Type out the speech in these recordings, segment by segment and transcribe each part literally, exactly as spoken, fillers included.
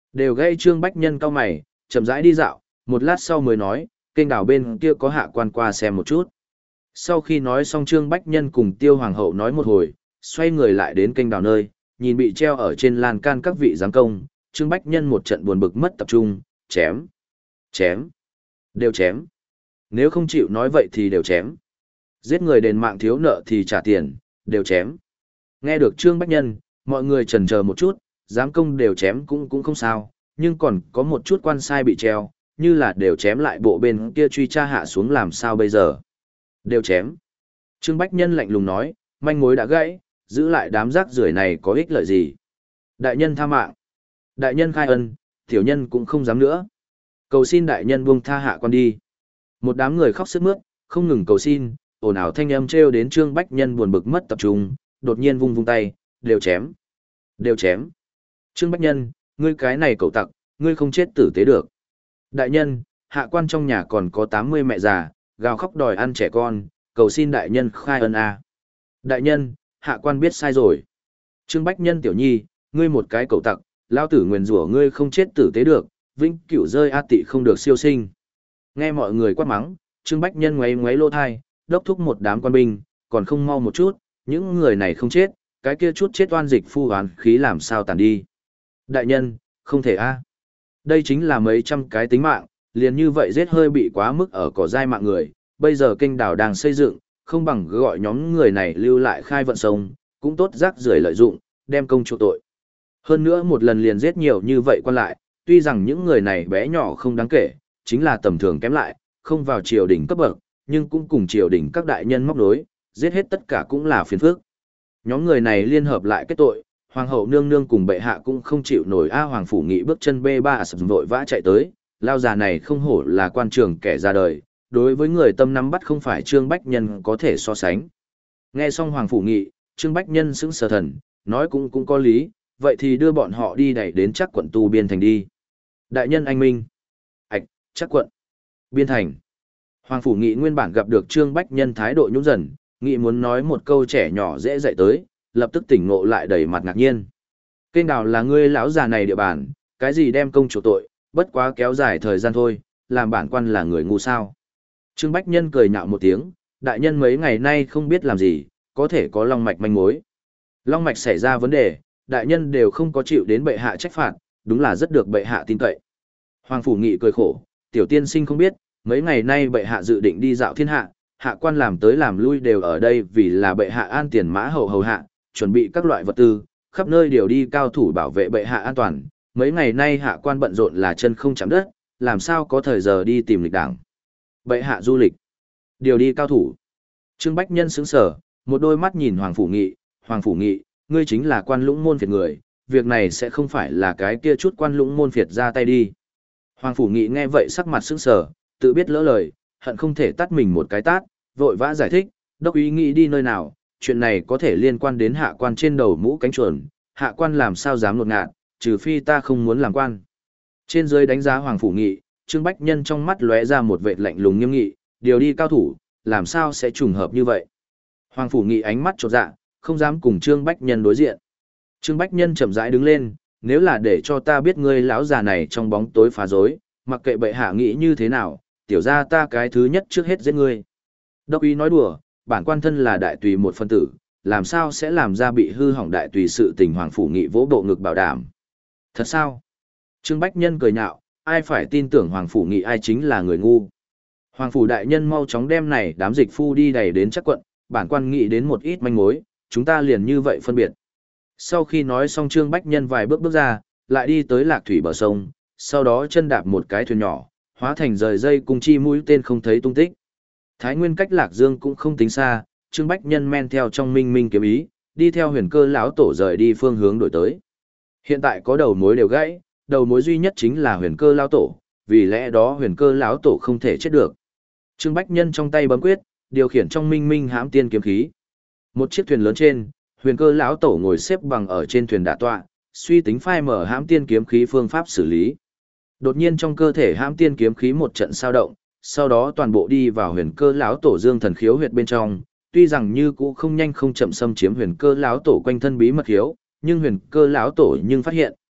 Đều gây Trương Bách Nhân cao mày, chậm rãi đi dạo, một lát sau mới nói, kênh đảo bên kia có hạ quan qua xem một chút. Sau khi nói xong Trương Bách Nhân cùng Tiêu Hoàng hậu nói một hồi, xoay người lại đến kênh đảo nơi, nhìn bị treo ở trên lan can các vị giám công, Trương Bách Nhân một trận buồn bực mất tập trung, chém, chém, đều chém. Nếu không chịu nói vậy thì đều chém. Giết người đền mạng thiếu nợ thì trả tiền, đều chém. Nghe được Trương Bách Nhân, mọi người chần chờ một chút, giám công đều chém cũng cũng không sao, nhưng còn có một chút quan sai bị treo, như là đều chém lại bộ bên kia truy tra hạ xuống làm sao bây giờ. Đều chém. Trương Bách Nhân lạnh lùng nói, manh mối đã gãy, giữ lại đám rác rưởi này có ích lợi gì. Đại nhân tha mạng. Đại nhân khai ân, tiểu nhân cũng không dám nữa. Cầu xin đại nhân buông tha hạ quan đi. Một đám người khóc sướt mướt, không ngừng cầu xin, ồn ào thanh âm trêu đến Trương Bách Nhân buồn bực mất tập trung, đột nhiên vung vung tay, đều chém. Đều chém. Trương Bách Nhân, ngươi cái này cậu tặc, ngươi không chết tử tế được. Đại nhân, hạ quan trong nhà còn có tám mươi mẹ già, gào khóc đòi ăn trẻ con, cầu xin đại nhân khai ân a. Đại nhân, hạ quan biết sai rồi. Trương Bách Nhân tiểu nhi, ngươi một cái cậu tặc, lao tử nguyền rủa ngươi không chết tử tế được, vĩnh cửu rơi a tị không được siêu sinh. Nghe mọi người quát mắng, Trương Bách Nhân ngoáy ngoáy lô thai, đốc thúc một đám quan binh, còn không mau một chút, những người này không chết, cái kia chút chết oan dịch phu oán khí làm sao tàn đi. Đại nhân, không thể a. Đây chính là mấy trăm cái tính mạng, liền như vậy giết hơi bị quá mức ở cỏ dai mạng người, bây giờ kênh đảo đang xây dựng, không bằng gọi nhóm người này lưu lại khai vận sông, cũng tốt rác rưởi lợi dụng, đem công chỗ tội. Hơn nữa một lần liền giết nhiều như vậy quan lại, tuy rằng những người này bé nhỏ không đáng kể, chính là tầm thường kém lại, không vào triều đình cấp bậc, nhưng cũng cùng triều đình các đại nhân móc đối, giết hết tất cả cũng là phiền phức. Nhóm người này liên hợp lại kết tội, hoàng hậu nương nương cùng bệ hạ cũng không chịu nổi a. Hoàng phủ nghị bước chân bê ba sập vội vã chạy tới, lao già này không hổ là quan trường kẻ ra đời, đối với người tâm nắm bắt không phải Trương Bách Nhân có thể so sánh. Nghe xong hoàng phủ nghị, Trương Bách Nhân sững sờ thần, nói cũng cũng có lý, vậy thì đưa bọn họ đi đẩy đến chắc quận tu biên thành đi. Đại nhân anh minh. Ảch, chắc quận. Biên thành. Hoàng phủ nghị nguyên bản gặp được Trương Bách Nhân thái độ nhũng dần, nghị muốn nói một câu trẻ nhỏ dễ dạy tới, lập tức tỉnh ngộ lại đầy mặt ngạc nhiên. Kênh đào là ngươi lão già này địa bàn, cái gì đem công chủ tội, bất quá kéo dài thời gian thôi, làm bản quan là người ngu sao. Trương Bách Nhân cười nhạo một tiếng, đại nhân mấy ngày nay không biết làm gì, có thể có long mạch manh mối. Long mạch xảy ra vấn đề, đại nhân đều không có chịu đến bệ hạ trách phạt, đúng là rất được bệ hạ tin cậy. Hoàng phủ nghị cười khổ, tiểu tiên sinh không biết, mấy ngày nay bệ hạ dự định đi dạo thiên hạ, hạ quan làm tới làm lui đều ở đây vì là bệ hạ an tiền mã hậu hầu hạ, chuẩn bị các loại vật tư, khắp nơi đều đi cao thủ bảo vệ bệ hạ an toàn. Mấy ngày nay hạ quan bận rộn là chân không chạm đất, làm sao có thời giờ đi tìm lịch đảng. Bệ hạ du lịch, điều đi cao thủ. Trương Bách Nhân sững sờ, một đôi mắt nhìn Hoàng phủ nghị, Hoàng phủ nghị, ngươi chính là quan lũng môn phiệt người, việc này sẽ không phải là cái kia chút quan lũng môn phiệt ra tay đi. Hoàng phủ nghị nghe vậy sắc mặt sững sờ, tự biết lỡ lời, hận không thể tát mình một cái tát, vội vã giải thích, đốc ý nghĩ đi nơi nào, chuyện này có thể liên quan đến hạ quan trên đầu mũ cánh chuồn, hạ quan làm sao dám nột ngạt, trừ phi ta không muốn làm quan. Trên dưới đánh giá Hoàng phủ nghị, Trương Bách Nhân trong mắt lóe ra một vệt lạnh lùng nghiêm nghị, điều đi cao thủ, làm sao sẽ trùng hợp như vậy. Hoàng phủ nghị ánh mắt chột dạ, không dám cùng Trương Bách Nhân đối diện. Trương Bách Nhân chậm rãi đứng lên, nếu là để cho ta biết ngươi lão già này trong bóng tối phá rối, mặc kệ bệ hạ nghĩ như thế nào, tiểu ra ta cái thứ nhất trước hết giết ngươi. Đốc ý nói đùa, bản quan thân là đại tùy một phân tử, làm sao sẽ làm ra bị hư hỏng đại tùy sự tình. Hoàng phủ nghị vỗ bộ ngực bảo đảm. Thật sao? Trương Bách Nhân cười nhạo, ai phải tin tưởng Hoàng phủ nghị ai chính là người ngu. Hoàng phủ đại nhân mau chóng đem này đám dịch phu đi đầy đến chắc quận, bản quan nghĩ đến một ít manh mối, chúng ta liền như vậy phân biệt. Sau khi nói xong Trương Bách Nhân vài bước bước ra, lại đi tới lạc thủy bờ sông, sau đó chân đạp một cái thuyền nhỏ, hóa thành rời dây cung chi mũi tên không thấy tung tích. Thái Nguyên cách Lạc Dương cũng không tính xa, Trương Bách Nhân men theo trong minh minh kiếm ý, đi theo huyền cơ lão tổ rời đi phương hướng đổi tới. Hiện tại có đầu mối đều gãy, đầu mối duy nhất chính là huyền cơ lão tổ, vì lẽ đó huyền cơ lão tổ không thể chết được. Trương Bách Nhân trong tay bấm quyết, điều khiển trong minh minh hãm tiên kiếm khí. Một chiếc thuyền lớn trên, huyền cơ lão tổ ngồi xếp bằng ở trên thuyền đả tọa, suy tính phai mở hãm tiên kiếm khí phương pháp xử lý. Đột nhiên trong cơ thể hãm tiên kiếm khí một trận sao động, sau đó toàn bộ đi vào huyền cơ lão tổ dương thần khiếu huyệt bên trong, tuy rằng như cũ không nhanh không chậm xâm chiếm huyền cơ lão tổ quanh thân bí mật khiếu, nhưng huyền cơ lão tổ nhưng phát hiện,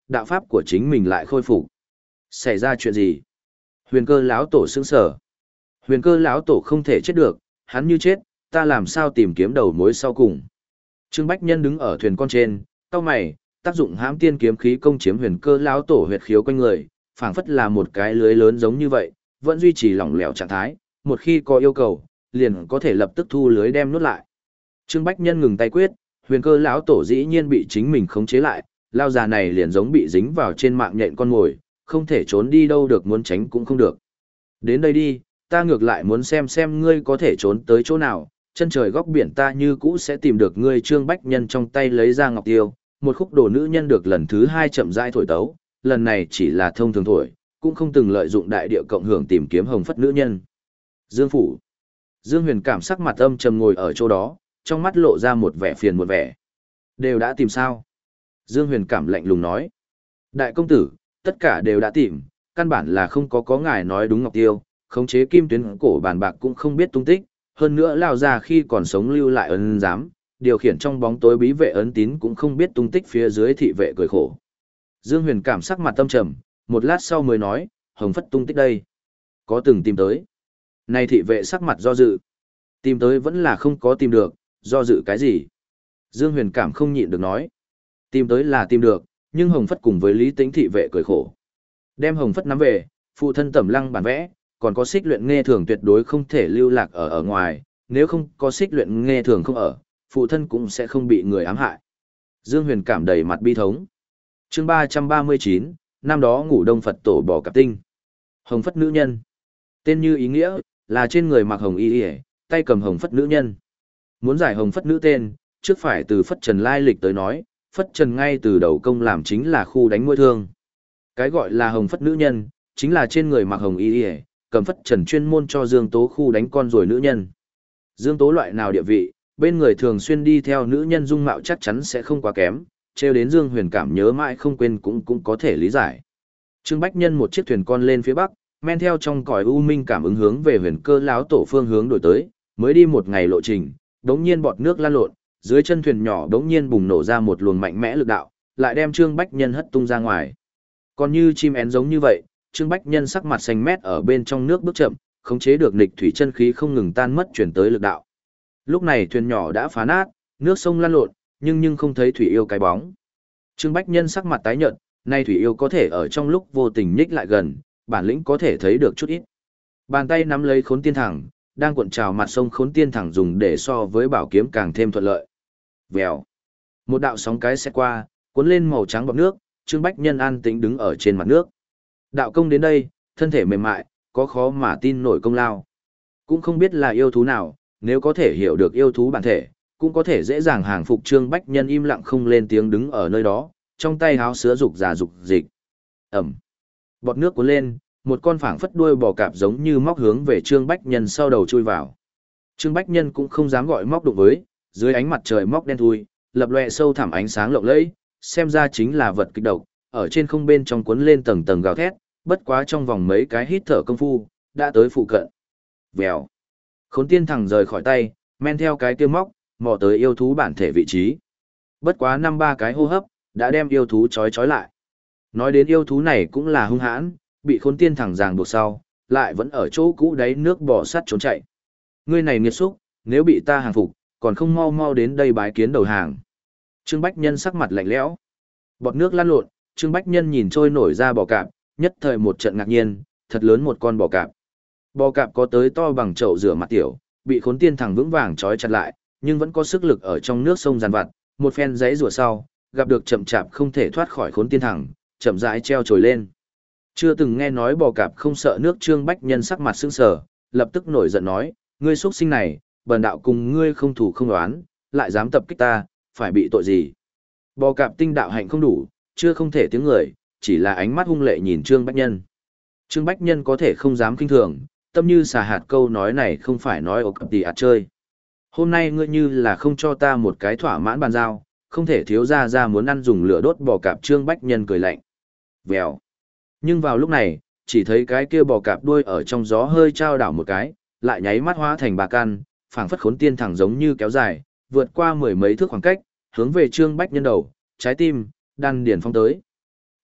đạo pháp của chính mình lại khôi phục. Xảy ra chuyện gì? Huyền Cơ lão tổ sững sờ. Huyền Cơ lão tổ không thể chết được, hắn như chết, ta làm sao tìm kiếm đầu mối sau cùng? Trương Bách Nhân đứng ở thuyền con trên, cau mày, tác dụng hãm tiên kiếm khí công chiếm Huyền Cơ lão tổ huyệt khiếu quanh người, phảng phất là một cái lưới lớn giống như vậy, vẫn duy trì lỏng lẻo trạng thái, một khi có yêu cầu, liền có thể lập tức thu lưới đem nuốt lại. Trương Bách Nhân ngừng tay quyết, Huyền Cơ lão tổ dĩ nhiên bị chính mình khống chế lại, lao già này liền giống bị dính vào trên mạng nhện con mồi, không thể trốn đi đâu được, muốn tránh cũng không được. Đến đây đi, ta ngược lại muốn xem xem ngươi có thể trốn tới chỗ nào, chân trời góc biển ta như cũ sẽ tìm được ngươi. Trương Bách Nhân trong tay lấy ra ngọc tiêu, một khúc đồ nữ nhân được lần thứ hai chậm rãi thổi tấu, lần này chỉ là thông thường thổi, cũng không từng lợi dụng đại địa cộng hưởng tìm kiếm hồng phất nữ nhân. Dương phủ. Dương Huyền cảm sắc mặt âm trầm ngồi ở chỗ đó, trong mắt lộ ra một vẻ phiền một vẻ. Đều đã tìm sao? Dương Huyền cảm lạnh lùng nói. Đại công tử, tất cả đều đã tìm, căn bản là không có có ngài nói đúng ngọc tiêu, khống chế kim tuyến cổ bàn bạc cũng không biết tung tích, hơn nữa lao ra khi còn sống lưu lại ấn giám, điều khiển trong bóng tối bí vệ ấn tín cũng không biết tung tích. Phía dưới thị vệ cười khổ. Dương Huyền cảm sắc mặt tâm trầm, một lát sau mới nói, hồng phất tung tích đây. Có từng tìm tới. Này thị vệ sắc mặt do dự. Tìm tới vẫn là không có tìm được, do dự cái gì? Dương Huyền cảm không nhịn được nói. Tìm tới là tìm được, nhưng hồng phất cùng với Lý Tĩnh thị vệ cười khổ. Đem hồng phất nắm về, phụ thân Tẩm Lăng bản vẽ, còn có xích luyện nghe thường tuyệt đối không thể lưu lạc ở ở ngoài, nếu không có xích luyện nghe thường không ở, phụ thân cũng sẽ không bị người ám hại. Dương Huyền cảm đầy mặt bi thống. Chương ba trăm ba mươi chín, năm đó ngủ đông Phật tổ bỏ cạp tinh. Hồng phất nữ nhân. Tên như ý nghĩa, là trên người mặc hồng y y, tay cầm hồng phất nữ nhân. Muốn giải hồng phất nữ tên, trước phải từ phất trần lai lịch tới nói, phất trần ngay từ đầu công làm chính là khu đánh môi thương. Cái gọi là hồng phất nữ nhân, chính là trên người mặc hồng y y, cầm phất trần chuyên môn cho Dương Tố khu đánh con rồi nữ nhân. Dương Tố loại nào địa vị, bên người thường xuyên đi theo nữ nhân dung mạo chắc chắn sẽ không quá kém, treo đến Dương Huyền cảm nhớ mãi không quên cũng cũng có thể lý giải. Trương Bách Nhân một chiếc thuyền con lên phía bắc, men theo trong cõi u minh cảm ứng hướng về Huyền Cơ lão tổ phương hướng đổi tới, mới đi một ngày lộ trình, đống nhiên bọt nước lan lộn, dưới chân thuyền nhỏ đống nhiên bùng nổ ra một luồng mạnh mẽ lực đạo, lại đem Trương Bách Nhân hất tung ra ngoài. Còn như chim én giống như vậy, Trương Bách Nhân sắc mặt xanh mét ở bên trong nước bước chậm, khống chế được nghịch thủy chân khí không ngừng tan mất chuyển tới lực đạo. Lúc này thuyền nhỏ đã phá nát, nước sông lăn lộn, nhưng nhưng không thấy thủy yêu cái bóng. Trương Bách Nhân sắc mặt tái nhợt, nay thủy yêu có thể ở trong lúc vô tình nhích lại gần, bản lĩnh có thể thấy được chút ít. Bàn tay nắm lấy Khốn Tiên Thẳng, đang cuộn trào mặt sông Khốn Tiên Thẳng dùng để so với bảo kiếm càng thêm thuận lợi. Vèo. Một đạo sóng cái sẽ qua, cuốn lên màu trắng bọt nước, Trương Bách Nhân an tĩnh đứng ở trên mặt nước. Đạo công đến đây, thân thể mềm mại, có khó mà tin nổi công lao. Cũng không biết là yêu thú nào, nếu có thể hiểu được yêu thú bản thể, cũng có thể dễ dàng hàng phục. Trương Bách Nhân im lặng không lên tiếng đứng ở nơi đó, trong tay háo sứa dục giả dục dịch. Ẩm. Bọt nước cuốn lên, một con phảng phất đuôi bò cạp giống như móc hướng về Trương Bách Nhân sau đầu chui vào. Trương Bách Nhân cũng không dám gọi móc đụng với, dưới ánh mặt trời móc đen thui, lập lòe sâu thẳm ánh sáng lộng lẫy, xem ra chính là vật kịch độc, ở trên không bên trong cuốn lên tầng tầng gào thét, bất quá trong vòng mấy cái hít thở công phu, đã tới phụ cận. Vèo. Khốn Tiên Thẳng rời khỏi tay, men theo cái kia móc, mò tới yêu thú bản thể vị trí. Bất quá năm ba cái hô hấp, đã đem yêu thú trói trói lại. Nói đến yêu thú này cũng là hung hãn, bị Khốn Tiên Thẳng ràng buộc sau, lại vẫn ở chỗ cũ đáy nước bò sắt trốn chạy. Ngươi này nghiệt xúc, nếu bị ta hàng phục, còn không mau mau đến đây bái kiến đầu hàng. Trương Bách Nhân sắc mặt lạnh lẽo. Bọt nước lăn lộn, Trương Bách Nhân nhìn trôi nổi ra bò cạp, nhất thời một trận ngạc nhiên, thật lớn một con bò cạp. Bò cạp có tới to bằng chậu rửa mặt tiểu, bị Khốn Tiên Thẳng vững vàng trói chặt lại, nhưng vẫn có sức lực ở trong nước sông giàn vặt, một phen giấy rùa sau, gặp được chậm chạp không thể thoát khỏi Khốn Tiên Thẳng, chậm rãi treo trồi lên. Chưa từng nghe nói bò cạp không sợ nước. Trương Bách Nhân sắc mặt sững sờ, lập tức nổi giận nói, ngươi xuất sinh này, bần đạo cùng ngươi không thủ không đoán, lại dám tập kích ta, phải bị tội gì? Bò cạp tinh đạo hạnh không đủ, chưa không thể tiếng người, chỉ là ánh mắt hung lệ nhìn Trương Bách Nhân. Trương Bách Nhân có thể không dám kinh thường, tâm như xà hạt câu nói này không phải nói ổ cập tì ạt chơi. Hôm nay ngươi như là không cho ta một cái thỏa mãn bàn giao, không thể thiếu ra ra muốn ăn dùng lửa đốt bò cạp. Trương Bách Nhân cười lạnh. Vèo. Nhưng vào lúc này, chỉ thấy cái kia bò cạp đuôi ở trong gió hơi trao đảo một cái, lại nháy mắt hóa thành bà căn, phảng phất Khốn Tiên Thẳng giống như kéo dài, vượt qua mười mấy thước khoảng cách, hướng về Trương Bách Nhân đầu, trái tim, đan điền phong tới.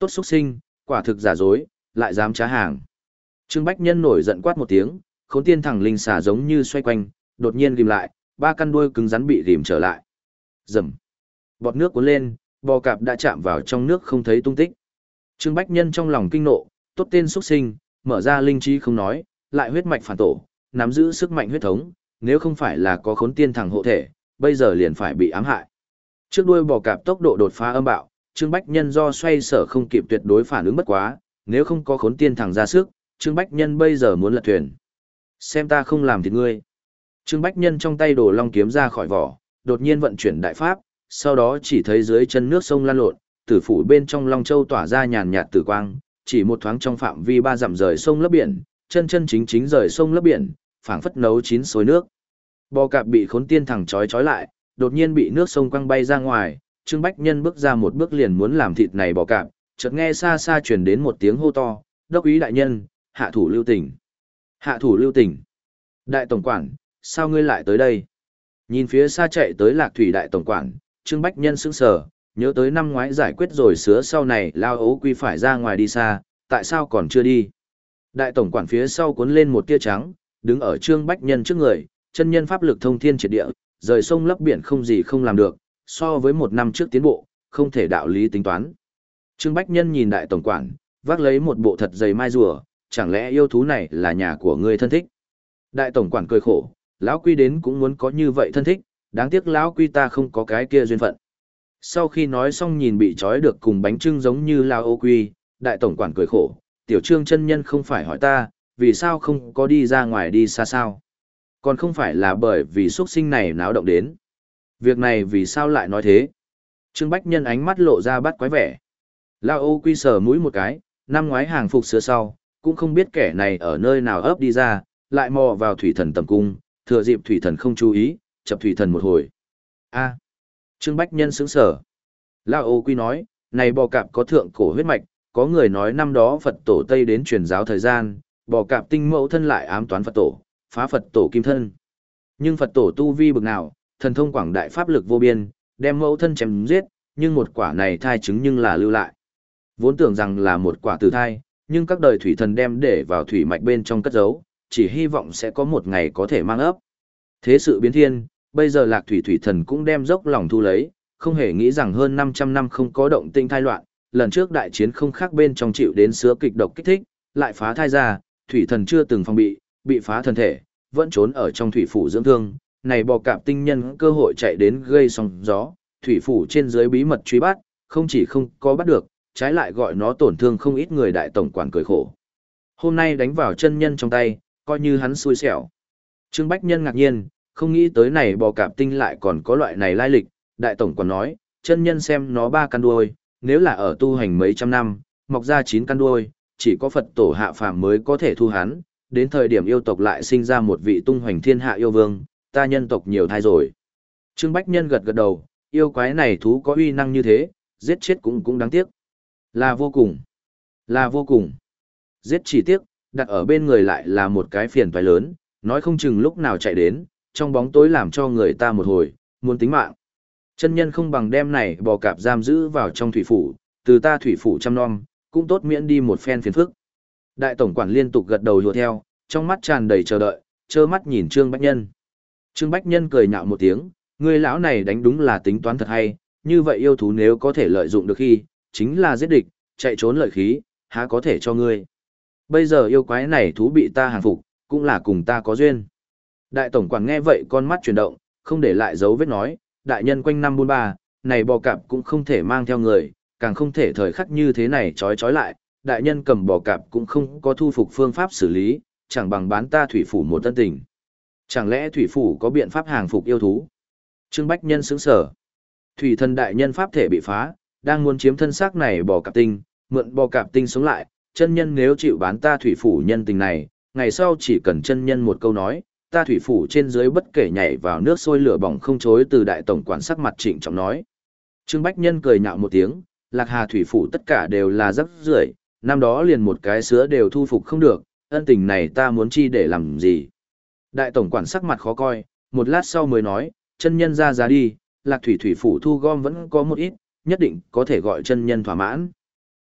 Tốt xuất sinh, quả thực giả dối, lại dám trá hàng. Trương Bách Nhân nổi giận quát một tiếng, Khốn Tiên Thẳng linh xà giống như xoay quanh, đột nhiên ghim lại, ba căn đuôi cứng rắn bị ghim trở lại. Rầm. Bọt nước cuốn lên, bò cạp đã chạm vào trong nước không thấy tung tích. Trương Bách Nhân trong lòng kinh nộ, tốt tên xuất sinh, mở ra linh trí không nói, lại huyết mạch phản tổ, nắm giữ sức mạnh huyết thống, nếu không phải là có Khốn Tiên Thẳng hộ thể, bây giờ liền phải bị ám hại. Trước đuôi bò cạp tốc độ đột phá âm bạo, Trương Bách Nhân do xoay sở không kịp tuyệt đối phản ứng bất quá, nếu không có Khốn Tiên Thẳng ra sức, Trương Bách Nhân bây giờ muốn lật thuyền. Xem ta không làm thịt ngươi. Trương Bách Nhân trong tay đồ long kiếm ra khỏi vỏ, đột nhiên vận chuyển đại pháp, sau đó chỉ thấy dưới chân nước sông lan lộn, tử phủ bên trong Long Châu tỏa ra nhàn nhạt tử quang, chỉ một thoáng trong phạm vi ba dặm rời sông lấp biển, chân chân chính chính rời sông lấp biển, phảng phất nấu chín sôi nước. Bò cạp bị Khốn Tiên Thẳng trói trói lại, đột nhiên bị nước sông quăng bay ra ngoài, Trương Bách Nhân bước ra một bước liền muốn làm thịt này bò cạp, chợt nghe xa xa truyền đến một tiếng hô to, "Đốc úy đại nhân, hạ thủ lưu tình." Hạ thủ lưu tình. Đại tổng quản, sao ngươi lại tới đây? Nhìn phía xa chạy tới Lạc Thủy đại tổng quản, Trương Bách Nhân sững sờ, nhớ tới năm ngoái giải quyết rồi sứa sau này lao ấu quy phải ra ngoài đi xa, tại sao còn chưa đi? Đại tổng quản phía sau cuốn lên một tia trắng, đứng ở Trương Bách Nhân trước người, chân nhân pháp lực thông thiên triệt địa, rời sông lấp biển không gì không làm được, so với một năm trước tiến bộ, không thể đạo lý tính toán. Trương Bách Nhân nhìn đại tổng quản, vác lấy một bộ thật dày mai rùa, chẳng lẽ yêu thú này là nhà của ngươi thân thích? Đại tổng quản cười khổ, lão quy đến cũng muốn có như vậy thân thích, đáng tiếc lão quy ta không có cái kia duyên phận. Sau khi nói xong nhìn bị trói được cùng bánh trưng giống như lao ô quy, đại tổng quản cười khổ, tiểu Trương chân nhân không phải hỏi ta, vì sao không có đi ra ngoài đi xa sao? Còn không phải là bởi vì xuất sinh này náo động đến. Việc này vì sao lại nói thế? Trương Bách Nhân ánh mắt lộ ra bắt quái vẻ. Lao ô quy sờ mũi một cái, năm ngoái hàng phục sửa sau, cũng không biết kẻ này ở nơi nào ấp đi ra, lại mò vào thủy thần tầm cung, thừa dịp thủy thần không chú ý, chập thủy thần một hồi. A. Trương Bách Nhân sững sờ. Lao ô quy nói, này bò cạp có thượng cổ huyết mạch, có người nói năm đó Phật tổ Tây đến truyền giáo thời gian, bò cạp tinh mẫu thân lại ám toán Phật tổ, phá Phật tổ kim thân. Nhưng Phật tổ tu vi bực nào, thần thông quảng đại pháp lực vô biên, đem mẫu thân chém giết, nhưng một quả này thai chứng nhưng là lưu lại. Vốn tưởng rằng là một quả tử thai, nhưng các đời thủy thần đem để vào thủy mạch bên trong cất giấu, chỉ hy vọng sẽ có một ngày có thể mang ấp. Thế sự biến thiên, bây giờ Lạc Thủy thủy thần cũng đem dốc lòng thu lấy, không hề nghĩ rằng hơn năm trăm năm không có động tinh thai loạn, lần trước đại chiến không khác bên trong chịu đến sứa kịch độc kích thích, lại phá thai ra, thủy thần chưa từng phòng bị, bị phá thân thể, vẫn trốn ở trong thủy phủ dưỡng thương, này bò cạp tinh nhân cơ hội chạy đến gây sóng gió, thủy phủ trên dưới bí mật truy bắt, không chỉ không có bắt được, trái lại gọi nó tổn thương không ít người đại tổng quản cười khổ. Hôm nay đánh vào chân nhân trong tay, coi như hắn xui xẻo. Trương Bách Nhân ngạc nhiên, không nghĩ tới này bò cạp tinh lại còn có loại này lai lịch, đại tổng quản nói, chân nhân xem nó ba căn đuôi, nếu là ở tu hành mấy trăm năm, mọc ra chín căn đuôi, chỉ có Phật tổ hạ phàm mới có thể thu hắn, đến thời điểm yêu tộc lại sinh ra một vị tung hoành thiên hạ yêu vương, ta nhân tộc nhiều thai rồi. Trương Bách Nhân gật gật đầu, yêu quái này thú có uy năng như thế, giết chết cũng cũng đáng tiếc. Là vô cùng. Là vô cùng. Giết chỉ tiếc, đặt ở bên người lại là một cái phiền toái lớn, nói không chừng lúc nào chạy đến, trong bóng tối làm cho người ta một hồi, muốn tính mạng. Chân nhân không bằng đem này bò cạp giam giữ vào trong thủy phủ, từ ta thủy phủ chăm nom, cũng tốt miễn đi một phen phiền phức. Đại tổng quản liên tục gật đầu hùa theo, trong mắt tràn đầy chờ đợi, trơ mắt nhìn Trương Bách Nhân. Trương Bách Nhân cười nhạo một tiếng, người lão này đánh đúng là tính toán thật hay, như vậy yêu thú nếu có thể lợi dụng được khi, chính là giết địch, chạy trốn lợi khí, há có thể cho ngươi. Bây giờ yêu quái này thú bị ta hàng phục, cũng là cùng ta có duyên. Đại tổng quản nghe vậy con mắt chuyển động, không để lại dấu vết nói, đại nhân quanh năm buôn ba, này bò cạp cũng không thể mang theo người, càng không thể thời khắc như thế này trói trói lại, đại nhân cầm bò cạp cũng không có thu phục phương pháp xử lý, chẳng bằng bán ta thủy phủ một tân tình. Chẳng lẽ thủy phủ có biện pháp hàng phục yêu thú? Trương Bách Nhân sững sở. Thủy thần đại nhân pháp thể bị phá, đang muốn chiếm thân xác này bò cạp tinh, mượn bò cạp tinh sống lại, chân nhân nếu chịu bán ta thủy phủ nhân tình này, ngày sau chỉ cần chân nhân một câu nói, ta thủy phủ trên dưới bất kể nhảy vào nước sôi lửa bỏng không chối từ đại tổng quản sắc mặt trịnh trọng nói. Trương Bách Nhân cười nhạo một tiếng, Lạc Hà thủy phủ tất cả đều là rắc rưởi, năm đó liền một cái sứa đều thu phục không được, ân tình này ta muốn chi để làm gì. Đại tổng quản sắc mặt khó coi, một lát sau mới nói, chân nhân ra giá đi, Lạc thủy thủy phủ thu gom vẫn có một ít, nhất định có thể gọi chân nhân thỏa mãn.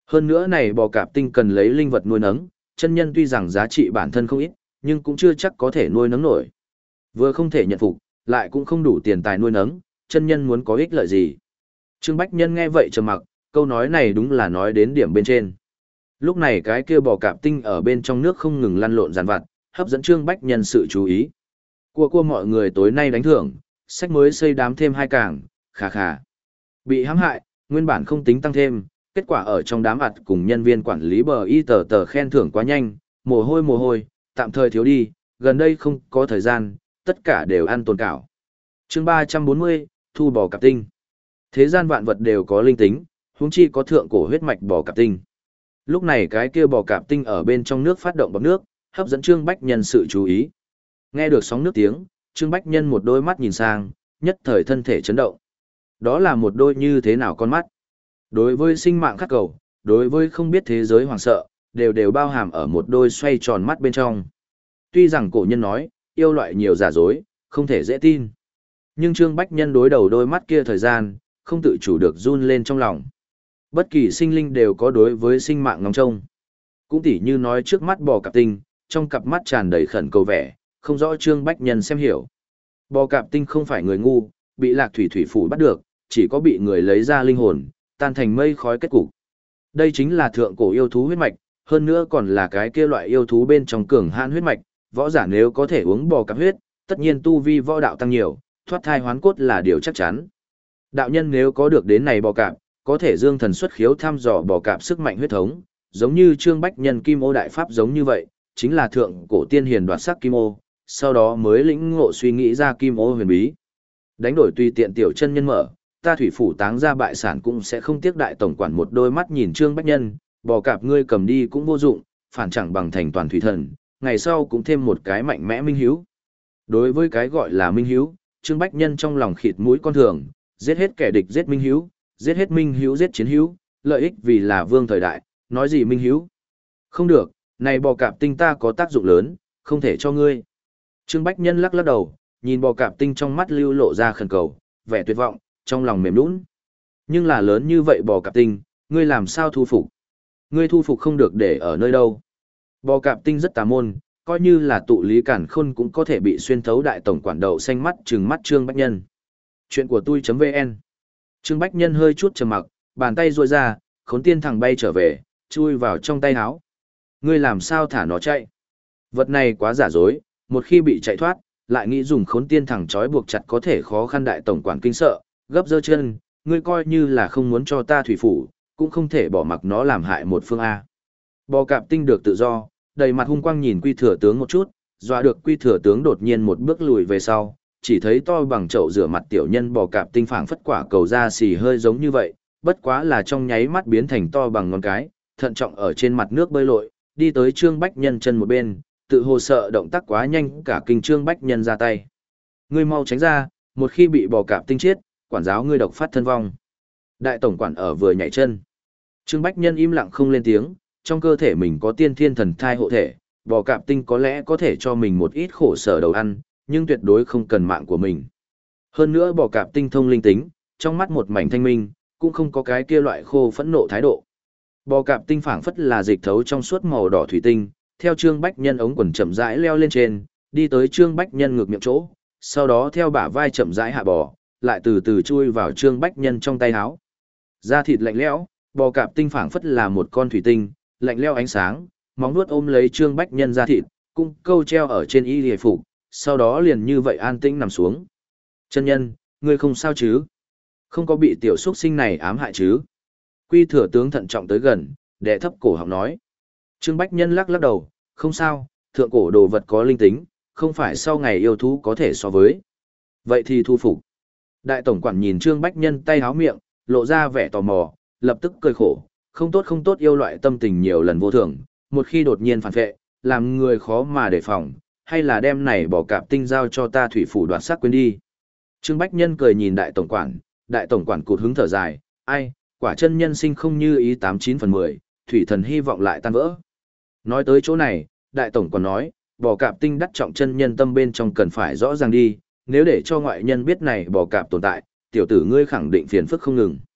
Hơn nữa này bò cạp tinh cần lấy linh vật nuôi nấng, chân nhân tuy rằng giá trị bản thân không ít, nhưng cũng chưa chắc có thể nuôi nấng nổi. Vừa không thể nhận phục, lại cũng không đủ tiền tài nuôi nấng, chân nhân muốn có ích lợi gì. Trương Bách Nhân nghe vậy trầm mặc, câu nói này đúng là nói đến điểm bên trên. Lúc này cái kia bò cạp tinh ở bên trong nước không ngừng lăn lộn giàn vặt, hấp dẫn Trương Bách Nhân sự chú ý. Cua cua mọi người tối nay đánh thưởng, sách mới xây đám thêm hai càng, khà khà. Bị hãm hại, nguyên bản không tính tăng thêm, kết quả ở trong đám ạt cùng nhân viên quản lý bờ y tờ tờ khen thưởng quá nhanh, mồ hôi mồ hôi, tạm thời thiếu đi, gần đây không có thời gian, tất cả đều ăn tồn cảo. Chương ba trăm bốn mươi, thu bò cạp tinh. Thế gian vạn vật đều có linh tính, huống chi có thượng cổ huyết mạch bò cạp tinh. Lúc này cái kia bò cạp tinh ở bên trong nước phát động bọt nước, hấp dẫn Trương Bách Nhân sự chú ý. Nghe được sóng nước tiếng, Trương Bách Nhân một đôi mắt nhìn sang, nhất thời thân thể chấn động. Đó là một đôi như thế nào con mắt? Đối với sinh mạng khắc cầu, đối với không biết thế giới hoàng sợ, đều đều bao hàm ở một đôi xoay tròn mắt bên trong. Tuy rằng cổ nhân nói, yêu loại nhiều giả dối, không thể dễ tin. Nhưng Trương Bách Nhân đối đầu đôi mắt kia thời gian, không tự chủ được run lên trong lòng. Bất kỳ sinh linh đều có đối với sinh mạng ngóng trông. Cũng tỉ như nói trước mắt bò cạp tinh, trong cặp mắt tràn đầy khẩn cầu vẻ, không rõ Trương Bách Nhân xem hiểu. Bò cạp tinh không phải người ngu, bị lạc thủy thủy phủ bắt được, chỉ có bị người lấy ra linh hồn, tan thành mây khói kết cục. Đây chính là thượng cổ yêu thú huyết mạch, hơn nữa còn là cái kia loại yêu thú bên trong cường hãn huyết mạch, võ giả nếu có thể uống bò cạp huyết, tất nhiên tu vi võ đạo tăng nhiều, thoát thai hoán cốt là điều chắc chắn. Đạo nhân nếu có được đến này bò cạp, có thể dương thần xuất khiếu thăm dò bò cạp sức mạnh huyết thống, giống như Trương Bách Nhân Kim Ô đại pháp giống như vậy, chính là thượng cổ tiên hiền đoạt sắc Kim Ô, sau đó mới lĩnh ngộ suy nghĩ ra Kim Ô huyền bí. Đánh đổi tùy tiện tiểu chân nhân mở, ta thủy phủ táng ra bại sản cũng sẽ không tiếc đại tổng quản một đôi mắt nhìn Trương Bách Nhân, bò cạp ngươi cầm đi cũng vô dụng, phản chẳng bằng thành toàn thủy thần, ngày sau cũng thêm một cái mạnh mẽ minh hiếu. Đối với cái gọi là minh hiếu, Trương Bách Nhân trong lòng khịt mũi con thường, giết hết kẻ địch giết minh hiếu, giết hết minh hiếu giết chiến hiếu, lợi ích vì là vương thời đại, nói gì minh hiếu. Không được, này bò cạp tinh ta có tác dụng lớn, không thể cho ngươi. Trương Bách Nhân lắc lắc đầu, nhìn bò cạp tinh trong mắt lưu lộ ra khẩn cầu, vẻ tuyệt vọng, trong lòng mềm nũng. Nhưng là lớn như vậy bò cạp tinh, ngươi làm sao thu phục? Ngươi thu phục không được để ở nơi đâu. Bò cạp tinh rất tà môn, coi như là tụ lý cản khôn cũng có thể bị xuyên thấu đại tổng quản đậu xanh mắt trừng mắt Trương Bách Nhân. Chuyện của tôi.vn. Trương Bách Nhân hơi chút trầm mặc, bàn tay duỗi ra, khốn tiên thằng bay trở về, chui vào trong tay áo. Ngươi làm sao thả nó chạy? Vật này quá giả dối, một khi bị chạy thoát, lại nghĩ dùng khốn tiên thằng trói buộc chặt có thể khó khăn đại tổng quản kinh sợ, gấp giơ chân, ngươi coi như là không muốn cho ta thủy phủ, cũng không thể bỏ mặc nó làm hại một phương A. Bò cạp tinh được tự do, đầy mặt hung quang nhìn quy thừa tướng một chút, dọa được quy thừa tướng đột nhiên một bước lùi về sau, chỉ thấy to bằng chậu rửa mặt tiểu nhân bò cạp tinh phảng phất quả cầu da xì hơi giống như vậy, bất quá là trong nháy mắt biến thành to bằng ngón cái, thận trọng ở trên mặt nước bơi lội, đi tới Trương Bách Nhân chân một bên, tự hồ sợ động tác quá nhanh cả kinh Trương Bách Nhân ra tay. Ngươi mau tránh ra, một khi bị bò cạp tinh chết, quản giáo ngươi độc phát thân vong. Đại tổng quản ở vừa nhảy chân. Trương Bách Nhân im lặng không lên tiếng, trong cơ thể mình có tiên thiên thần thai hộ thể, bò cạp tinh có lẽ có thể cho mình một ít khổ sở đầu ăn, nhưng tuyệt đối không cần mạng của mình. Hơn nữa bò cạp tinh thông linh tính, trong mắt một mảnh thanh minh, cũng không có cái kia loại khô phẫn nộ thái độ. Bò cạp tinh phảng phất là dịch thấu trong suốt màu đỏ thủy tinh, theo Trương Bách Nhân ống quần chậm rãi leo lên trên, đi tới Trương Bách Nhân ngược miệng chỗ, sau đó theo bả vai chậm rãi hạ bò, lại từ từ chui vào Trương Bách Nhân trong tay áo. Da thịt lạnh lẽo, bò cạp tinh phảng phất là một con thủy tinh, lạnh lẽo ánh sáng, móng vuốt ôm lấy Trương Bách Nhân da thịt, cung câu treo ở trên y liề phục, sau đó liền như vậy an tĩnh nằm xuống. Chân nhân, ngươi không sao chứ? Không có bị tiểu xuất sinh này ám hại chứ? Quy thừa tướng thận trọng tới gần, đệ thấp cổ họng nói. Trương Bách Nhân lắc lắc đầu, không sao, thượng cổ đồ vật có linh tính, không phải sau ngày yêu thú có thể so với. Vậy thì thu phục. Đại tổng quản nhìn Trương Bách Nhân tay háo miệng, lộ ra vẻ tò mò, lập tức cười khổ, không tốt không tốt yêu loại tâm tình nhiều lần vô thường, một khi đột nhiên phản vệ, làm người khó mà đề phòng, hay là đem này bỏ cạp tinh giao cho ta thủy phủ đoạt sắc quên đi. Trương Bách Nhân cười nhìn đại tổng quản, đại tổng quản cụt hứng thở dài, ai, quả chân nhân sinh không như ý tám chín phần mười, thủy thần hy vọng lại tan vỡ. Nói tới chỗ này, đại tổng quản nói, bò cạp tinh đắc trọng chân nhân tâm bên trong cần phải rõ ràng đi, nếu để cho ngoại nhân biết này bò cạp tồn tại, tiểu tử ngươi khẳng định phiền phức không ngừng.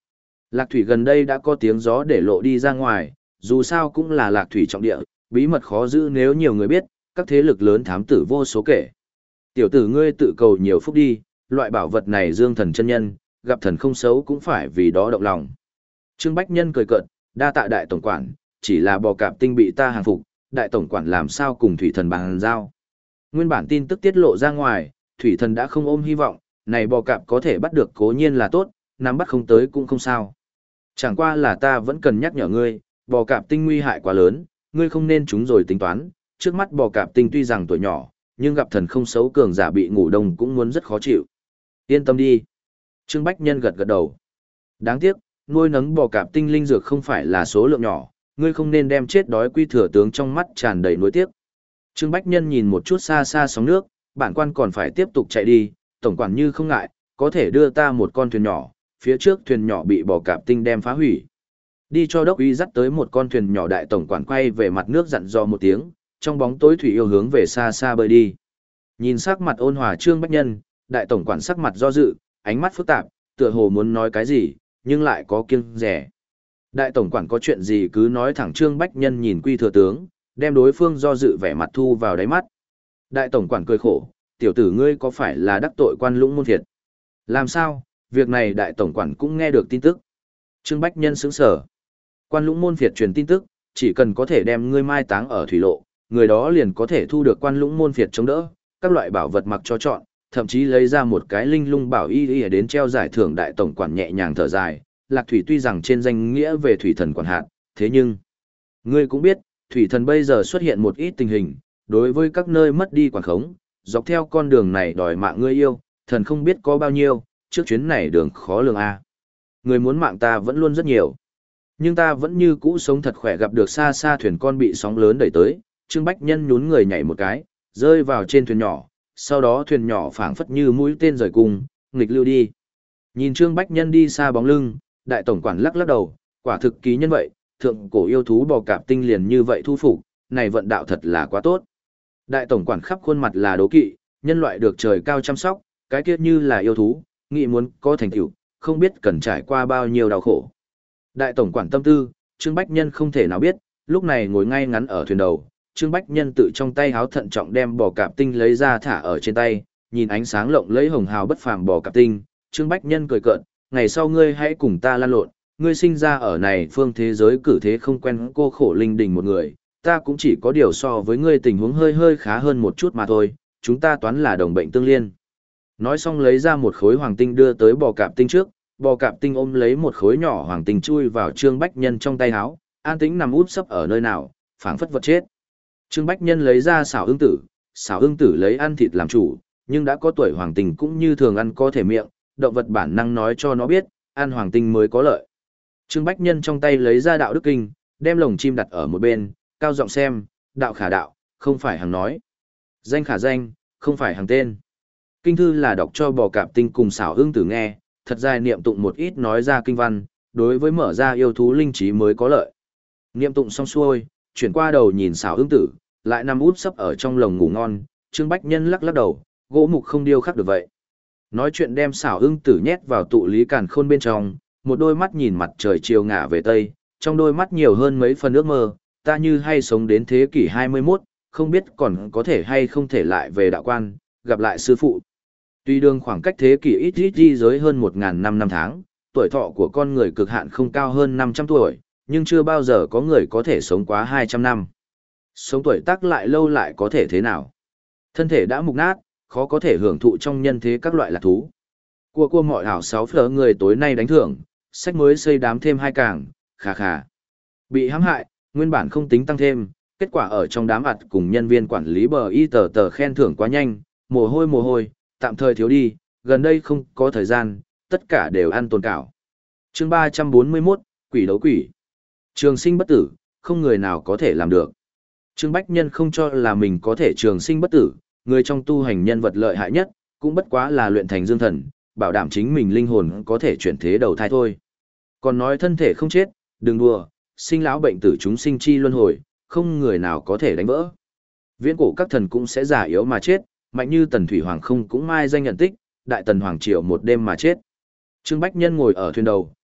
Lạc thủy gần đây đã có tiếng gió để lộ đi ra ngoài, dù sao cũng là lạc thủy trọng địa, bí mật khó giữ nếu nhiều người biết, các thế lực lớn thám tử vô số kể. Tiểu tử ngươi tự cầu nhiều phúc đi, loại bảo vật này dương thần chân nhân, gặp thần không xấu cũng phải vì đó động lòng. Trương Bách Nhân cười cợt, đa tạ đại tổng quản, chỉ là bò cạp tinh bị ta hàng phục, đại tổng quản làm sao cùng thủy thần bàn giao. Nguyên bản tin tức tiết lộ ra ngoài, thủy thần đã không ôm hy vọng, này bò cạp có thể bắt được cố nhiên là tốt, nắm bắt không tới cũng không sao. Chẳng qua là ta vẫn cần nhắc nhở ngươi, bò cạp tinh nguy hại quá lớn, ngươi không nên chúng rồi tính toán, trước mắt bò cạp tinh tuy rằng tuổi nhỏ, nhưng gặp thần không xấu cường giả bị ngủ đông cũng muốn rất khó chịu. Yên tâm đi. Trương Bách Nhân gật gật đầu. Đáng tiếc, nuôi nấng bò cạp tinh linh dược không phải là số lượng nhỏ, ngươi không nên đem chết đói quy thừa tướng trong mắt tràn đầy nuối tiếc. Trương Bách Nhân nhìn một chút xa xa sóng nước, bản quan còn phải tiếp tục chạy đi, tổng quản như không ngại, có thể đưa ta một con thuyền nhỏ, phía trước thuyền nhỏ bị bò cạp tinh đem phá hủy. Đi cho đốc uy dắt tới một con thuyền nhỏ, đại tổng quản quay về mặt nước dặn dò một tiếng, trong bóng tối thủy yêu hướng về xa xa bơi đi. Nhìn sắc mặt ôn hòa Trương Bách Nhân, đại tổng quản sắc mặt do dự, ánh mắt phức tạp, tựa hồ muốn nói cái gì, nhưng lại có kiêng dè. Đại tổng quản có chuyện gì cứ nói thẳng. Trương Bách Nhân nhìn Quy thừa tướng, đem đối phương do dự vẻ mặt thu vào đáy mắt. Đại tổng quản cười khổ, tiểu tử ngươi có phải là đắc tội Quan Lũng môn phiệt? Làm sao, việc này đại tổng quản cũng nghe được tin tức. Trương Bách Nhân sững sờ. Quan Lũng môn phiệt truyền tin tức, chỉ cần có thể đem ngươi mai táng ở thủy lộ, người đó liền có thể thu được Quan Lũng môn phiệt chống đỡ, các loại bảo vật mặc cho chọn, thậm chí lấy ra một cái linh lung bảo y y đến treo giải thưởng. Đại tổng quản nhẹ nhàng thở dài, Lạc Thủy tuy rằng trên danh nghĩa về thủy thần quản hạt, thế nhưng ngươi cũng biết, thủy thần bây giờ xuất hiện một ít tình hình, đối với các nơi mất đi quản khống, dọc theo con đường này đòi mạng ngươi yêu, thần không biết có bao nhiêu, trước chuyến này đường khó lường a. Người muốn mạng ta vẫn luôn rất nhiều, nhưng ta vẫn như cũ sống thật khỏe. Gặp được xa xa thuyền con bị sóng lớn đẩy tới, Trương Bách Nhân nhún người nhảy một cái, rơi vào trên thuyền nhỏ, sau đó thuyền nhỏ phảng phất như mũi tên rời cung, nghịch lưu đi. Nhìn Trương Bách Nhân đi xa bóng lưng, đại tổng quản lắc lắc đầu, quả thực ký nhân vậy, thượng cổ yêu thú bò cạp tinh liền như vậy thu phục, này vận đạo thật là quá tốt. Đại tổng quản khắp khuôn mặt là đố kỵ, nhân loại được trời cao chăm sóc, cái kiết như là yêu thú, nghĩ muốn có thành tựu, không biết cần trải qua bao nhiêu đau khổ. Đại tổng quản tâm tư, Trương Bách Nhân không thể nào biết, lúc này ngồi ngay ngắn ở thuyền đầu, Trương Bách Nhân tự trong tay háo thận trọng đem bò cạp tinh lấy ra thả ở trên tay, nhìn ánh sáng lộng lẫy hồng hào bất phàm bò cạp tinh, Trương Bách Nhân cười cợt, ngày sau ngươi hãy cùng ta lan lộn, ngươi sinh ra ở này phương thế giới cử thế không quen cô khổ linh đình một người, ta cũng chỉ có điều so với ngươi tình huống hơi hơi khá hơn một chút mà thôi, chúng ta toán là đồng bệnh tương liên. Nói xong lấy ra một khối hoàng tinh đưa tới bò cạp tinh trước, bò cạp tinh ôm lấy một khối nhỏ hoàng tinh chui vào Trương Bách Nhân trong tay háo, an tĩnh nằm úp sấp ở nơi nào, phảng phất vật chết. Trương Bách Nhân lấy ra xảo ưng tử, xảo ưng tử lấy ăn thịt làm chủ, nhưng đã có tuổi hoàng tinh cũng như thường ăn có thể miệng, động vật bản năng nói cho nó biết, ăn hoàng tinh mới có lợi. Trương Bách Nhân trong tay lấy ra đạo đức kinh, đem lồng chim đặt ở một bên, cao giọng xem, đạo khả đạo, không phải hàng nói. Danh khả danh, không phải hàng tên. Kinh thư là đọc cho bò cạp tinh cùng xảo ưng tử nghe, thật dài niệm tụng một ít nói ra kinh văn, đối với mở ra yêu thú linh trí mới có lợi. Niệm tụng xong xuôi, chuyển qua đầu nhìn xảo ưng tử, lại nằm út sấp ở trong lồng ngủ ngon, Trương Bách Nhân lắc lắc đầu, gỗ mục không điêu khắc được vậy. Nói chuyện đem xảo ưng tử nhét vào tụ lý càn khôn bên trong, một đôi mắt nhìn mặt trời chiều ngả về tây, trong đôi mắt nhiều hơn mấy phần ước mơ, ta như hay sống đến thế kỷ hai mươi mốt, không biết còn có thể hay không thể lại về đạo quan, gặp lại sư phụ. Tuy đường khoảng cách thế kỷ ít ít di giới hơn một nghìn năm năm tháng, tuổi thọ của con người cực hạn không cao hơn năm trăm tuổi, nhưng chưa bao giờ có người có thể sống quá hai trăm năm. Sống tuổi tác lại lâu lại có thể thế nào? Thân thể đã mục nát, khó có thể hưởng thụ trong nhân thế các loại lạc thú. Cua cua mọi ảo sáu phở người tối nay đánh thưởng, sách mới xây đám thêm hai càng, khà khà. Bị hãm hại, nguyên bản không tính tăng thêm, kết quả ở trong đám ặt cùng nhân viên quản lý bờ y tờ tờ khen thưởng quá nhanh, mồ hôi mồ hôi, tạm thời thiếu đi, gần đây không có thời gian, tất cả đều ăn tồn cảo. Chương ba trăm bốn mươi mốt, Quỷ đấu quỷ. Trường sinh bất tử, không người nào có thể làm được. Trương Bách Nhân không cho là mình có thể trường sinh bất tử, người trong tu hành nhân vật lợi hại nhất, cũng bất quá là luyện thành dương thần, bảo đảm chính mình linh hồn có thể chuyển thế đầu thai thôi. Còn nói thân thể không chết, đừng đùa, sinh lão bệnh tử chúng sinh chi luân hồi, không người nào có thể đánh vỡ. Viễn cổ các thần cũng sẽ già yếu mà chết, mạnh như Tần Thủy Hoàng không cũng mai danh nhận tích, đại tần hoàng triều một đêm mà chết. Trương Bách Nhân ngồi ở thuyền đầu,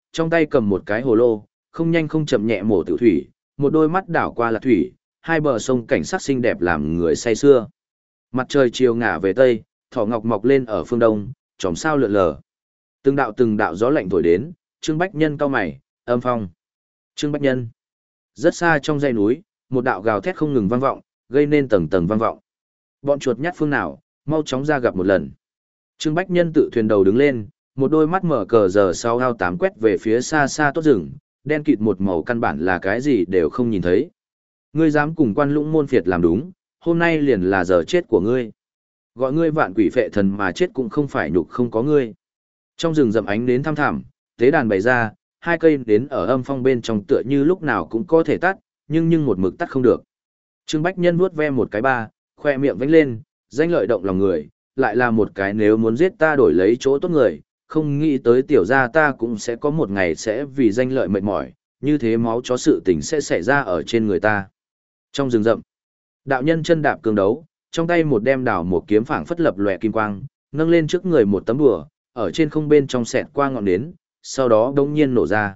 trong tay cầm một cái hồ lô, không nhanh không chậm nhẹ mổ tiểu thủy, một đôi mắt đảo qua là thủy, hai bờ sông cảnh sắc xinh đẹp làm người say sưa. Mặt trời chiều ngả về tây, thỏ ngọc mọc lên ở phương đông, chòm sao lượn lờ. Từng đạo từng đạo gió lạnh thổi đến, Trương Bách Nhân cau mày, âm phong. Trương Bách Nhân. Rất xa trong dãy núi, một đạo gào thét không ngừng vang vọng, gây nên tầng tầng vang vọng. Bọn chuột nhát phương nào, mau chóng ra gặp một lần. Trương Bách Nhân tự thuyền đầu đứng lên, một đôi mắt mở cờ giờ sau ao tám quét về phía xa xa tốt rừng, đen kịt một màu căn bản là cái gì đều không nhìn thấy. Ngươi dám cùng Quan Lũng môn phiệt làm đúng, hôm nay liền là giờ chết của ngươi. Gọi ngươi vạn quỷ phệ thần mà chết cũng không phải nhục không có ngươi. Trong rừng rậm ánh đến thăm thẳm, tế đàn bày ra, hai cây đến ở âm phong bên trong tựa như lúc nào cũng có thể tắt, nhưng nhưng một mực tắt không được. Trương Bách Nhân vuốt ve một cái ba, khoe miệng vánh lên, danh lợi động lòng người, lại là một cái nếu muốn giết ta đổi lấy chỗ tốt người, không nghĩ tới tiểu gia ta cũng sẽ có một ngày sẽ vì danh lợi mệt mỏi, như thế máu chó sự tình sẽ xảy ra ở trên người ta. Trong rừng rậm, đạo nhân chân đạp cương đấu, trong tay một đem đào một kiếm phảng phất lập lòe kim quang, nâng lên trước người một tấm đùa, ở trên không bên trong xẹt qua ngọn nến, sau đó đống nhiên nổ ra.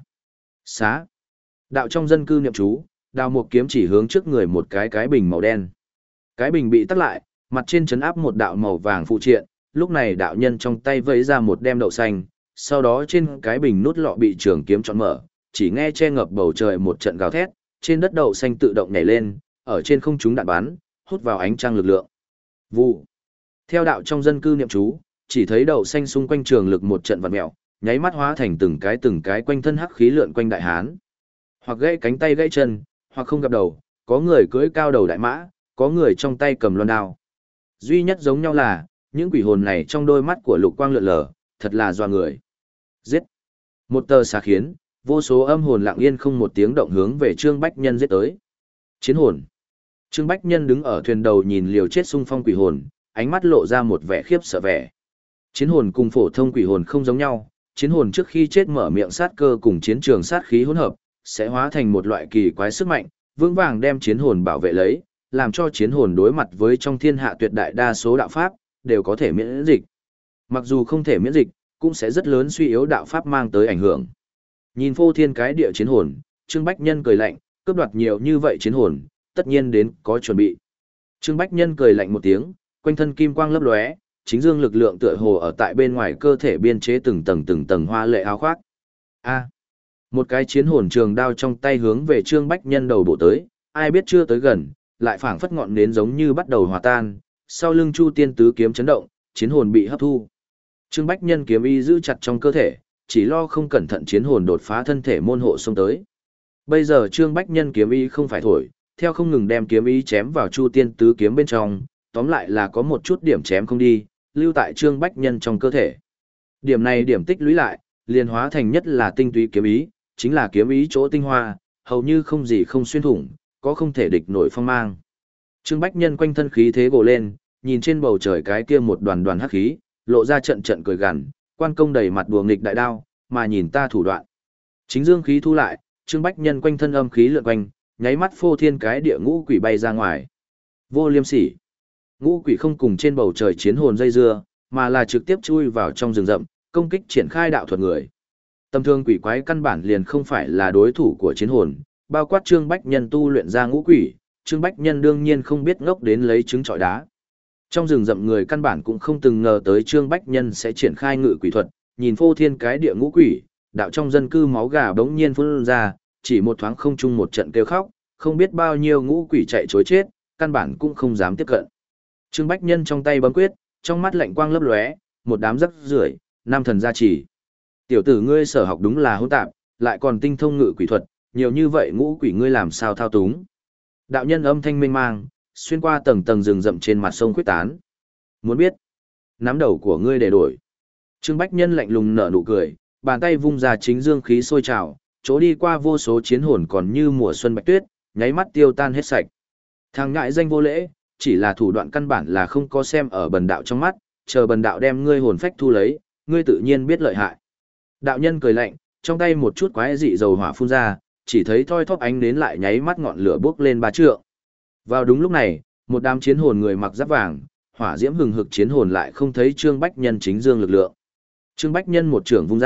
Xá. Đạo trong dân cư niệm chú, đào một kiếm chỉ hướng trước người một cái cái bình màu đen. Cái bình bị tắt lại, mặt trên chấn áp một đạo màu vàng phụ triện, lúc này đạo nhân trong tay vẫy ra một đem đậu xanh, sau đó trên cái bình nút lọ bị trường kiếm chọn mở, chỉ nghe che ngập bầu trời một trận gào thét, trên đất đậu xanh tự động nhảy lên, ở trên không trung đạn bắn, hút vào ánh trăng lực lượng. Vụ. Theo đạo trong dân cư niệm chú, chỉ thấy đậu xanh xung quanh trường lực một trận vặn mèo, nháy mắt hóa thành từng cái từng cái quanh thân hắc khí lượn quanh đại hán. Hoặc gãy cánh tay gãy chân, hoặc không gặp đầu, có người cưỡi cao đầu đại mã, có người trong tay cầm loan đao. Duy nhất giống nhau là, những quỷ hồn này trong đôi mắt của lục quang lượn lờ, thật là doa người. Giết. Một tờ xà khiến, vô số âm hồn lặng yên không một tiếng động hướng về Trương Bách Nhân giết tới. Chiến hồn. Trương Bách Nhân đứng ở thuyền đầu nhìn liều chết xung phong quỷ hồn, ánh mắt lộ ra một vẻ khiếp sợ vẻ. Chiến hồn cùng phổ thông quỷ hồn không giống nhau, chiến hồn trước khi chết mở miệng sát cơ cùng chiến trường sát khí hỗn hợp, sẽ hóa thành một loại kỳ quái sức mạnh, vững vàng đem chiến hồn bảo vệ lấy, làm cho chiến hồn đối mặt với trong thiên hạ tuyệt đại đa số đạo pháp, đều có thể miễn dịch. Mặc dù không thể miễn dịch, cũng sẽ rất lớn suy yếu đạo pháp mang tới ảnh hưởng. Nhìn phô thiên cái địa chiến hồn, Trương Bách Nhân cười lạnh, cướp đoạt nhiều như vậy chiến hồn, tất nhiên đến có chuẩn bị. Trương Bách Nhân cười lạnh một tiếng, quanh thân kim quang lấp lóe, chính dương lực lượng tựa hồ ở tại bên ngoài cơ thể biên chế từng tầng từng tầng hoa lệ áo khoác. A. Một cái chiến hồn trường đao trong tay hướng về Trương Bách Nhân đầu bổ tới, ai biết chưa tới gần, lại phảng phất ngọn nến giống như bắt đầu hòa tan, sau lưng Chu Tiên tứ kiếm chấn động, chiến hồn bị hấp thu. Trương Bách Nhân kiếm y giữ chặt trong cơ thể, chỉ lo không cẩn thận chiến hồn đột phá thân thể môn hộ xông tới. Bây giờ Trương Bách Nhân kiếm y không phải thổi, theo không ngừng đem kiếm y chém vào Chu Tiên tứ kiếm bên trong, tóm lại là có một chút điểm chém không đi, lưu tại Trương Bách Nhân trong cơ thể. Điểm này điểm tích lũy lại, liền hóa thành nhất là tinh túy kiếm ý, chính là kiếm ý chỗ tinh hoa, hầu như không gì không xuyên thủng, có không thể địch nổi phong mang. Trương Bách Nhân quanh thân khí thế gồ lên, nhìn trên bầu trời cái kia một đoàn đoàn hắc khí, lộ ra trận trận cười gằn, quan công đầy mặt đùa nghịch đại đao, mà nhìn ta thủ đoạn. Chính dương khí thu lại, Trương Bách Nhân quanh thân âm khí lượn quanh, nháy mắt phô thiên cái địa ngũ quỷ bay ra ngoài. Vô Liêm Sỉ. Ngũ quỷ không cùng trên bầu trời chiến hồn dây dưa, mà là trực tiếp chui vào trong rừng rậm, công kích triển khai đạo thuật người. Tầm thương quỷ quái căn bản liền không phải là đối thủ của chiến hồn, bao quát Trương Bách Nhân tu luyện ra ngũ quỷ, Trương Bách Nhân đương nhiên không biết ngốc đến lấy trứng trọi đá. Trong rừng rậm người căn bản cũng không từng ngờ tới Trương Bách Nhân sẽ triển khai ngự quỷ thuật, nhìn phô thiên cái địa ngũ quỷ, đạo trong dân cư máu gà bỗng nhiên phun ra, chỉ một thoáng không chung một trận kêu khóc, không biết bao nhiêu ngũ quỷ chạy trối chết, căn bản cũng không dám tiếp cận. Trương Bách Nhân trong tay bấm quyết, trong mắt lạnh quang lấp lóe, một đám rắc rưởi, nam thần gia trì. Tiểu tử ngươi sở học đúng là hỗn tạp, lại còn tinh thông ngự quỷ thuật, nhiều như vậy ngũ quỷ ngươi làm sao thao túng? Đạo nhân âm thanh mênh mang, xuyên qua tầng tầng rừng rậm trên mặt sông quyết tán. Muốn biết, nắm đầu của ngươi để đổi. Trương Bách Nhân lạnh lùng nở nụ cười, bàn tay vung ra chính dương khí sôi trào, chỗ đi qua vô số chiến hồn còn như mùa xuân bạch tuyết, nháy mắt tiêu tan hết sạch. Thằng ngại danh vô lễ, chỉ là thủ đoạn căn bản là không có xem ở bần đạo trong mắt, chờ bần đạo đem ngươi hồn phách thu lấy, ngươi tự nhiên biết lợi hại. Đạo nhân cười lạnh, trong tay một chút quái dị dầu hỏa phun ra, chỉ thấy thoi thóp ánh đến lại nháy mắt ngọn lửa bốc lên ba trượng. Vào đúng lúc này, một đám chiến hồn người mặc giáp vàng, hỏa diễm hừng hực chiến hồn lại không thấy Trương Bách Nhân chính dương lực lượng. Trương Bách Nhân một trưởng vung ra,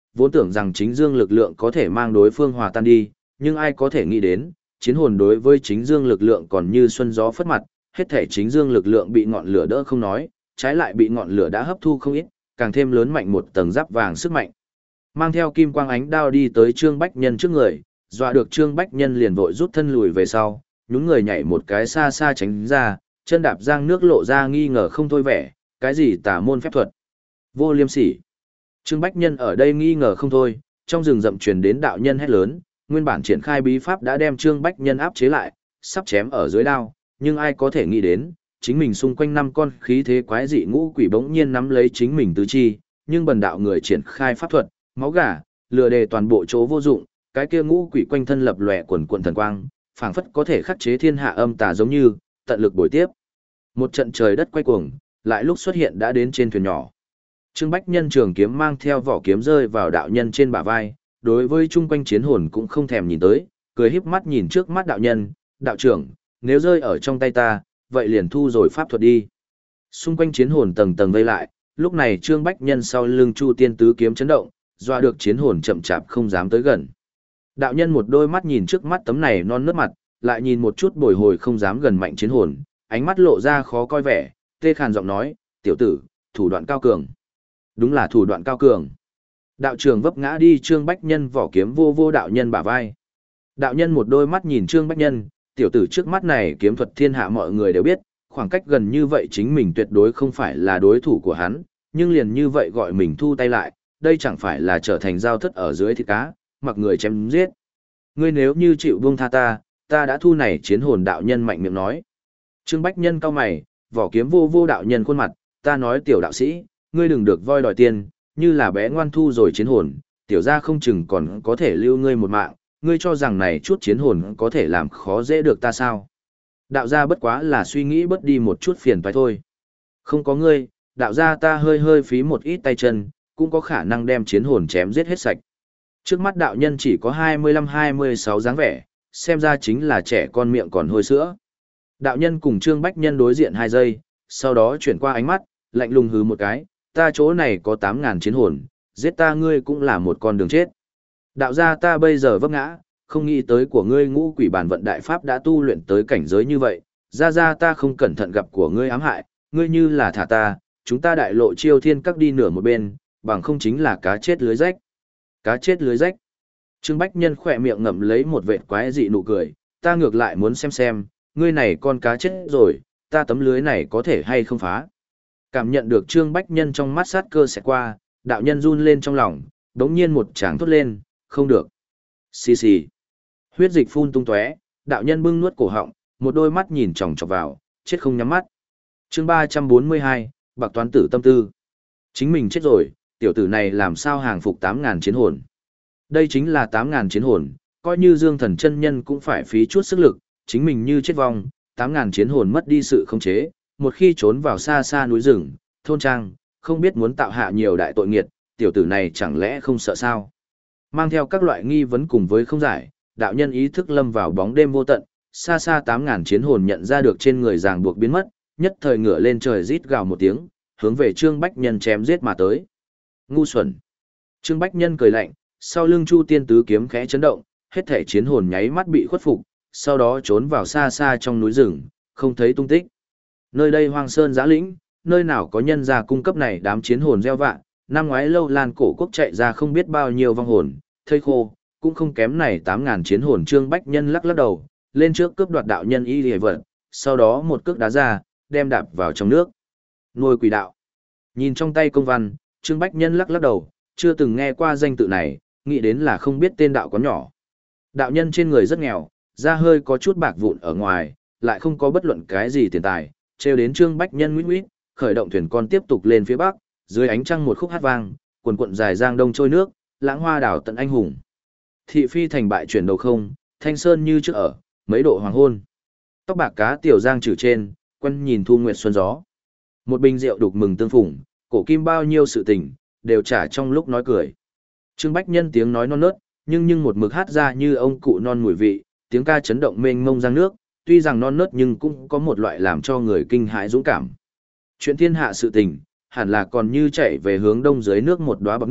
vốn tưởng rằng chính dương lực lượng có thể mang đối phương hòa tan đi, nhưng ai có thể nghĩ đến, chiến hồn đối với chính dương lực lượng còn như xuân gió phất mặt, hết thể chính dương lực lượng bị ngọn lửa đỡ không nói, trái lại bị ngọn lửa đã hấp thu không ít, càng thêm lớn mạnh một tầng giáp vàng sức mạnh. Mang theo kim quang ánh đao đi tới Trương Bách Nhân trước người, dọa được Trương Bách Nhân liền vội rút thân lùi về sau, nhún người nhảy một cái xa xa tránh ra, chân đạp giang nước lộ ra nghi ngờ không thôi vẻ, cái gì tà môn phép thuật. Vô liêm sỉ. Trương Bách Nhân ở đây nghi ngờ không thôi, trong rừng rậm truyền đến đạo nhân hét lớn, nguyên bản triển khai bí pháp đã đem Trương Bách Nhân áp chế lại, sắp chém ở dưới đao, nhưng ai có thể nghĩ đến, chính mình xung quanh năm con khí thế quái dị ngũ quỷ bỗng nhiên nắm lấy chính mình tứ chi, nhưng bần đạo người triển khai pháp thuật, máu gà, lừa đề toàn bộ chỗ vô dụng, cái kia ngũ quỷ quanh thân lập lòe quần quần thần quang, phảng phất có thể khắc chế thiên hạ âm tà giống như, tận lực bồi tiếp. Một trận trời đất quay cuồng, lại lúc xuất hiện đã đến trên thuyền nhỏ. Trương Bách Nhân trường kiếm mang theo vỏ kiếm rơi vào đạo nhân trên bả vai, đối với chung quanh chiến hồn cũng không thèm nhìn tới, cười híp mắt nhìn trước mắt đạo nhân, đạo trưởng, nếu rơi ở trong tay ta, vậy liền thu rồi pháp thuật đi. Xung quanh chiến hồn tầng tầng vây lại, lúc này Trương Bách Nhân sau lưng Chu Tiên tứ kiếm chấn động, doa được chiến hồn chậm chạp không dám tới gần. Đạo nhân một đôi mắt nhìn trước mắt tấm này non nớt mặt, lại nhìn một chút bồi hồi không dám gần mạnh chiến hồn, ánh mắt lộ ra khó coi vẻ, tê khàn giọng nói, tiểu tử, thủ đoạn cao cường. Đúng là thủ đoạn cao cường. Đạo trưởng vấp ngã đi Trương Bách Nhân vỏ kiếm vô vô đạo nhân bả vai. Đạo nhân một đôi mắt nhìn Trương Bách Nhân, tiểu tử trước mắt này kiếm thuật thiên hạ mọi người đều biết, khoảng cách gần như vậy chính mình tuyệt đối không phải là đối thủ của hắn, nhưng liền như vậy gọi mình thu tay lại, đây chẳng phải là trở thành giao thất ở dưới thịt cá, mặc người chém giết. Ngươi nếu như chịu buông tha ta, ta đã thu này chiến hồn đạo nhân mạnh miệng nói. Trương Bách Nhân cau mày, vỏ kiếm vô vô đạo nhân khuôn mặt, ta nói tiểu đạo sĩ, ngươi đừng được voi đòi tiền, như là bé ngoan thu rồi chiến hồn, tiểu gia không chừng còn có thể lưu ngươi một mạng, ngươi cho rằng này chút chiến hồn có thể làm khó dễ được ta sao? Đạo gia bất quá là suy nghĩ bớt đi một chút phiền phải thôi. Không có ngươi, đạo gia ta hơi hơi phí một ít tay chân, cũng có khả năng đem chiến hồn chém giết hết sạch. Trước mắt đạo nhân chỉ có hai mươi lăm hai mươi sáu dáng vẻ, xem ra chính là trẻ con miệng còn hôi sữa. Đạo nhân cùng Trương Bách Nhân đối diện hai giây, sau đó chuyển qua ánh mắt, lạnh lùng hứ một cái, ta chỗ này có tám ngàn chiến hồn, giết ta ngươi cũng là một con đường chết. Đạo gia ta bây giờ vấp ngã, không nghĩ tới của ngươi ngũ quỷ bản vận đại pháp đã tu luyện tới cảnh giới như vậy, ra ra ta không cẩn thận gặp của ngươi ám hại, ngươi như là thả ta, chúng ta đại lộ chiêu thiên các đi nửa một bên, bằng không chính là cá chết lưới rách. Cá chết lưới rách. Trương Bách Nhân khỏe miệng ngậm lấy một vệt quái dị nụ cười, ta ngược lại muốn xem xem, ngươi này con cá chết rồi, ta tấm lưới này có thể hay không phá. Cảm nhận được Trương Bách Nhân trong mắt sát cơ sẽ qua, đạo nhân run lên trong lòng, đống nhiên một tràng thốt lên, không được. Xì xì. Huyết dịch phun tung tóe, đạo nhân bưng nuốt cổ họng, một đôi mắt nhìn chòng chọc vào, chết không nhắm mắt. Chương ba trăm bốn mươi hai, Bạc Toán Tử tâm tư. Chính mình chết rồi, tiểu tử này làm sao hàng phục tám ngàn chiến hồn. Đây chính là tám ngàn chiến hồn, coi như Dương Thần chân nhân cũng phải phí chút sức lực, chính mình như chết vong, tám ngàn chiến hồn mất đi sự khống chế, một khi trốn vào xa xa núi rừng, thôn trang, không biết muốn tạo hạ nhiều đại tội nghiệt, tiểu tử này chẳng lẽ không sợ sao? Mang theo các loại nghi vấn cùng với không giải, đạo nhân ý thức lâm vào bóng đêm vô tận, xa xa tám ngàn chiến hồn nhận ra được trên người ràng buộc biến mất, nhất thời ngửa lên trời rít gào một tiếng, hướng về Trương Bách Nhân chém giết mà tới. Ngu xuẩn. Trương Bách Nhân cười lạnh, sau lưng Chu Tiên tứ kiếm khẽ chấn động, hết thể chiến hồn nháy mắt bị khuất phục, sau đó trốn vào xa xa trong núi rừng, không thấy tung tích. Nơi đây hoang sơn giã lĩnh, nơi nào có nhân gia cung cấp này đám chiến hồn gieo vạ, năm ngoái lâu lan cổ quốc chạy ra không biết bao nhiêu vong hồn, thây khô, cũng không kém này tám ngàn chiến hồn. Trương Bách Nhân lắc lắc đầu, lên trước cướp đoạt đạo nhân y liề vật, sau đó một cước đá ra, đem đạp vào trong nước. Nuôi quỷ đạo. Nhìn trong tay công văn, Trương Bách Nhân lắc lắc đầu, chưa từng nghe qua danh tự này, nghĩ đến là không biết tên đạo quán nhỏ. Đạo nhân trên người rất nghèo, da hơi có chút bạc vụn ở ngoài, lại không có bất luận cái gì tiền tài, trêu đến Trương Bách Nhân nguýt nguýt, khởi động thuyền con tiếp tục lên phía bắc, dưới ánh trăng một khúc hát vang, quần quận dài giang đông trôi nước, lãng hoa đảo tận anh hùng. Thị phi thành bại chuyển đầu không, thanh sơn như trước ở, mấy độ hoàng hôn. Tóc bạc cá tiểu giang trừ trên, quân nhìn thu nguyệt xuân gió. Một bình rượu đục mừng tương phùng, cổ kim bao nhiêu sự tình, đều trả trong lúc nói cười. Trương Bách Nhân tiếng nói non nớt, nhưng nhưng một mực hát ra như ông cụ non mùi vị, tiếng ca chấn động mênh mông giang nước, tuy rằng non nớt nhưng cũng có một loại làm cho người kinh hãi dũng cảm. Chuyện thiên hạ sự tình, hẳn là còn như chạy về hướng đông dưới nước một đóa bọt nước,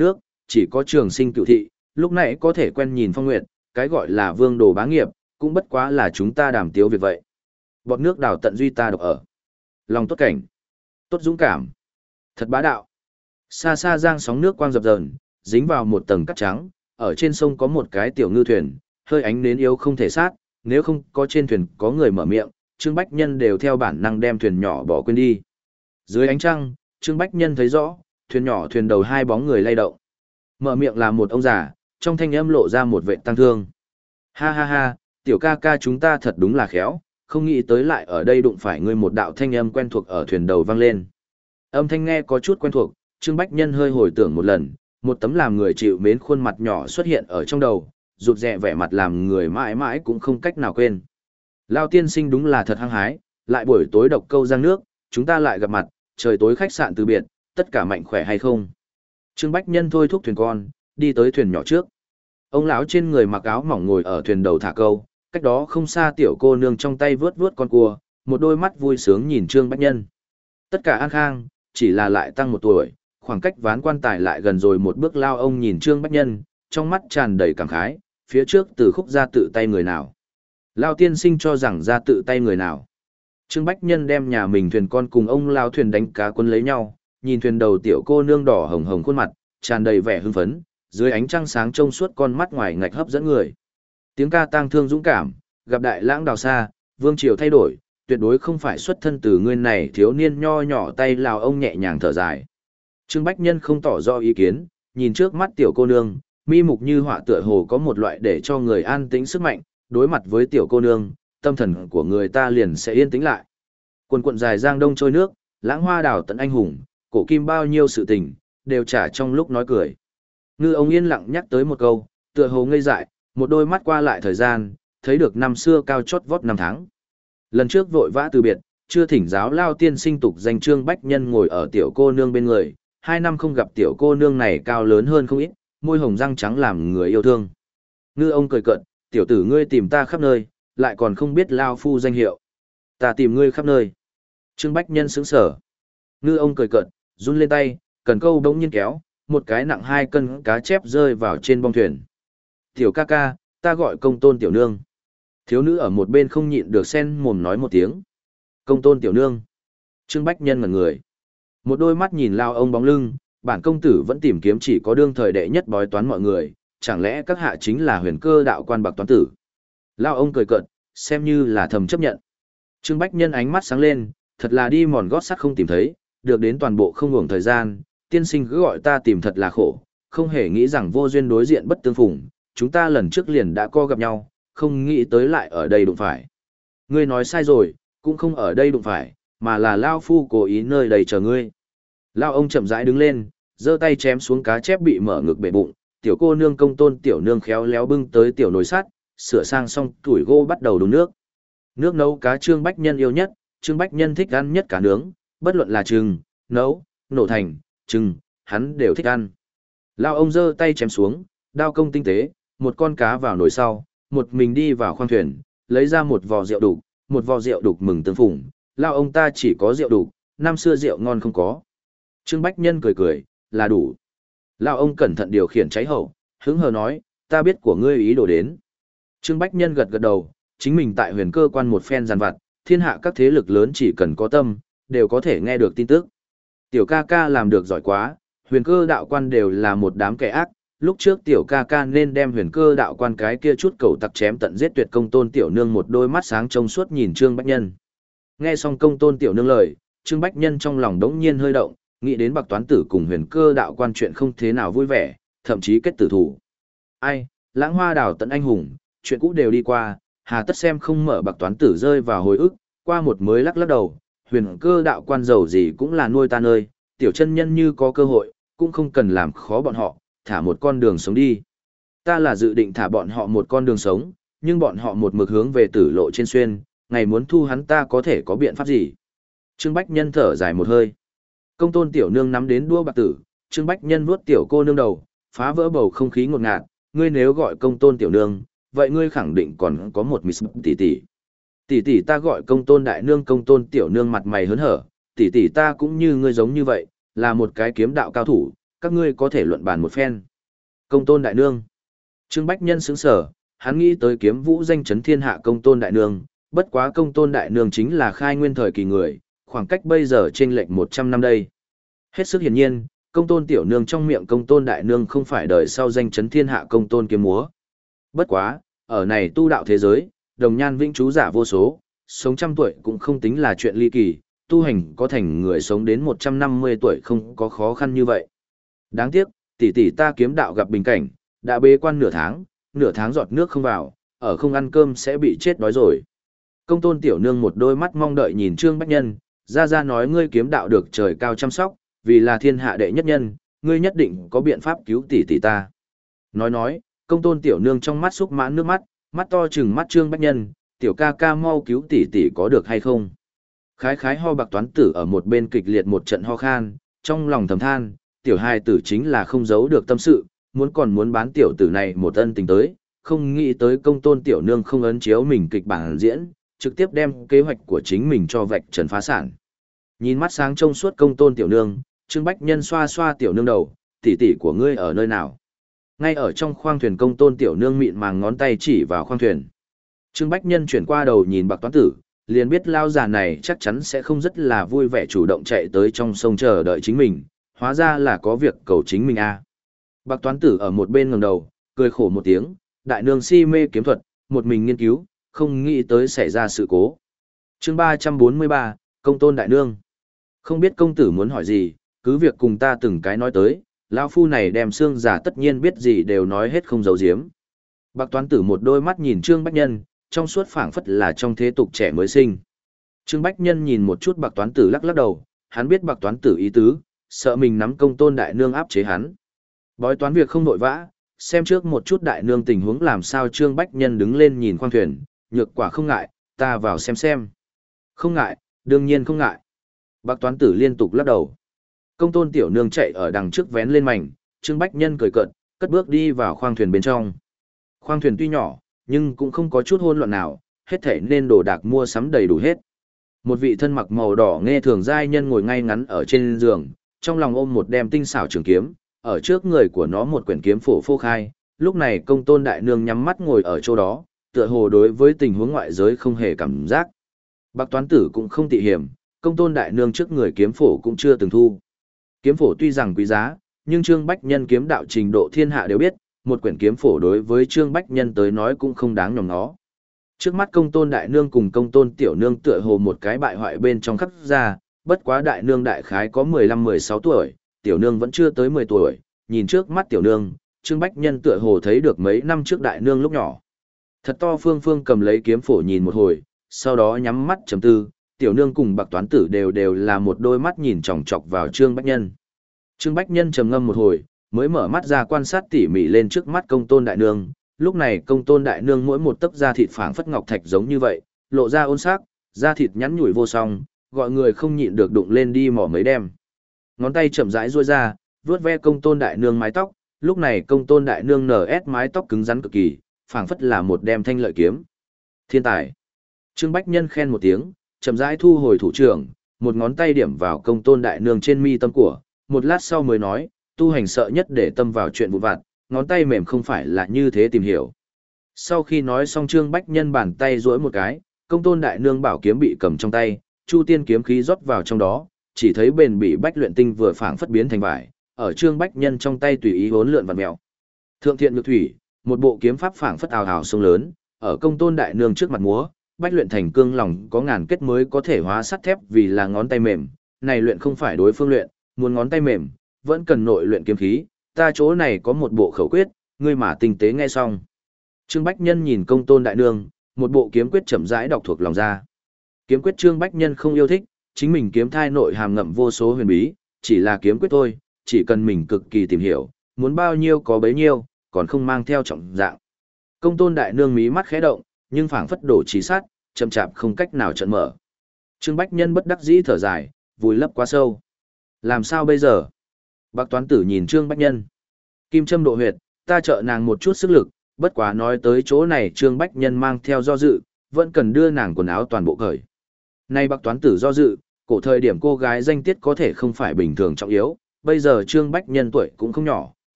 chỉ có trường sinh cựu thị, lúc nãy có thể quen nhìn phong nguyệt, cái gọi là vương đồ bá nghiệp, cũng bất quá là chúng ta đàm tiếu việc vậy. Bọt nước đào tận duy ta độc ở. Lòng tốt cảnh, tốt dũng cảm, thật bá đạo. Xa xa giang sóng nước quang dập dờn, dính vào một tầng cát trắng, ở trên sông có một cái tiểu ngư thuyền, hơi ánh nến yếu không thể sát, nếu không có trên thuyền có người mở miệng, Trương Bách Nhân đều theo bản năng đem thuyền nhỏ bỏ quên đi. Dưới ánh trăng, Trương Bách Nhân thấy rõ, thuyền nhỏ thuyền đầu hai bóng người lay động. Mở miệng là một ông già, trong thanh âm lộ ra một vệ tăng thương. Ha ha ha, tiểu ca ca chúng ta thật đúng là khéo, không nghĩ tới lại ở đây đụng phải ngươi. Một đạo thanh âm quen thuộc ở thuyền đầu vang lên. Âm thanh nghe có chút quen thuộc, Trương Bách Nhân hơi hồi tưởng một lần, một tấm làm người chịu mến khuôn mặt nhỏ xuất hiện ở trong đầu, rụt rè vẻ mặt làm người mãi mãi cũng không cách nào quên. Lao tiên sinh đúng là thật hăng hái, lại buổi tối độc câu giang nước, chúng ta lại gặp mặt, trời tối khách sạn từ biệt, tất cả mạnh khỏe hay không? Trương Bách Nhân thôi thúc thuyền con, đi tới thuyền nhỏ trước. Ông lão trên người mặc áo mỏng ngồi ở thuyền đầu thả câu, cách đó không xa tiểu cô nương trong tay vướt vướt con cua, một đôi mắt vui sướng nhìn Trương Bách Nhân. Tất cả an khang, chỉ là lại tăng một tuổi, khoảng cách ván quan tài lại gần rồi một bước. Lao ông nhìn Trương Bách Nhân, trong mắt tràn đầy cảm khái, phía trước từ khúc ra tự tay người nào. Lao tiên sinh cho rằng ra tự tay người nào. Trương Bách Nhân đem nhà mình thuyền con cùng ông Lao thuyền đánh cá quân lấy nhau, nhìn thuyền đầu tiểu cô nương đỏ hồng hồng khuôn mặt, tràn đầy vẻ hưng phấn, dưới ánh trăng sáng trông suốt con mắt ngoài ngạch hấp dẫn người. Tiếng ca tang thương dũng cảm, gặp đại lãng đào xa, vương triều thay đổi, tuyệt đối không phải xuất thân từ ngươi này thiếu niên nho nhỏ. Tay Lào ông nhẹ nhàng thở dài. Trương Bách Nhân không tỏ rõ ý kiến, nhìn trước mắt tiểu cô nương, mi mục như họa tựa hồ có một loại để cho người an tĩnh sức mạnh, đối mặt với tiểu cô nương, tâm thần của người ta liền sẽ yên tĩnh lại. Quần quận dài giang đông trôi nước, lãng hoa đảo tận anh hùng, cổ kim bao nhiêu sự tình, đều trả trong lúc nói cười. Ngư ông yên lặng nhắc tới một câu, tựa hồ ngây dại, một đôi mắt qua lại thời gian, thấy được năm xưa cao chót vót năm tháng. Lần trước vội vã từ biệt, chưa thỉnh giáo Lao tiên sinh tục danh Trương Bách Nhân ngồi ở tiểu cô nương bên người, hai năm không gặp tiểu cô nương này cao lớn hơn không ít, môi hồng răng trắng làm người yêu thương. Ngư ông cười cợt, tiểu tử ngươi tìm ta khắp nơi, lại còn không biết Lao phu danh hiệu. Ta tìm ngươi khắp nơi. Trương Bách Nhân sững sở. Ngư ông cười cợt, run lên tay, cần câu bỗng nhiên kéo, một cái nặng hai cân cá chép rơi vào trên bong thuyền. Tiểu ca ca, ta gọi công tôn tiểu nương. Thiếu nữ ở một bên không nhịn được sen mồm nói một tiếng. Công tôn tiểu nương. Trương Bách Nhân ngẩn người. Một đôi mắt nhìn Lao ông bóng lưng, bản công tử vẫn tìm kiếm chỉ có đương thời đệ nhất bói toán mọi người, chẳng lẽ các hạ chính là huyền cơ đạo quan bạc toán tử. Lao ông cười cợt, xem như là thầm chấp nhận. Trương Bách Nhân ánh mắt sáng lên, thật là đi mòn gót sắt không tìm thấy, được đến toàn bộ không hưởng thời gian, tiên sinh cứ gọi ta tìm thật là khổ, không hề nghĩ rằng vô duyên đối diện bất tương phùng, chúng ta lần trước liền đã co gặp nhau, không nghĩ tới lại ở đây đụng phải. Ngươi nói sai rồi, cũng không ở đây đụng phải, mà là Lao phu cố ý nơi đây chờ ngươi. Lao ông chậm rãi đứng lên, giơ tay chém xuống cá chép bị mở ngực bể bụng, tiểu cô nương công tôn tiểu nương khéo léo bưng tới tiểu nồi sắt, sửa sang xong củi gỗ bắt đầu đun nước. Nước nấu cá Trương Bách Nhân yêu nhất, Trương Bách Nhân thích ăn nhất cá nướng, bất luận là trừng, nấu, nổ thành, trừng, hắn đều thích ăn. Lao ông giơ tay chém xuống, đao công tinh tế, một con cá vào nồi sau, một mình đi vào khoang thuyền, lấy ra một vò rượu đục, một vò rượu đục mừng tương phùng. Lao ông ta chỉ có rượu đục, năm xưa rượu ngon không có. Trương Bách Nhân cười cười, là đủ. Lao ông cẩn thận điều khiển cháy hậu, hứng hờ nói, ta biết của ngươi ý đồ đến. Trương Bách Nhân gật gật đầu, chính mình tại huyền cơ quan một phen giàn vặt, thiên hạ các thế lực lớn chỉ cần có tâm, đều có thể nghe được tin tức. Tiểu ca ca làm được giỏi quá, huyền cơ đạo quan đều là một đám kẻ ác, lúc trước tiểu ca ca nên đem huyền cơ đạo quan cái kia chút cầu tặc chém tận giết tuyệt. Công tôn tiểu nương một đôi mắt sáng trông suốt nhìn Trương Bách Nhân. Nghe xong công tôn tiểu nương lời, Trương Bách Nhân trong lòng đống nhiên hơi động, nghĩ đến bạc toán tử cùng huyền cơ đạo quan chuyện không thế nào vui vẻ, thậm chí kết tử thủ. Ai, lãng hoa đảo tận anh hùng, chuyện cũ đều đi qua, hà tất xem không mở bạc toán tử rơi vào hồi ức, qua một mới lắc lắc đầu, huyền cơ đạo quan giàu gì cũng là nuôi ta nơi, tiểu chân nhân như có cơ hội, cũng không cần làm khó bọn họ, thả một con đường sống đi. Ta là dự định thả bọn họ một con đường sống, nhưng bọn họ một mực hướng về tử lộ trên xuyên, ngày muốn thu hắn ta có thể có biện pháp gì? Trương Bách Nhân thở dài một hơi. Công tôn tiểu nương nắm đến đua bạc tử, Trương Bách Nhân vuốt tiểu cô nương đầu, phá vỡ bầu không khí ngột ngạt, ngươi nếu gọi công tôn tiểu nương, vậy ngươi khẳng định còn có một miss tỷ tỷ. Tỷ tỷ ta gọi công tôn đại nương. Công tôn tiểu nương mặt mày hớn hở, tỷ tỷ ta cũng như ngươi giống như vậy, là một cái kiếm đạo cao thủ, các ngươi có thể luận bàn một phen. Công tôn đại nương. Trương Bách Nhân sững sở, hắn nghĩ tới kiếm vũ danh chấn thiên hạ công tôn đại nương, bất quá công tôn đại nương chính là khai nguyên thời kỳ người, khoảng cách bây giờ trên lệch một trăm năm đây. Hết sức hiển nhiên, công tôn tiểu nương trong miệng công tôn đại nương không phải đời sau danh chấn thiên hạ công tôn kiếm múa. Bất quá, ở này tu đạo thế giới, đồng nhan vĩnh chú giả vô số, sống trăm tuổi cũng không tính là chuyện ly kỳ, tu hành có thành người sống đến một trăm năm mươi tuổi không có khó khăn như vậy. Đáng tiếc, tỷ tỷ ta kiếm đạo gặp bình cảnh, đã bế quan nửa tháng, nửa tháng giọt nước không vào, ở không ăn cơm sẽ bị chết đói rồi. Công tôn tiểu nương một đôi mắt mong đợi nhìn Trương Bách Nhân, ra ra nói ngươi kiếm đạo được trời cao chăm sóc, vì là thiên hạ đệ nhất nhân, ngươi nhất định có biện pháp cứu tỷ tỷ ta. Nói nói, công tôn tiểu nương trong mắt xúc mãn nước mắt, mắt to chừng mắt Trương Bách Nhân, tiểu ca ca mau cứu tỷ tỷ có được hay không. Khái khái ho bạc toán tử ở một bên kịch liệt một trận ho khan, trong lòng thầm than, tiểu hai tử chính là không giấu được tâm sự, muốn còn muốn bán tiểu tử này một ân tình tới, không nghĩ tới công tôn tiểu nương không ấn chiếu mình kịch bản diễn, trực tiếp đem kế hoạch của chính mình cho vạch trần phá sản. Nhìn mắt sáng trông suốt công tôn tiểu nương, Trương Bách Nhân xoa xoa tiểu nương đầu, tỷ tỷ của ngươi ở nơi nào? Ngay ở trong khoang thuyền công tôn tiểu nương mịn màng ngón tay chỉ vào khoang thuyền. Trương Bách Nhân chuyển qua đầu nhìn bạc toán tử, liền biết lao già này chắc chắn sẽ không rất là vui vẻ chủ động chạy tới trong sông chờ đợi chính mình, hóa ra là có việc cầu chính mình a. À. Bạc toán tử ở một bên ngẩng đầu, cười khổ một tiếng, đại nương si mê kiếm thuật, một mình nghiên cứu, không nghĩ tới xảy ra sự cố. Chương ba trăm bốn mươi ba, công tôn đại nương. Không biết công tử muốn hỏi gì, cứ việc cùng ta từng cái nói tới, lão phu này đem xương giả tất nhiên biết gì đều nói hết không giấu giếm. Bạc toán tử một đôi mắt nhìn Trương Bách Nhân, trong suốt phảng phất là trong thế tục trẻ mới sinh. Trương Bách Nhân nhìn một chút bạc toán tử lắc lắc đầu, hắn biết bạc toán tử ý tứ, sợ mình nắm công tôn đại nương áp chế hắn. Bói toán việc không nội vã, xem trước một chút đại nương tình huống làm sao. Trương Bách Nhân đứng lên nhìn khoang thuyền, nhược quả không ngại, ta vào xem xem. Không ngại, đương nhiên không ngại. Bạc toán tử liên tục lắc đầu. Công tôn tiểu nương chạy ở đằng trước vén lên mảnh, Trương Bách Nhân cười cợt, cất bước đi vào khoang thuyền bên trong. Khoang thuyền tuy nhỏ, nhưng cũng không có chút hỗn loạn nào, hết thảy nên đồ đạc mua sắm đầy đủ hết. Một vị thân mặc màu đỏ nghe thường giai nhân ngồi ngay ngắn ở trên giường, trong lòng ôm một đem tinh xảo trường kiếm, ở trước người của nó một quyển kiếm phổ phô khai. Lúc này công tôn đại nương nhắm mắt ngồi ở chỗ đó, tựa hồ đối với tình huống ngoại giới không hề cảm giác. Bạc toán tử cũng không tị hiểm, công tôn đại nương trước người kiếm phổ cũng chưa từng thu. Kiếm phổ tuy rằng quý giá, nhưng Trương Bách Nhân kiếm đạo trình độ thiên hạ đều biết, một quyển kiếm phổ đối với Trương Bách Nhân tới nói cũng không đáng nhòm nó. Trước mắt công tôn đại nương cùng công tôn tiểu nương tựa hồ một cái bại hoại bên trong khắc ra, bất quá đại nương đại khái có mười lăm mười sáu tuổi, tiểu nương vẫn chưa tới mười tuổi, nhìn trước mắt tiểu nương, Trương Bách Nhân tựa hồ thấy được mấy năm trước đại nương lúc nhỏ. Thật to phương phương cầm lấy kiếm phổ nhìn một hồi, sau đó nhắm mắt trầm tư, tiểu nương cùng bạc toán tử đều đều là một đôi mắt nhìn chòng chọc vào Trương Bách Nhân. Trương Bách Nhân trầm ngâm một hồi, mới mở mắt ra quan sát tỉ mỉ lên trước mắt công tôn đại nương. Lúc này công tôn đại nương mỗi một tấc da thịt phảng phất ngọc thạch giống như vậy, lộ ra ôn sắc, da thịt nhắn nhủi vô song, gọi người không nhịn được đụng lên đi mò mấy đêm. Ngón tay chậm rãi duỗi ra, vuốt ve công tôn đại nương mái tóc, lúc này công tôn đại nương nở ép mái tóc cứng rắn cực kỳ, phảng phất là một đem thanh lợi kiếm. Thiên tài. Trương Bách Nhân khen một tiếng, chậm rãi thu hồi thủ trưởng, một ngón tay điểm vào công tôn đại nương trên mi tâm của, một lát sau mới nói, tu hành sợ nhất để tâm vào chuyện vụn vặt, ngón tay mềm không phải là như thế tìm hiểu. Sau khi nói xong Trương Bách Nhân bàn tay duỗi một cái, công tôn đại nương bảo kiếm bị cầm trong tay, chu tiên kiếm khí rót vào trong đó, chỉ thấy bền bị bách luyện tinh vừa phảng phất biến thành vải, ở Trương Bách Nhân trong tay tùy ý hỗn lượn vặn mèo. Thượng thiện nhược thủy, một bộ kiếm pháp phảng phất ào ào sông lớn, ở công tôn đại nương trước mặt múa, bách luyện thành cương lòng có ngàn kết mới có thể hóa sắt thép vì là ngón tay mềm, này luyện không phải đối phương luyện, muốn ngón tay mềm, vẫn cần nội luyện kiếm khí, ta chỗ này có một bộ khẩu quyết, ngươi mà tinh tế nghe xong. Trương Bách Nhân nhìn công tôn đại nương, một bộ kiếm quyết chậm rãi đọc thuộc lòng ra. Kiếm quyết Trương Bách Nhân không yêu thích, chính mình kiếm thai nội hàm ngậm vô số huyền bí, chỉ là kiếm quyết thôi, chỉ cần mình cực kỳ tìm hiểu, muốn bao nhiêu có bấy nhiêu, còn không mang theo trọng dạng. Công tôn đại nương mí mắt khẽ động, nhưng phảng phất đổ trí sát, chậm chạp không cách nào trận mở. Trương Bách Nhân bất đắc dĩ thở dài, vùi lấp quá sâu. Làm sao bây giờ? Bạc toán tử nhìn Trương Bách Nhân. Kim châm độ huyệt, ta trợ nàng một chút sức lực, bất quá nói tới chỗ này Trương Bách Nhân mang theo do dự, vẫn cần đưa nàng quần áo toàn bộ cởi. Nay bạc toán tử do dự, cổ thời điểm cô gái danh tiết có thể không phải bình thường trọng yếu, bây giờ Trương Bách Nhân tuổi cũng không nhỏ,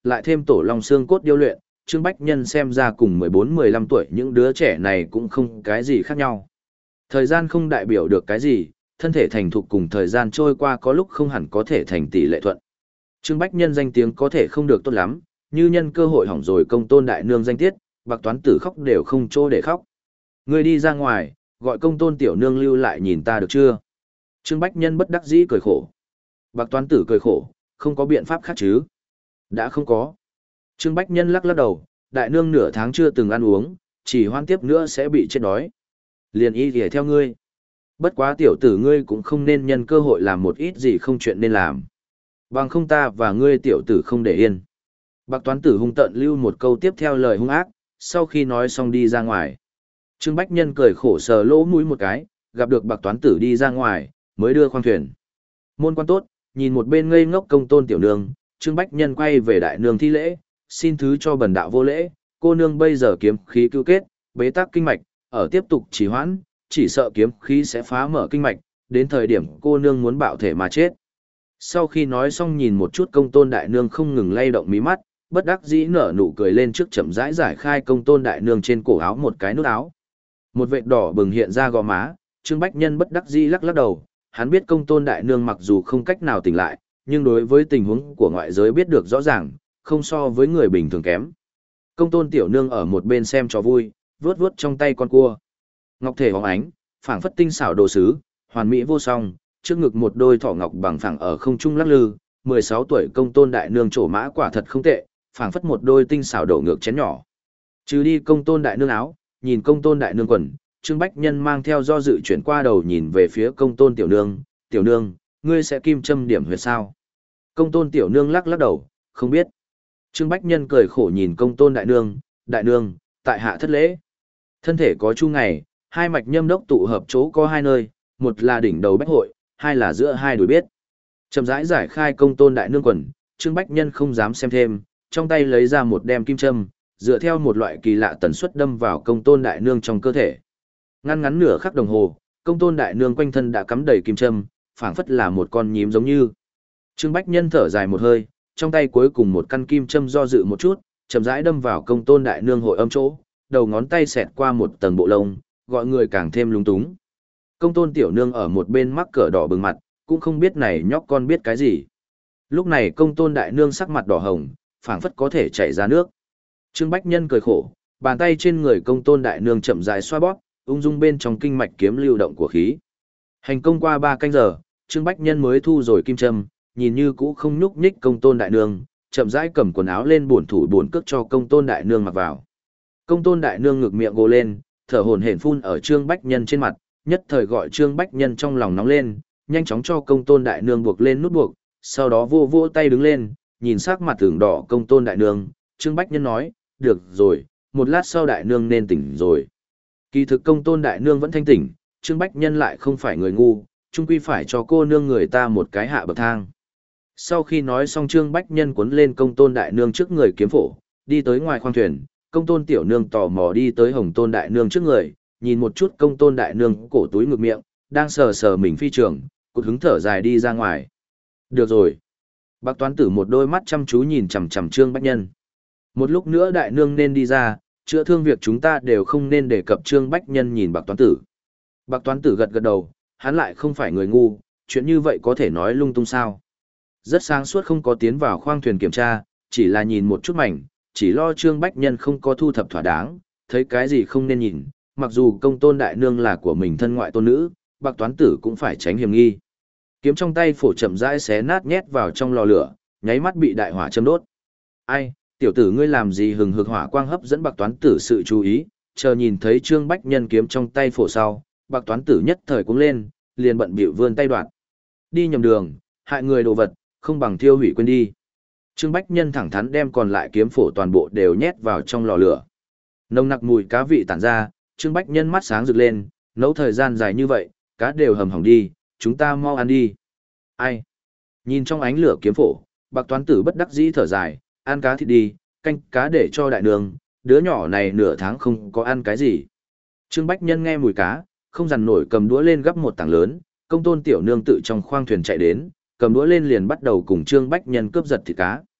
lại thêm tổ long xương cốt điêu luyện, Trương Bách Nhân xem ra cùng mười bốn mười lăm tuổi những đứa trẻ này cũng không cái gì khác nhau. Thời gian không đại biểu được cái gì, thân thể thành thục cùng thời gian trôi qua có lúc không hẳn có thể thành tỷ lệ thuận. Trương Bách Nhân danh tiếng có thể không được tốt lắm, như nhân cơ hội hỏng rồi công tôn đại nương danh tiết, Bạc Toán Tử khóc đều không chỗ để khóc. Ngươi đi ra ngoài, gọi công tôn tiểu nương lưu lại nhìn ta được chưa? Trương Bách Nhân bất đắc dĩ cười khổ. Bạc Toán Tử cười khổ, không có biện pháp khác chứ? Đã không có. Trương Bách Nhân lắc lắc đầu, đại nương nửa tháng chưa từng ăn uống, chỉ hoan tiếp nữa sẽ bị chết đói. Liền y ghề theo ngươi. Bất quá tiểu tử ngươi cũng không nên nhân cơ hội làm một ít gì không chuyện nên làm. Bằng không ta và ngươi tiểu tử không để yên. Bạc Toán Tử hung tợn lưu một câu tiếp theo lời hung ác, sau khi nói xong đi ra ngoài. Trương Bách Nhân cười khổ sờ lỗ mũi một cái, gặp được Bạc Toán Tử đi ra ngoài, mới đưa khoang thuyền. Môn quan tốt, nhìn một bên ngây ngốc công tôn tiểu nương, Trương Bách Nhân quay về đại nương thi lễ, xin thứ cho bần đạo vô lễ, cô nương bây giờ kiếm khí cứu kết, bế tắc kinh mạch, ở tiếp tục trì hoãn, chỉ sợ kiếm khí sẽ phá mở kinh mạch, đến thời điểm cô nương muốn bạo thể mà chết. Sau khi nói xong nhìn một chút công tôn đại nương không ngừng lay động mí mắt, bất đắc dĩ nở nụ cười lên trước chậm rãi giải khai công tôn đại nương trên cổ áo một cái nút áo. Một vệt đỏ bừng hiện ra gò má, Trương Bách Nhân bất đắc dĩ lắc lắc đầu, hắn biết công tôn đại nương mặc dù không cách nào tỉnh lại, nhưng đối với tình huống của ngoại giới biết được rõ ràng, không so với người bình thường kém. Công tôn tiểu nương ở một bên xem cho vui, vuốt vuốt trong tay con cua. Ngọc thể hóng ánh, phảng phất tinh xảo đồ sứ, hoàn mỹ vô song, trước ngực một đôi thỏ ngọc bằng phẳng ở không trung lắc lư, mười sáu tuổi công tôn đại nương trổ mã quả thật không tệ, phảng phất một đôi tinh xảo đổ ngược chén nhỏ. Trừ đi công tôn đại nương áo, nhìn công tôn đại nương quần, Trương Bách Nhân mang theo do dự chuyển qua đầu nhìn về phía công tôn tiểu nương, tiểu nương, ngươi sẽ kim châm điểm huyệt sao? Công tôn tiểu nương lắc lắc đầu, không biết. Trương Bách Nhân cười khổ nhìn công tôn đại nương, đại nương, tại hạ thất lễ. Thân thể có chu ngày, hai mạch nhâm đốc tụ hợp chỗ có hai nơi, một là đỉnh đầu bách hội, hai là giữa hai đùi biết. Chậm rãi giải khai công tôn đại nương quần, Trương Bách Nhân không dám xem thêm, trong tay lấy ra một đem kim châm, dựa theo một loại kỳ lạ tần suất đâm vào công tôn đại nương trong cơ thể. Ngăn ngắn nửa khắc đồng hồ, công tôn đại nương quanh thân đã cắm đầy kim châm, phảng phất là một con nhím giống như. Trương Bách Nhân thở dài một hơi, trong tay cuối cùng một căn kim châm do dự một chút, chậm rãi đâm vào công tôn đại nương hội âm chỗ, đầu ngón tay xẹt qua một tầng bộ lông, gọi người càng thêm lung túng. Công tôn tiểu nương ở một bên mắc cỡ đỏ bừng mặt, cũng không biết này nhóc con biết cái gì. Lúc này công tôn đại nương sắc mặt đỏ hồng, phảng phất có thể chảy ra nước. Trương Bách Nhân cười khổ, bàn tay trên người công tôn đại nương chậm rãi xoa bóp, ung dung bên trong kinh mạch kiếm lưu động của khí. Hành công qua ba canh giờ, Trương Bách Nhân mới thu rồi kim châm, nhìn như cũ không nhúc nhích công tôn đại nương, chậm rãi cầm quần áo lên bổn thủ bổn cước cho công tôn đại nương mặc vào. Công tôn đại nương ngực miệng gồ lên, thở hổn hển phun ở Trương Bách Nhân trên mặt, nhất thời gọi Trương Bách Nhân trong lòng nóng lên, nhanh chóng cho công tôn đại nương buộc lên nút buộc, sau đó vô vô tay đứng lên, nhìn sắc mặt tưởng đỏ công tôn đại nương, Trương Bách Nhân nói, được rồi, một lát sau đại nương nên tỉnh rồi. Kỳ thực công tôn đại nương vẫn thanh tỉnh, Trương Bách Nhân lại không phải người ngu, chung quy phải cho cô nương người ta một cái hạ bậc thang. Sau khi nói xong Trương Bách Nhân cuốn lên công tôn đại nương trước người kiếm phổ, đi tới ngoài khoang thuyền, công tôn tiểu nương tò mò đi tới hồng tôn đại nương trước người, nhìn một chút công tôn đại nương cổ túi ngực miệng, đang sờ sờ mình phi trường, cụt hứng thở dài đi ra ngoài. Được rồi. Bác Toán Tử một đôi mắt chăm chú nhìn chằm chằm Trương Bách Nhân. Một lúc nữa đại nương nên đi ra, chữa thương việc chúng ta đều không nên đề cập Trương Bách Nhân nhìn Bạc Toán Tử. Bạc Toán Tử gật gật đầu, hắn lại không phải người ngu, chuyện như vậy có thể nói lung tung sao. Rất sáng suốt không có tiến vào khoang thuyền kiểm tra, chỉ là nhìn một chút mảnh, chỉ lo Trương Bách Nhân không có thu thập thỏa đáng, thấy cái gì không nên nhìn, mặc dù công tôn đại nương là của mình thân ngoại tôn nữ, Bạc Toán Tử cũng phải tránh hiểm nghi. Kiếm trong tay phổ chậm rãi xé nát nhét vào trong lò lửa, nháy mắt bị đại hỏa châm đốt. Ai, tiểu tử ngươi làm gì hừng hực hỏa quang hấp dẫn Bạc Toán Tử sự chú ý, chờ nhìn thấy Trương Bách Nhân kiếm trong tay phổ sau, Bạc Toán Tử nhất thời cũng lên, liền bận bịu vươn tay đoạt. Đi nhầm đường, hại người đồ vật, không bằng thiêu hủy quên đi. Trương Bách Nhân thẳng thắn đem còn lại kiếm phổ toàn bộ đều nhét vào trong lò lửa. Nồng nặc mùi cá vị tản ra, Trương Bách Nhân mắt sáng rực lên, nấu thời gian dài như vậy, cá đều hầm hỏng đi, chúng ta mau ăn đi. Ai? Nhìn trong ánh lửa kiếm phổ, Bạc Toán Tử bất đắc dĩ thở dài, ăn cá thịt đi, canh cá để cho đại nương, đứa nhỏ này nửa tháng không có ăn cái gì. Trương Bách Nhân nghe mùi cá, không dằn nổi cầm đũa lên gấp một tảng lớn, công tôn tiểu nương tự trong khoang thuyền chạy đến, cầm đũa lên liền bắt đầu cùng Trương Bách Nhân cướp giật thịt cá.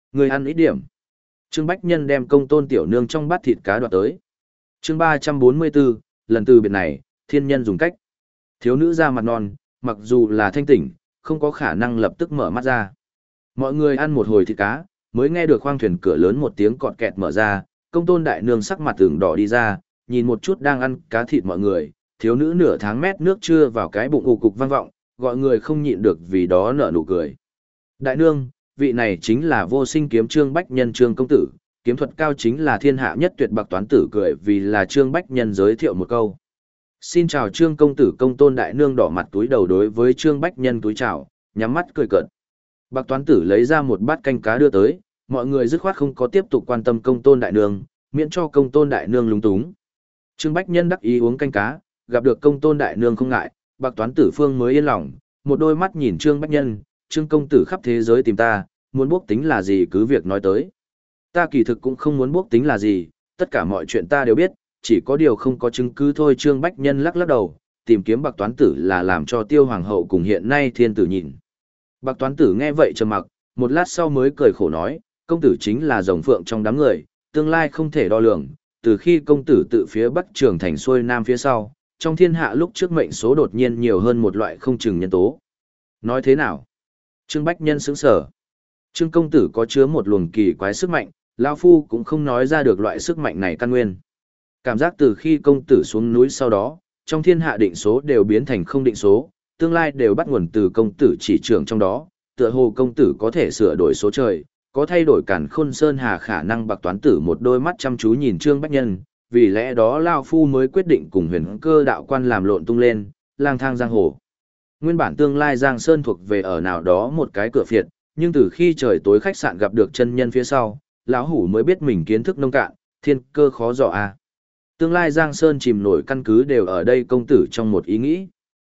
Người ăn ít điểm. Trương Bách Nhân đem công tôn tiểu nương trong bát thịt cá đoạt tới. Chương ba trăm bốn mươi bốn, lần từ biệt này, thiên nhân dùng cách. Thiếu nữ ra mặt non, mặc dù là thanh tỉnh, không có khả năng lập tức mở mắt ra. Mọi người ăn một hồi thịt cá, mới nghe được khoang thuyền cửa lớn một tiếng cọt kẹt mở ra, công tôn đại nương sắc mặt tưởng đỏ đi ra, nhìn một chút đang ăn cá thịt mọi người, thiếu nữ nửa tháng mét nước chưa vào cái bụng ù cục vang vọng, gọi người không nhịn được vì đó nở nụ cười. Đại nương, vị này chính là vô sinh kiếm Trương Bách Nhân Trương công tử, kiếm thuật cao chính là thiên hạ nhất tuyệt bạc toán tử cười vì là Trương Bách Nhân giới thiệu một câu. Xin chào Trương công tử công tôn đại nương đỏ mặt túi đầu đối với Trương Bách Nhân túi chào, nhắm mắt cười cợt. Bạc toán tử lấy ra một bát canh cá đưa tới, mọi người dứt khoát không có tiếp tục quan tâm công tôn đại nương, miễn cho công tôn đại nương lúng túng. Trương Bách Nhân đắc ý uống canh cá, gặp được công tôn đại nương không ngại, bạc toán tử phương mới yên lòng, một đôi mắt nhìn Trương Bách Nhân, Trương công tử khắp thế giới tìm ta, muốn bốc tính là gì cứ việc nói tới. Ta kỳ thực cũng không muốn bốc tính là gì, tất cả mọi chuyện ta đều biết, chỉ có điều không có chứng cứ thôi. Trương Bách Nhân lắc lắc đầu, tìm kiếm bạc toán tử là làm cho tiêu hoàng hậu cùng hiện nay thiên tử nhìn. Bạc toán tử nghe vậy trầm mặc, một lát sau mới cười khổ nói, công tử chính là rồng phượng trong đám người, tương lai không thể đo lường, từ khi công tử tự phía bắc trường thành xuôi nam phía sau, trong thiên hạ lúc trước mệnh số đột nhiên nhiều hơn một loại không chừng nhân tố. Nói thế nào? Trương Bách Nhân sững sở. Trương công tử có chứa một luồng kỳ quái sức mạnh, lão phu cũng không nói ra được loại sức mạnh này căn nguyên. Cảm giác từ khi công tử xuống núi sau đó, trong thiên hạ định số đều biến thành không định số, tương lai đều bắt nguồn từ công tử chỉ trưởng trong đó, tựa hồ công tử có thể sửa đổi số trời, có thay đổi càn khôn sơn hà khả năng. Bạc toán tử một đôi mắt chăm chú nhìn Trương Bách Nhân, vì lẽ đó lão phu mới quyết định cùng huyền cơ đạo quan làm lộn tung lên, lang thang giang hồ. Nguyên bản tương lai Giang Sơn thuộc về ở nào đó một cái cửa phiệt, nhưng từ khi trời tối khách sạn gặp được chân nhân phía sau, lão hủ mới biết mình kiến thức nông cạn, thiên cơ khó dò a. Tương lai Giang Sơn chìm nổi căn cứ đều ở đây công tử trong một ý nghĩ.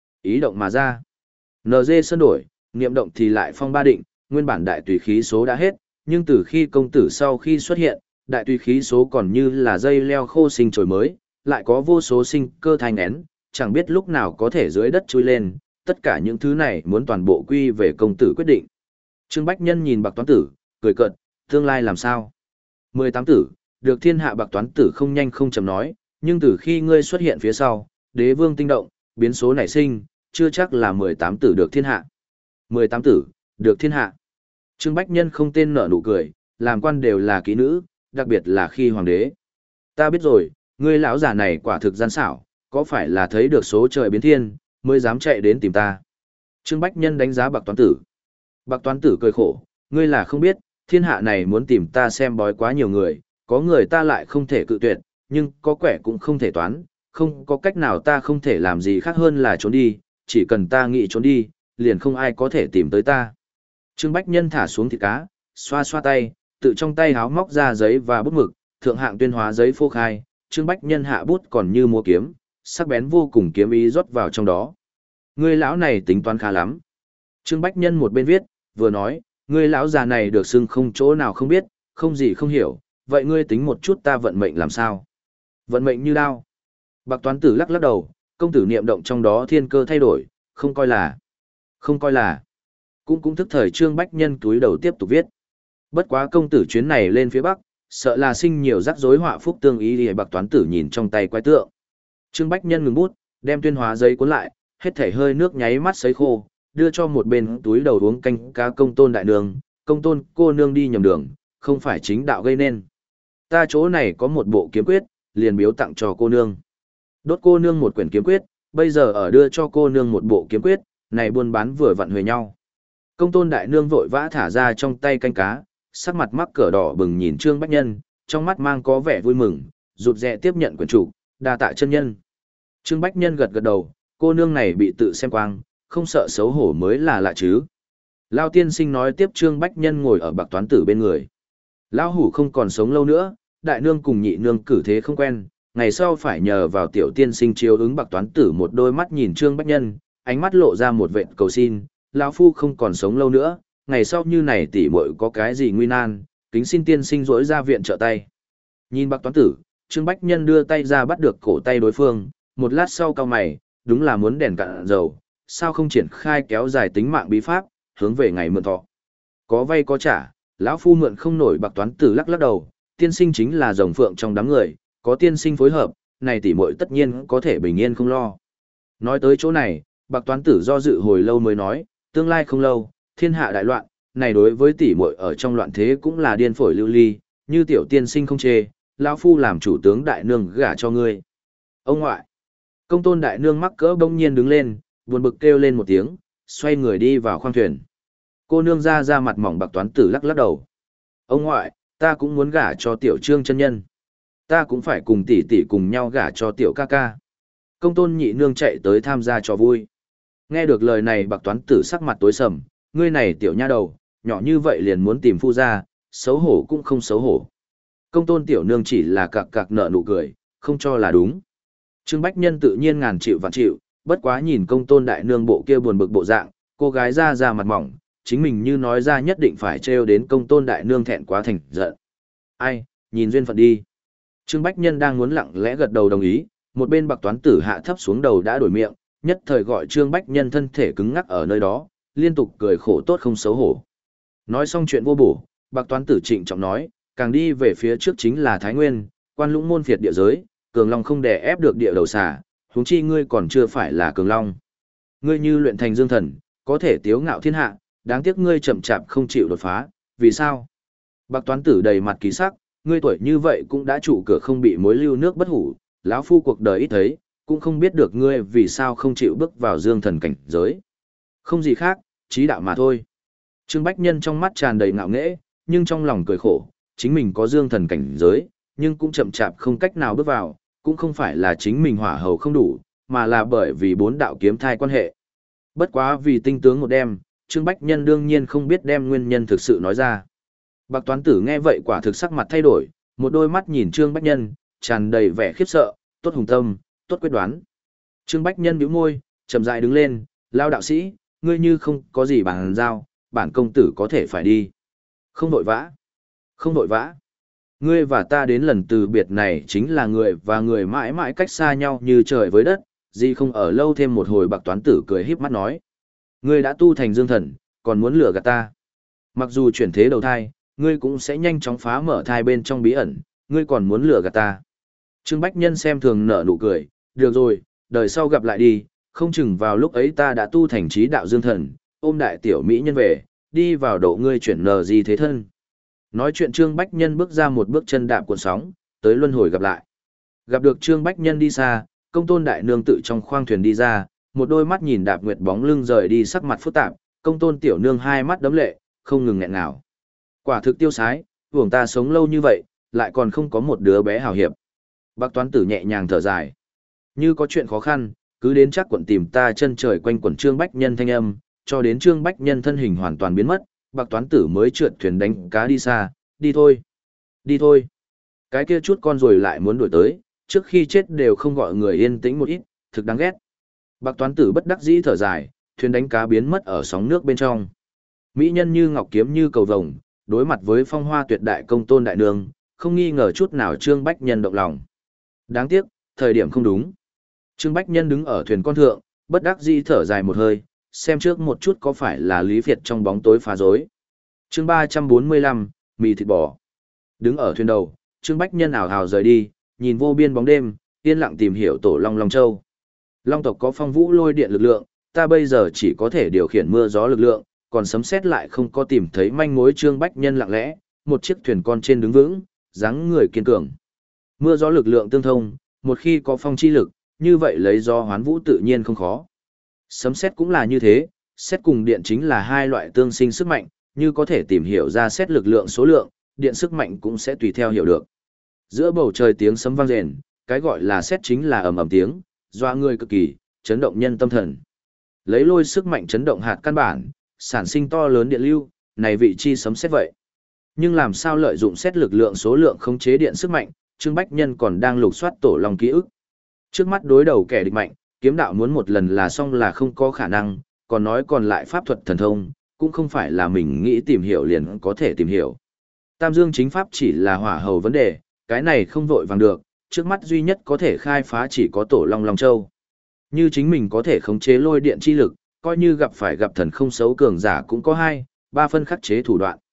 Ý động mà ra. en giê Sơn đổi, niệm động thì lại phong ba định, nguyên bản đại tùy khí số đã hết, nhưng từ khi công tử sau khi xuất hiện, đại tùy khí số còn như là dây leo khô sinh trồi mới, lại có vô số sinh cơ thai nghén, chẳng biết lúc nào có thể dưới đất chui lên, tất cả những thứ này muốn toàn bộ quy về công tử quyết định. Trương Bách Nhân nhìn bạc toán tử, cười cợt, tương lai làm sao? mười tám tử, được thiên hạ bạc toán tử không nhanh không chậm nói, nhưng từ khi ngươi xuất hiện phía sau, đế vương tinh động, biến số nảy sinh, chưa chắc là mười tám tử được thiên hạ. mười tám tử, được thiên hạ. Trương Bách Nhân không tên nở nụ cười, làm quan đều là kỹ nữ, đặc biệt là khi hoàng đế. Ta biết rồi, ngươi lão già này quả thực gian xảo, có phải là thấy được số trời biến thiên, mới dám chạy đến tìm ta. Trương Bách Nhân đánh giá bạc toán tử. Bạc toán tử cười khổ, ngươi là không biết, thiên hạ này muốn tìm ta xem bói quá nhiều người, có người ta lại không thể cự tuyệt, nhưng có quẻ cũng không thể toán, không có cách nào ta không thể làm gì khác hơn là trốn đi, chỉ cần ta nghĩ trốn đi, liền không ai có thể tìm tới ta. Trương Bách Nhân thả xuống thịt cá, xoa xoa tay, tự trong tay háo móc ra giấy và bút mực, thượng hạng tuyên hóa giấy phô khai, Trương Bách Nhân hạ bút còn như mua kiếm, sắc bén vô cùng kiếm ý rót vào trong đó. Ngươi lão này tính toán khá lắm. Trương Bách Nhân một bên viết, vừa nói, ngươi lão già này được xưng không chỗ nào không biết, không gì không hiểu, vậy ngươi tính một chút ta vận mệnh làm sao? Vận mệnh như đao. Bạc toán tử lắc lắc đầu, công tử niệm động trong đó thiên cơ thay đổi, không coi là. Không coi là. Cũng cũng thức thời Trương Bách Nhân túi đầu tiếp tục viết. Bất quá công tử chuyến này lên phía Bắc, sợ là sinh nhiều rắc rối họa phúc tương ý thì bạc toán tử nhìn trong tay quái tượng. Trương Bách Nhân ngừng bút, đem tuyên hóa giấy cuốn lại, hết thảy hơi nước nháy mắt sấy khô, đưa cho một bên túi đầu uống canh cá công tôn đại nương, công tôn cô nương đi nhầm đường, không phải chính đạo gây nên. Ta chỗ này có một bộ kiếm quyết, liền biếu tặng cho cô nương. Đốt cô nương một quyển kiếm quyết, bây giờ ở đưa cho cô nương một bộ kiếm quyết, này buôn bán vừa vặn huề nhau. Công tôn đại nương vội vã thả ra trong tay canh cá, sắc mặt mắc cỡ đỏ bừng nhìn Trương Bách Nhân, trong mắt mang có vẻ vui mừng, rụt rè tiếp nhận quyển trục, đa tạ chân nhân. Trương Bách Nhân gật gật đầu, cô nương này bị tự xem quang, không sợ xấu hổ mới là lạ chứ. Lao tiên sinh nói tiếp. Trương Bách Nhân ngồi ở bạc toán tử bên người. Lão hủ không còn sống lâu nữa, đại nương cùng nhị nương cử thế không quen, ngày sau phải nhờ vào tiểu tiên sinh chiếu ứng. Bạc toán tử một đôi mắt nhìn Trương Bách Nhân, ánh mắt lộ ra một vệt cầu xin, lão phu không còn sống lâu nữa, ngày sau như này tỷ muội có cái gì nguy nan, kính xin tiên sinh rỗi ra viện trợ tay. Nhìn bạc toán tử, Trương Bách Nhân đưa tay ra bắt được cổ tay đối phương, một lát sau cau mày, đúng là muốn đèn cạn dầu, sao không triển khai kéo dài tính mạng bí pháp, hướng về ngày mượn thọ. Có vay có trả, Lão phu mượn không nổi. Bạc Toán Tử lắc lắc đầu, tiên sinh chính là rồng phượng trong đám người, có tiên sinh phối hợp, này tỷ muội tất nhiên có thể bình yên không lo. Nói tới chỗ này, Bạc Toán Tử do dự hồi lâu mới nói, tương lai không lâu, thiên hạ đại loạn, này đối với tỷ muội ở trong loạn thế cũng là điên phổi lưu ly, như tiểu tiên sinh không chê, lão phu làm chủ tướng đại nương gả cho ngươi. Ông ngoại. Công tôn đại nương mắc cỡ bỗng nhiên đứng lên, buồn bực kêu lên một tiếng, xoay người đi vào khoang thuyền. Cô nương ra ra mặt mỏng. Bạc Toán Tử lắc lắc đầu. Ông ngoại, ta cũng muốn gả cho tiểu trương chân nhân. Ta cũng phải cùng tỷ tỷ cùng nhau gả cho tiểu ca ca. Công tôn nhị nương chạy tới tham gia cho vui. Nghe được lời này Bạc Toán Tử sắc mặt tối sầm, ngươi này tiểu nha đầu, nhỏ như vậy liền muốn tìm phu ra, xấu hổ cũng không xấu hổ. Công tôn tiểu nương chỉ là cặc cặc nở nụ cười, không cho là đúng. Trương Bách Nhân tự nhiên ngàn chịu vạn chịu, bất quá nhìn công tôn đại nương bộ kia buồn bực bộ dạng, cô gái ra ra mặt mỏng, chính mình như nói ra nhất định phải trêu đến công tôn đại nương thẹn quá thành giận. Ai, nhìn duyên phận đi. Trương Bách Nhân đang muốn lặng lẽ gật đầu đồng ý, một bên Bạc Toán Tử hạ thấp xuống đầu đã đổi miệng, nhất thời gọi Trương Bách Nhân thân thể cứng ngắc ở nơi đó, liên tục cười khổ tốt không xấu hổ. Nói xong chuyện vô bổ, Bạc Toán Tử trịnh trọng nói, càng đi về phía trước chính là Thái Nguyên, quan lũng môn phiệt địa giới, cường long không đè ép được địa đầu xà, huống chi ngươi còn chưa phải là cường long. Ngươi như luyện thành dương thần, có thể tiếu ngạo thiên hạ, đáng tiếc ngươi chậm chạp không chịu đột phá, vì sao? Bạc Toán Tử đầy mặt kỳ sắc, ngươi tuổi như vậy cũng đã trụ cửa không bị mối lưu nước bất hủ, lão phu cuộc đời ít thấy, cũng không biết được ngươi vì sao không chịu bước vào dương thần cảnh giới. Không gì khác, trí đạo mà thôi. Trương Bách Nhân trong mắt tràn đầy ngạo nghễ, nhưng trong lòng cười khổ, chính mình có dương thần cảnh giới, nhưng cũng chậm chạp không cách nào bước vào, cũng không phải là chính mình hỏa hầu không đủ, mà là bởi vì bốn đạo kiếm thai quan hệ. Bất quá vì tinh tướng một đêm, Trương Bách Nhân đương nhiên không biết đem nguyên nhân thực sự nói ra. Bạc Toán Tử nghe vậy quả thực sắc mặt thay đổi, một đôi mắt nhìn Trương Bách Nhân, tràn đầy vẻ khiếp sợ, tốt hùng tâm, tốt quyết đoán. Trương Bách Nhân bĩu môi, chậm rãi đứng lên, lao đạo sĩ, ngươi như không có gì bàn giao, bản công tử có thể phải đi. Không vội vã, không vội vã. Ngươi và ta đến lần từ biệt này chính là người và người mãi mãi cách xa nhau như trời với đất, gì không ở lâu thêm một hồi. Bạc Toán Tử cười híp mắt nói. Ngươi đã tu thành dương thần, còn muốn lừa gạt ta. Mặc dù chuyển thế đầu thai, ngươi cũng sẽ nhanh chóng phá mở thai bên trong bí ẩn, ngươi còn muốn lừa gạt ta. Trương Bách Nhân xem thường nở nụ cười, được rồi, đời sau gặp lại đi, không chừng vào lúc ấy ta đã tu thành trí đạo dương thần, ôm đại tiểu mỹ nhân về, đi vào độ ngươi chuyển nờ gì thế thân. Nói chuyện Trương Bách Nhân bước ra một bước chân đạp cuộn sóng, tới luân hồi gặp lại. Gặp được Trương Bách Nhân đi xa, công tôn đại nương tự trong khoang thuyền đi ra, một đôi mắt nhìn đạp nguyệt bóng lưng rời đi sắc mặt phức tạp, công tôn tiểu nương hai mắt đấm lệ, không ngừng nghẹn ngào. Quả thực tiêu sái, hưởng ta sống lâu như vậy, lại còn không có một đứa bé hào hiệp. Bác Toán Tử nhẹ nhàng thở dài. Như có chuyện khó khăn, cứ đến chắc quận tìm ta. Chân trời quanh quẩn Trương Bách Nhân thanh âm, cho đến Trương Bách Nhân thân hình hoàn toàn biến mất, Bạc Toán Tử mới trượt thuyền đánh cá đi xa, đi thôi, đi thôi. Cái kia chút con rồi lại muốn đuổi tới, trước khi chết đều không gọi người yên tĩnh một ít, thực đáng ghét. Bạc Toán Tử bất đắc dĩ thở dài, thuyền đánh cá biến mất ở sóng nước bên trong. Mỹ nhân như ngọc kiếm như cầu vồng, đối mặt với phong hoa tuyệt đại công tôn đại nương, không nghi ngờ chút nào Trương Bách Nhân động lòng. Đáng tiếc, thời điểm không đúng. Trương Bách Nhân đứng ở thuyền con thượng, bất đắc dĩ thở dài một hơi, xem trước một chút có phải là Lý Việt trong bóng tối phá rối. Chương ba trăm bốn mươi lăm, mì thịt bò. Đứng ở thuyền đầu, Trương Bách Nhân ảo hào rời đi, nhìn vô biên bóng đêm, yên lặng tìm hiểu tổ Long Long Châu. Long tộc có phong vũ lôi điện lực lượng, ta bây giờ chỉ có thể điều khiển mưa gió lực lượng, còn sấm sét lại không có tìm thấy manh mối. Trương Bách Nhân lặng lẽ, một chiếc thuyền con trên đứng vững, dáng người kiên cường. Mưa gió lực lượng tương thông, một khi có phong chi lực, như vậy lấy gió hoán vũ tự nhiên không khó. Sấm sét cũng là như thế, sét cùng điện chính là hai loại tương sinh sức mạnh, như có thể tìm hiểu ra sét lực lượng số lượng, điện sức mạnh cũng sẽ tùy theo hiểu được. Giữa bầu trời tiếng sấm vang rền, cái gọi là sét chính là ầm ầm tiếng, doa người cực kỳ, chấn động nhân tâm thần. Lấy lôi sức mạnh chấn động hạt căn bản, sản sinh to lớn điện lưu, này vị chi sấm sét vậy. Nhưng làm sao lợi dụng sét lực lượng số lượng khống chế điện sức mạnh, Trương Bách Nhân còn đang lục soát tổ Long ký ức. Trước mắt đối đầu kẻ địch mạnh, kiếm đạo muốn một lần là xong là không có khả năng, còn nói còn lại pháp thuật thần thông, cũng không phải là mình nghĩ tìm hiểu liền có thể tìm hiểu. Tam Dương chính pháp chỉ là hỏa hầu vấn đề, cái này không vội vàng được, trước mắt duy nhất có thể khai phá chỉ có tổ Long Long Châu. Như chính mình có thể khống chế lôi điện chi lực, coi như gặp phải gặp thần không xấu cường giả cũng có hai, ba phân khắc chế thủ đoạn.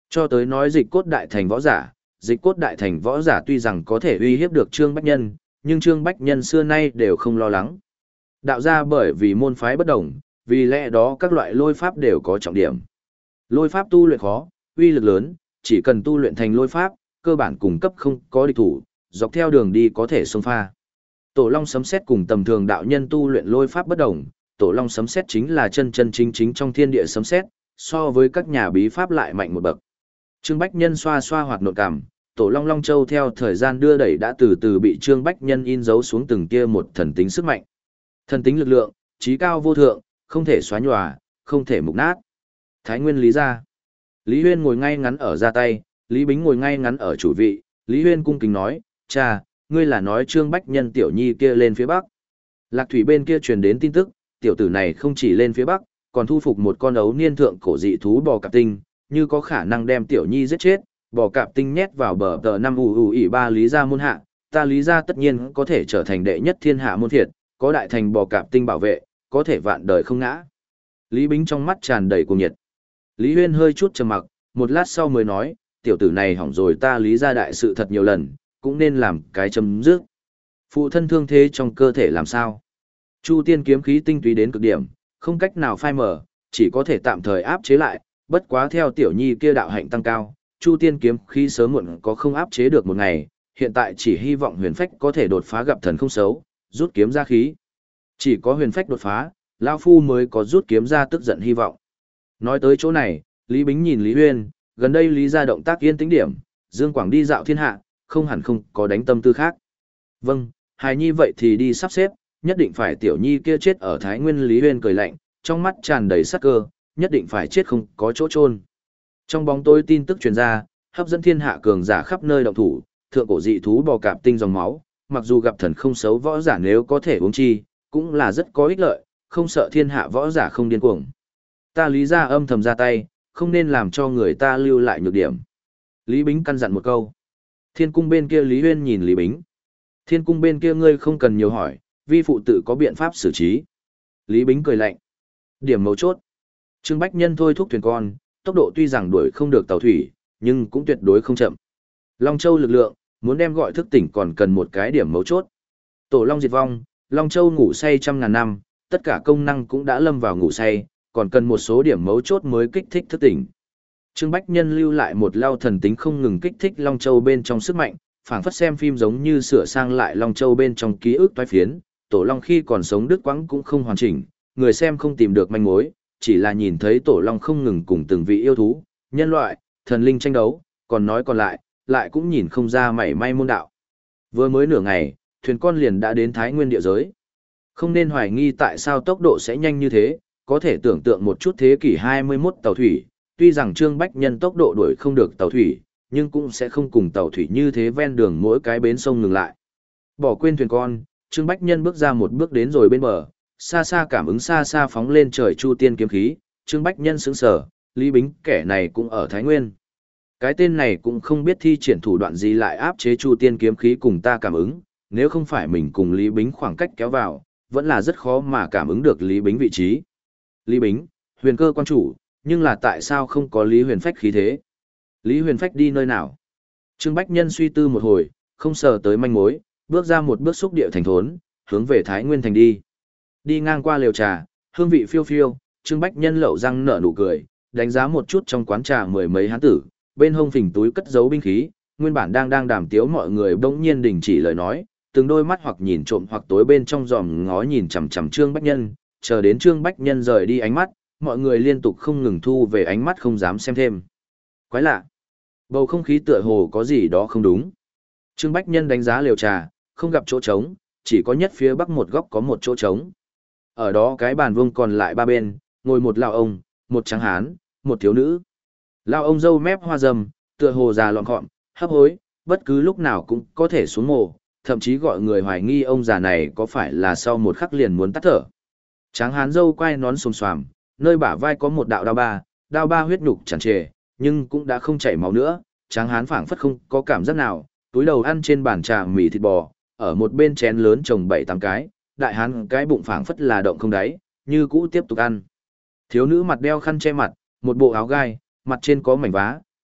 Cho tới nói dịch cốt đại thành võ giả, dịch cốt đại thành võ giả tuy rằng có thể uy hiếp được Trương Bách Nhân, nhưng Trương Bách Nhân xưa nay đều không lo lắng. Đạo ra bởi vì môn phái bất đồng, vì lẽ đó các loại lôi pháp đều có trọng điểm. Lôi pháp tu luyện khó, uy lực lớn, chỉ cần tu luyện thành lôi pháp, cơ bản cung cấp không có địch thủ, dọc theo đường đi có thể xông pha. Tổ Long sấm sét cùng tầm thường đạo nhân tu luyện lôi pháp bất đồng, Tổ Long sấm sét chính là chân chân chính chính trong thiên địa sấm sét, so với các nhà bí pháp lại mạnh một bậc. Trương Bách Nhân xoa xoa hoạt nộn cảm, Tổ Long Long Châu theo thời gian đưa đẩy đã từ từ bị Trương Bách Nhân in dấu xuống từng kia một thần tính sức mạnh. Thần tính lực lượng, trí cao vô thượng, không thể xóa nhòa, không thể mục nát. Thái Nguyên Lý gia. Lý Huyên ngồi ngay ngắn ở ra tay, Lý Bính ngồi ngay ngắn ở chủ vị, Lý Huyên cung kính nói, cha, ngươi là nói Trương Bách Nhân tiểu nhi kia lên phía bắc. Lạc Thủy bên kia truyền đến tin tức, tiểu tử này không chỉ lên phía bắc, còn thu phục một con ấu niên thượng cổ dị thú bò cạp tinh, như có khả năng đem tiểu nhi giết chết, bò cạp tinh nhét vào bờ tờ năm ù ù ỉ ba Lý gia môn hạ, ta Lý gia tất nhiên có thể trở thành đệ nhất thiên hạ môn thiệt, có đại thành bò cạp tinh bảo vệ, có thể vạn đời không ngã. Lý Bính trong mắt tràn đầy cuồng nhiệt. Lý Huyên hơi chút trầm mặc, một lát sau mới nói, tiểu tử này hỏng rồi ta Lý gia đại sự thật nhiều lần, cũng nên làm cái chấm dứt. Phụ thân thương thế trong cơ thể làm sao? Chu tiên kiếm khí tinh túy đến cực điểm, không cách nào phai mở, chỉ có thể tạm thời áp chế lại, bất quá theo tiểu nhi kia đạo hạnh tăng cao, Chu tiên kiếm khí sớm muộn có không áp chế được một ngày, hiện tại chỉ hy vọng huyền phách có thể đột phá gặp thần không xấu, rút kiếm ra khí. Chỉ có huyền phách đột phá, lão phu mới có rút kiếm ra tức giận hy vọng. Nói tới chỗ này, Lý Bính nhìn Lý Huyên, gần đây Lý gia động tác yên tĩnh điểm, Dương Quảng đi dạo thiên hạ, không hẳn không có đánh tâm tư khác. Vâng, hài nhi vậy thì đi sắp xếp, nhất định phải tiểu nhi kia chết ở Thái Nguyên. Lý Huyên cười lạnh, trong mắt tràn đầy sắc cơ, nhất định phải chết không có chỗ chôn. Trong bóng tối tin tức truyền ra, hấp dẫn thiên hạ cường giả khắp nơi động thủ, thượng cổ dị thú bò cạp tinh dòng máu, mặc dù gặp thần không xấu võ giả nếu có thể uống chi, cũng là rất có ích lợi, không sợ thiên hạ võ giả không điên cuồng. Ta Lý gia âm thầm ra tay, không nên làm cho người ta lưu lại nhược điểm. Lý Bính căn dặn một câu. Thiên cung bên kia Lý Huyên nhìn Lý Bính. Thiên cung bên kia ngươi không cần nhiều hỏi, vi phụ tự có biện pháp xử trí. Lý Bính cười lạnh. Điểm mấu chốt. Trương Bách Nhân thôi thúc thuyền con, tốc độ tuy rằng đuổi không được tàu thủy, nhưng cũng tuyệt đối không chậm. Long Châu lực lượng, muốn đem gọi thức tỉnh còn cần một cái điểm mấu chốt. Tổ Long diệt vong, Long Châu ngủ say trăm ngàn năm, tất cả công năng cũng đã lâm vào ngủ say, còn cần một số điểm mấu chốt mới kích thích thức tỉnh. Trương Bách Nhân lưu lại một lao thần tính không ngừng kích thích Long Châu bên trong sức mạnh, phảng phất xem phim giống như sửa sang lại Long Châu bên trong ký ức toái phiến, Tổ Long khi còn sống đứt quãng cũng không hoàn chỉnh, người xem không tìm được manh mối, chỉ là nhìn thấy Tổ Long không ngừng cùng từng vị yêu thú, nhân loại, thần linh tranh đấu, còn nói còn lại, lại cũng nhìn không ra mảy may môn đạo. Vừa mới nửa ngày, thuyền con liền đã đến Thái Nguyên địa giới. Không nên hoài nghi tại sao tốc độ sẽ nhanh như thế, có thể tưởng tượng một chút thế kỷ hai mươi mốt tàu thủy, tuy rằng Trương Bách Nhân tốc độ đuổi không được tàu thủy, nhưng cũng sẽ không cùng tàu thủy như thế ven đường mỗi cái bến sông ngừng lại. Bỏ quên thuyền con, Trương Bách Nhân bước ra một bước đến rồi bên bờ, xa xa cảm ứng xa xa phóng lên trời chu tiên kiếm khí, Trương Bách Nhân sững sờ, Lý Bính kẻ này cũng ở Thái Nguyên. Cái tên này cũng không biết thi triển thủ đoạn gì lại áp chế chu tiên kiếm khí cùng ta cảm ứng, nếu không phải mình cùng Lý Bính khoảng cách kéo vào, vẫn là rất khó mà cảm ứng được Lý Bính vị trí. Lý Bính, huyền cơ quan chủ, nhưng là tại sao không có Lý Huyền Phách khí thế? Lý Huyền Phách đi nơi nào? Trương Bách Nhân suy tư một hồi, không sờ tới manh mối, bước ra một bước xúc địa thành thốn, hướng về Thái Nguyên thành đi. Đi ngang qua lều trà, hương vị phiêu phiêu, Trương Bách Nhân lậu răng nở nụ cười, đánh giá một chút trong quán trà mười mấy hán tử, bên hông phình túi cất giấu binh khí, nguyên bản đang đang đàm tiếu mọi người bỗng nhiên đình chỉ lời nói, từng đôi mắt hoặc nhìn trộm hoặc tối bên trong giòm ngó nhìn chằm chằm Trương Bách Nhân, chờ đến Trương Bách Nhân rời đi ánh mắt, mọi người liên tục không ngừng thu về ánh mắt không dám xem thêm. Quái lạ, bầu không khí tựa hồ có gì đó không đúng. Trương Bách Nhân đánh giá lều trà, không gặp chỗ trống, chỉ có nhất phía bắc một góc có một chỗ trống. Ở đó cái bàn vuông còn lại ba bên, ngồi một lão ông, một tráng hán, một thiếu nữ. Lão ông râu mép hoa râm, tựa hồ già lọn gọn, hấp hối, bất cứ lúc nào cũng có thể xuống mồ, thậm chí gọi người hoài nghi ông già này có phải là sau một khắc liền muốn tắt thở. Tráng hán râu quai nón xồm xoàm, nơi bả vai có một đạo đao ba, đao ba huyết nhục tràn trề, nhưng cũng đã không chảy máu nữa, tráng hán phảng phất không có cảm giác nào, túi đầu ăn trên bàn trà mì thịt bò, ở một bên chén lớn trồng bảy tám cái, đại hán cái bụng phảng phất là động không đáy, như cũ tiếp tục ăn. Thiếu nữ mặt đeo khăn che mặt, một bộ áo gai, mặt trên có mảnh vá,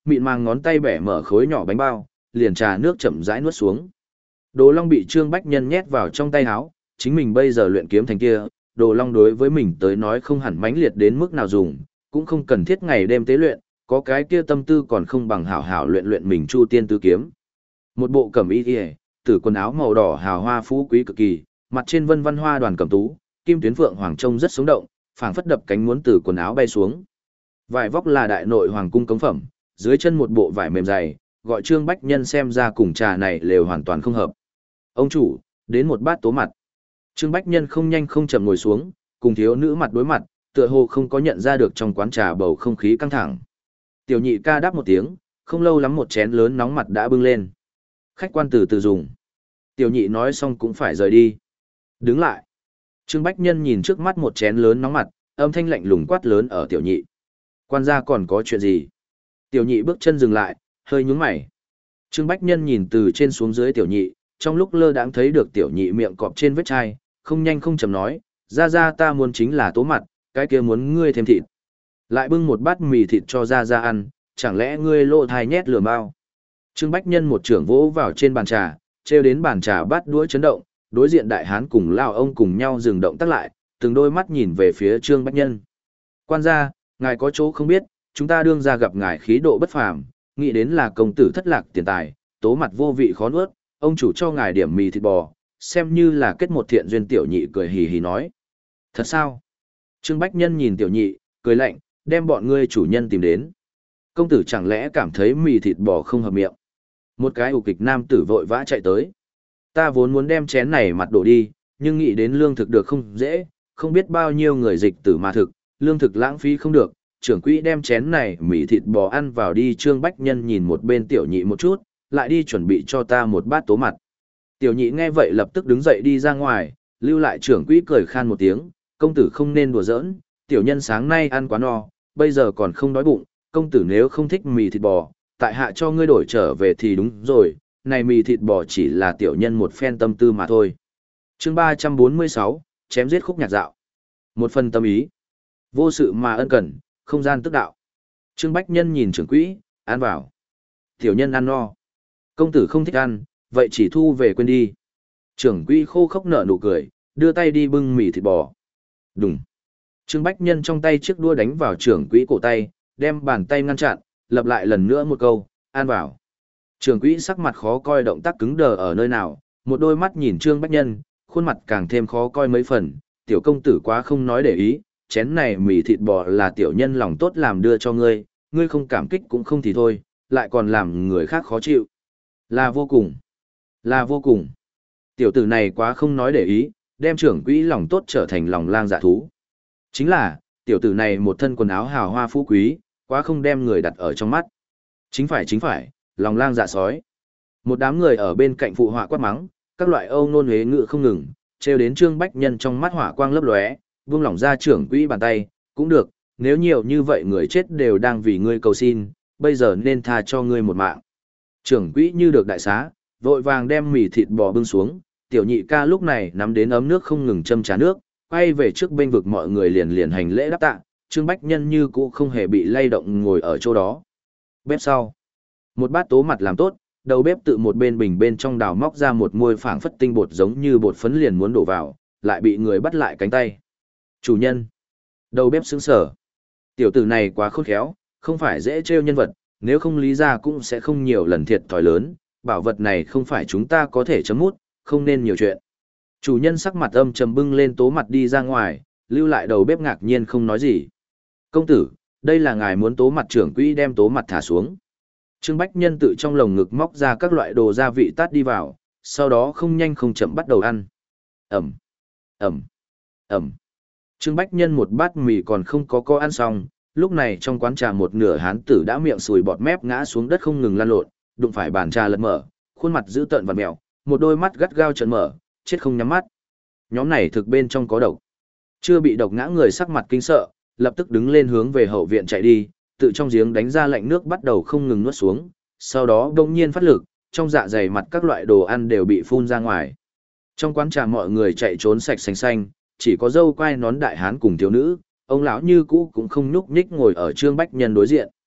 mịn màng ngón tay bẻ mở khối nhỏ bánh bao, liền trà nước chậm rãi nuốt xuống. Đồ Long bị Trương Bách Nhân nhét vào trong tay áo, chính mình bây giờ luyện kiếm thành kia, Đồ Long đối với mình tới nói không hẳn mãnh liệt đến mức nào dùng, cũng không cần thiết ngày đêm tế luyện, có cái kia tâm tư còn không bằng hảo hảo luyện luyện mình Chu Tiên Tứ kiếm. Một bộ cẩm y y, tử quần áo màu đỏ hào hoa phú quý cực kỳ, mặt trên vân văn hoa đoàn cẩm tú, kim tuyến phượng hoàng trông rất sống động, phảng phất đập cánh muốn từ quần áo bay xuống. Vải vóc là đại nội hoàng cung cống phẩm, dưới chân một bộ vải mềm dày, gọi Trương Bách Nhân xem ra cùng trà này đều hoàn toàn không hợp. Ông chủ, đến một bát tố mặt. Trương Bách Nhân không nhanh không chậm ngồi xuống, cùng thiếu nữ mặt đối mặt, tựa hồ không có nhận ra được trong quán trà bầu không khí căng thẳng. Tiểu nhị ca đáp một tiếng, không lâu lắm một chén lớn nóng mặt đã bưng lên. Khách quan từ từ dùng. Tiểu nhị nói xong cũng phải rời đi. Đứng lại. Trương Bách Nhân nhìn trước mắt một chén lớn nóng mặt, âm thanh lạnh lùng quát lớn ở tiểu nhị. Quan gia còn có chuyện gì? Tiểu nhị bước chân dừng lại, hơi nhướng mày. Trương Bách Nhân nhìn từ trên xuống dưới tiểu nhị, trong lúc lơ đãng thấy được tiểu nhị miệng cọp trên vết chai, không nhanh không chậm nói, ra ra ta muốn chính là tố mặt, cái kia muốn ngươi thêm thịt. Lại bưng một bát mì thịt cho ra ra ăn, chẳng lẽ ngươi lộ thai nhét lửa bao. Trương Bách Nhân một trưởng vỗ vào trên bàn trà, treo đến bàn trà bát đũa chấn động, đối diện đại hán cùng lao ông cùng nhau dừng động tác lại, từng đôi mắt nhìn về phía Trương Bách Nhân. Quan gia, ngài có chỗ không biết, chúng ta đương ra gặp ngài khí độ bất phàm, nghĩ đến là công tử thất lạc tiền tài, tố mặt vô vị khó nuốt, ông chủ cho ngài điểm mì thịt bò, xem như là kết một thiện duyên. Tiểu nhị cười hì hì nói. Thật sao? Trương Bách Nhân nhìn tiểu nhị, cười lạnh, đem bọn ngươi chủ nhân tìm đến. Công tử chẳng lẽ cảm thấy mì thịt bò không hợp miệng? Một cái ủ kịch nam tử vội vã chạy tới. Ta vốn muốn đem chén này mặt đổ đi, nhưng nghĩ đến lương thực được không dễ, không biết bao nhiêu người dịch tử mà thực, lương thực lãng phí không được, trưởng quỹ đem chén này mì thịt bò ăn vào đi. Trương Bách Nhân nhìn một bên tiểu nhị một chút, lại đi chuẩn bị cho ta một bát tố mặt. Tiểu nhị nghe vậy lập tức đứng dậy đi ra ngoài, lưu lại trưởng quỹ cười khan một tiếng, công tử không nên đùa giỡn, tiểu nhân sáng nay ăn quá no, bây giờ còn không đói bụng, công tử nếu không thích mì thịt bò, tại hạ cho ngươi đổi trở về thì đúng rồi, này mì thịt bò chỉ là tiểu nhân một phen tâm tư mà thôi. Chương ba trăm bốn mươi sáu, chém giết khúc nhạc dạo. Một phần tâm ý, vô sự mà ân cần, không gian tức đạo. Trương Bách Nhân nhìn trưởng quỹ, ăn vào. Tiểu nhân ăn no. Công tử không thích ăn, vậy chỉ thu về quên đi. Trưởng quỹ khô khốc nở nụ cười, đưa tay đi bưng mì thịt bò. Đùng. Trương Bách Nhân trong tay chiếc đũa đánh vào trưởng quỹ cổ tay, đem bàn tay ngăn chặn, lặp lại lần nữa một câu, ăn vào. Trưởng quỹ sắc mặt khó coi, động tác cứng đờ ở nơi nào, một đôi mắt nhìn Trương Bách Nhân, khuôn mặt càng thêm khó coi mấy phần. Tiểu công tử quá không nói để ý, chén này mì thịt bò là tiểu nhân lòng tốt làm đưa cho ngươi, ngươi không cảm kích cũng không thì thôi, lại còn làm người khác khó chịu. Là vô cùng, là vô cùng. Tiểu tử này quá không nói để ý, đem trưởng quỹ lòng tốt trở thành lòng lang dạ thú. Chính là, tiểu tử này một thân quần áo hào hoa phú quý, quá không đem người đặt ở trong mắt. Chính phải chính phải, lòng lang dạ sói. Một đám người ở bên cạnh phụ họa quát mắng, các loại âu nôn huế ngữ không ngừng, trêu đến Trương Bách Nhân trong mắt hỏa quang lấp lóe, buông lỏng ra trưởng quỹ bàn tay, cũng được, nếu nhiều như vậy người chết đều đang vì ngươi cầu xin, bây giờ nên tha cho ngươi một mạng. Trưởng quỹ như được đại xá, vội vàng đem mì thịt bò bưng xuống, tiểu nhị ca lúc này nắm đến ấm nước không ngừng châm trà nước, quay về trước bên vực mọi người liền liền hành lễ đáp tạ, Trương Bách Nhân như cũ không hề bị lay động ngồi ở chỗ đó. Bếp sau, một bát tố mặt làm tốt, đầu bếp tự một bên bình bên trong đào móc ra một muôi phảng phất tinh bột giống như bột phấn liền muốn đổ vào, lại bị người bắt lại cánh tay. Chủ nhân, đầu bếp sững sờ. Tiểu tử này quá khôn khéo, không phải dễ trêu nhân vật, nếu không lý ra cũng sẽ không nhiều lần thiệt thòi lớn, bảo vật này không phải chúng ta có thể chấm mút, không nên nhiều chuyện. Chủ nhân sắc mặt âm trầm bưng lên tố mặt đi ra ngoài, lưu lại đầu bếp ngạc nhiên không nói gì. Công tử, đây là ngài muốn tố mặt. Trưởng quỹ đem tố mặt thả xuống. Trương Bách Nhân tự trong lồng ngực móc ra các loại đồ gia vị tát đi vào, sau đó không nhanh không chậm bắt đầu ăn. Ẩm, Ẩm, Ẩm. Trương Bách Nhân một bát mì còn không có co ăn xong, lúc này trong quán trà một nửa hán tử đã miệng sùi bọt mép ngã xuống đất không ngừng lăn lộn, đụng phải bàn trà lật mở, khuôn mặt dữ tợn vặn mèo, một đôi mắt gắt gao trợn mở, chết không nhắm mắt. Nhóm này thực bên trong có độc. Chưa bị độc ngã người sắc mặt kinh sợ, lập tức đứng lên hướng về hậu viện chạy đi, tự trong giếng đánh ra lạnh nước bắt đầu không ngừng nuốt xuống, sau đó đột nhiên phát lực, trong dạ dày mặt các loại đồ ăn đều bị phun ra ngoài. Trong quán trà mọi người chạy trốn sạch sành xanh, chỉ có dâu quai nón đại hán cùng thiếu nữ, ông lão như cũ cũng không nhúc nhích ngồi ở Trương Bách Nhân đối diện.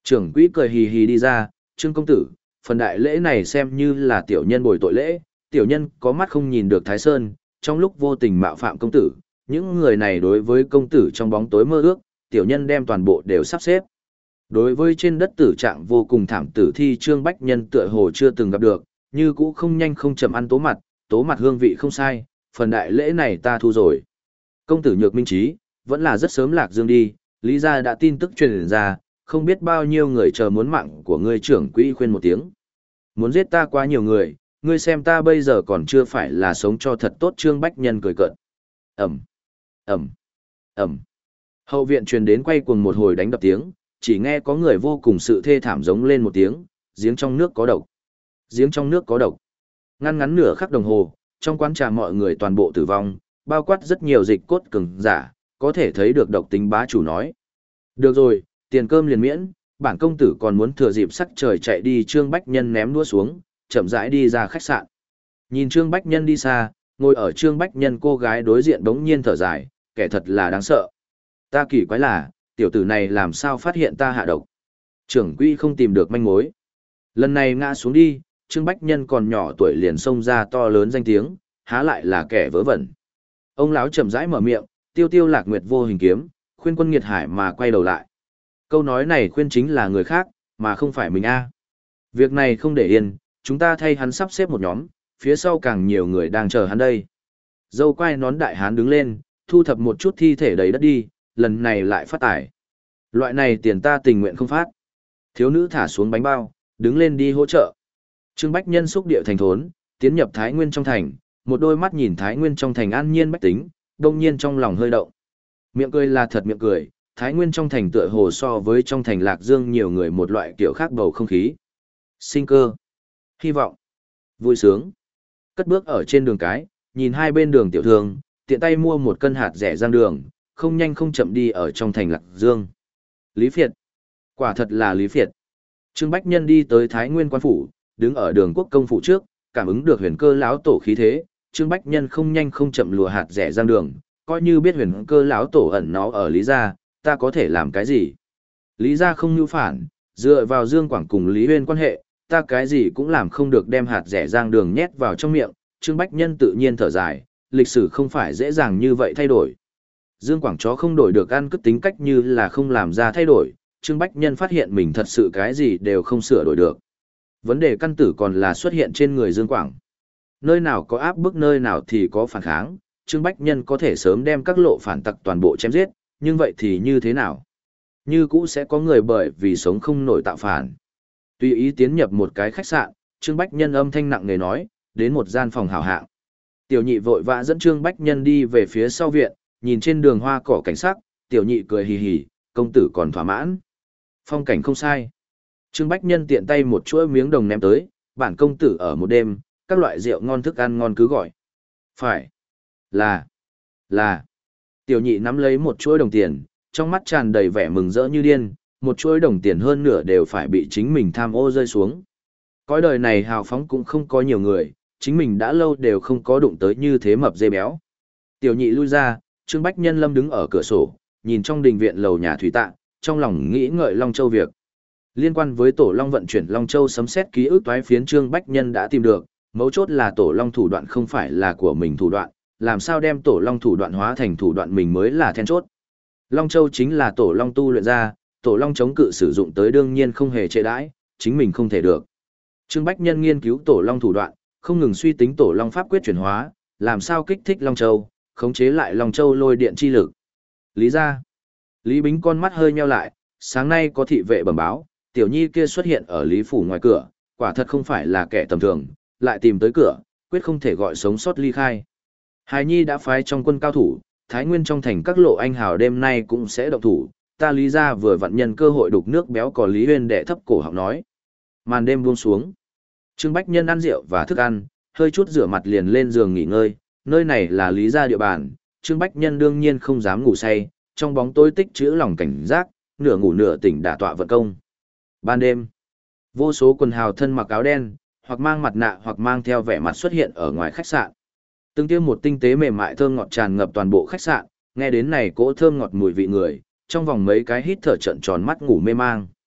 Trưởng quỹ cười hì hì đi ra, Trương công tử, phần đại lễ này xem như là tiểu nhân bồi tội lễ, tiểu nhân có mắt không nhìn được Thái Sơn, trong lúc vô tình mạo phạm công tử, những người này đối với công tử trong bóng tối mơ ước, tiểu nhân đem toàn bộ đều sắp xếp. Đối với trên đất tử trạng vô cùng thảm tử thi Trương Bách Nhân tựa hồ chưa từng gặp được, như cũ không nhanh không chậm ăn tố mặt, tố mặt hương vị không sai, phần đại lễ này ta thu rồi. Công tử Nhược Minh Trí, vẫn là rất sớm lạc dương đi, Lý gia đã tin tức truyền ra, không biết bao nhiêu người chờ muốn mạng của ngươi trưởng quỹ khuyên một tiếng. Muốn giết ta quá nhiều người, ngươi xem ta bây giờ còn chưa phải là sống cho thật tốt. Trương Bách Nhân cười cợt. Ẩm, Ẩm, Ẩm. Hậu viện truyền đến quay cuồng một hồi đánh đập tiếng, chỉ nghe có người vô cùng sự thê thảm giống lên một tiếng, giếng trong nước có độc. Giếng trong nước có độc. Ngăn ngắn nửa khắc đồng hồ, trong quán trà mọi người toàn bộ tử vong, bao quát rất nhiều dịch cốt cường giả, có thể thấy được độc tính bá chủ nói. Được rồi, tiền cơm liền miễn, bản công tử còn muốn thừa dịp sắc trời chạy đi. Trương Bách Nhân ném đũa xuống, chậm rãi đi ra khách sạn. Nhìn Trương Bách Nhân đi xa, ngồi ở Trương Bách Nhân cô gái đối diện bỗng nhiên thở dài, kẻ thật là đáng sợ. Ta kỳ quái là, tiểu tử này làm sao phát hiện ta hạ độc. Trưởng quỹ không tìm được manh mối. Lần này ngã xuống đi, Trương Bách Nhân còn nhỏ tuổi liền xông ra to lớn danh tiếng, há lại là kẻ vớ vẩn. Ông lão chậm rãi mở miệng, tiêu tiêu lạc nguyệt vô hình kiếm, khuyên quân nghiệt hải mà quay đầu lại. Câu nói này khuyên chính là người khác, mà không phải mình a. Việc này không để yên, chúng ta thay hắn sắp xếp một nhóm, phía sau càng nhiều người đang chờ hắn đây. Dâu quai nón đại hán đứng lên, thu thập một chút thi thể đầy đất đi, lần này lại phát tải. Loại này tiền ta tình nguyện không phát. Thiếu nữ thả xuống bánh bao, đứng lên đi hỗ trợ. Trương Bách Nhân xúc địa thành thốn, tiến nhập Thái Nguyên trong thành, một đôi mắt nhìn Thái Nguyên trong thành an nhiên bách tính, đông nhiên trong lòng hơi động. Miệng cười là thật miệng cười, Thái Nguyên trong thành tựa hồ so với trong thành Lạc Dương nhiều người một loại kiểu khác bầu không khí. Sinh cơ, hy vọng, vui sướng. Cất bước ở trên đường cái, nhìn hai bên đường tiểu thương, tiện tay mua một cân hạt rẻ giang đường, không nhanh không chậm đi ở trong thành Lạc Dương. Lý Phiệt, quả thật là Lý Phiệt. Trương Bách Nhân đi tới Thái Nguyên quan phủ, đứng ở đường quốc công phủ trước, cảm ứng được huyền cơ lão tổ khí thế, Trương Bách Nhân không nhanh không chậm lùa hạt rẻ giang đường, coi như biết huyền cơ lão tổ ẩn nó ở Lý gia, ta có thể làm cái gì? Lý gia không nhu phản, dựa vào Dương Quảng cùng Lý Huyên quan hệ, ta cái gì cũng làm không được, đem hạt rẻ giang đường nhét vào trong miệng. Trương Bách Nhân tự nhiên thở dài, lịch sử không phải dễ dàng như vậy thay đổi. Dương Quảng chó không đổi được ăn cất tính cách như là không làm ra thay đổi, Trương Bách Nhân phát hiện mình thật sự cái gì đều không sửa đổi được. Vấn đề căn tử còn là xuất hiện trên người Dương Quảng. Nơi nào có áp bức nơi nào thì có phản kháng, Trương Bách Nhân có thể sớm đem các lộ phản tặc toàn bộ chém giết, nhưng vậy thì như thế nào? Như cũ sẽ có người bởi vì sống không nổi tạo phản. Tùy ý tiến nhập một cái khách sạn, Trương Bách Nhân âm thanh nặng nề nói, đến một gian phòng hảo hạng. Tiểu nhị vội vã dẫn Trương Bách Nhân đi về phía sau viện, nhìn trên đường hoa cỏ cảnh sắc, tiểu nhị cười hì hì, công tử còn thỏa mãn. Phong cảnh không sai. Trương Bách Nhân tiện tay một chuỗi miếng đồng ném tới, bản công tử ở một đêm, các loại rượu ngon thức ăn ngon cứ gọi. Phải. Là. Là. Tiểu nhị nắm lấy một chuỗi đồng tiền, trong mắt tràn đầy vẻ mừng rỡ như điên, một chuỗi đồng tiền hơn nửa đều phải bị chính mình tham ô rơi xuống. Cõi đời này hào phóng cũng không có nhiều người, chính mình đã lâu đều không có đụng tới như thế mập dê béo. Tiểu nhị lui ra, Trương Bách Nhân lâm đứng ở cửa sổ, nhìn trong đình viện lầu nhà thủy tạ, trong lòng nghĩ ngợi Long Châu việc. Liên quan với Tổ Long vận chuyển Long Châu sấm xét ký ức toái phiến Trương Bách Nhân đã tìm được, mấu chốt là Tổ Long thủ đoạn không phải là của mình thủ đoạn, làm sao đem Tổ Long thủ đoạn hóa thành thủ đoạn mình mới là then chốt. Long Châu chính là Tổ Long tu luyện ra, Tổ Long chống cự sử dụng tới đương nhiên không hề trễ đãi, chính mình không thể được. Trương Bách Nhân nghiên cứu Tổ Long thủ đoạn, không ngừng suy tính Tổ Long pháp quyết chuyển hóa, làm sao kích thích Long Châu, khống chế lại Long Châu lôi điện chi lực. Lý ra. Lý Bính con mắt hơi nheo lại, sáng nay có thị vệ bẩm báo, tiểu nhi kia xuất hiện ở Lý phủ ngoài cửa, quả thật không phải là kẻ tầm thường, lại tìm tới cửa, quyết không thể gọi sống sót ly khai. Hài nhi đã phái trong quân cao thủ, Thái Nguyên trong thành các lộ anh hào đêm nay cũng sẽ động thủ, ta Lý ra vừa vặn nhân cơ hội đục nước béo có Lý Huyên đệ thấp cổ họng nói. Màn đêm buông xuống. Trương Bách Nhân ăn rượu và thức ăn, hơi chút rửa mặt liền lên giường nghỉ ngơi, nơi này là Lý gia địa bàn, Trương Bách Nhân đương nhiên không dám ngủ say, trong bóng tối tích trữ lòng cảnh giác, nửa ngủ nửa tỉnh đả tọa vận công. Ban đêm, vô số quần hào thân mặc áo đen, hoặc mang mặt nạ hoặc mang theo vẻ mặt xuất hiện ở ngoài khách sạn. Từng tiêm một tinh tế mềm mại thơm ngọt tràn ngập toàn bộ khách sạn, nghe đến này cỗ thơm ngọt mùi vị người, trong vòng mấy cái hít thở trận tròn mắt ngủ mê mang.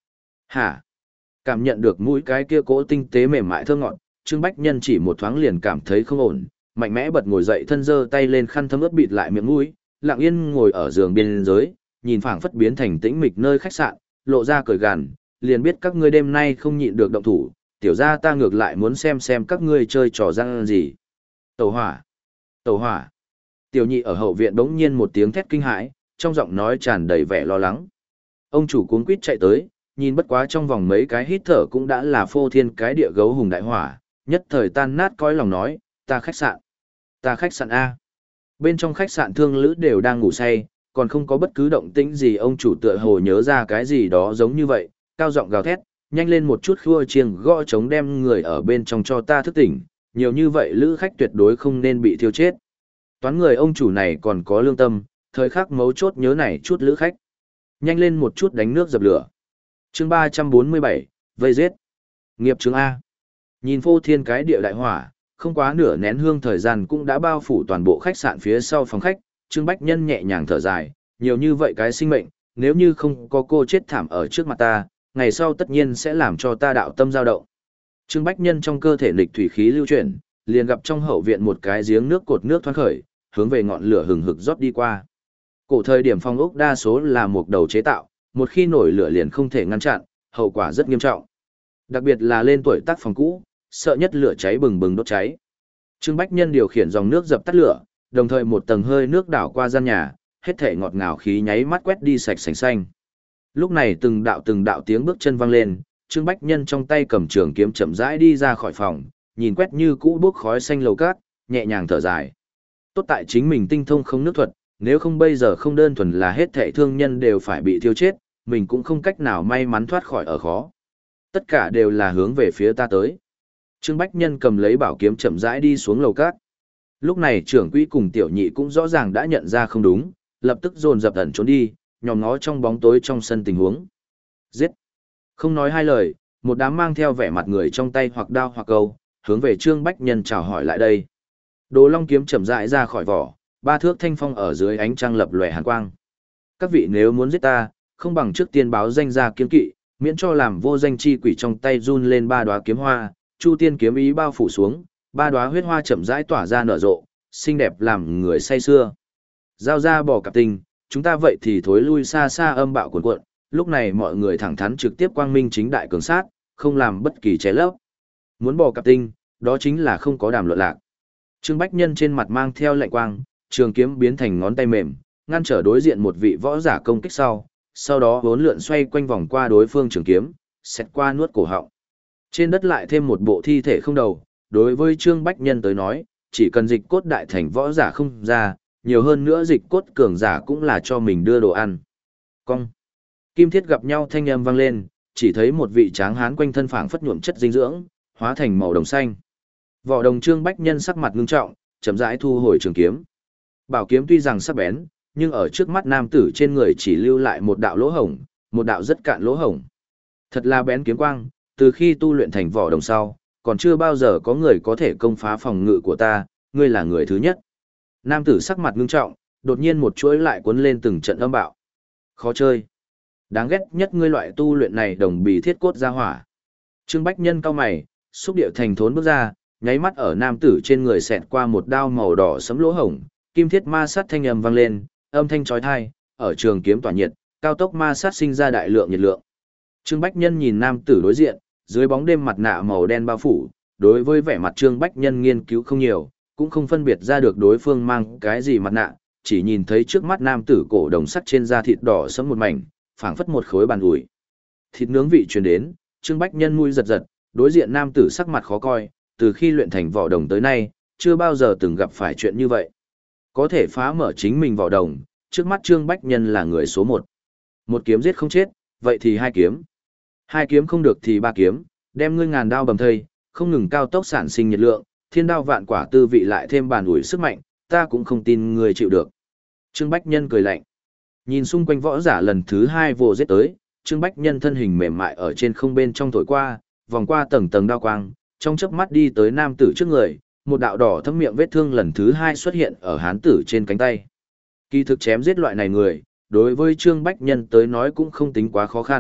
Hả? Cảm nhận được mũi cái kia cỗ tinh tế mềm mại thơ ngọt, Trương Bách Nhân chỉ một thoáng liền cảm thấy không ổn, mạnh mẽ bật ngồi dậy, thân giơ tay lên khăn thấm ướt bịt lại miệng mũi, lặng yên ngồi ở giường bên dưới, nhìn phảng phất biến thành tĩnh mịch nơi khách sạn, lộ ra cười gằn, liền biết các ngươi đêm nay không nhịn được động thủ, tiểu gia ta ngược lại muốn xem xem các ngươi chơi trò răng gì. Tẩu hỏa! Tẩu hỏa! Tiểu nhị ở hậu viện bỗng nhiên một tiếng thét kinh hãi, trong giọng nói tràn đầy vẻ lo lắng. Ông chủ cuống quýt chạy tới, nhìn bất quá trong vòng mấy cái hít thở cũng đã là phô thiên cái địa gấu hùng đại hỏa, nhất thời tan nát cõi lòng nói, ta khách sạn. Ta khách sạn A. Bên trong khách sạn thương lữ đều đang ngủ say, còn không có bất cứ động tĩnh gì, ông chủ tựa hồ nhớ ra cái gì đó giống như vậy, cao giọng gào thét, nhanh lên một chút khua chiêng gõ trống đem người ở bên trong cho ta thức tỉnh, nhiều như vậy lữ khách tuyệt đối không nên bị thiêu chết. Toán người ông chủ này còn có lương tâm, thời khắc mấu chốt nhớ này chút lữ khách. Nhanh lên một chút đánh nước dập lửa. Chương ba trăm bốn mươi bảy, vây giết. Nghiệp chứng A. Nhìn phô thiên cái địa đại hỏa, không quá nửa nén hương thời gian cũng đã bao phủ toàn bộ khách sạn phía sau phòng khách, Trương Bách Nhân nhẹ nhàng thở dài, nhiều như vậy cái sinh mệnh, nếu như không có cô chết thảm ở trước mặt ta, ngày sau tất nhiên sẽ làm cho ta đạo tâm dao động. Trương Bách Nhân trong cơ thể lịch thủy khí lưu chuyển, liền gặp trong hậu viện một cái giếng nước cột nước thoáng khởi, hướng về ngọn lửa hừng hực rót đi qua. Cổ thời điểm phong ốc đa số là một đầu chế tạo, một khi nổi lửa liền không thể ngăn chặn, hậu quả rất nghiêm trọng. Đặc biệt là lên tuổi tác phòng cũ, sợ nhất lửa cháy bừng bừng đốt cháy. Trương Bách Nhân điều khiển dòng nước dập tắt lửa, đồng thời một tầng hơi nước đảo qua gian nhà, hết thể ngọt ngào khí nháy mắt quét đi sạch sành xanh. Lúc này từng đạo từng đạo tiếng bước chân vang lên, Trương Bách Nhân trong tay cầm trường kiếm chậm rãi đi ra khỏi phòng, nhìn quét như cũ bốc khói xanh lầu cát, nhẹ nhàng thở dài. Tốt tại chính mình tinh thông không nước thuật, nếu không bây giờ không đơn thuần là hết thảy thương nhân đều phải bị thiêu chết, mình cũng không cách nào may mắn thoát khỏi ở khó. Tất cả đều là hướng về phía ta tới. Trương Bách Nhân cầm lấy bảo kiếm chậm rãi đi xuống lầu cát. Lúc này trưởng quỹ cùng tiểu nhị cũng rõ ràng đã nhận ra không đúng, lập tức dồn dập ẩn trốn đi, nhòm ngó trong bóng tối trong sân tình huống. Giết! Không nói hai lời, một đám mang theo vẻ mặt người trong tay hoặc đao hoặc câu, hướng về Trương Bách Nhân chào hỏi lại đây. Đồ Long kiếm chậm rãi ra khỏi vỏ, ba thước thanh phong ở dưới ánh trăng lập lòe hàn quang. Các vị nếu muốn giết ta, không bằng trước tiên báo danh ra kiên kỵ, miễn cho làm vô danh chi quỷ trong tay run lên ba đóa kiếm hoa, chu tiên kiếm ý bao phủ xuống, ba đóa huyết hoa chậm rãi tỏa ra nở rộ, xinh đẹp làm người say sưa. Giao ra bỏ cặp tình, chúng ta vậy thì thối lui xa xa âm bạo cuồn cuộn, lúc này mọi người thẳng thắn trực tiếp quang minh chính đại cường sát, không làm bất kỳ ché lấp. Muốn bỏ cặp tinh, đó chính là không có đàm luận lạc. Trương Bách Nhân trên mặt mang theo lạnh quang, trường kiếm biến thành ngón tay mềm, ngăn trở đối diện một vị võ giả công kích sau, sau đó vốn lượn xoay quanh vòng qua đối phương trường kiếm, xẹt qua nuốt cổ họng. Trên đất lại thêm một bộ thi thể không đầu, đối với Trương Bách Nhân tới nói, chỉ cần dịch cốt đại thành võ giả không ra, nhiều hơn nữa dịch cốt cường giả cũng là cho mình đưa đồ ăn. Cong. Kim thiết gặp nhau thanh âm vang lên, chỉ thấy một vị tráng hán quanh thân phảng phất nhuộm chất dinh dưỡng, hóa thành màu đồng xanh. Võ đồng Trương Bách Nhân sắc mặt ngưng trọng, chậm rãi thu hồi trường kiếm. Bảo kiếm tuy rằng sắc bén, nhưng ở trước mắt nam tử trên người chỉ lưu lại một đạo lỗ hổng, một đạo rất cạn lỗ hổng. Thật là bén kiếm quang, từ khi tu luyện thành võ đồng sau, còn chưa bao giờ có người có thể công phá phòng ngự của ta, ngươi là người thứ nhất. Nam tử sắc mặt ngưng trọng, đột nhiên một chuỗi lại cuốn lên từng trận âm bạo. Khó chơi. Đáng ghét nhất ngươi loại tu luyện này đồng bì thiết cốt ra hỏa. Trương Bách Nhân cau mày, xúc điệu thành thốn bước ra, nháy mắt ở nam tử trên người xẹt qua một đao màu đỏ sẫm lỗ hổng, kim thiết ma sát thanh âm vang lên, âm thanh chói tai, ở trường kiếm tỏa nhiệt, cao tốc ma sát sinh ra đại lượng nhiệt lượng. Trương Bách Nhân nhìn nam tử đối diện, dưới bóng đêm mặt nạ màu đen bao phủ, đối với vẻ mặt Trương Bách Nhân nghiên cứu không nhiều, cũng không phân biệt ra được đối phương mang cái gì mặt nạ, chỉ nhìn thấy trước mắt nam tử cổ đồng sắt trên da thịt đỏ sẫm một mảnh, phảng phất một khối bàn ủi. Thịt nướng vị truyền đến, Trương Bách Nhân mũi giật giật, đối diện nam tử sắc mặt khó coi, từ khi luyện thành võ đồng tới nay, chưa bao giờ từng gặp phải chuyện như vậy. Có thể phá mở chính mình võ đồng, trước mắt Trương Bách Nhân là người số một. Một kiếm giết không chết, vậy thì hai kiếm. Hai kiếm không được thì ba kiếm, đem ngươi ngàn đao bầm thây, không ngừng cao tốc sản sinh nhiệt lượng, thiên đao vạn quả tư vị lại thêm bàn ủi sức mạnh, ta cũng không tin ngươi chịu được. Trương Bách Nhân cười lạnh. Nhìn xung quanh võ giả lần thứ hai vồ giết tới, Trương Bách Nhân thân hình mềm mại ở trên không bên trong thổi qua, vòng qua tầng tầng đao quang, trong chớp mắt đi tới nam tử trước người, một đạo đỏ thâm miệng vết thương lần thứ hai xuất hiện ở hán tử trên cánh tay. Kỳ thực chém giết loại này người, đối với Trương Bách Nhân tới nói cũng không tính quá khó khăn,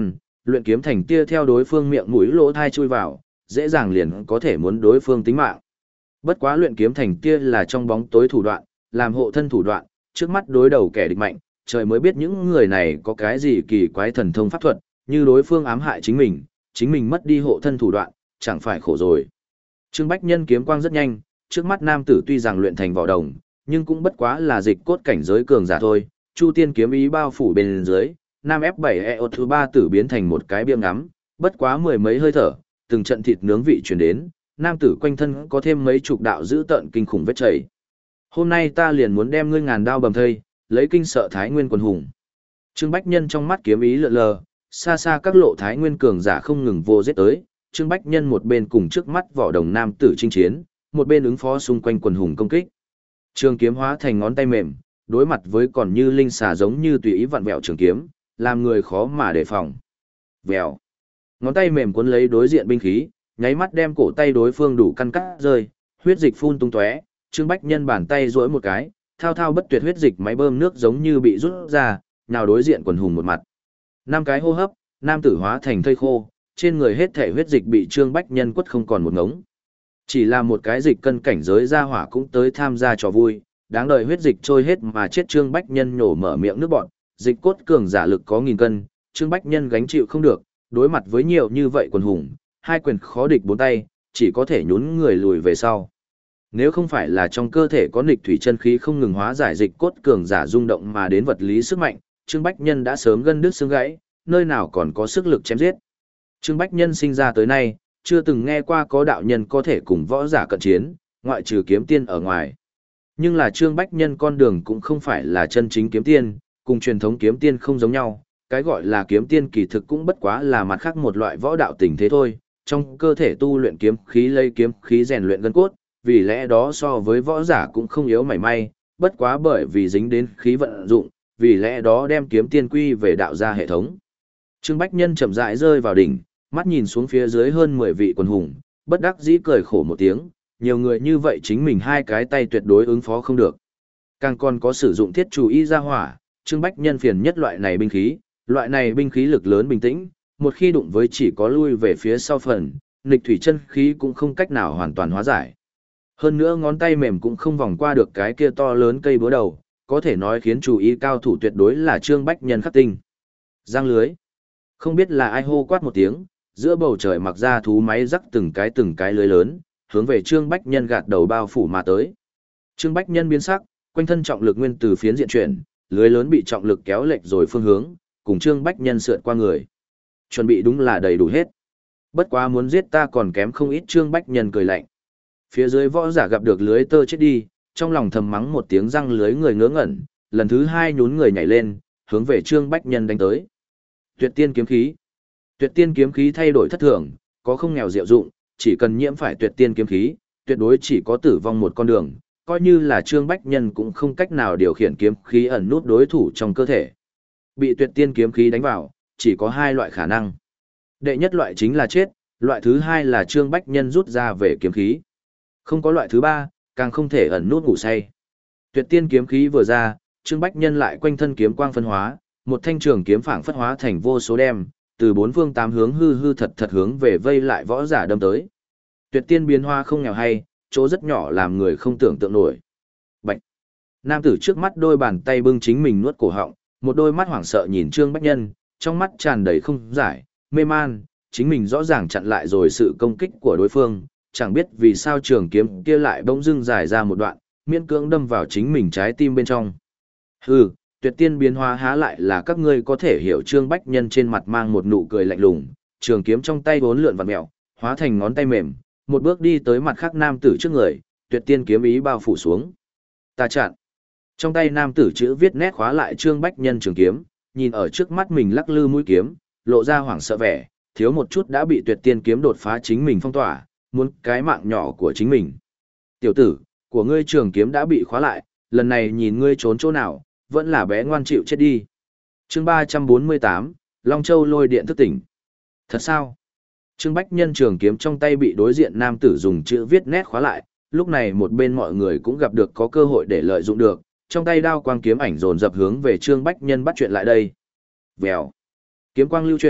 Luyện kiếm thành tia theo đối phương miệng mũi lỗ thai chui vào, dễ dàng liền có thể muốn đối phương tính mạng. Bất quá luyện kiếm thành tia là trong bóng tối thủ đoạn, làm hộ thân thủ đoạn, trước mắt đối đầu kẻ địch mạnh, trời mới biết những người này có cái gì kỳ quái thần thông pháp thuật, như đối phương ám hại chính mình, chính mình mất đi hộ thân thủ đoạn, chẳng phải khổ rồi. Trương Bách Nhân kiếm quang rất nhanh, trước mắt nam tử tuy rằng luyện thành võ đồng, nhưng cũng bất quá là dịch cốt cảnh giới cường giả thôi, Chu Tiên kiếm ý bao phủ bên dưới, nam ép bảy e o thứ ba tử biến thành một cái biếng ngắm, bất quá mười mấy hơi thở, từng trận thịt nướng vị truyền đến, nam tử quanh thân có thêm mấy chục đạo dữ tợn kinh khủng vết chảy. Hôm nay ta liền muốn đem ngươi ngàn đao bầm thây, lấy kinh sợ Thái Nguyên quần hùng. Trương Bách Nhân trong mắt kiếm ý lượn lờ, xa xa các lộ Thái Nguyên cường giả không ngừng vô giết tới, Trương Bách Nhân một bên cùng trước mắt võ đồng nam tử chinh chiến, một bên ứng phó xung quanh quần hùng công kích. Trường kiếm hóa thành ngón tay mềm, đối mặt với còn như linh xà giống như tùy ý vặn vẹo trường kiếm, làm người khó mà đề phòng. Vèo. Ngón tay mềm cuốn lấy đối diện binh khí, nháy mắt đem cổ tay đối phương đủ căn cắt rơi, huyết dịch phun tung tóe, Trương Bách Nhân bàn tay duỗi một cái, thao thao bất tuyệt huyết dịch máy bơm nước giống như bị rút ra, nào đối diện quần hùng một mặt. Năm cái hô hấp, nam tử hóa thành thây khô, trên người hết thể huyết dịch bị Trương Bách Nhân quất không còn một ngống. Chỉ là một cái dịch cân cảnh giới ra hỏa cũng tới tham gia trò vui, đáng đời huyết dịch trôi hết mà chết. Trương Bách Nhân nhổ mở miệng nước bọt, dịch cốt cường giả lực có nghìn cân, Trương Bách Nhân gánh chịu không được, đối mặt với nhiều như vậy quần hùng, hai quyền khó địch bốn tay, chỉ có thể nhún người lùi về sau. Nếu không phải là trong cơ thể có nghịch thủy chân khí không ngừng hóa giải dịch cốt cường giả rung động mà đến vật lý sức mạnh, Trương Bách Nhân đã sớm gân đứt xương gãy, nơi nào còn có sức lực chém giết. Trương Bách Nhân sinh ra tới nay, chưa từng nghe qua có đạo nhân có thể cùng võ giả cận chiến, ngoại trừ kiếm tiên ở ngoài. Nhưng là Trương Bách Nhân con đường cũng không phải là chân chính kiếm tiên, cùng truyền thống kiếm tiên không giống nhau, cái gọi là kiếm tiên kỳ thực cũng bất quá là mặt khác một loại võ đạo tình thế thôi, trong cơ thể tu luyện kiếm khí lấy kiếm khí rèn luyện gân cốt, vì lẽ đó so với võ giả cũng không yếu mảy may, bất quá bởi vì dính đến khí vận dụng, vì lẽ đó đem kiếm tiên quy về đạo gia hệ thống. Trương Bách Nhân chậm rãi rơi vào đỉnh, mắt nhìn xuống phía dưới hơn mười vị quần hùng, bất đắc dĩ cười khổ một tiếng, nhiều người như vậy chính mình hai cái tay tuyệt đối ứng phó không được. Càng còn có sử dụng thiết chủ y ra hỏa, Trương Bách Nhân phiền nhất loại này binh khí, loại này binh khí lực lớn bình tĩnh, một khi đụng với chỉ có lui về phía sau phần, nghịch thủy chân khí cũng không cách nào hoàn toàn hóa giải. Hơn nữa ngón tay mềm cũng không vòng qua được cái kia to lớn cây búa đầu, có thể nói khiến chủ ý cao thủ tuyệt đối là Trương Bách Nhân khắc tinh. Giang lưới. Không biết là ai hô quát một tiếng, giữa bầu trời mặc ra thú máy rắc từng cái từng cái lưới lớn, hướng về Trương Bách Nhân gạt đầu bao phủ mà tới. Trương Bách Nhân biến sắc, quanh thân trọng lực nguyên từ phiến diện chuyển, lưới lớn bị trọng lực kéo lệch rồi phương hướng, cùng Trương Bách Nhân sượt qua người. Chuẩn bị đúng là đầy đủ hết. Bất quá muốn giết ta còn kém không ít. Trương Bách Nhân cười lạnh. Phía dưới võ giả gặp được lưới tơ chết đi, trong lòng thầm mắng một tiếng răng lưới người ngớ ngẩn, lần thứ hai nhún người nhảy lên, hướng về Trương Bách Nhân đánh tới. Tuyệt tiên kiếm khí. Tuyệt tiên kiếm khí thay đổi thất thường, có không nghèo diệu dụng, chỉ cần nhiễm phải tuyệt tiên kiếm khí, tuyệt đối chỉ có tử vong một con đường, coi như là Trương Bách Nhân cũng không cách nào điều khiển kiếm khí ẩn nút đối thủ trong cơ thể. Bị tuyệt tiên kiếm khí đánh vào, chỉ có hai loại khả năng. Đệ nhất loại chính là chết, loại thứ hai là Trương Bách Nhân rút ra về kiếm khí. Không có loại thứ ba, càng không thể ẩn nút ngủ say. Tuyệt tiên kiếm khí vừa ra, Trương Bách Nhân lại quanh thân kiếm quang phân hóa, một thanh trường kiếm phảng phất hóa thành vô số đem, từ bốn phương tám hướng hư hư thật thật hướng về vây lại võ giả đâm tới. Tuyệt tiên biến hoa không nghèo hay, chỗ rất nhỏ làm người không tưởng tượng nổi. Bạch. Nam tử trước mắt đôi bàn tay bưng chính mình nuốt cổ họng, một đôi mắt hoảng sợ nhìn Trương Bách Nhân, trong mắt tràn đầy không giải, mê man, chính mình rõ ràng chặn lại rồi sự công kích của đối phương, chẳng biết vì sao trường kiếm kia lại bỗng dưng dài ra một đoạn, miễn cưỡng đâm vào chính mình trái tim bên trong. Hừ, tuyệt tiên biến hóa há lại là các ngươi có thể hiểu. Trương Bách Nhân trên mặt mang một nụ cười lạnh lùng, trường kiếm trong tay vốn lượn vặn mèo, hóa thành ngón tay mềm, một bước đi tới mặt khác nam tử trước người, tuyệt tiên kiếm ý bao phủ xuống. Ta chặn. Trong tay nam tử chữ viết nét khóa lại Trương Bách Nhân trường kiếm, nhìn ở trước mắt mình lắc lư mũi kiếm, lộ ra hoảng sợ vẻ, thiếu một chút đã bị tuyệt tiên kiếm đột phá chính mình phong tỏa, muốn cái mạng nhỏ của chính mình. Tiểu tử, của ngươi trường kiếm đã bị khóa lại, lần này nhìn ngươi trốn chỗ nào, vẫn là bé ngoan chịu chết đi. Chương ba trăm bốn mươi tám, Long Châu lôi điện thức tỉnh. Thật sao? Trương Bách Nhân trường kiếm trong tay bị đối diện nam tử dùng chữ viết nét khóa lại, lúc này một bên mọi người cũng gặp được có cơ hội để lợi dụng được, trong tay đao quang kiếm ảnh dồn dập hướng về Trương Bách Nhân bắt chuyện lại đây. Vèo. Kiếm quang lưu chuyển,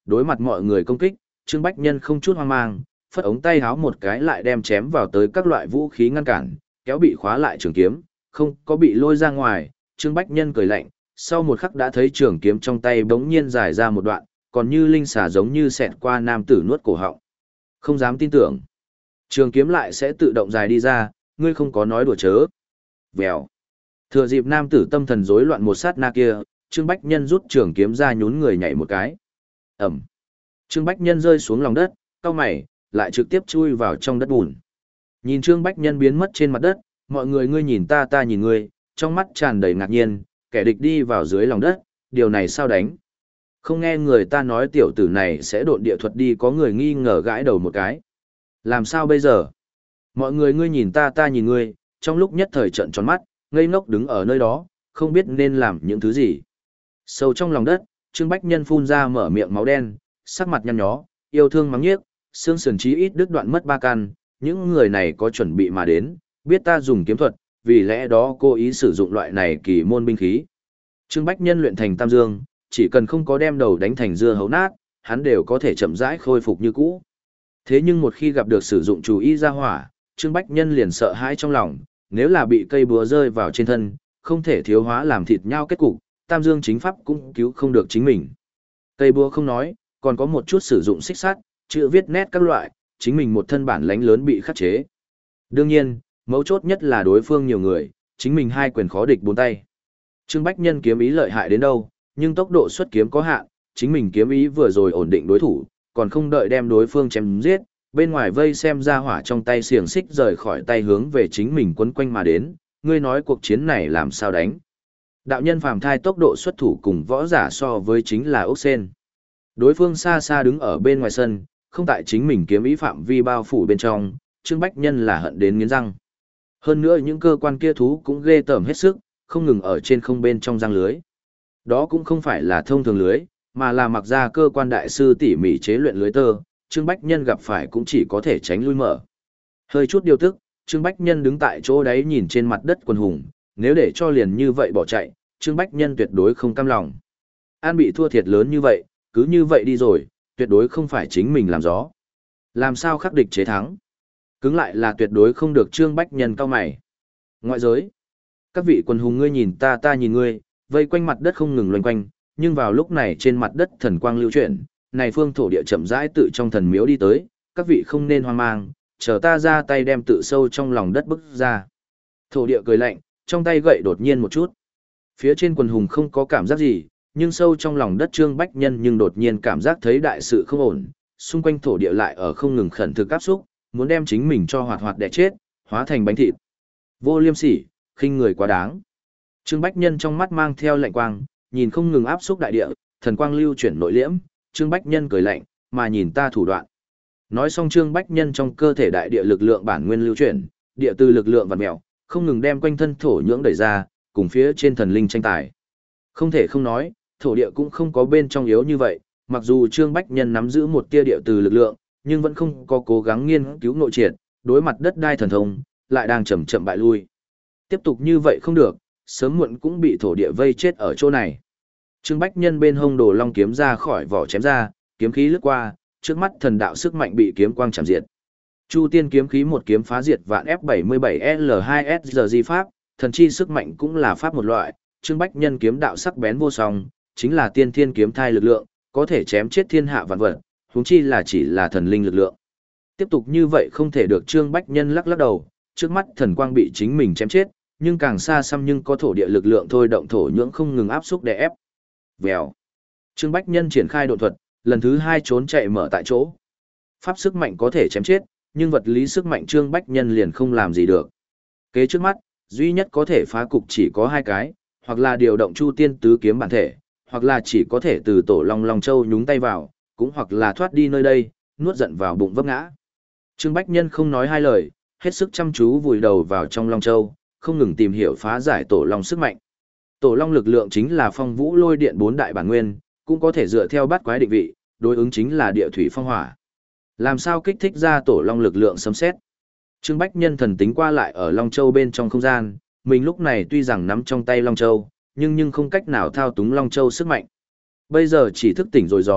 Đối mặt mọi người công kích, Trương Bách Nhân không chút hoang mang, phất ống tay háo một cái lại đem chém vào tới các loại vũ khí ngăn cản, kéo bị khóa lại trường kiếm, không có bị lôi ra ngoài. Trương Bách Nhân cười lạnh, sau một khắc đã thấy trường kiếm trong tay bỗng nhiên dài ra một đoạn, còn như linh xà giống như xẹt qua nam tử nuốt cổ họng. Không dám tin tưởng. Trường kiếm lại sẽ tự động dài đi ra, ngươi không có nói đùa chớ. Vèo. Thừa dịp nam tử tâm thần rối loạn một sát na kia, Trương Bách Nhân rút trường kiếm ra nhún người nhảy một cái. Ẩm. Trương Bách Nhân rơi xuống lòng đất, cau mày, lại trực tiếp chui vào trong đất bùn. Nhìn Trương Bách Nhân biến mất trên mặt đất, mọi người ngươi nhìn ta ta nhìn ngươi, trong mắt tràn đầy ngạc nhiên, kẻ địch đi vào dưới lòng đất, điều này sao đánh? Không nghe người ta nói tiểu tử này sẽ độn địa thuật đi, có người nghi ngờ gãi đầu một cái. Làm sao bây giờ? Mọi người ngươi nhìn ta ta nhìn ngươi, trong lúc nhất thời trợn tròn mắt, ngây ngốc đứng ở nơi đó, không biết nên làm những thứ gì. Sâu trong lòng đất, Trương Bách Nhân phun ra mở miệng máu đen, sắc mặt nhăn nhó, yêu thương mắng nhiếc, xương sườn chí ít đứt đoạn mất ba căn, những người này có chuẩn bị mà đến, biết ta dùng kiếm thuật, vì lẽ đó cố ý sử dụng loại này kỳ môn binh khí. Trương Bách Nhân luyện thành Tam Dương, chỉ cần không có đem đầu đánh thành dưa hấu nát, hắn đều có thể chậm rãi khôi phục như cũ. Thế nhưng một khi gặp được sử dụng chủ y ra hỏa, Trương Bách Nhân liền sợ hãi trong lòng, nếu là bị cây búa rơi vào trên thân, không thể thiếu hóa làm thịt nhau kết cục, Tam Dương chính pháp cũng cứu không được chính mình. Cây búa không nói, còn có một chút sử dụng xích sắt, chữ viết nét các loại, chính mình một thân bản lãnh lớn bị khắc chế. Đương nhiên, mấu chốt nhất là đối phương nhiều người, chính mình hai quyền khó địch bốn tay. Trương Bách Nhân kiếm ý lợi hại đến đâu, nhưng tốc độ xuất kiếm có hạn, chính mình kiếm ý vừa rồi ổn định đối thủ, còn không đợi đem đối phương chém giết, bên ngoài vây xem ra hỏa trong tay xiềng xích rời khỏi tay hướng về chính mình quấn quanh mà đến, ngươi nói cuộc chiến này làm sao đánh. Đạo nhân phàm thai tốc độ xuất thủ cùng võ giả so với chính là ốc sen. Đối phương xa xa đứng ở bên ngoài sân, không tại chính mình kiếm ý phạm vi bao phủ bên trong, Trương Bách Nhân là hận đến nghiến răng. Hơn nữa những cơ quan kia thú cũng ghê tởm hết sức, không ngừng ở trên không bên trong răng lưới. Đó cũng không phải là thông thường lưới, mà là mặc ra cơ quan đại sư tỉ mỉ chế luyện lưới tơ, Trương Bách Nhân gặp phải cũng chỉ có thể tránh lui mở. Hơi chút điều tức, Trương Bách Nhân đứng tại chỗ đấy nhìn trên mặt đất quần hùng, nếu để cho liền như vậy bỏ chạy, Trương Bách Nhân tuyệt đối không cam lòng. An bị thua thiệt lớn như vậy, cứ như vậy đi rồi, tuyệt đối không phải chính mình làm gió. Làm sao khắc địch chế thắng? Cứng lại là tuyệt đối không được. Trương Bách Nhân cao mày. Ngoại giới, các vị quần hùng ngươi nhìn ta ta nhìn ngươi, vây quanh mặt đất không ngừng loanh quanh, nhưng vào lúc này trên mặt đất thần quang lưu chuyển, này phương thổ địa chậm rãi tự trong thần miếu đi tới, các vị không nên hoang mang, chờ ta ra tay đem tự sâu trong lòng đất bức ra. Thổ địa cười lạnh, trong tay gậy đột nhiên một chút. Phía trên quần hùng không có cảm giác gì, nhưng sâu trong lòng đất Trương Bách Nhân nhưng đột nhiên cảm giác thấy đại sự không ổn, xung quanh thổ địa lại ở không ngừng khẩn thực áp xúc, muốn đem chính mình cho hoạt hoạt đè chết, hóa thành bánh thịt. Vô liêm sỉ, khinh người quá đáng. Trương Bách Nhân trong mắt mang theo lạnh quang, nhìn không ngừng áp xúc đại địa, thần quang lưu chuyển nội liễm, Trương Bách Nhân cười lạnh, mà nhìn ta thủ đoạn. Nói xong Trương Bách Nhân trong cơ thể đại địa lực lượng bản nguyên lưu chuyển, địa từ lực lượng vặn mèo, không ngừng đem quanh thân thổ nhưỡng đẩy ra, cùng phía trên thần linh tranh tài. Không thể không nói, thổ địa cũng không có bên trong yếu như vậy, mặc dù Trương Bách Nhân nắm giữ một tia địa từ lực lượng, nhưng vẫn không có cố gắng nghiên cứu nội triệt, đối mặt đất đai thần thông, lại đang chậm chậm bại lui. Tiếp tục như vậy không được, sớm muộn cũng bị thổ địa vây chết ở chỗ này. Trương Bách Nhân bên hông đồ long kiếm ra khỏi vỏ chém ra, kiếm khí lướt qua, trước mắt thần đạo sức mạnh bị kiếm quang chạm diệt. Chu tiên kiếm khí một kiếm phá diệt vạn F bảy mươi bảy L hai S G di pháp, thần chi sức mạnh cũng là pháp một loại, Trương Bách Nhân kiếm đạo sắc bén vô song, chính là tiên thiên kiếm thai lực lượng, có thể chém chết thiên hạ vạn vật, huống chi là chỉ là thần linh lực lượng. Tiếp tục như vậy không thể được. Trương Bách Nhân lắc lắc đầu, trước mắt thần quang bị chính mình chém chết, nhưng càng xa xăm nhưng có thổ địa lực lượng thôi động thổ nhưỡng không ngừng áp xúc đè ép. Vèo. Trương Bách Nhân triển khai độ thuật, lần thứ hai trốn chạy mở tại chỗ. Pháp sức mạnh có thể chém chết, nhưng vật lý sức mạnh Trương Bách Nhân liền không làm gì được. Kế trước mắt, duy nhất có thể phá cục chỉ có hai cái, hoặc là điều động Chu Tiên tứ kiếm bản thể, hoặc là chỉ có thể từ Tổ Long Long Châu nhúng tay vào, cũng hoặc là thoát đi nơi đây, nuốt giận vào bụng vấp ngã. Trương Bách Nhân không nói hai lời, hết sức chăm chú vùi đầu vào trong Long Châu, không ngừng tìm hiểu phá giải Tổ Long sức mạnh. Tổ Long lực lượng chính là phong vũ lôi điện bốn đại bản nguyên, cũng có thể dựa theo bát quái định vị, đối ứng chính là địa thủy phong hỏa. Làm sao kích thích ra Tổ Long lực lượng sấm sét? Trương Bách Nhân thần tính qua lại ở Long Châu bên trong không gian, mình lúc này tuy rằng nắm trong tay Long Châu, nhưng nhưng không cách nào thao túng Long Châu sức mạnh. Bây giờ chỉ thức tỉnh rồi gió,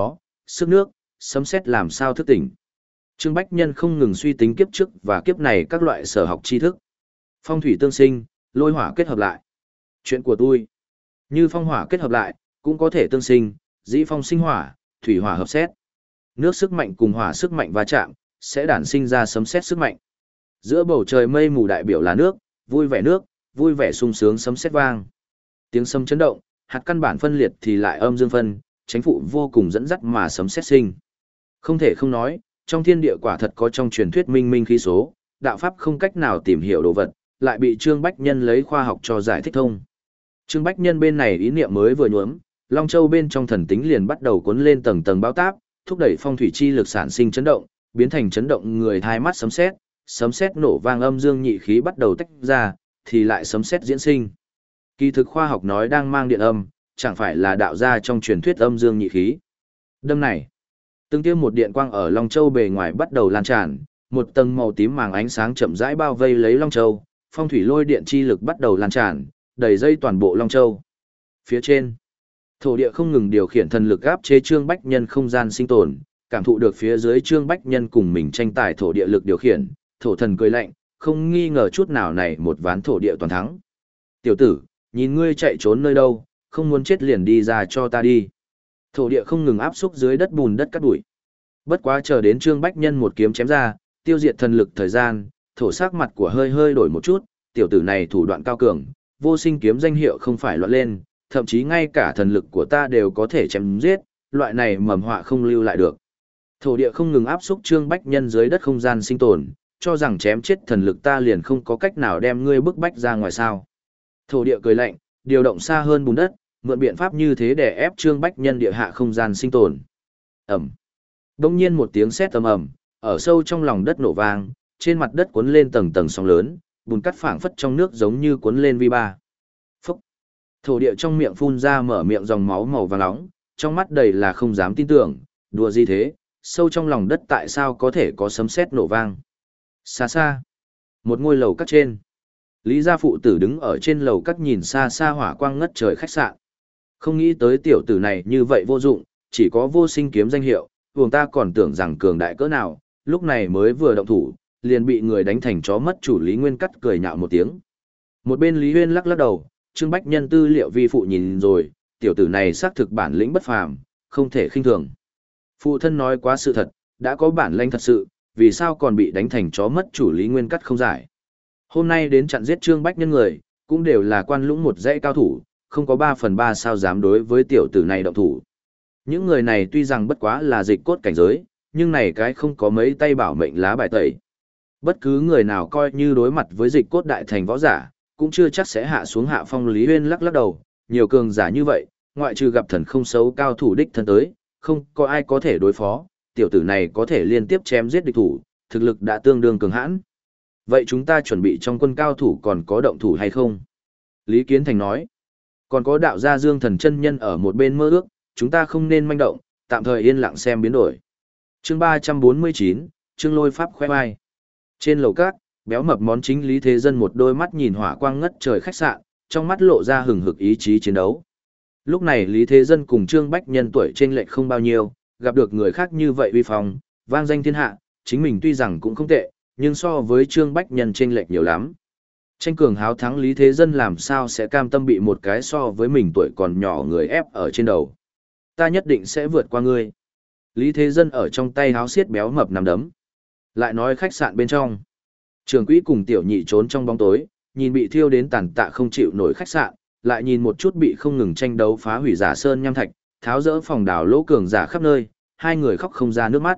sức nước, sấm sét làm sao thức tỉnh. Trương Bách Nhân không ngừng suy tính kiếp trước và kiếp này các loại sở học tri thức. Phong thủy tương sinh, lôi hỏa kết hợp lại. Chuyện của tôi. Như phong hỏa kết hợp lại, cũng có thể tương sinh, dĩ phong sinh hỏa, thủy hỏa hợp sét. Nước sức mạnh cùng hỏa sức mạnh va chạm, sẽ đản sinh ra sấm sét sức mạnh. Giữa bầu trời mây mù đại biểu là nước, vui vẻ nước, vui vẻ sung sướng sấm sét vang. Tiếng sấm chấn động, hạt căn bản phân liệt thì lại âm dương phân, chánh phụ vô cùng dẫn dắt mà sấm sét sinh. Không thể không nói, trong thiên địa quả thật có trong truyền thuyết minh minh khí số, đạo pháp không cách nào tìm hiểu đồ vật, lại bị Trương Bách Nhân lấy khoa học cho giải thích thông. Trương Bách Nhân bên này ý niệm mới vừa nhuốm, Long Châu bên trong thần tính liền bắt đầu cuốn lên tầng tầng bão táp, thúc đẩy phong thủy chi lực sản sinh chấn động, biến thành chấn động người thai mắt sấm sét, sấm sét nổ vang âm dương nhị khí bắt đầu tách ra, thì lại sấm sét diễn sinh. Kỳ thực khoa học nói đang mang điện âm, chẳng phải là đạo ra trong truyền thuyết âm dương nhị khí. Đâm này, từng tiêm một điện quang ở Long Châu bề ngoài bắt đầu lan tràn, một tầng màu tím màng ánh sáng chậm rãi bao vây lấy Long Châu, phong thủy lôi điện chi lực bắt đầu lan tràn, đầy dây toàn bộ Long Châu. Phía trên, thổ địa không ngừng điều khiển thần lực áp chế Trương Bách Nhân không gian sinh tồn, cảm thụ được phía dưới Trương Bách Nhân cùng mình tranh tài thổ địa lực điều khiển, thổ thần cười lạnh, không nghi ngờ chút nào này một ván thổ địa toàn thắng. Tiểu tử, nhìn ngươi chạy trốn nơi đâu, không muốn chết liền đi ra cho ta đi. Thổ địa không ngừng áp xúc dưới đất bùn đất cát bụi. Bất quá chờ đến Trương Bách Nhân một kiếm chém ra, tiêu diệt thần lực thời gian, thổ sắc mặt của hơi hơi đổi một chút, tiểu tử này thủ đoạn cao cường, vô sinh kiếm danh hiệu không phải loạn lên, thậm chí ngay cả thần lực của ta đều có thể chém giết, loại này mầm họa không lưu lại được. Thổ địa không ngừng áp xúc Trương Bách Nhân dưới đất không gian sinh tồn, cho rằng chém chết thần lực ta liền không có cách nào đem ngươi bức bách ra ngoài sao. Thổ địa cười lạnh, điều động xa hơn bùn đất, mượn biện pháp như thế để ép Trương Bách Nhân địa hạ không gian sinh tồn. Ẩm. Đông nhiên một tiếng sét ầm ầm, ở sâu trong lòng đất nổ vang, trên mặt đất cuốn lên tầng tầng sóng lớn, bùn cắt phảng phất trong nước giống như cuốn lên vi ba. Phúc. Thổ địa trong miệng phun ra mở miệng dòng máu màu vàng nóng, trong mắt đầy là không dám tin tưởng, đùa gì thế, sâu trong lòng đất tại sao có thể có sấm sét nổ vang. Xa xa, một ngôi lầu cắt trên. Lý gia phụ tử đứng ở trên lầu cắt nhìn xa xa hỏa quang ngất trời khách sạn. Không nghĩ tới tiểu tử này như vậy vô dụng, chỉ có vô sinh kiếm danh hiệu, vùng ta còn tưởng rằng cường đại cỡ nào, lúc này mới vừa động thủ, liền bị người đánh thành chó mất chủ. Lý Nguyên cắt cười nhạo một tiếng. Một bên Lý Huyên lắc lắc đầu, Trương Bách Nhân tư liệu vi phụ nhìn rồi, tiểu tử này xác thực bản lĩnh bất phàm, không thể khinh thường. Phụ thân nói quá sự thật, đã có bản lĩnh thật sự, vì sao còn bị đánh thành chó mất chủ. Lý Nguyên cắt không giải. Hôm nay đến chặn giết Trương Bách Nhân người, cũng đều là quan lũng một dãy cao thủ, không có ba phần ba sao dám đối với tiểu tử này động thủ. Những người này tuy rằng bất quá là dịch cốt cảnh giới, nhưng này cái không có mấy tay bảo mệnh lá bài tẩy. Bất cứ người nào coi như đối mặt với dịch cốt đại thành võ giả, cũng chưa chắc sẽ hạ xuống hạ phong. Lý Huyên lắc lắc đầu, nhiều cường giả như vậy, ngoại trừ gặp thần không xấu cao thủ đích thân tới, không có ai có thể đối phó, tiểu tử này có thể liên tiếp chém giết địch thủ, thực lực đã tương đương cường hãn. Vậy chúng ta chuẩn bị trong quân cao thủ còn có động thủ hay không? Lý Kiến Thành nói, còn có đạo gia Dương Thần chân nhân ở một bên mơ ước, chúng ta không nên manh động, tạm thời yên lặng xem biến đổi. Chương ba trăm bốn mươi chín, Trương Lôi Pháp khoe vai. Trên lầu cát, béo mập món chính Lý Thế Dân một đôi mắt nhìn hỏa quang ngất trời khách sạn, trong mắt lộ ra hừng hực ý chí chiến đấu. Lúc này Lý Thế Dân cùng Trương Bách Nhân tuổi chênh lệch không bao nhiêu, gặp được người khác như vậy uy phong, vang danh thiên hạ, chính mình tuy rằng cũng không tệ, nhưng so với Trương Bách Nhân chênh lệch nhiều lắm. Tranh cường háo thắng Lý Thế Dân làm sao sẽ cam tâm bị một cái so với mình tuổi còn nhỏ người ép ở trên đầu. Ta nhất định sẽ vượt qua ngươi. Lý Thế Dân ở trong tay háo xiết béo mập nằm đấm. Lại nói khách sạn bên trong. Trường quỹ cùng tiểu nhị trốn trong bóng tối, nhìn bị thiêu đến tàn tạ không chịu nổi khách sạn, lại nhìn một chút bị không ngừng tranh đấu phá hủy giả sơn nham thạch, tháo rỡ phòng đào lỗ cường giả khắp nơi, hai người khóc không ra nước mắt.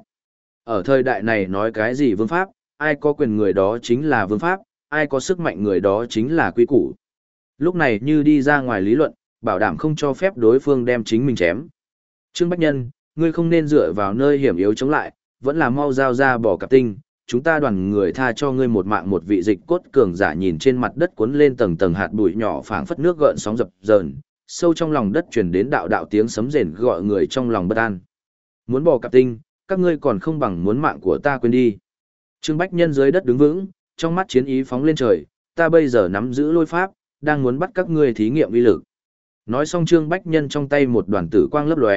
Ở thời đại này nói cái gì vương pháp, ai có quyền người đó chính là vương pháp, ai có sức mạnh người đó chính là quy củ. Lúc này như đi ra ngoài lý luận, bảo đảm không cho phép đối phương đem chính mình chém. Trương Bách Nhân, ngươi không nên dựa vào nơi hiểm yếu chống lại, vẫn là mau giao ra bỏ cặp tinh, chúng ta đoàn người tha cho ngươi một mạng. Một vị dịch cốt cường giả nhìn trên mặt đất cuốn lên tầng tầng hạt bụi nhỏ phảng phất nước gợn sóng dập dờn, sâu trong lòng đất truyền đến đạo đạo tiếng sấm rền gọi người trong lòng bất an. Muốn bỏ cặp tinh, các ngươi còn không bằng muốn mạng của ta quên đi. Trương Bách Nhân dưới đất đứng vững, trong mắt chiến ý phóng lên trời, ta bây giờ nắm giữ lôi pháp, đang muốn bắt các ngươi thí nghiệm uy lực. Nói xong Trương Bách Nhân trong tay một đoàn tử quang lấp lóe,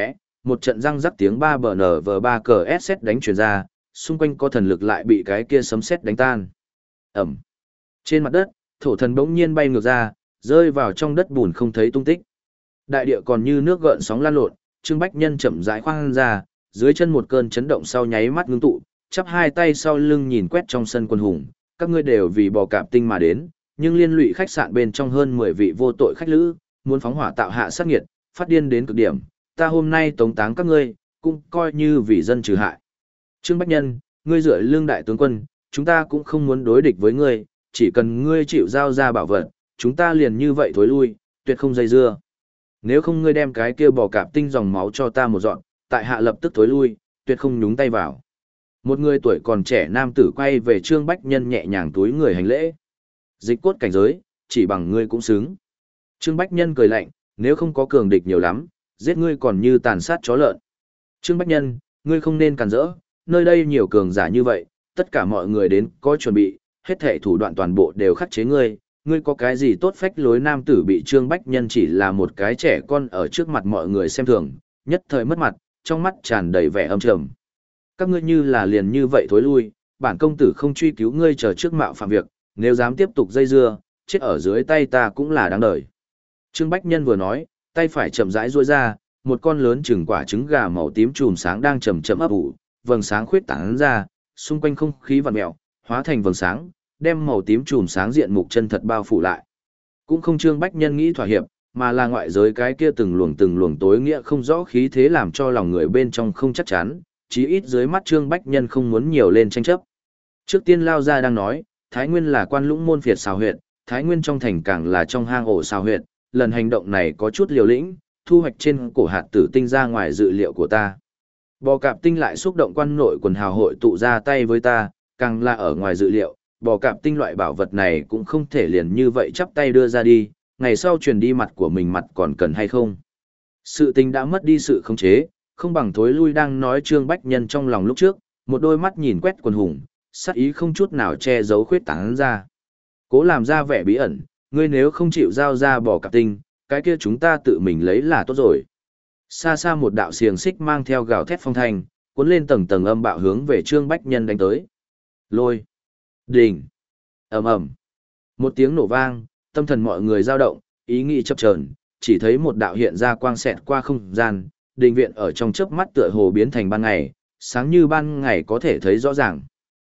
một trận răng rắc tiếng ba bờ nở vờ ba cờ ét xét đánh truyền ra, xung quanh có thần lực lại bị cái kia sấm sét đánh tan. Ẩm. Trên mặt đất, thổ thần bỗng nhiên bay ngược ra, rơi vào trong đất bùn không thấy tung tích. Đại địa còn như nước gợn sóng lan lộn, Trương Bách Nhân chậm rãi khoan ra, dưới chân một cơn chấn động sau nháy mắt ngưng tụ, chắp hai tay sau lưng nhìn quét trong sân quân hùng, các ngươi đều vì bò cạp tinh mà đến, nhưng liên lụy khách sạn bên trong hơn mười vị vô tội khách lữ, muốn phóng hỏa tạo hạ sát nghiệt, phát điên đến cực điểm, ta hôm nay tống táng các ngươi, cũng coi như vì dân trừ hại. Trương Bách Nhân, ngươi dựa lương đại tướng quân, chúng ta cũng không muốn đối địch với ngươi, chỉ cần ngươi chịu giao ra bảo vật, chúng ta liền như vậy thối lui, tuyệt không dây dưa. Nếu không ngươi đem cái kia bò cạp tinh dòng máu cho ta một dọn, tại hạ lập tức thối lui, tuyệt không nhúng tay vào. Một người tuổi còn trẻ nam tử quay về Trương Bách Nhân nhẹ nhàng túi người hành lễ. Dịch cốt cảnh giới, chỉ bằng ngươi cũng xứng. Trương Bách Nhân cười lạnh, nếu không có cường địch nhiều lắm, giết ngươi còn như tàn sát chó lợn. Trương Bách Nhân, ngươi không nên cản rỡ, nơi đây nhiều cường giả như vậy, tất cả mọi người đến có chuẩn bị, hết thảy thủ đoạn toàn bộ đều khắc chế ngươi, ngươi có cái gì tốt phách lối. Nam tử bị Trương Bách Nhân chỉ là một cái trẻ con ở trước mặt mọi người xem thường, nhất thời mất mặt, trong mắt tràn đầy vẻ âm trầm. Các ngươi như là liền như vậy thối lui, bản công tử không truy cứu ngươi chờ trước mạo phạm việc, nếu dám tiếp tục dây dưa, chết ở dưới tay ta cũng là đáng đời. Trương Bách Nhân vừa nói, tay phải chậm rãi duỗi ra, một con lớn chừng quả trứng gà màu tím chùm sáng đang chậm chậm ấp ủ, vầng sáng khuyết tán ra, xung quanh không khí vặn mèo, hóa thành vầng sáng, đem màu tím chùm sáng diện mục chân thật bao phủ lại. Cũng không Trương Bách Nhân nghĩ thỏa hiệp, mà là ngoại giới cái kia từng luồng từng luồng tối nghĩa không rõ khí thế làm cho lòng người bên trong không chắc chắn, chí ít dưới mắt Trương Bách Nhân không muốn nhiều lên tranh chấp. Trước tiên lao ra đang nói, Thái Nguyên là quan lũng môn phiệt xào huyệt, Thái Nguyên trong thành càng là trong hang ổ xào huyệt, lần hành động này có chút liều lĩnh, thu hoạch trên cổ hạt tử tinh ra ngoài dự liệu của ta. Bò cạp tinh lại xúc động quan nội quần hào hội tụ ra tay với ta, càng là ở ngoài dự liệu, bò cạp tinh loại bảo vật này cũng không thể liền như vậy chắp tay đưa ra đi, ngày sau truyền đi mặt của mình mặt còn cần hay không. Sự tình đã mất đi sự khống chế, không bằng thối lui. Đang nói Trương Bách Nhân trong lòng lúc trước, một đôi mắt nhìn quét quần hùng, sát ý không chút nào che giấu khuyết tán ra. Cố làm ra vẻ bí ẩn, ngươi nếu không chịu giao ra bò cạp tinh, cái kia chúng ta tự mình lấy là tốt rồi. Xa xa một đạo xiềng xích mang theo gào thét phong thanh, cuốn lên tầng tầng âm bạo hướng về Trương Bách Nhân đánh tới. Lôi, đình, ầm ầm, một tiếng nổ vang, tâm thần mọi người dao động, ý nghĩ chập chờn, chỉ thấy một đạo hiện ra quang xẹt qua không gian, đình viện ở trong chớp mắt tựa hồ biến thành ban ngày, sáng như ban ngày có thể thấy rõ ràng.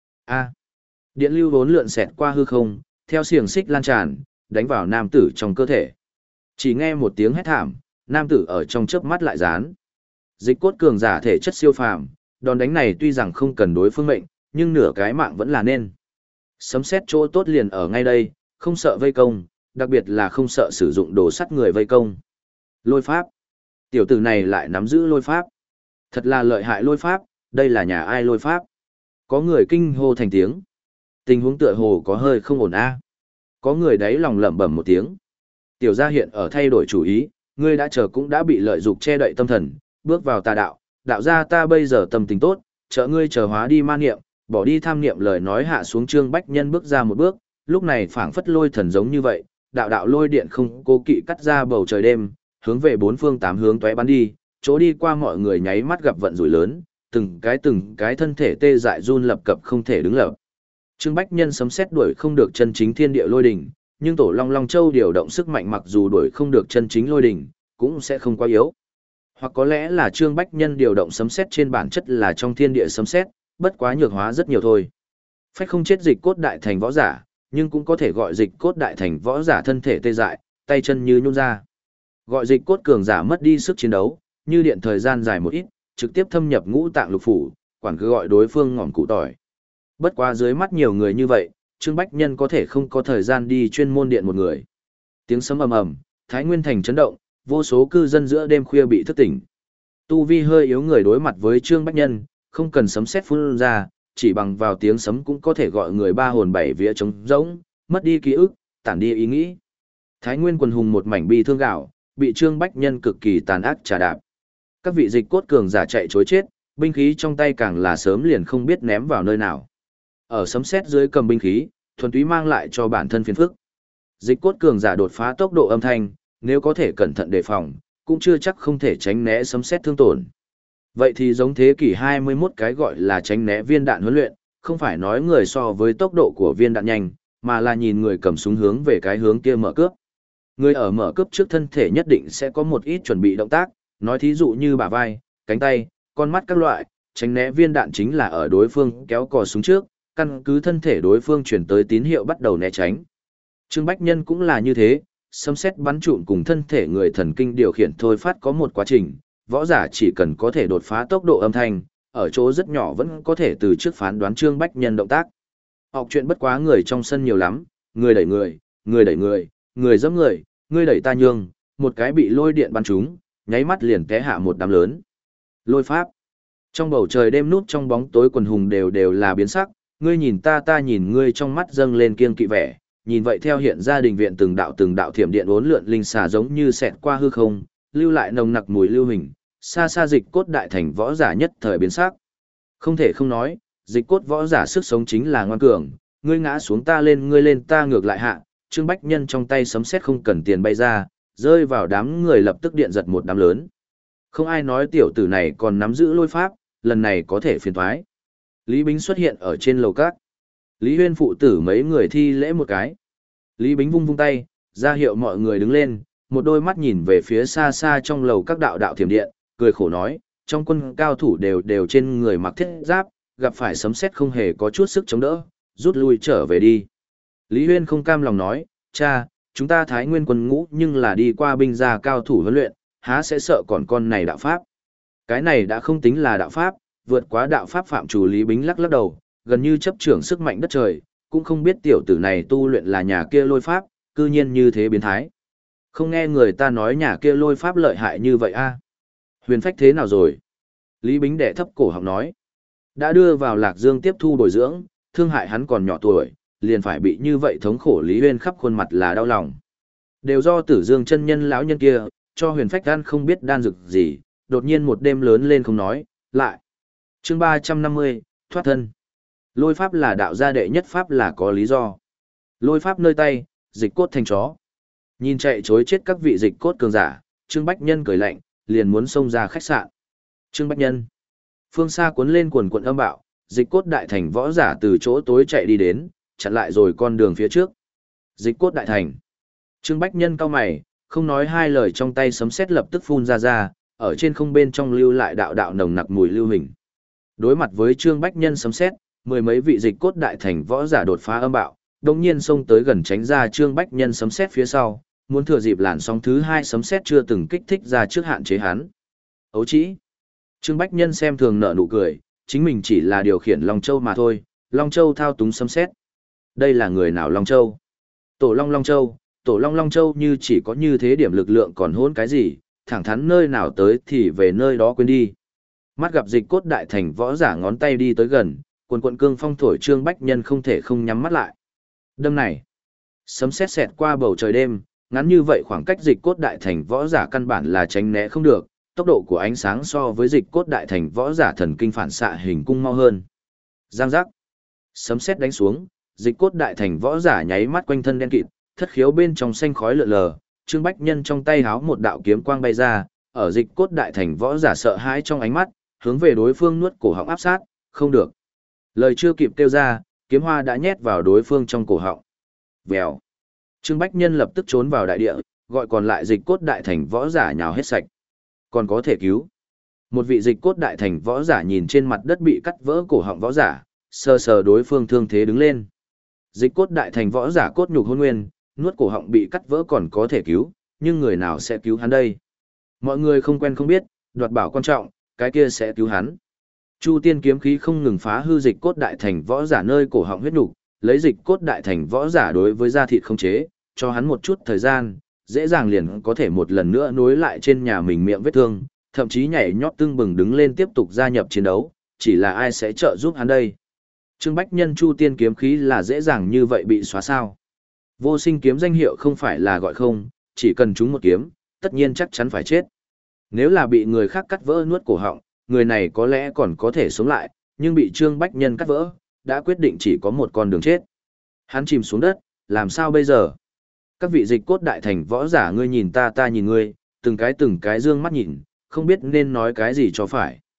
A, điện lưu vốn lượn xẹt qua hư không, theo xiềng xích lan tràn, đánh vào nam tử trong cơ thể. Chỉ nghe một tiếng hét thảm, nam tử ở trong chớp mắt lại dán. Dịch cốt cường giả thể chất siêu phàm, đòn đánh này tuy rằng không cần đối phương mệnh, nhưng nửa cái mạng vẫn là nên. Sấm xét chỗ tốt liền ở ngay đây, không sợ vây công, đặc biệt là không sợ sử dụng đồ sắt người vây công. Lôi pháp. Tiểu tử này lại nắm giữ lôi pháp. Thật là lợi hại lôi pháp, đây là nhà ai lôi pháp? Có người kinh hô thành tiếng. Tình huống tựa hồ có hơi không ổn a. Có người đấy lòng lẩm bẩm một tiếng. Tiểu gia hiện ở thay đổi chủ ý, ngươi đã chờ cũng đã bị lợi dục che đậy tâm thần, bước vào tà đạo, đạo gia ta bây giờ tâm tình tốt, trợ ngươi chờ hóa đi ma niệm, bỏ đi tham niệm. Lời nói hạ xuống, Trương Bách Nhân bước ra một bước, lúc này phảng phất lôi thần giống như vậy, đạo đạo lôi điện không cố kỵ cắt ra bầu trời đêm, hướng về bốn phương tám hướng tóe bắn đi, chỗ đi qua mọi người nháy mắt gặp vận rủi lớn, từng cái từng cái thân thể tê dại run lập cập không thể đứng lập. Trương Bách Nhân sấm sét đuổi không được chân chính thiên địa lôi đỉnh, nhưng Tổ Long Long Châu điều động sức mạnh mặc dù đuổi không được chân chính lôi đỉnh, cũng sẽ không quá yếu. Hoặc có lẽ là Trương Bách Nhân điều động sấm sét trên bản chất là trong thiên địa sấm sét, bất quá nhược hóa rất nhiều thôi. Phách không chết dịch cốt đại thành võ giả, nhưng cũng có thể gọi dịch cốt đại thành võ giả thân thể tê dại, tay chân như nhũn ra. Gọi dịch cốt cường giả mất đi sức chiến đấu, như điện thời gian dài một ít, trực tiếp thâm nhập ngũ tạng lục phủ, quản cứ gọi đối phương ngỏm cụ tỏi. Bất quá dưới mắt nhiều người như vậy, Trương Bách Nhân có thể không có thời gian đi chuyên môn điện một người. Tiếng sấm ầm ầm, Thái Nguyên thành chấn động, vô số cư dân giữa đêm khuya bị thức tỉnh. Tu vi hơi yếu người đối mặt với Trương Bách Nhân, không cần sấm sét phun ra, chỉ bằng vào tiếng sấm cũng có thể gọi người ba hồn bảy vía trống rỗng, mất đi ký ức, tản đi ý nghĩ. Thái Nguyên quần hùng một mảnh bi thương gạo, bị Trương Bách Nhân cực kỳ tàn ác trà đạp. Các vị dịch cốt cường giả chạy trối chết, binh khí trong tay càng là sớm liền không biết ném vào nơi nào. Ở sấm sét dưới cầm binh khí, thuần túy mang lại cho bản thân phiền phức. Dịch cốt cường giả đột phá tốc độ âm thanh, nếu có thể cẩn thận đề phòng, cũng chưa chắc không thể tránh né sấm sét thương tổn. Vậy thì giống thế kỷ hai mươi mốt cái gọi là tránh né viên đạn huấn luyện, không phải nói người so với tốc độ của viên đạn nhanh, mà là nhìn người cầm súng hướng về cái hướng kia mở cướp. Người ở mở cướp trước thân thể nhất định sẽ có một ít chuẩn bị động tác, nói thí dụ như bả vai, cánh tay, con mắt các loại, tránh né viên đạn chính là ở đối phương kéo cò súng trước, căn cứ thân thể đối phương chuyển tới tín hiệu bắt đầu né tránh. Trương Bách Nhân cũng là như thế, sấm sét bắn trụn cùng thân thể người thần kinh điều khiển thôi phát có một quá trình, võ giả chỉ cần có thể đột phá tốc độ âm thanh, ở chỗ rất nhỏ vẫn có thể từ trước phán đoán Trương Bách Nhân động tác. Học chuyện bất quá người trong sân nhiều lắm, người đẩy người, người đẩy người, người giẫm người, người đẩy ta nhường, một cái bị lôi điện bắn trúng, nháy mắt liền té hạ một đám lớn. Lôi pháp. Trong bầu trời đêm nút trong bóng tối quần hùng đều đều là biến sắc, ngươi nhìn ta ta nhìn ngươi trong mắt dâng lên kiêng kỵ vẻ, nhìn vậy theo hiện ra đình viện từng đạo từng đạo thiểm điện uốn lượn linh xà giống như xẹt qua hư không, lưu lại nồng nặc mùi lưu hình, xa xa dịch cốt đại thành võ giả nhất thời biến sắc. Không thể không nói, dịch cốt võ giả sức sống chính là ngoan cường, ngươi ngã xuống ta lên ngươi lên ta ngược lại hạ, Trương Bách Nhân trong tay sấm sét không cần tiền bay ra, rơi vào đám người lập tức điện giật một đám lớn. Không ai nói tiểu tử này còn nắm giữ lôi pháp, lần này có thể phiền thoái. Lý Bính xuất hiện ở trên lầu cát. Lý Huyên phụ tử mấy người thi lễ một cái. Lý Bính vung vung tay, ra hiệu mọi người đứng lên, một đôi mắt nhìn về phía xa xa trong lầu các đạo đạo thiểm điện, cười khổ nói, trong quân cao thủ đều đều trên người mặc thiết giáp, gặp phải sấm sét không hề có chút sức chống đỡ, rút lui trở về đi. Lý Huyên không cam lòng nói, cha, chúng ta Thái Nguyên quân ngũ nhưng là đi qua binh gia cao thủ huấn luyện, há sẽ sợ còn con này đạo pháp. Cái này đã không tính là đạo pháp, vượt quá đạo pháp phạm chủ. Lý Bính lắc lắc đầu, gần như chấp trưởng sức mạnh đất trời, cũng không biết tiểu tử này tu luyện là nhà kia lôi pháp, cư nhiên như thế biến thái. Không nghe người ta nói nhà kia lôi pháp lợi hại như vậy a? Huyền phách thế nào rồi? Lý Bính đẻ thấp cổ họng nói. Đã đưa vào Lạc Dương tiếp thu bồi dưỡng, thương hại hắn còn nhỏ tuổi, liền phải bị như vậy thống khổ. Lý Huyên khắp khuôn mặt là đau lòng. Đều do Tử Dương chân nhân lão nhân kia, cho huyền phách đan không biết đan dược gì, đột nhiên một đêm lớn lên không nói, lại. Chương ba trăm năm mươi, thoát thân. Lôi pháp là đạo gia đệ nhất pháp là có lý do. Lôi pháp nơi tay, dịch cốt thành chó. Nhìn chạy chối chết các vị dịch cốt cường giả, Trương Bách Nhân cười lạnh, liền muốn xông ra khách sạn. Trương Bách Nhân. Phương xa cuốn lên quần quần âm bạo, dịch cốt đại thành võ giả từ chỗ tối chạy đi đến, chặn lại rồi con đường phía trước. Dịch cốt đại thành. Trương Bách Nhân cau mày, không nói hai lời, trong tay sấm sét lập tức phun ra ra, ở trên không bên trong lưu lại đạo đạo nồng nặc mùi lưu hình. Đối mặt với Trương Bách Nhân sấm sét, mười mấy vị dịch cốt đại thành võ giả đột phá âm bạo, đồng nhiên xông tới gần tránh ra Trương Bách Nhân sấm sét phía sau, muốn thừa dịp làn sóng thứ hai sấm sét chưa từng kích thích ra trước hạn chế hắn. Ấu chỉ. Trương Bách Nhân xem thường nở nụ cười, chính mình chỉ là điều khiển Long Châu mà thôi, Long Châu thao túng sấm sét. Đây là người nào Long Châu? Tổ Long Long Châu, Tổ Long Long Châu như chỉ có như thế điểm lực lượng còn hỗn cái gì, thẳng thắn nơi nào tới thì về nơi đó quên đi. Mắt gặp dịch cốt đại thành võ giả ngón tay đi tới gần, quần quận cương phong thổi Trương Bách Nhân không thể không nhắm mắt lại. Đâm này, sấm sét xẹt qua bầu trời đêm, ngắn như vậy khoảng cách dịch cốt đại thành võ giả căn bản là tránh né không được, tốc độ của ánh sáng so với dịch cốt đại thành võ giả thần kinh phản xạ hình cung mau hơn. Giang giác, sấm sét đánh xuống, dịch cốt đại thành võ giả nháy mắt quanh thân đen kịt, thất khiếu bên trong xanh khói lượn lờ, Trương Bách Nhân trong tay háo một đạo kiếm quang bay ra, ở dịch cốt đại thành võ giả sợ hãi trong ánh mắt, hướng về đối phương nuốt cổ họng áp sát, không được. Lời chưa kịp kêu ra, kiếm hoa đã nhét vào đối phương trong cổ họng. Vèo. Trương Bách Nhân lập tức trốn vào đại địa, gọi còn lại dịch cốt đại thành võ giả nhào hết sạch. Còn có thể cứu. Một vị dịch cốt đại thành võ giả nhìn trên mặt đất bị cắt vỡ cổ họng võ giả, sờ sờ đối phương thương thế đứng lên. Dịch cốt đại thành võ giả cốt nhục hôn nguyên, nuốt cổ họng bị cắt vỡ còn có thể cứu, nhưng người nào sẽ cứu hắn đây? Mọi người không quen không biết, đoạt bảo quan trọng, cái kia sẽ cứu hắn. Chu tiên kiếm khí không ngừng phá hư dịch cốt đại thành võ giả nơi cổ họng huyết nhục, lấy dịch cốt đại thành võ giả đối với da thịt không chế, cho hắn một chút thời gian, dễ dàng liền có thể một lần nữa nối lại trên nhà mình miệng vết thương, thậm chí nhảy nhót tưng bừng đứng lên tiếp tục gia nhập chiến đấu, chỉ là ai sẽ trợ giúp hắn đây? Trương Bách Nhân chu tiên kiếm khí là dễ dàng như vậy bị xóa sao? Vô sinh kiếm danh hiệu không phải là gọi không, chỉ cần trúng một kiếm, tất nhiên chắc chắn phải chết. Nếu là bị người khác cắt vỡ nuốt cổ họng, người này có lẽ còn có thể sống lại, nhưng bị Trương Bách Nhân cắt vỡ, đã quyết định chỉ có một con đường chết. Hắn chìm xuống đất, làm sao bây giờ? Các vị dịch cốt đại thành võ giả ngươi nhìn ta ta nhìn ngươi, từng cái từng cái dương mắt nhìn, không biết nên nói cái gì cho phải.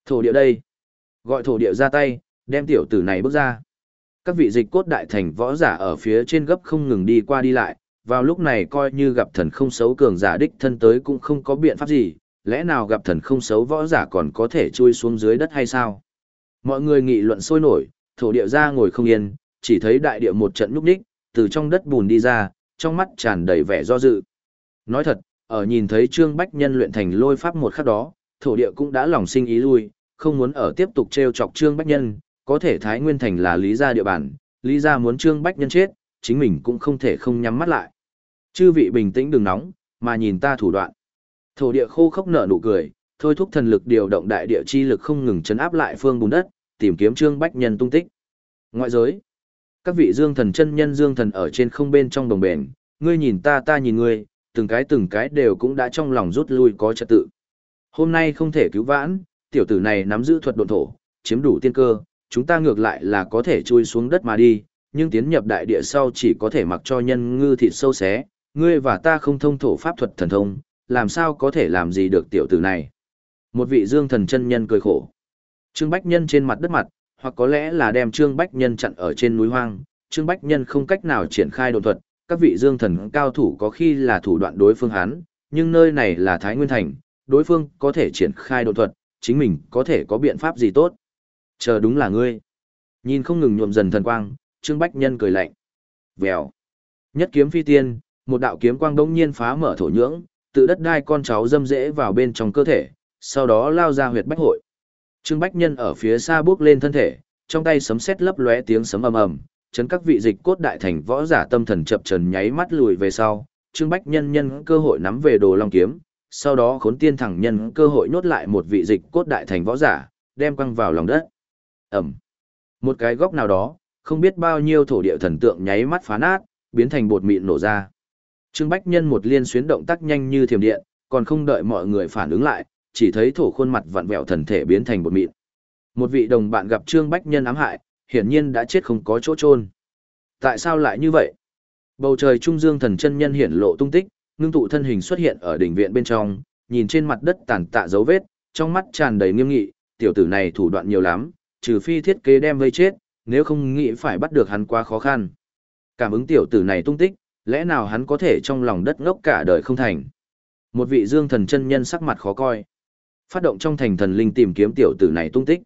Thổ địa đây. Gọi thổ địa ra tay, đem tiểu tử này bước ra. Các vị dịch cốt đại thành võ giả ở phía trên gấp không ngừng đi qua đi lại, vào lúc này coi như gặp thần không xấu cường giả đích thân tới cũng không có biện pháp gì, lẽ nào gặp thần không xấu võ giả còn có thể chui xuống dưới đất hay sao? Mọi người nghị luận sôi nổi, thổ địa ra ngồi không yên, chỉ thấy đại địa một trận nhúc nhích, từ trong đất bùn đi ra, trong mắt tràn đầy vẻ do dự. Nói thật, ở nhìn thấy Trương Bách Nhân luyện thành lôi pháp một khắc đó, thổ địa cũng đã lòng sinh ý lui, không muốn ở tiếp tục trêu chọc Trương Bách Nhân, có thể Thái Nguyên Thành là Lý gia địa bàn, Lý gia muốn Trương Bách Nhân chết, chính mình cũng không thể không nhắm mắt lại. Chư vị bình tĩnh đừng nóng, mà nhìn ta thủ đoạn. Thổ địa khô khốc nở nụ cười, thôi thúc thần lực điều động đại địa chi lực không ngừng chấn áp lại phương bùn đất, tìm kiếm Trương Bách Nhân tung tích. Ngoại giới, các vị dương thần chân nhân dương thần ở trên không bên trong đồng bền, ngươi nhìn ta ta nhìn ngươi, từng cái từng cái đều cũng đã trong lòng rút lui có trật tự. Hôm nay không thể cứu vãn, tiểu tử này nắm giữ thuật độn thổ, chiếm đủ tiên cơ, chúng ta ngược lại là có thể chui xuống đất mà đi, nhưng tiến nhập đại địa sau chỉ có thể mặc cho nhân ngư thịt sâu xé, ngươi và ta không thông thổ pháp thuật thần thông, làm sao có thể làm gì được tiểu tử này. Một vị dương thần chân nhân cười khổ. Trương Bách Nhân trên mặt đất mặt, hoặc có lẽ là đem Trương Bách Nhân chặn ở trên núi hoang, Trương Bách Nhân không cách nào triển khai độn thuật, các vị dương thần cao thủ có khi là thủ đoạn đối phương hắn, nhưng nơi này là Thái Nguyên Thành, đối phương có thể triển khai độn thuật, chính mình có thể có biện pháp gì tốt. Chờ đúng là ngươi. Nhìn không ngừng nhuộm dần thần quang, Trương Bách Nhân cười lạnh. Vèo. Nhất kiếm phi tiên, một đạo kiếm quang đống nhiên phá mở thổ nhưỡng, tự đất đai con cháu dâm dễ vào bên trong cơ thể, sau đó lao ra huyệt bách hội. Trương Bách Nhân ở phía xa bước lên thân thể, trong tay sấm sét lấp lóe tiếng sấm ầm ầm, chấn các vị dịch cốt đại thành võ giả tâm thần chập chờn nháy mắt lùi về sau. Trương Bách Nhân nhân cơ hội nắm về Đồ Long kiếm, sau đó Khốn Tiên thẳng nhân cơ hội nhốt lại một vị dịch cốt đại thành võ giả, đem quăng vào lòng đất. Ầm. Một cái góc nào đó, không biết bao nhiêu thổ địa thần tượng nháy mắt phá nát, biến thành bột mịn nổ ra. Trương Bách Nhân một liên xuyến động tác nhanh như thiểm điện, còn không đợi mọi người phản ứng lại, chỉ thấy thổ khuôn mặt vặn vẹo thần thể biến thành bột mịn. Một vị đồng bạn gặp Trương Bách Nhân ám hại, hiển nhiên đã chết không có chỗ chôn. Tại sao lại như vậy? Bầu trời trung dương thần chân nhân hiển lộ tung tích, ngưng tụ thân hình xuất hiện ở đỉnh viện bên trong, nhìn trên mặt đất tàn tạ dấu vết, trong mắt tràn đầy nghiêm nghị, tiểu tử này thủ đoạn nhiều lắm, trừ phi thiết kế đem vây chết, nếu không nghĩ phải bắt được hắn quá khó khăn. Cảm ứng tiểu tử này tung tích, lẽ nào hắn có thể trong lòng đất ngốc cả đời không thành? Một vị dương thần chân nhân sắc mặt khó coi. Phát động trong thành thần linh tìm kiếm tiểu tử này tung tích.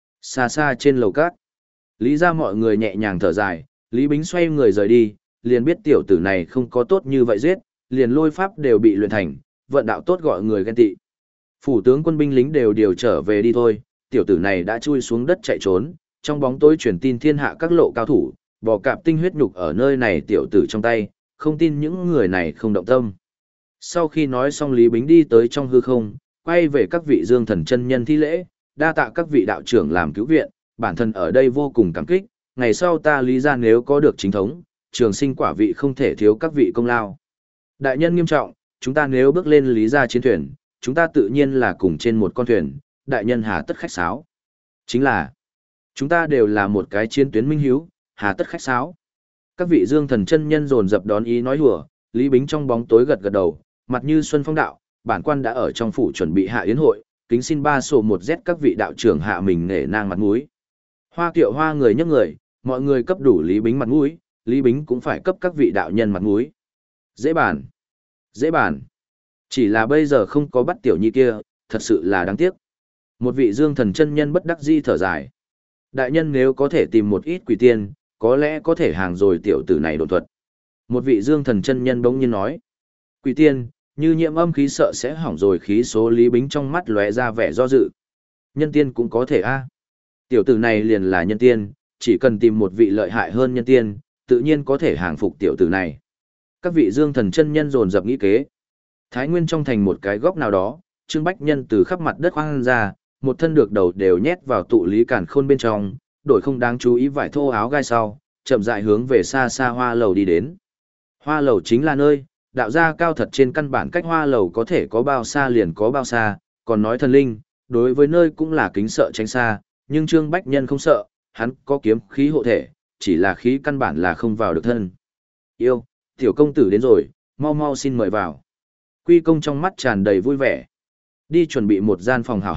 Xa xa trên lầu cát, Lý ra mọi người nhẹ nhàng thở dài, Lý Bính xoay người rời đi, liền biết tiểu tử này không có tốt như vậy giết, liền lôi pháp đều bị luyện thành, vận đạo tốt gọi người ghen tị. Phủ tướng quân binh lính đều điều trở về đi thôi, tiểu tử này đã chui xuống đất chạy trốn, trong bóng tối truyền tin thiên hạ các lộ cao thủ, bò cạp tinh huyết nhục ở nơi này tiểu tử trong tay, không tin những người này không động tâm. Sau khi nói xong Lý Bính đi tới trong hư không, quay về các vị dương thần chân nhân thi lễ, đa tạ các vị đạo trưởng làm cứu viện, bản thân ở đây vô cùng cảm kích, ngày sau ta Lý ra nếu có được chính thống, trường sinh quả vị không thể thiếu các vị công lao. Đại nhân nghiêm trọng, chúng ta nếu bước lên Lý ra chiến thuyền, chúng ta tự nhiên là cùng trên một con thuyền, đại nhân hà tất khách sáo. Chính là, chúng ta đều là một cái chiến tuyến minh hiếu, hà tất khách sáo. Các vị dương thần chân nhân dồn dập đón ý nói hùa, Lý Bính trong bóng tối gật gật đầu, mặt như xuân phong đạo, bản quan đã ở trong phủ chuẩn bị hạ yến hội, kính xin ba sổ một z các vị đạo trưởng hạ mình nể nang mặt mũi. Hoa Kiệu Hoa người nhấc người, mọi người cấp đủ Lý Bính mặt mũi, Lý Bính cũng phải cấp các vị đạo nhân mặt mũi. Dễ bàn, dễ bàn. Chỉ là bây giờ không có bắt tiểu nhi kia, thật sự là đáng tiếc. Một vị dương thần chân nhân bất đắc di thở dài. Đại nhân nếu có thể tìm một ít quỷ tiên, có lẽ có thể hàng rồi tiểu tử này đột thuật. Một vị dương thần chân nhân bỗng nhiên nói. Quỷ tiên, như nhiễm âm khí sợ sẽ hỏng rồi khí số. Lý Bính trong mắt lóe ra vẻ do dự. Nhân tiên cũng có thể a. Tiểu tử này liền là nhân tiên, chỉ cần tìm một vị lợi hại hơn nhân tiên, tự nhiên có thể hàng phục tiểu tử này. Các vị dương thần chân nhân dồn dập nghĩ kế. Thái Nguyên trong thành một cái góc nào đó, Trương Bách Nhân từ khắp mặt đất khoang ra, một thân được đầu đều nhét vào tụ lý cản khôn bên trong, đổi không đáng chú ý vải thô áo gai sau, chậm rãi hướng về xa xa hoa lầu đi đến. Hoa lầu chính là nơi, đạo gia cao thật trên căn bản cách hoa lầu có thể có bao xa liền có bao xa, còn nói thần linh, đối với nơi cũng là kính sợ tránh xa, nhưng Trương Bách Nhân không sợ, hắn có kiếm khí hộ thể, chỉ là khí căn bản là không vào được thân. Yêu, tiểu công tử đến rồi, mau mau xin mời vào. Quy công trong mắt tràn đầy vui vẻ. Đi chuẩn bị một gian phòng hảo hạng,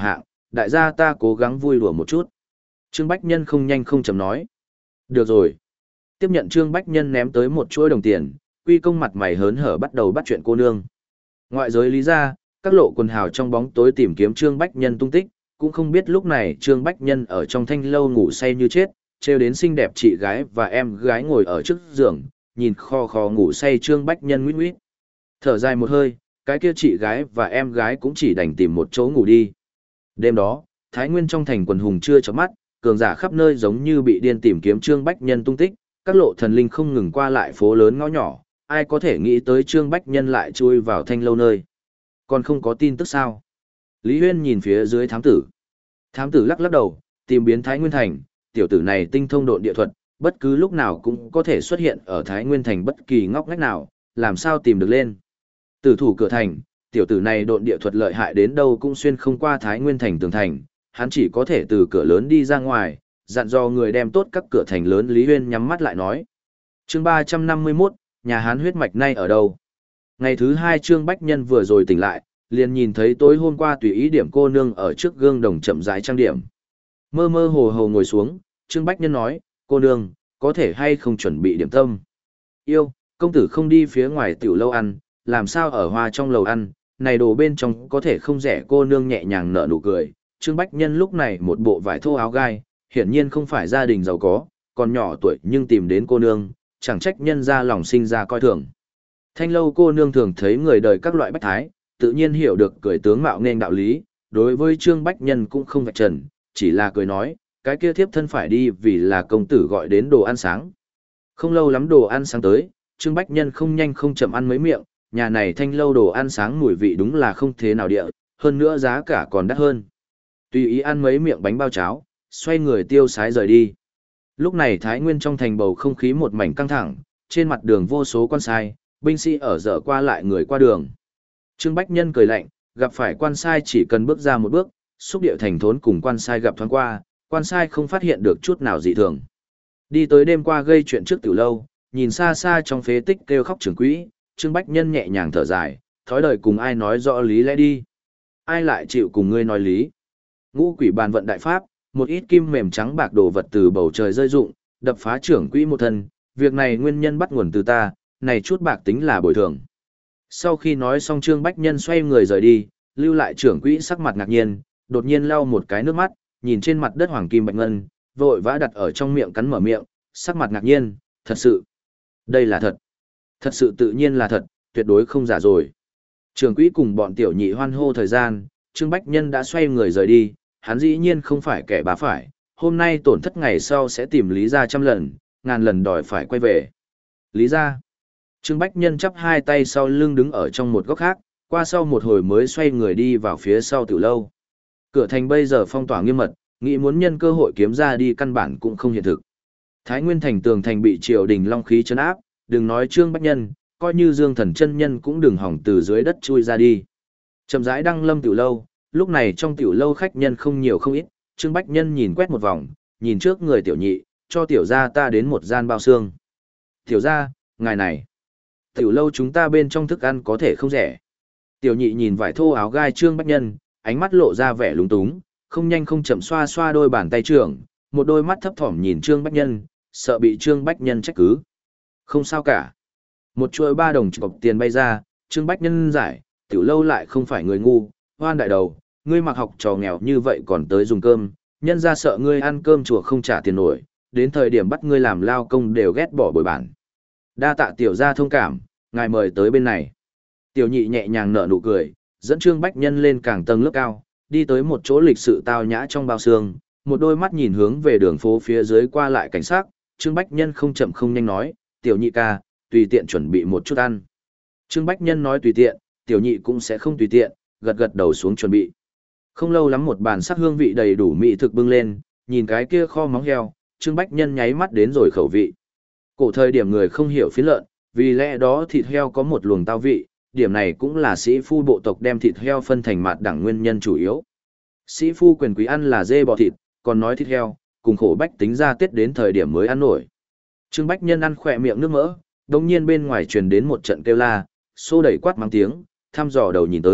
đại gia ta cố gắng vui đùa một chút. Trương Bách Nhân không nhanh không chậm nói. Được rồi. Tiếp nhận Trương Bách Nhân ném tới một chuỗi đồng tiền, Quy Công mặt mày hớn hở bắt đầu bắt chuyện cô nương. Ngoại giới lý ra, các lộ quần hào trong bóng tối tìm kiếm Trương Bách Nhân tung tích, cũng không biết lúc này Trương Bách Nhân ở trong thanh lâu ngủ say như chết, trêu đến xinh đẹp chị gái và em gái ngồi ở trước giường, nhìn kho kho ngủ say Trương Bách Nhân nguýt nguýt. Thở dài một hơi, cái kia chị gái và em gái cũng chỉ đành tìm một chỗ ngủ đi. Đêm đó, Thái Nguyên trong thành quần hùng chưa chớp mắt, cường giả khắp nơi giống như bị điên tìm kiếm Trương Bách Nhân tung tích, các lộ thần linh không ngừng qua lại phố lớn ngõ nhỏ, ai có thể nghĩ tới Trương Bách Nhân lại chui vào thanh lâu nơi. Còn không có tin tức sao? Lý Huyên nhìn phía dưới thám tử. Thám tử lắc lắc đầu, tìm biến Thái Nguyên thành, tiểu tử này tinh thông độn địa thuật, bất cứ lúc nào cũng có thể xuất hiện ở Thái Nguyên thành bất kỳ ngóc ngách nào, làm sao tìm được lên. Tử thủ cửa thành, tiểu tử này độn địa thuật lợi hại đến đâu cũng xuyên không qua Thái Nguyên thành tường thành, hắn chỉ có thể từ cửa lớn đi ra ngoài, dặn dò người đem tốt các cửa thành lớn. Lý Huyên nhắm mắt lại nói. Chương ba trăm năm mươi mốt, nhà Hán huyết mạch nay ở đâu? Ngày thứ hai Trương Bách Nhân vừa rồi tỉnh lại, liền nhìn thấy tối hôm qua tùy ý điểm cô nương ở trước gương đồng chậm rãi trang điểm. Mơ mơ hồ hồ ngồi xuống, Trương Bách Nhân nói, cô nương, có thể hay không chuẩn bị điểm tâm? Yêu, công tử không đi phía ngoài tiểu lâu ăn, làm sao ở hoa trong lầu ăn, này đồ bên trong có thể không rẻ. Cô nương nhẹ nhàng nở nụ cười. Trương Bách Nhân lúc này một bộ vải thô áo gai, hiển nhiên không phải gia đình giàu có, còn nhỏ tuổi nhưng tìm đến cô nương, chẳng trách nhân ra lòng sinh ra coi thường. Thanh lâu cô nương thường thấy người đời các loại bách thái, tự nhiên hiểu được cười tướng mạo nên đạo lý, đối với Trương Bách Nhân cũng không vạch trần, chỉ là cười nói, cái kia thiếp thân phải đi vì là công tử gọi đến đồ ăn sáng. Không lâu lắm đồ ăn sáng tới, Trương Bách Nhân không nhanh không chậm ăn mấy miệng, nhà này thanh lâu đồ ăn sáng mùi vị đúng là không thế nào địa, hơn nữa giá cả còn đắt hơn. Tùy ý ăn mấy miệng bánh bao cháo, xoay người tiêu sái rời đi. Lúc này Thái Nguyên trong thành bầu không khí một mảnh căng thẳng, trên mặt đường vô số quan sai, binh sĩ ở dở qua lại người qua đường. Trương Bách Nhân cười lạnh, gặp phải quan sai chỉ cần bước ra một bước, xúc điệu thành thốn cùng quan sai gặp thoáng qua, quan sai không phát hiện được chút nào dị thường. Đi tới đêm qua gây chuyện trước tiểu lâu, nhìn xa xa trong phế tích kêu khóc trưởng quỹ, Trương Bách Nhân nhẹ nhàng thở dài, thói đời cùng ai nói rõ lý lẽ đi. Ai lại chịu cùng ngươi nói lý? Ngũ quỷ bàn vận đại pháp, một ít kim mềm trắng bạc đồ vật từ bầu trời rơi rụng, đập phá trưởng quỹ một thân, việc này nguyên nhân bắt nguồn từ ta, này chút bạc tính là bồi thường. Sau khi nói xong Trương Bách Nhân xoay người rời đi, lưu lại trưởng quỹ sắc mặt ngạc nhiên, đột nhiên lau một cái nước mắt, nhìn trên mặt đất hoàng kim bạch ngân, vội vã đặt ở trong miệng cắn mở miệng, sắc mặt ngạc nhiên, thật sự. Đây là thật. Thật sự tự nhiên là thật, tuyệt đối không giả rồi. Trưởng quỹ cùng bọn tiểu nhị hoan hô thời gian, Trương Bách Nhân đã xoay người rời đi, hắn dĩ nhiên không phải kẻ bá phải, hôm nay tổn thất ngày sau sẽ tìm Lý gia trăm lần, ngàn lần đòi phải quay về. Lý gia. Trương Bách Nhân chắp hai tay sau lưng đứng ở trong một góc khác, qua sau một hồi mới xoay người đi vào phía sau tiểu lâu. Cửa thành bây giờ phong tỏa nghiêm mật, nghĩ muốn nhân cơ hội kiếm ra đi căn bản cũng không hiện thực. Thái Nguyên thành tường thành bị triều đình long khí trấn áp, đừng nói Trương Bách Nhân, coi như Dương Thần chân nhân cũng đừng hỏng từ dưới đất chui ra đi. Chậm rãi đăng lâm tiểu lâu, lúc này trong tiểu lâu khách nhân không nhiều không ít, Trương Bách Nhân nhìn quét một vòng, nhìn trước người tiểu nhị, cho tiểu gia ta đến một gian bao xương. Tiểu gia, ngài này, tiểu lâu chúng ta bên trong thức ăn có thể không rẻ. Tiểu nhị nhìn vải thô áo gai Trương Bách Nhân, ánh mắt lộ ra vẻ lúng túng, không nhanh không chậm xoa xoa đôi bàn tay trưởng, một đôi mắt thấp thỏm nhìn Trương Bách Nhân, sợ bị Trương Bách Nhân trách cứ. Không sao cả. Một chuỗi ba đồng chụp tiền bay ra, Trương Bách Nhân giải, tiểu lâu lại không phải người ngu, hoan đại đầu, ngươi mặc học trò nghèo như vậy còn tới dùng cơm, nhân ra sợ ngươi ăn cơm chùa không trả tiền nổi, đến thời điểm bắt ngươi làm lao công đều ghét bỏ bồi bản. Đa tạ tiểu gia thông cảm, ngài mời tới bên này. Tiểu nhị nhẹ nhàng nở nụ cười, dẫn Trương Bách Nhân lên càng tầng lớp cao, đi tới một chỗ lịch sự tao nhã trong bao xương, một đôi mắt nhìn hướng về đường phố phía dưới qua lại cảnh sát, Trương Bách Nhân không chậm không nhanh nói, tiểu nhị ca, tùy tiện chuẩn bị một chút ăn. Trương Bách Nhân nói tùy tiện, tiểu nhị cũng sẽ không tùy tiện, gật gật đầu xuống chuẩn bị. Không lâu lắm một bàn sắc hương vị đầy đủ mỹ thực bưng lên, nhìn cái kia kho móng heo, Trương Bách Nhân nháy mắt đến rồi khẩu vị. Cổ thời điểm người không hiểu phiến lợn, vì lẽ đó thịt heo có một luồng tao vị, điểm này cũng là sĩ phu bộ tộc đem thịt heo phân thành mạt đẳng nguyên nhân chủ yếu. Sĩ phu quyền quý ăn là dê bò thịt, còn nói thịt heo, cùng khổ bách tính ra Tết đến thời điểm mới ăn nổi. Trương Bách Nhân ăn khỏe miệng nước mỡ, đồng nhiên bên ngoài truyền đến một trận kêu la, xô đẩy quát mắng tiếng, thăm dò đầu nhìn tới,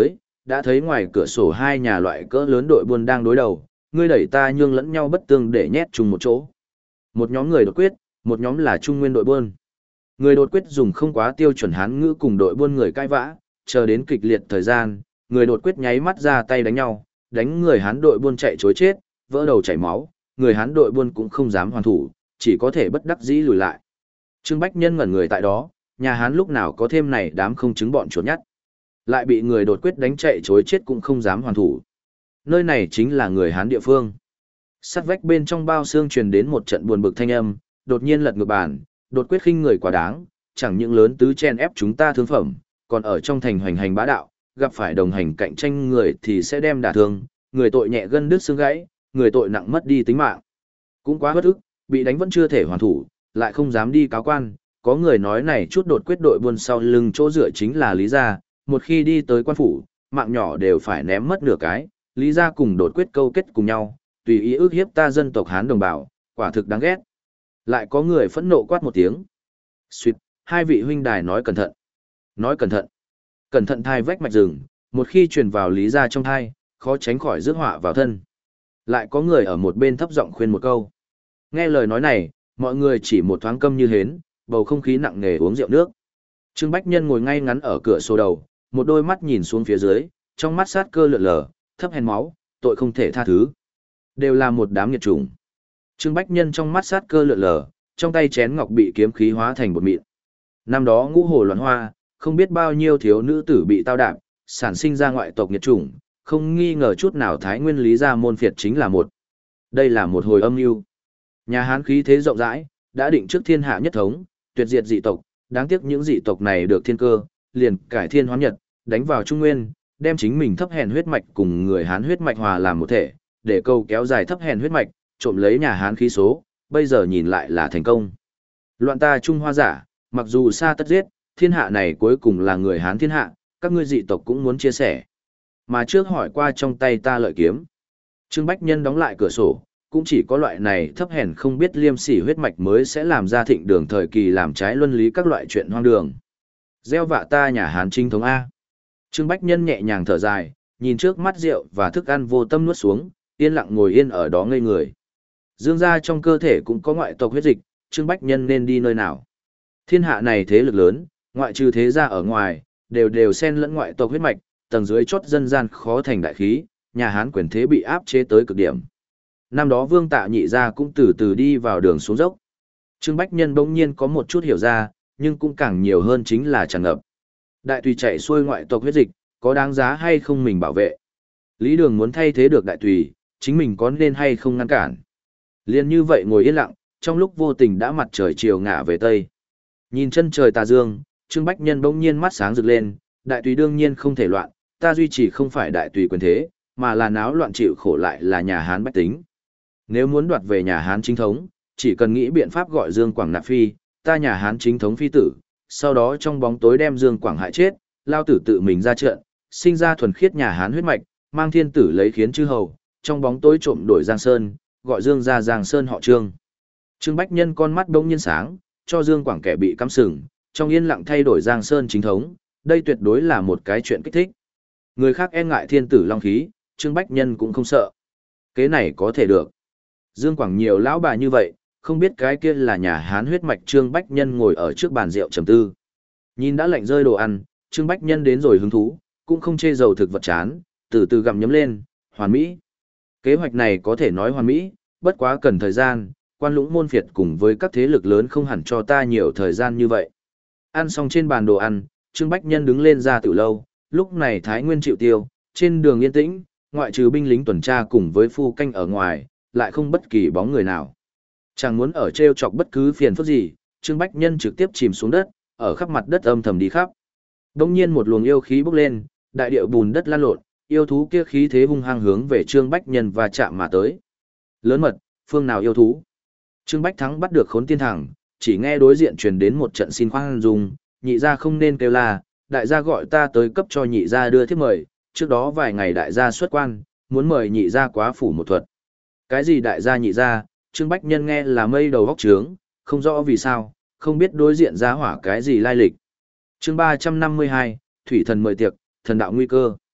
đã thấy ngoài cửa sổ hai nhà loại cỡ lớn đội buôn đang đối đầu, ngươi đẩy ta nhương lẫn nhau bất tương để nhét chung một chỗ. Một nhóm người đột quyết, một nhóm là trung nguyên đội buôn. Người đột quyết dùng không quá tiêu chuẩn Hán ngữ cùng đội buôn người cãi vã, chờ đến kịch liệt thời gian, người đột quyết nháy mắt ra tay đánh nhau, đánh người Hán đội buôn chạy trối chết, vỡ đầu chảy máu, người Hán đội buôn cũng không dám hoàn thủ, chỉ có thể bất đắc dĩ lùi lại. Trương Bách Nhân ngẩn người tại đó, nhà Hán lúc nào có thêm này đám không chứng bọn chuột nhắt. Lại bị người đột quyết đánh chạy trối chết cũng không dám hoàn thủ. Nơi này chính là người Hán địa phương. Sắt vách bên trong bao xương truyền đến một trận buồn bực thanh âm, đột nhiên lật ngược bàn, đột quyết khinh người quá đáng, chẳng những lớn tứ chen ép chúng ta thương phẩm, còn ở trong thành hoành hành bá đạo, gặp phải đồng hành cạnh tranh người thì sẽ đem đả thương, người tội nhẹ gân đứt xương gãy, người tội nặng mất đi tính mạng. Cũng quá bất ức, bị đánh vẫn chưa thể hoàn thủ, lại không dám đi cáo quan, có người nói này chút đột quyết đội buôn sau lưng chỗ dựa chính là Lý gia, một khi đi tới quan phủ, mạng nhỏ đều phải ném mất nửa cái, Lý gia cùng đột quyết câu kết cùng nhau, tùy ý ức hiếp ta dân tộc Hán đồng bào, quả thực đáng ghét. Lại có người phẫn nộ quát một tiếng. Xuyệt, hai vị huynh đài nói cẩn thận. Nói cẩn thận. Cẩn thận thai vách mạch rừng, một khi truyền vào Lý gia trong thai, khó tránh khỏi rước họa vào thân. Lại có người ở một bên thấp giọng khuyên một câu. Nghe lời nói này, mọi người chỉ một thoáng câm như hến, bầu không khí nặng nề uống rượu nước. Trương Bách Nhân ngồi ngay ngắn ở cửa sổ đầu, một đôi mắt nhìn xuống phía dưới, trong mắt sát cơ lượn lờ, thấp hèn máu, tội không thể tha thứ. Đều là một đám nghiệt chủng. Trương Bách Nhân trong mắt sát cơ lượn lờ, trong tay chén ngọc bị kiếm khí hóa thành bột mịn. Năm đó ngũ hồ loạn hoa, không biết bao nhiêu thiếu nữ tử bị tao đạp, sản sinh ra ngoại tộc nghiệt chủng, không nghi ngờ chút nào Thái Nguyên Lý gia môn phiệt chính là một. Đây là một hồi âm mưu. Nhà Hán khí thế rộng rãi, đã định trước thiên hạ nhất thống, tuyệt diệt dị tộc, đáng tiếc những dị tộc này được thiên cơ, liền cải thiên hóa nhật, đánh vào Trung Nguyên, đem chính mình thấp hèn huyết mạch cùng người Hán huyết mạch hòa làm một thể, để câu kéo dài thấp hèn huyết mạch, trộm lấy nhà Hán khí số, bây giờ nhìn lại là thành công. Loạn ta Trung Hoa giả, mặc dù xa tất giết, thiên hạ này cuối cùng là người Hán thiên hạ, các ngươi dị tộc cũng muốn chia sẻ. Mà trước hỏi qua trong tay ta lợi kiếm. Trương Bách Nhân đóng lại cửa sổ, cũng chỉ có loại này thấp hèn không biết liêm sỉ huyết mạch mới sẽ làm ra thịnh đường thời kỳ làm trái luân lý các loại chuyện hoang đường. Gieo vạ ta nhà Hán chính thống A. Trương Bách Nhân nhẹ nhàng thở dài, nhìn trước mắt rượu và thức ăn vô tâm nuốt xuống, yên lặng ngồi yên ở đó ngây người. Dương gia trong cơ thể cũng có ngoại tộc huyết dịch, Trương Bách Nhân nên đi nơi nào? Thiên hạ này thế lực lớn, ngoại trừ thế gia ở ngoài, đều đều xen lẫn ngoại tộc huyết mạch, tầng dưới chót dân gian khó thành đại khí, nhà Hán quyền thế bị áp chế tới cực điểm. Năm đó Vương Tạ Nhị gia cũng từ từ đi vào đường xuống dốc. Trương Bách Nhân bỗng nhiên có một chút hiểu ra, nhưng cũng càng nhiều hơn chính là tràn ngập. Đại tùy chạy xuôi ngoại tộc huyết dịch, có đáng giá hay không mình bảo vệ? Lý Đường muốn thay thế được đại tùy, chính mình có nên hay không ngăn cản? Liên như vậy ngồi yên lặng, trong lúc vô tình đã mặt trời chiều ngả về tây. Nhìn chân trời tà dương, Trương Bách Nhân bỗng nhiên mắt sáng rực lên, đại tùy đương nhiên không thể loạn, ta duy trì không phải đại tùy quyền thế, mà là náo loạn chịu khổ lại là nhà Hán bách tính. Nếu muốn đoạt về nhà Hán chính thống, chỉ cần nghĩ biện pháp gọi Dương Quảng nạp phi, ta nhà Hán chính thống phi tử, sau đó trong bóng tối đem Dương Quảng hại chết, lao tử tự mình ra trận, sinh ra thuần khiết nhà Hán huyết mạch, mang thiên tử lấy khiến chư hầu, trong bóng tối trộm đổi Giang Sơn, gọi Dương ra Giang Sơn họ Trương. Trương Bách Nhân con mắt bỗng nhiên sáng, cho Dương Quảng kẻ bị cắm sừng, trong yên lặng thay đổi Giang Sơn chính thống, đây tuyệt đối là một cái chuyện kích thích. Người khác e ngại thiên tử long khí, Trương Bách Nhân cũng không sợ. Kế này có thể được. Dương Quảng nhiều lão bà như vậy, không biết cái kia là nhà Hán huyết mạch. Trương Bách Nhân ngồi ở trước bàn rượu trầm tư. Nhìn đã lạnh rơi đồ ăn, Trương Bách Nhân đến rồi hứng thú, cũng không chê dầu thực vật chán, từ từ gặm nhấm lên, hoàn mỹ. Kế hoạch này có thể nói hoàn mỹ, bất quá cần thời gian, quan lũng môn phiệt cùng với các thế lực lớn không hẳn cho ta nhiều thời gian như vậy. Ăn xong trên bàn đồ ăn, Trương Bách Nhân đứng lên ra tiểu lâu, lúc này Thái Nguyên chịu tiêu, trên đường yên tĩnh, ngoại trừ binh lính tuần tra cùng với phu canh ở ngoài, lại không bất kỳ bóng người nào. Chẳng muốn ở treo chọc bất cứ phiền phức gì, Trương Bách Nhân trực tiếp chìm xuống đất, ở khắp mặt đất âm thầm đi khắp. Đông nhiên một luồng yêu khí bốc lên, đại điệu bùn đất lan lộn, yêu thú kia khí thế hung hăng hướng về Trương Bách Nhân và chạm mà tới. Lớn mật, phương nào yêu thú? Trương Bách Thắng bắt được Khốn Tiên Thẳng, chỉ nghe đối diện truyền đến một trận xin khoan dung, nhị gia không nên kêu la, đại gia gọi ta tới cấp cho nhị gia đưa thiếp mời, trước đó vài ngày đại gia xuất quan, muốn mời nhị gia quá phủ một thuật. Cái gì đại gia nhị gia? Trương Bách Nhân nghe là mây đầu góc trướng, không rõ vì sao, không biết đối diện giá hỏa cái gì lai lịch. Chương ba trăm năm mươi hai, Thủy thần mời tiệc, thần đạo nguy cơ.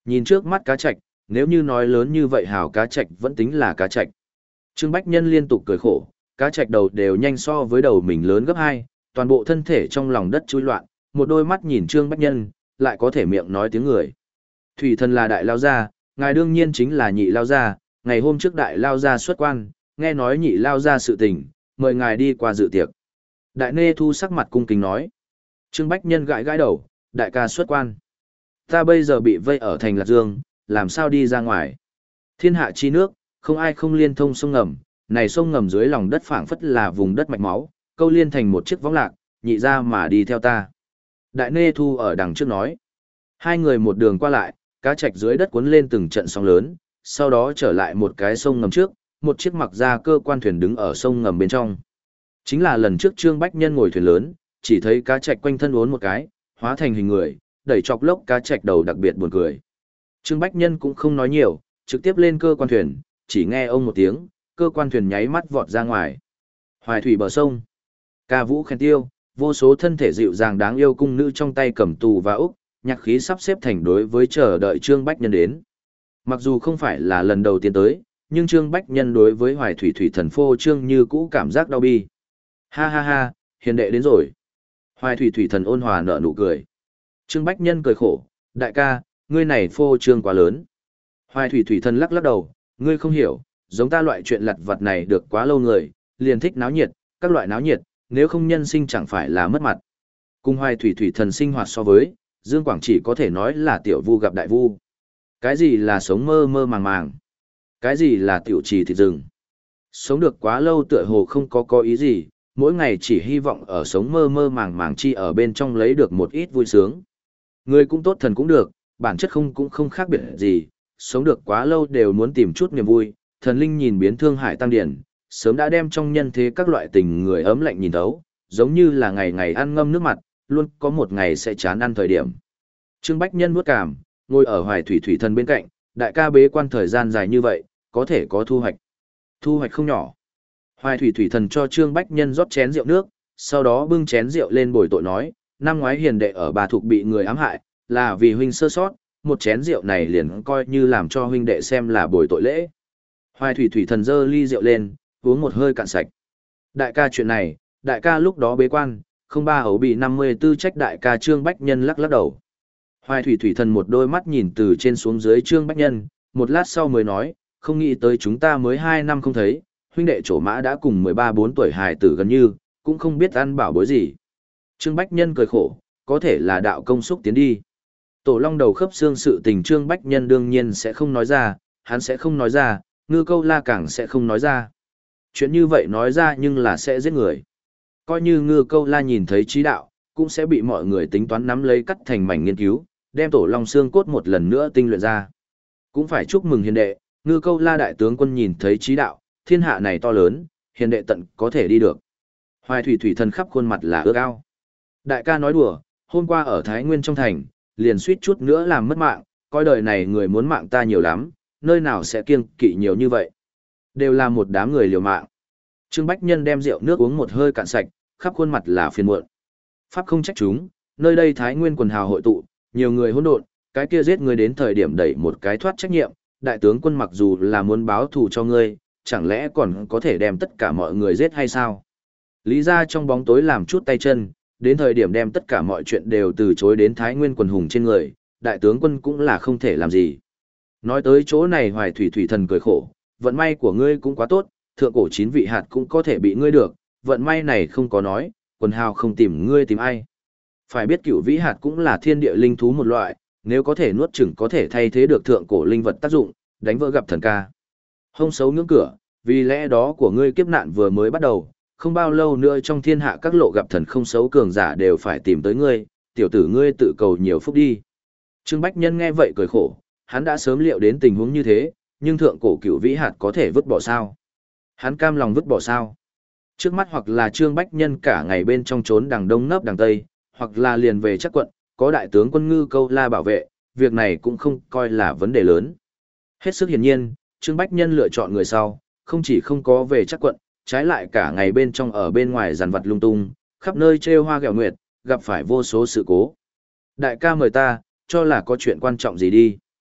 Nhìn trước mắt cá trạch, nếu như nói lớn như vậy hào cá trạch vẫn tính là cá trạch. Trương Bách Nhân liên tục cười khổ, cá trạch đầu đều nhanh so với đầu mình lớn gấp hai, toàn bộ thân thể trong lòng đất chui loạn, một đôi mắt nhìn Trương Bách Nhân, lại có thể miệng nói tiếng người. Thủy thần là đại lao gia, ngài đương nhiên chính là nhị lao gia, ngày hôm trước đại lao gia xuất quan, nghe nói nhị lao gia sự tình, mời ngài đi qua dự tiệc. Đại Nê Thu sắc mặt cung kính nói. Trương Bách Nhân gãi gãi đầu, đại ca xuất quan. Ta bây giờ bị vây ở thành Lạc Dương, làm sao đi ra ngoài? Thiên hạ chi nước, không ai không liên thông sông ngầm, này sông ngầm dưới lòng đất phảng phất là vùng đất mạch máu, câu liên thành một chiếc võng lạc, nhị ra mà đi theo ta. Đại Nê Thu ở đằng trước nói. Hai người một đường qua lại, cá trạch dưới đất cuốn lên từng trận sóng lớn, sau đó trở lại một cái sông ngầm trước, một chiếc mặc ra cơ quan thuyền đứng ở sông ngầm bên trong. Chính là lần trước Trương Bách Nhân ngồi thuyền lớn, chỉ thấy cá trạch quanh thân uốn một cái, hóa thành hình người, đẩy chọc lốc cá trạch đầu đặc biệt buồn cười. Trương Bách Nhân cũng không nói nhiều, trực tiếp lên cơ quan thuyền, chỉ nghe ông một tiếng, cơ quan thuyền nháy mắt vọt ra ngoài. Hoài thủy bờ sông, ca vũ khen tiêu, vô số thân thể dịu dàng đáng yêu cung nữ trong tay cầm tù và úc, nhạc khí sắp xếp thành đối với chờ đợi Trương Bách Nhân đến. Mặc dù không phải là lần đầu tiên tới, nhưng Trương Bách Nhân đối với Hoài thủy thủy thần phô trương như cũ cảm giác đau bi. Ha ha ha, hiền đệ đến rồi. Hoài thủy thủy thần ôn hòa nở nụ cười. Trương Bách Nhân cười khổ, đại ca, ngươi này phô trương quá lớn. Hoài thủy thủy thần lắc lắc đầu, ngươi không hiểu, giống ta loại chuyện lặt vặt này được quá lâu người, liền thích náo nhiệt, các loại náo nhiệt, nếu không nhân sinh chẳng phải là mất mặt. Cùng Hoài thủy thủy thần sinh hoạt so với, Dương Quảng chỉ có thể nói là tiểu vu gặp đại vu. Cái gì là sống mơ mơ màng màng? Cái gì là tiểu trì thịt rừng? Sống được quá lâu tựa hồ không có có ý gì, mỗi ngày chỉ hy vọng ở sống mơ mơ màng màng chi ở bên trong lấy được một ít vui sướng. Người cũng tốt thần cũng được, bản chất không cũng không khác biệt gì, sống được quá lâu đều muốn tìm chút niềm vui, thần linh nhìn biến thương hải tăng điển, sớm đã đem trong nhân thế các loại tình người ấm lạnh nhìn thấu, giống như là ngày ngày ăn ngâm nước mặt, luôn có một ngày sẽ chán ăn thời điểm. Trương Bách Nhân nuốt cảm, ngồi ở Hoài thủy thủy thần bên cạnh, đại ca bế quan thời gian dài như vậy, có thể có thu hoạch. Thu hoạch không nhỏ. Hoài thủy thủy thần cho Trương Bách Nhân rót chén rượu nước, sau đó bưng chén rượu lên bồi tội nói, năm ngoái hiền đệ ở Bà Thục bị người ám hại, là vì huynh sơ sót, một chén rượu này liền coi như làm cho huynh đệ xem là bồi tội lễ. Hoài thủy thủy thần dơ ly rượu lên, uống một hơi cạn sạch. Đại ca chuyện này, đại ca lúc đó bế quan, không ba ấu bị năm mươi tư trách đại ca Trương Bách Nhân lắc lắc đầu. Hoài thủy thủy thần một đôi mắt nhìn từ trên xuống dưới Trương Bách Nhân, một lát sau mới nói, không nghĩ tới chúng ta mới hai năm không thấy, huynh đệ trổ mã đã cùng mười ba bốn tuổi hài tử gần như, cũng không biết ăn bảo bối gì. Trương Bách Nhân cười khổ, có thể là đạo công xúc tiến đi. Tổ long đầu khớp xương sự tình Trương Bách Nhân đương nhiên sẽ không nói ra, hắn sẽ không nói ra, Ngư Câu La càng sẽ không nói ra. Chuyện như vậy nói ra nhưng là sẽ giết người. Coi như Ngư Câu La nhìn thấy trí đạo, cũng sẽ bị mọi người tính toán nắm lấy cắt thành mảnh nghiên cứu, đem tổ long xương cốt một lần nữa tinh luyện ra. Cũng phải chúc mừng hiền đệ, Ngư Câu La đại tướng quân nhìn thấy trí đạo, thiên hạ này to lớn, hiền đệ tận có thể đi được. Hoài thủy thủy thần khắp khuôn mặt là ước ao. Đại ca nói đùa, hôm qua ở Thái Nguyên trong thành, liền suýt chút nữa làm mất mạng, coi đời này người muốn mạng ta nhiều lắm, nơi nào sẽ kiêng kỵ nhiều như vậy. Đều là một đám người liều mạng. Trương Bách Nhân đem rượu nước uống một hơi cạn sạch, khắp khuôn mặt là phiền muộn. Pháp không trách chúng, nơi đây Thái Nguyên quần hào hội tụ, nhiều người hỗn độn, cái kia giết người đến thời điểm đẩy một cái thoát trách nhiệm, đại tướng quân mặc dù là muốn báo thù cho ngươi, chẳng lẽ còn có thể đem tất cả mọi người giết hay sao? Lý ra trong bóng tối làm chút tay chân, đến thời điểm đem tất cả mọi chuyện đều từ chối đến Thái Nguyên quần hùng trên người, đại tướng quân cũng là không thể làm gì. Nói tới chỗ này Hoài thủy thủy thần cười khổ, vận may của ngươi cũng quá tốt, thượng cổ chín vị hạt cũng có thể bị ngươi được, vận may này không có nói, quần hào không tìm ngươi tìm ai. Phải biết cửu vĩ hạt cũng là thiên địa linh thú một loại, nếu có thể nuốt chửng có thể thay thế được thượng cổ linh vật tác dụng, đánh vỡ gặp thần ca. Hông xấu ngưỡng cửa, vì lẽ đó của ngươi kiếp nạn vừa mới bắt đầu, không bao lâu nữa trong thiên hạ các lộ gặp thần không xấu cường giả đều phải tìm tới ngươi, tiểu tử ngươi tự cầu nhiều phúc đi. Trương Bách Nhân nghe vậy cười khổ, hắn đã sớm liệu đến tình huống như thế, nhưng thượng cổ cửu vĩ hạt có thể vứt bỏ sao? Hắn cam lòng vứt bỏ sao? Trước mắt hoặc là Trương Bách Nhân cả ngày bên trong trốn đằng đông nấp đằng tây, hoặc là liền về chắc quận, có đại tướng quân Ngư Câu La bảo vệ, việc này cũng không coi là vấn đề lớn. Hết sức hiển nhiên, Trương Bách Nhân lựa chọn người sau, không chỉ không có về chắc quận, trái lại cả ngày bên trong ở bên ngoài giàn vật lung tung, khắp nơi trêu hoa ghẹo nguyệt, gặp phải vô số sự cố. Đại ca mời ta, cho là có chuyện quan trọng gì đi.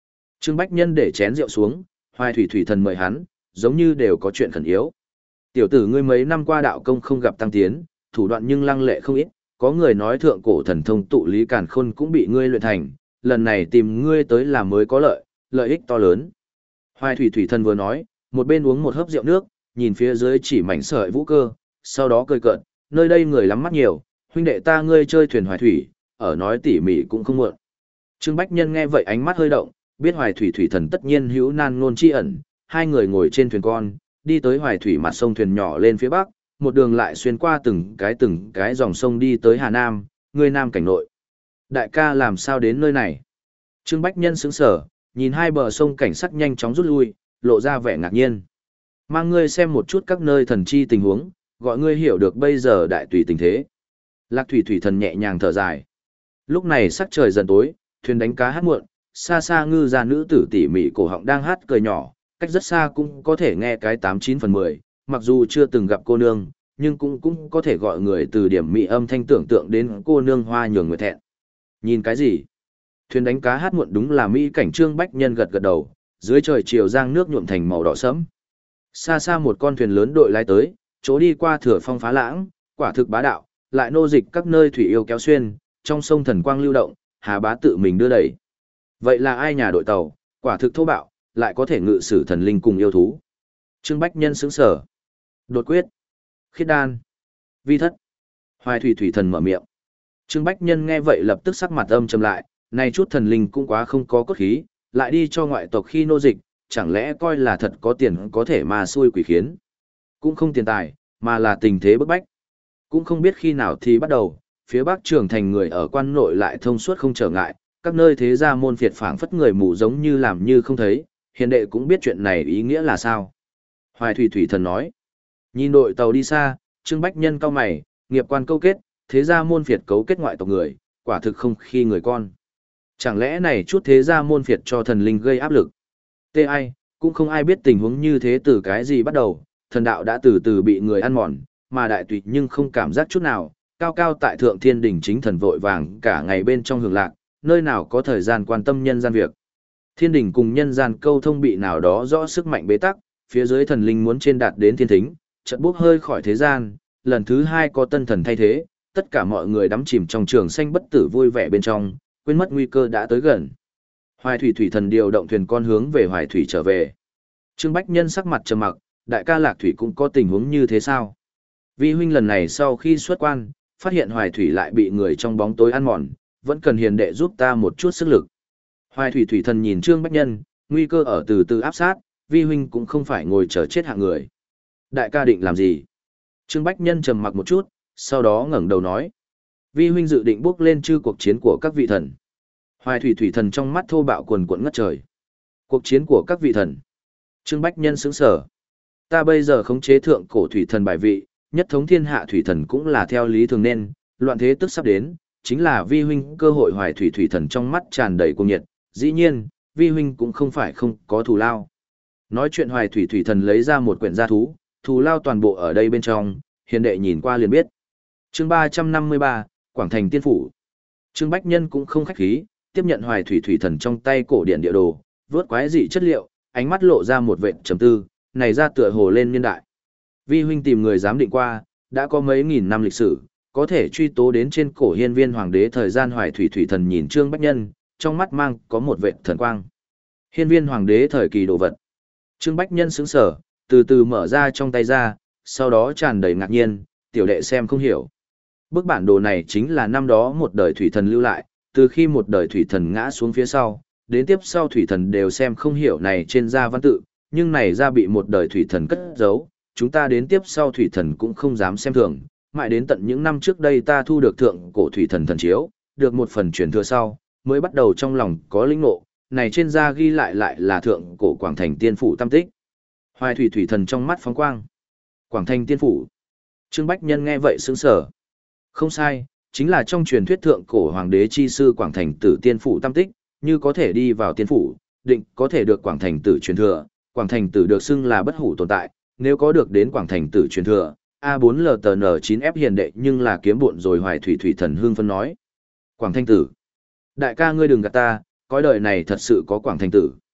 Trương Bách Nhân để chén rượu xuống, Hoài Thủy Thủy Thần mời hắn, giống như đều có chuyện khẩn yếu. Tiểu tử ngươi mấy năm qua đạo công không gặp tăng tiến, thủ đoạn nhưng lăng lệ không ít, có người nói thượng cổ thần thông tụ lý càn khôn cũng bị ngươi luyện thành, lần này tìm ngươi tới là mới có lợi, lợi ích to lớn. Hoài Thủy Thủy Thần vừa nói, một bên uống một hớp rượu nước, nhìn phía dưới chỉ mảnh sợi vũ cơ, sau đó cười cợt, nơi đây người lắm mắt nhiều, huynh đệ ta ngươi chơi thuyền Hoài Thủy, ở nói tỉ mỉ cũng không muộn. Trương Bách Nhân nghe vậy ánh mắt hơi động, biết Hoài Thủy Thủy Thần tất nhiên hữu nan ngôn chi ẩn, hai người ngồi trên thuyền con, đi tới Hoài Thủy mặt sông thuyền nhỏ lên phía bắc, một đường lại xuyên qua từng cái từng cái dòng sông đi tới Hà Nam, người Nam cảnh nội. Đại ca làm sao đến nơi này? Trương Bách Nhân sững sờ, nhìn hai bờ sông cảnh sắc nhanh chóng rút lui, lộ ra vẻ ngạc nhiên. Mang ngươi xem một chút các nơi thần chi tình huống, gọi ngươi hiểu được bây giờ đại tùy tình thế. Lạc Thủy Thủy Thần nhẹ nhàng thở dài. Lúc này sắc trời dần tối, thuyền đánh cá hát muộn, xa xa ngư gia nữ tử tỉ mỉ cổ họng đang hát cười nhỏ, cách rất xa cũng có thể nghe cái tám chín phần mười, mặc dù chưa từng gặp cô nương, nhưng cũng cũng có thể gọi người từ điểm mỹ âm thanh tưởng tượng đến cô nương hoa nhường người thẹn. Nhìn cái gì? Thuyền đánh cá hát muộn đúng là mỹ cảnh. Trương Bách Nhân gật gật đầu, dưới trời chiều giang nước nhuộm thành màu đỏ sẫm. Xa xa một con thuyền lớn đội lái tới, chỗ đi qua thừa phong phá lãng, quả thực bá đạo, lại nô dịch các nơi thủy yêu kéo xuyên, trong sông thần quang lưu động, Hà Bá tự mình đưa đẩy. Vậy là ai nhà đội tàu, quả thực thô bạo, lại có thể ngự sử thần linh cùng yêu thú. Trương Bách Nhân sững sở. Đột quyết, khiết đan, vi thất. Hoài Thủy Thủy Thần mở miệng. Trương Bách Nhân nghe vậy lập tức sắc mặt âm trầm lại, này chút thần linh cũng quá không có cốt khí, lại đi cho ngoại tộc khi nô dịch, chẳng lẽ coi là thật có tiền có thể mà xui quỷ khiến. Cũng không tiền tài, mà là tình thế bức bách. Cũng không biết khi nào thì bắt đầu, phía Bắc Trường Thành người ở quan nội lại thông suốt không trở ngại, các nơi thế gia môn phiệt phảng phất người mù giống như làm như không thấy, hiền đệ cũng biết chuyện này ý nghĩa là sao. Hoài Thủy Thủy Thần nói, nhìn đội tàu đi xa, Trương Bách Nhân cau mày, nghiệp quan câu kết, thế gia môn phiệt cấu kết ngoại tộc người, quả thực không khi người con. Chẳng lẽ này chút thế gia môn phiệt cho thần linh gây áp lực? Tê ai, cũng không ai biết tình huống như thế từ cái gì bắt đầu, thần đạo đã từ từ bị người ăn mòn, mà đại tùy nhưng không cảm giác chút nào, cao cao tại thượng thiên đỉnh chính thần vội vàng cả ngày bên trong hưởng lạc, nơi nào có thời gian quan tâm nhân gian việc. Thiên đỉnh cùng nhân gian câu thông bị nào đó rõ sức mạnh bế tắc, phía dưới thần linh muốn trên đạt đến thiên thính, chợt bước hơi khỏi thế gian, lần thứ hai có tân thần thay thế, tất cả mọi người đắm chìm trong trường xanh bất tử vui vẻ bên trong, quên mất nguy cơ đã tới gần. Hoài Thủy Thủy Thần điều động thuyền con hướng về Hoài Thủy trở về. Trương Bách Nhân sắc mặt trầm mặc, đại ca Lạc Thủy cũng có tình huống như thế sao? Vi huynh lần này sau khi xuất quan, phát hiện Hoài Thủy lại bị người trong bóng tối ăn mòn, vẫn cần hiền đệ giúp ta một chút sức lực. Hoài Thủy Thủy Thần nhìn Trương Bách Nhân, nguy cơ ở từ từ áp sát, Vi huynh cũng không phải ngồi chờ chết hạng người. Đại ca định làm gì? Trương Bách Nhân trầm mặc một chút, sau đó ngẩng đầu nói. Vi huynh dự định bước lên chư cuộc chiến của các vị thần. Hoài Thủy Thủy Thần trong mắt thô bạo quần quẫn ngất trời. Cuộc chiến của các vị thần. Trương Bách Nhân sững sờ. Ta bây giờ khống chế thượng cổ thủy thần bài vị, nhất thống thiên hạ thủy thần cũng là theo lý thường nên, loạn thế tức sắp đến, chính là vi huynh cơ hội. Hoài Thủy Thủy Thần trong mắt tràn đầy cuồng nhiệt, dĩ nhiên, vi huynh cũng không phải không có thù lao. Nói chuyện Hoài Thủy Thủy Thần lấy ra một quyển gia thú, thù lao toàn bộ ở đây bên trong, hiền đệ nhìn qua liền biết. Chương ba trăm năm mươi ba, Quảng Thành Tiên Phủ. Trương Bách Nhân cũng không khách khí, tiếp nhận Hoài Thủy Thủy Thần trong tay cổ điển địa đồ, vớt quái dị chất liệu, ánh mắt lộ ra một vệt trầm tư, này ra tựa hồ lên niên đại. Vi huynh tìm người giám định qua, đã có mấy nghìn năm lịch sử, có thể truy tố đến trên cổ hiên viên hoàng đế thời gian. Hoài Thủy Thủy Thần nhìn Trương Bách Nhân, trong mắt mang có một vệt thần quang. Hiên viên hoàng đế thời kỳ đồ vật. Trương Bách Nhân sững sờ, từ từ mở ra trong tay ra, sau đó tràn đầy ngạc nhiên, tiểu đệ xem không hiểu. Bức bản đồ này chính là năm đó một đời thủy thần lưu lại, từ khi một đời thủy thần ngã xuống phía sau, đến tiếp sau thủy thần đều xem không hiểu này trên da văn tự, nhưng này ra bị một đời thủy thần cất giấu, chúng ta đến tiếp sau thủy thần cũng không dám xem thường, mãi đến tận những năm trước đây ta thu được thượng cổ thủy thần thần chiếu, được một phần truyền thừa sau, mới bắt đầu trong lòng có linh ngộ, này trên da ghi lại lại là thượng cổ Quảng Thành Tiên Phủ tâm tích. Hoài Thủy Thủy Thần trong mắt phóng quang. Quảng Thành Tiên Phủ. Trương Bách Nhân nghe vậy sững sờ. Không sai, chính là trong truyền thuyết thượng cổ hoàng đế chi sư Quảng Thành Tử Tiên Phủ tâm tích, như có thể đi vào tiên phủ, định có thể được Quảng Thành Tử truyền thừa. Quảng Thành Tử được xưng là bất hủ tồn tại, nếu có được đến Quảng Thành Tử truyền thừa, A bốn L T N chín F hiền đệ nhưng là kiếm bộn rồi. Hoài Thủy Thủy Thần hương phân nói. Quảng Thành Tử. Đại ca ngươi đừng gạt ta, cõi đời này thật sự có Quảng Thành Tử.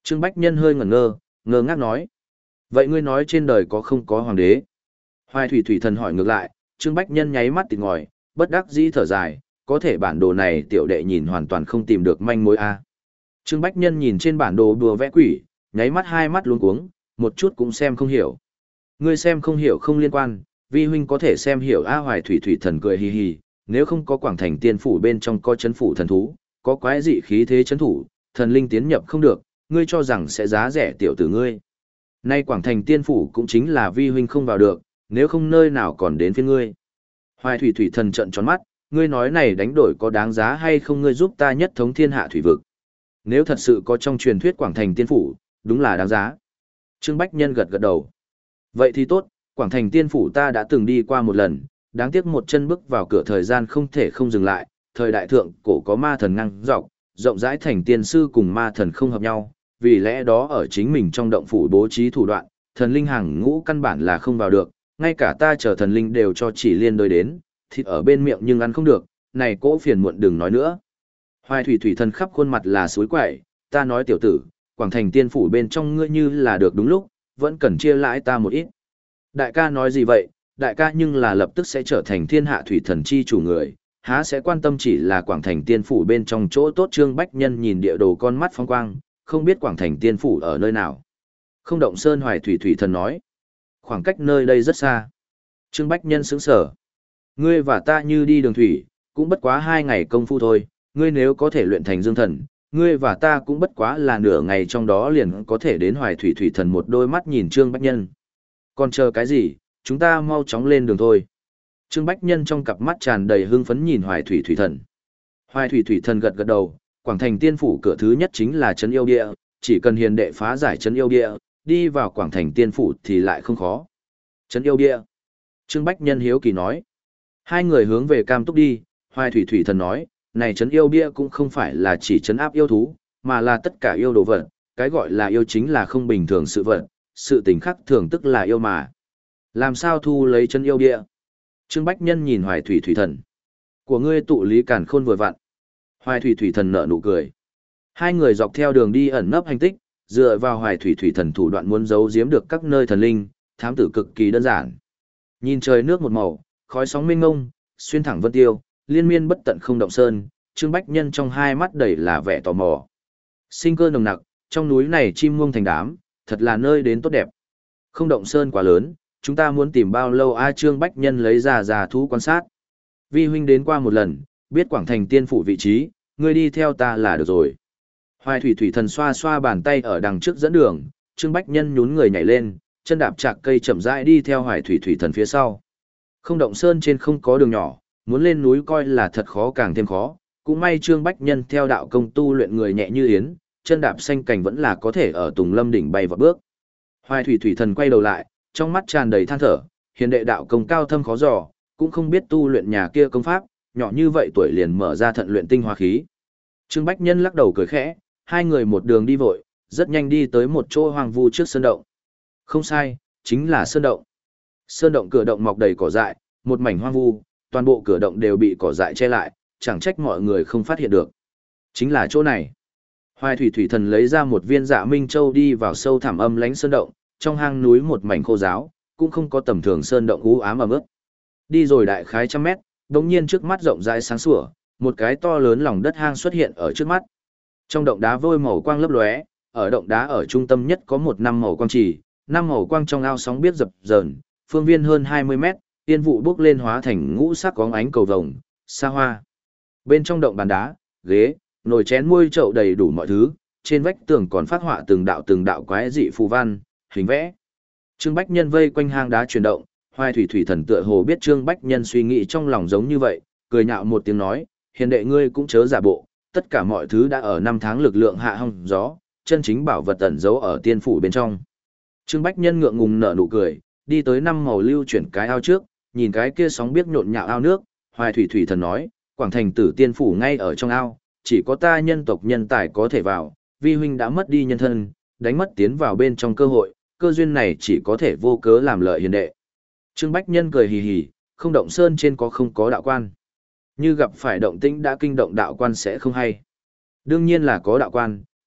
Trương Bách Nhân hơi ngẩn ngơ, ngơ ngác nói. Vậy ngươi nói trên đời có không có hoàng đế? Hoài Thủy Thủy Thần hỏi ngược lại, Trương Bách Nhân nháy mắt tịt ngòi, bất đắc dĩ thở dài, có thể bản đồ này tiểu đệ nhìn hoàn toàn không tìm được manh mối a. Trương Bách Nhân nhìn trên bản đồ đùa vẽ quỷ, nháy mắt hai mắt luống cuống, một chút cũng xem không hiểu. Ngươi xem không hiểu không liên quan, vi huynh có thể xem hiểu a. Hoài Thủy Thủy Thần cười hì hì, nếu không có Quảng Thành Tiên phủ bên trong có chấn phủ thần thú, có quái dị khí thế chấn thủ, thần linh tiến nhập không được, ngươi cho rằng sẽ giá rẻ tiểu tử ngươi. Nay Quảng Thành Tiên phủ cũng chính là vi huynh không vào được, nếu không nơi nào còn đến phiên ngươi. Hoài Thủy Thủy Thần trợn tròn mắt, ngươi nói này đánh đổi có đáng giá hay không, ngươi giúp ta nhất thống thiên hạ thủy vực. Nếu thật sự có trong truyền thuyết Quảng Thành Tiên phủ, đúng là đáng giá. Trương Bách Nhân gật gật đầu. Vậy thì tốt, Quảng Thành Tiên phủ ta đã từng đi qua một lần, đáng tiếc một chân bước vào cửa thời gian không thể không dừng lại, thời đại thượng cổ có ma thần ngăn dọc, rộng rãi thành tiên sư cùng ma thần không hợp nhau, vì lẽ đó ở chính mình trong động phủ bố trí thủ đoạn, thần linh hàng ngũ căn bản là không vào được, ngay cả ta chờ thần linh đều cho chỉ liên đối đến, thịt ở bên miệng nhưng ăn không được, này cỗ phiền muộn đừng nói nữa. Hoài Thủy Thủy Thần khắp khuôn mặt là suối quậy, ta nói tiểu tử, Quảng Thành Tiên phủ bên trong ngươi như là được đúng lúc, vẫn cần chia lãi ta một ít. Đại ca nói gì vậy, đại ca nhưng là lập tức sẽ trở thành thiên hạ thủy thần chi chủ người, há sẽ quan tâm chỉ là Quảng Thành Tiên phủ bên trong chỗ tốt. Trương Bách Nhân nhìn địa đồ con mắt phong quang, không biết Quảng Thành Tiên phủ ở nơi nào. Không động sơn. Hoài Thủy Thủy Thần nói, khoảng cách nơi đây rất xa. Trương Bách Nhân sững sờ. Ngươi và ta như đi đường thủy, cũng bất quá hai ngày công phu thôi, ngươi nếu có thể luyện thành dương thần, ngươi và ta cũng bất quá là nửa ngày trong đó liền có thể đến. Hoài Thủy Thủy Thần một đôi mắt nhìn Trương Bách Nhân. Còn chờ cái gì, chúng ta mau chóng lên đường thôi. Trương Bách Nhân trong cặp mắt tràn đầy hưng phấn nhìn Hoài Thủy Thủy Thần. Hoài Thủy Thủy Thần gật gật đầu, Quảng Thành Tiên phủ cửa thứ nhất chính là trấn yêu địa, chỉ cần hiền đệ phá giải trấn yêu địa, đi vào Quảng Thành Tiên phủ thì lại không khó. Trấn yêu địa. Trương Bách Nhân hiếu kỳ nói. Hai người hướng về Cam Túc đi, Hoài Thủy Thủy Thần nói, này trấn yêu bia cũng không phải là chỉ trấn áp yêu thú, mà là tất cả yêu đồ vật, cái gọi là yêu chính là không bình thường sự vật, sự tình khắc thường tức là yêu mà. Làm sao thu lấy trấn yêu bia? Trương Bách Nhân nhìn Hoài Thủy Thủy Thần. Của ngươi tụ lý càn khôn vừa vặn. Hoài Thủy Thủy Thần nở nụ cười. Hai người dọc theo đường đi ẩn nấp hành tích, dựa vào Hoài Thủy Thủy Thần thủ đoạn muốn giấu giếm được các nơi thần linh, thám tử cực kỳ đơn giản. Nhìn trời nước một màu, khói sóng mênh mông, xuyên thẳng vân tiêu, liên miên bất tận không động sơn, Trương Bách Nhân trong hai mắt đầy là vẻ tò mò. Sinh cơ nồng nặc, trong núi này chim muông thành đám, thật là nơi đến tốt đẹp. Không động sơn quá lớn, chúng ta muốn tìm bao lâu a? Trương Bách Nhân lấy ra già thú quan sát. Vi huynh đến qua một lần, biết Quảng Thành Tiên phủ vị trí, ngươi đi theo ta là được rồi. Hoài Thủy Thủy Thần xoa xoa bàn tay ở đằng trước dẫn đường, Trương Bách Nhân nhún người nhảy lên, chân đạp chạc cây chậm rãi đi theo Hoài Thủy Thủy Thần phía sau. Không động sơn trên không có đường nhỏ, muốn lên núi coi là thật khó càng thêm khó, cũng may Trương Bách Nhân theo đạo công tu luyện người nhẹ như yến, chân đạp xanh cành vẫn là có thể ở Tùng Lâm đỉnh bay vọt bước. Hoài Thủy Thủy Thần quay đầu lại, trong mắt tràn đầy than thở, hiền đệ đạo công cao thâm khó dò, cũng không biết tu luyện nhà kia công pháp, nhỏ như vậy tuổi liền mở ra thận luyện tinh hoa khí. Trương Bách Nhân lắc đầu cười khẽ, hai người một đường đi vội, rất nhanh đi tới một chỗ hoang vu trước sơn động. Không sai, chính là sơn động. Sơn động cửa động mọc đầy cỏ dại, một mảnh hoang vu, toàn bộ cửa động đều bị cỏ dại che lại, chẳng trách mọi người không phát hiện được. Chính là chỗ này. Hoài Thủy Thủy Thần lấy ra một viên Dạ Minh Châu đi vào sâu thẳm âm lãnh sơn động, trong hang núi một mảnh khô ráo, cũng không có tầm thường sơn động u ám ẩm ướt. Đi rồi đại khái trăm mét, đột nhiên trước mắt rộng rãi sáng sủa, một cái to lớn lòng đất hang xuất hiện ở trước mắt. Trong động đá vôi màu quang lấp lóe, ở động đá ở trung tâm nhất có một năm màu quang chỉ, năm màu quang trong ao sóng biết dập dờn, phương viên hơn hai mươi mét, tiên vụ bốc lên hóa thành ngũ sắc óng ánh cầu vồng, xa hoa. Bên trong động bàn đá, ghế, nồi chén muôi chậu đầy đủ mọi thứ, trên vách tường còn phát họa từng đạo từng đạo quái dị phù văn, hình vẽ. Trương Bách Nhân vây quanh hang đá chuyển động, Hoài Thủy Thủy Thần tựa hồ biết Trương Bách Nhân suy nghĩ trong lòng giống như vậy, cười nhạo một tiếng nói, hiền đệ ngươi cũng chớ giả bộ, tất cả mọi thứ đã ở năm tháng lực lượng hạ hong gió, chân chính bảo vật ẩn giấu ở tiên phủ bên trong. Trương Bách Nhân ngượng ngùng nở nụ cười, đi tới năm màu lưu chuyển cái ao trước, nhìn cái kia sóng biếc nhộn nhạo ao nước, Hoài Thủy Thủy Thần nói, Quảng Thành Tử tiên phủ ngay ở trong ao, chỉ có ta nhân tộc nhân tài có thể vào, vi huynh đã mất đi nhân thân, đánh mất tiến vào bên trong cơ hội, cơ duyên này chỉ có thể vô cớ làm lợi hiền đệ. Trương Bách Nhân cười hì hì, không động sơn trên có không có đạo quan. Như gặp phải động tĩnh đã kinh động đạo quan sẽ không hay. Đương nhiên là có đạo quan,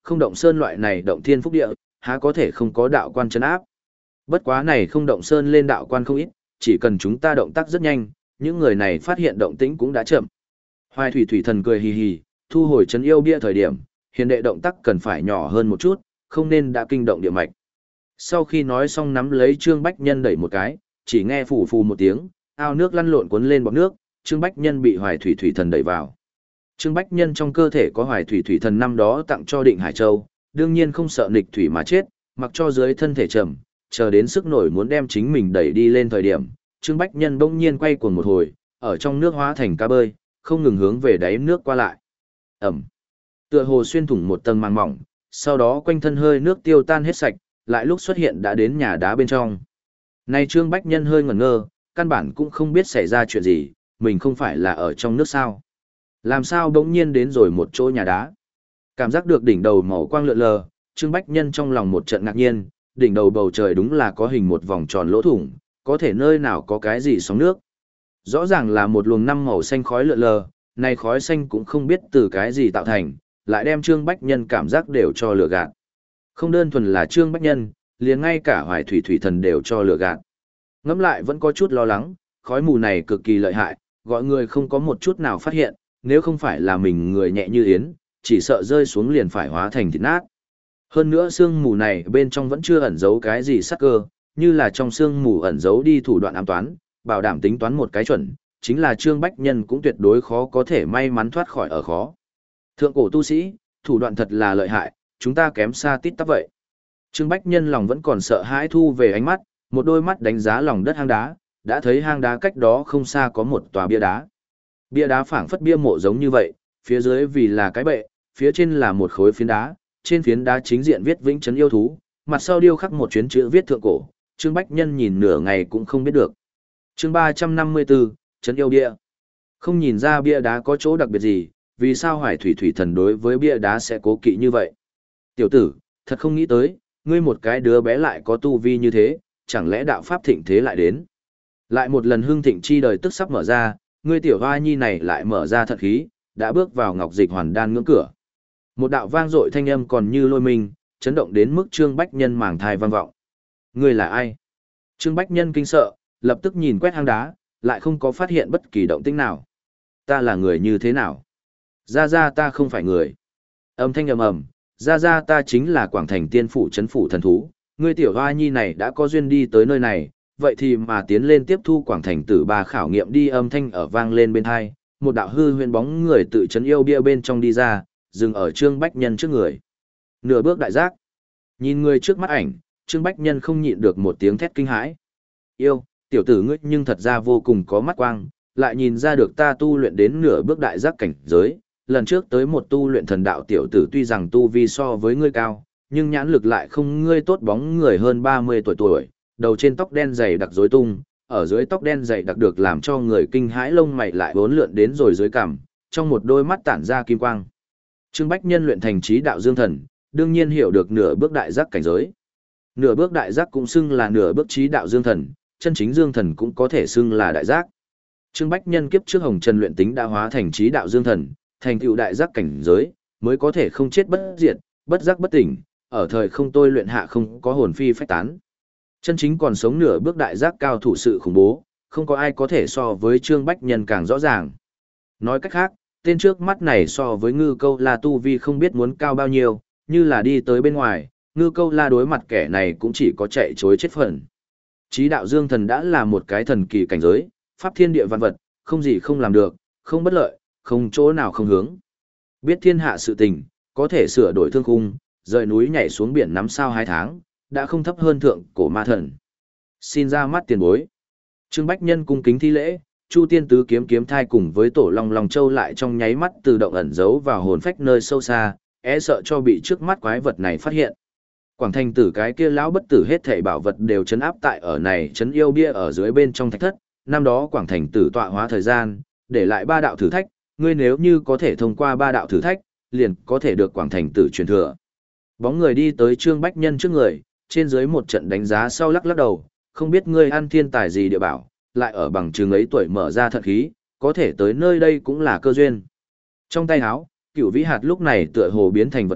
không động sơn loại này động thiên phúc địa, há có thể không có đạo quan trấn áp. Bất quá này không động sơn lên đạo quan không ít, chỉ cần chúng ta động tác rất nhanh, những người này phát hiện động tĩnh cũng đã chậm. Hoài Thủy Thủy Thần cười hì hì, thu hồi trấn yêu bia thời điểm, hiền đệ động tác cần phải nhỏ hơn một chút, không nên đã kinh động địa mạch. Sau khi nói xong nắm lấy Trương Bách Nhân đẩy một cái, chỉ nghe phù phù một tiếng, ao nước lăn lộn cuốn lên bọt nước, Trương Bách Nhân bị Hoài Thủy Thủy Thần đẩy vào. Trương Bách Nhân trong cơ thể có Hoài Thủy Thủy Thần năm đó tặng cho Định Hải Châu, đương nhiên không sợ nghịch thủy mà chết, mặc cho dưới thân thể trầm, chờ đến sức nổi muốn đem chính mình đẩy đi lên thời điểm, Trương Bách Nhân bỗng nhiên quay cuồng một hồi, ở trong nước hóa thành cá bơi, không ngừng hướng về đáy nước qua lại. Ẩm. Tựa hồ xuyên thủng một tầng màng mỏng, sau đó quanh thân hơi nước tiêu tan hết sạch, lại lúc xuất hiện đã đến nhà đá bên trong. Này Trương Bách Nhân hơi ngẩn ngơ, căn bản cũng không biết xảy ra chuyện gì, mình không phải là ở trong nước sao. Làm sao bỗng nhiên đến rồi một chỗ nhà đá. Cảm giác được đỉnh đầu màu quang lượn lờ, Trương Bách Nhân trong lòng một trận ngạc nhiên, đỉnh đầu bầu trời đúng là có hình một vòng tròn lỗ thủng, có thể nơi nào có cái gì sóng nước. Rõ ràng là một luồng năm màu xanh khói lượn lờ, này khói xanh cũng không biết từ cái gì tạo thành, lại đem Trương Bách Nhân cảm giác đều cho lừa gạt. Không đơn thuần là Trương Bách Nhân, liền ngay cả Hoài Thủy Thủy Thần đều cho lừa gạt. Ngẫm lại vẫn có chút lo lắng, khói mù này cực kỳ lợi hại, gọi người không có một chút nào phát hiện, nếu không phải là mình người nhẹ như yến, chỉ sợ rơi xuống liền phải hóa thành thịt nát. Hơn nữa sương mù này bên trong vẫn chưa ẩn giấu cái gì sắc cơ, như là trong sương mù ẩn giấu đi thủ đoạn ám toán, bảo đảm tính toán một cái chuẩn, chính là Trương Bách Nhân cũng tuyệt đối khó có thể may mắn thoát khỏi ở khó. Thượng cổ tu sĩ, thủ đoạn thật là lợi hại, chúng ta kém xa tít tắp vậy. Trương Bách Nhân lòng vẫn còn sợ hãi thu về ánh mắt, một đôi mắt đánh giá lòng đất hang đá, đã thấy hang đá cách đó không xa có một tòa bia đá. Bia đá phảng phất bia mộ giống như vậy, phía dưới vì là cái bệ, phía trên là một khối phiến đá, trên phiến đá chính diện viết Vĩnh Trấn Yêu Thú, mặt sau điêu khắc một chuyến chữ viết thượng cổ, Trương Bách Nhân nhìn nửa ngày cũng không biết được. Chương ba trăm năm mươi bốn, Trấn Yêu Bia. Không nhìn ra bia đá có chỗ đặc biệt gì, vì sao Hoài Thủy Thủy Thần đối với bia đá sẽ cố kỵ như vậy? Tiểu tử, thật không nghĩ tới, ngươi một cái đứa bé lại có tu vi như thế, chẳng lẽ đạo pháp thịnh thế lại đến? Lại một lần hưng thịnh chi đời tức sắp mở ra, ngươi tiểu hoa nhi này lại mở ra thật khí, đã bước vào ngọc dịch hoàn đan ngưỡng cửa. Một đạo vang dội thanh âm còn như lôi minh, chấn động đến mức Trương Bách Nhân màng thai vang vọng. Ngươi là ai? Trương Bách Nhân kinh sợ, lập tức nhìn quét hang đá, lại không có phát hiện bất kỳ động tĩnh nào. Ta là người như thế nào? Ra ra ta không phải người. Âm thanh ầm ầm, ra ra ta chính là Quảng Thành Tiên phủ trấn phủ thần thú, ngươi tiểu hoa nhi này đã có duyên đi tới nơi này, vậy thì mà tiến lên tiếp thu Quảng Thành Tử Ba khảo nghiệm đi. Âm thanh ở vang lên bên tai, một đạo hư huyền bóng người tự trấn yêu bia bên trong đi ra, dừng ở Trương Bách Nhân trước người. Nửa bước đại giác. Nhìn người trước mắt ảnh, Trương Bách Nhân không nhịn được một tiếng thét kinh hãi. Yêu, tiểu tử ngươi nhưng thật ra vô cùng có mắt quang, lại nhìn ra được ta tu luyện đến nửa bước đại giác cảnh giới. Lần trước tới một tu luyện thần đạo tiểu tử tuy rằng tu vi so với ngươi cao, nhưng nhãn lực lại không ngươi tốt. Bóng người hơn ba mươi tuổi tuổi, đầu trên tóc đen dày đặc rối tung, ở dưới tóc đen dày đặc được làm cho người kinh hãi, lông mày lại vốn lượn đến rồi dưới cằm, trong một đôi mắt tản ra kim quang. Trương Bách Nhân luyện thành trí đạo dương thần, đương nhiên hiểu được nửa bước đại giác cảnh giới. Nửa bước đại giác cũng xưng là nửa bước trí đạo dương thần, chân chính dương thần cũng có thể xưng là đại giác. Trương Bách Nhân kiếp trước hồng trần luyện tính đã hóa thành trí đạo dương thần, thành tựu đại giác cảnh giới, mới có thể không chết bất diệt, bất giác bất tỉnh, ở thời không tôi luyện hạ không có hồn phi phách tán. Chân chính còn sống nửa bước đại giác cao thủ sự khủng bố, không có ai có thể so với Trương Bách Nhân càng rõ ràng. Nói cách khác, tên trước mắt này so với Ngư Câu La tu vi không biết muốn cao bao nhiêu, như là đi tới bên ngoài, Ngư Câu La đối mặt kẻ này cũng chỉ có chạy chối chết phần. Chí đạo dương thần đã là một cái thần kỳ cảnh giới, pháp thiên địa vạn vật, không gì không làm được, không bất lợi, không chỗ nào không hướng. Biết thiên hạ sự tình, có thể sửa đổi thương khung, rời núi nhảy xuống biển nắm sao hai tháng, đã không thấp hơn thượng cổ ma thần. Xin ra mắt tiền bối. Trương Bách Nhân cung kính thi lễ, Chu Tiên Tứ kiếm kiếm thai cùng với Tổ Long Long Châu lại trong nháy mắt tự động ẩn giấu vào hồn phách nơi sâu xa, e sợ cho bị trước mắt quái vật này phát hiện. Quảng Thành Tử cái kia lão bất tử hết thảy bảo vật đều trấn áp tại ở này trấn yêu bia ở dưới bên trong thạch thất, năm đó Quảng Thành Tử tọa hóa thời gian, để lại ba đạo thử thách, ngươi nếu như có thể thông qua ba đạo thử thách, liền có thể được Quảng Thành Tử truyền thừa. Bóng người đi tới Trương Bách Nhân trước người, trên dưới một trận đánh giá sau lắc lắc đầu, không biết ngươi ăn thiên tài gì địa bảo, lại ở bằng trường ấy tuổi mở ra thật khí, có thể tới nơi đây cũng là cơ duyên. Trong tay áo, Cửu Vĩ hạt lúc này tựa hồ biến thành vật chết,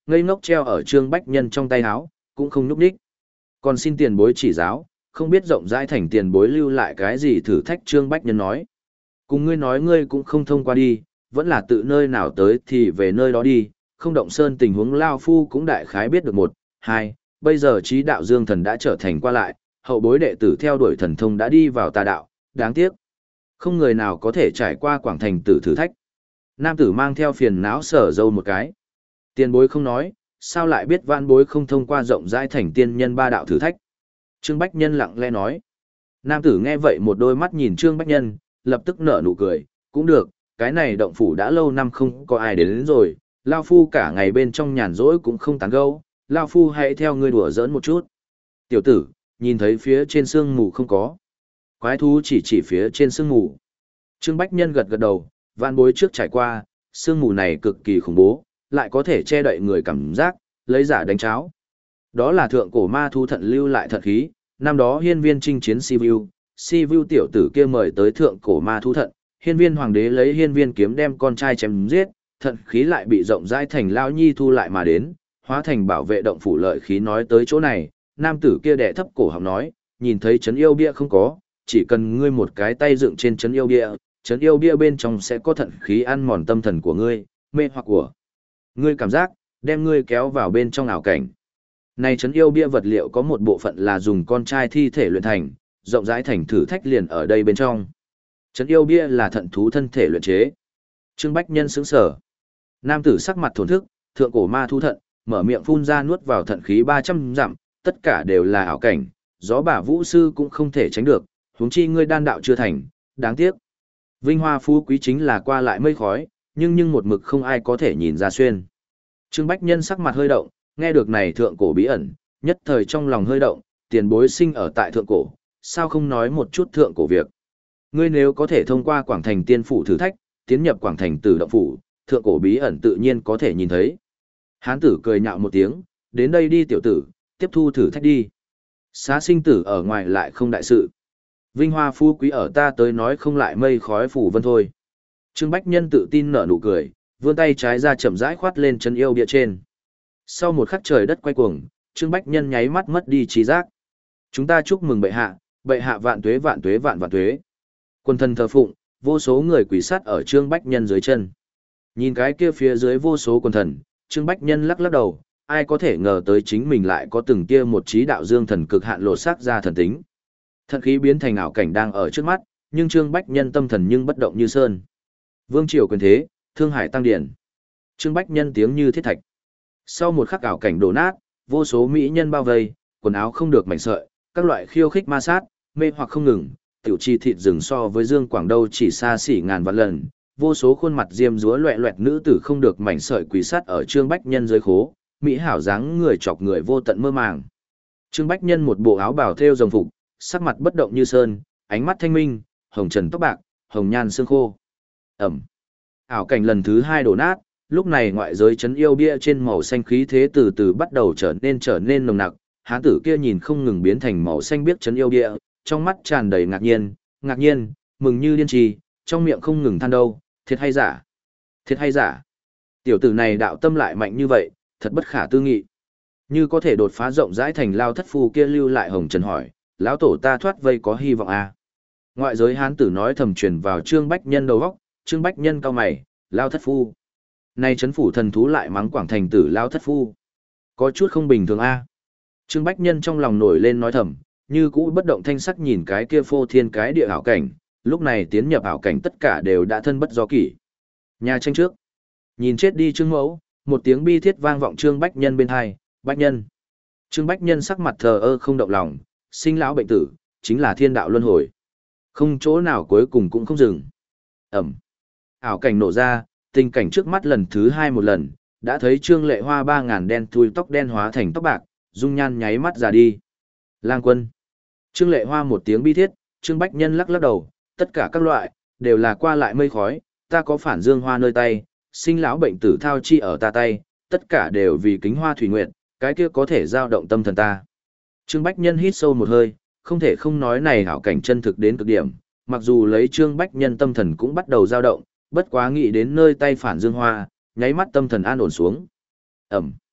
ngây ngốc treo ở Trương Bách Nhân trong tay áo, cũng không nhúc nhích. Còn xin tiền bối chỉ giáo, không biết rộng rãi thành tiền bối lưu lại cái gì thử thách. Trương Bách Nhân nói. Cùng ngươi nói ngươi cũng không thông qua đi, vẫn là tự nơi nào tới thì về nơi đó đi, không động sơn tình huống Lao Phu cũng đại khái biết được một, hai, bây giờ trí đạo dương thần đã trở thành qua lại, hậu bối đệ tử theo đuổi thần thông đã đi vào tà đạo, đáng tiếc. Không người nào có thể trải qua quảng thành tử thử thách. Nam tử mang theo phiền não sở dâu một cái. Tiền bối không nói, sao lại biết vạn bối không thông qua rộng rãi thành tiên nhân ba đạo thử thách. Trương Bách Nhân lặng lẽ nói. Nam tử nghe vậy một đôi mắt nhìn Trương Bách Nhân, lập tức nở nụ cười, cũng được, cái này động phủ đã lâu năm không có ai đến, đến rồi, Lao Phu cả ngày bên trong nhàn rỗi cũng không tán gẫu, Lao Phu hãy theo ngươi đùa giỡn một chút. Tiểu tử, nhìn thấy phía trên sương mù không có? Quái thú chỉ chỉ phía trên sương mù. Trương Bách Nhân gật gật đầu, vạn bối trước trải qua, sương mù này cực kỳ khủng bố, lại có thể che đậy người cảm giác, lấy giả đánh cháo. Đó là thượng cổ ma thu thận lưu lại thật khí, năm đó hiên viên chinh chiến Sivu, Sivu tiểu tử kia mời tới thượng cổ ma thu thận, hiên viên hoàng đế lấy hiên viên kiếm đem con trai chém giết, thận khí lại bị rộng rãi thành lao nhi thu lại mà đến, hóa thành bảo vệ động phủ lợi khí. Nói tới chỗ này, nam tử kia đẻ thấp cổ họng nói, nhìn thấy chấn yêu bia không có, chỉ cần ngươi một cái tay dựng trên chấn yêu bia, chấn yêu bia bên trong sẽ có thận khí ăn mòn tâm thần của ngươi, mê hoặc của ngươi cảm giác, đem ngươi kéo vào bên trong ảo cảnh. Này chấn yêu bia vật liệu có một bộ phận là dùng con trai thi thể luyện thành, rộng rãi thành thử thách liền ở đây bên trong. Chấn yêu bia là thận thú thân thể luyện chế. Trương Bách Nhân sững sở. Nam tử sắc mặt thổn thức, thượng cổ ma thú thận, mở miệng phun ra nuốt vào thận khí ba trăm dặm, tất cả đều là ảo cảnh, gió bả vũ sư cũng không thể tránh được, huống chi ngươi đan đạo chưa thành, đáng tiếc. Vinh hoa phú quý chính là qua lại mây khói, nhưng nhưng một mực không ai có thể nhìn ra xuyên. Trương Bách Nhân sắc mặt hơi động, nghe được này thượng cổ bí ẩn, nhất thời trong lòng hơi động, tiền bối sinh ở tại thượng cổ, sao không nói một chút thượng cổ việc. Ngươi nếu có thể thông qua Quảng Thành Tiên Phủ thử thách, tiến nhập Quảng Thành Tử Động Phủ, thượng cổ bí ẩn tự nhiên có thể nhìn thấy. Hán tử cười nhạo một tiếng, đến đây đi tiểu tử, tiếp thu thử thách đi. Xá sinh tử ở ngoài lại không đại sự. Vinh hoa phú quý ở ta tới nói không lại mây khói phủ vân thôi. Trương Bách Nhân tự tin nở nụ cười, vươn tay trái ra chậm rãi khoát lên chân yêu bia trên. Sau một khắc trời đất quay cuồng, Trương Bách Nhân nháy mắt mất đi trí giác. Chúng ta chúc mừng bệ hạ, bệ hạ vạn tuế vạn tuế vạn vạn tuế. Quân thần thờ phụng, vô số người quỳ sát ở Trương Bách Nhân dưới chân. Nhìn cái kia phía dưới vô số quân thần, Trương Bách Nhân lắc lắc đầu, ai có thể ngờ tới chính mình lại có từng kia một trí đạo dương thần cực hạn lột xác ra thần tính. Thận khí biến thành ảo cảnh đang ở trước mắt, nhưng Trương Bách Nhân tâm thần nhưng bất động như sơn. Vương triều quyền thế, Thương Hải tăng điển. Trương Bách Nhân tiếng như thiết thạch. Sau một khắc ảo cảnh đổ nát, vô số mỹ nhân bao vây, quần áo không được mảnh sợi, các loại khiêu khích ma sát, mê hoặc không ngừng, tiểu chi thịt rừng so với Dương Quảng Đâu chỉ xa xỉ ngàn vạn lần, vô số khuôn mặt diêm dúa loẹt loẹt nữ tử không được mảnh sợi quỳ sát ở Trương Bách Nhân dưới khố, mỹ hảo dáng người chọc người vô tận mơ màng. Trương Bách Nhân một bộ áo bào thêu rồng phục, sắc mặt bất động như sơn, ánh mắt thanh minh, hồng trần tóc bạc, hồng nhan xương khô. Ẩm. Ảo cảnh lần thứ hai đổ nát, lúc này ngoại giới chấn yêu bia trên màu xanh khí thế từ từ bắt đầu trở nên trở nên nồng nặc, hán tử kia nhìn không ngừng biến thành màu xanh biếc chấn yêu bia, trong mắt tràn đầy ngạc nhiên, ngạc nhiên, mừng như điên trì, trong miệng không ngừng than đâu, thiệt hay giả? Thiệt hay giả? Tiểu tử này đạo tâm lại mạnh như vậy, thật bất khả tư nghị. Như có thể đột phá rộng rãi thành lao thất phu kia lưu lại hồng trần hỏi, lão tổ ta thoát vây có hy vọng à? Ngoại giới hán tử nói thầm truyền vào Trương Bách Nhân đầu góc, Trương Bách Nhân cao mày, lao thất phu. Nay chấn phủ thần thú lại mắng Quảng Thành tử lao thất phu. Có chút không bình thường a. À? Trương Bách Nhân trong lòng nổi lên nói thầm, như cũ bất động thanh sắc nhìn cái kia phô thiên cái địa ảo cảnh, lúc này tiến nhập ảo cảnh tất cả đều đã thân bất do kỷ. Nhà tranh trước, nhìn chết đi Trương Mẫu, một tiếng bi thiết vang vọng Trương Bách Nhân bên hai, Bách Nhân. Trương Bách Nhân sắc mặt thờ ơ không động lòng, sinh lão bệnh tử, chính là thiên đạo luân hồi. Không chỗ nào cuối cùng cũng không dừng. Ẩm. Ảo cảnh nổ ra, tình cảnh trước mắt lần thứ hai một lần, đã thấy Trương Lệ Hoa ba ngàn đen thui tóc đen hóa thành tóc bạc, dung nhan nháy mắt ra đi. Lang quân. Trương Lệ Hoa một tiếng bi thiết, Trương Bách Nhân lắc lắc đầu, tất cả các loại, đều là qua lại mây khói, ta có phản dương hoa nơi tay, sinh lão bệnh tử thao chi ở ta tay, tất cả đều vì kính hoa thủy nguyệt, cái kia có thể giao động tâm thần ta. Trương Bách Nhân hít sâu một hơi, không thể không nói này hảo cảnh chân thực đến cực điểm, mặc dù lấy Trương Bách Nhân tâm thần cũng bắt đầu giao động, bất quá nghĩ đến nơi tay phản dương hoa, nháy mắt tâm thần an ổn xuống. Ẩm.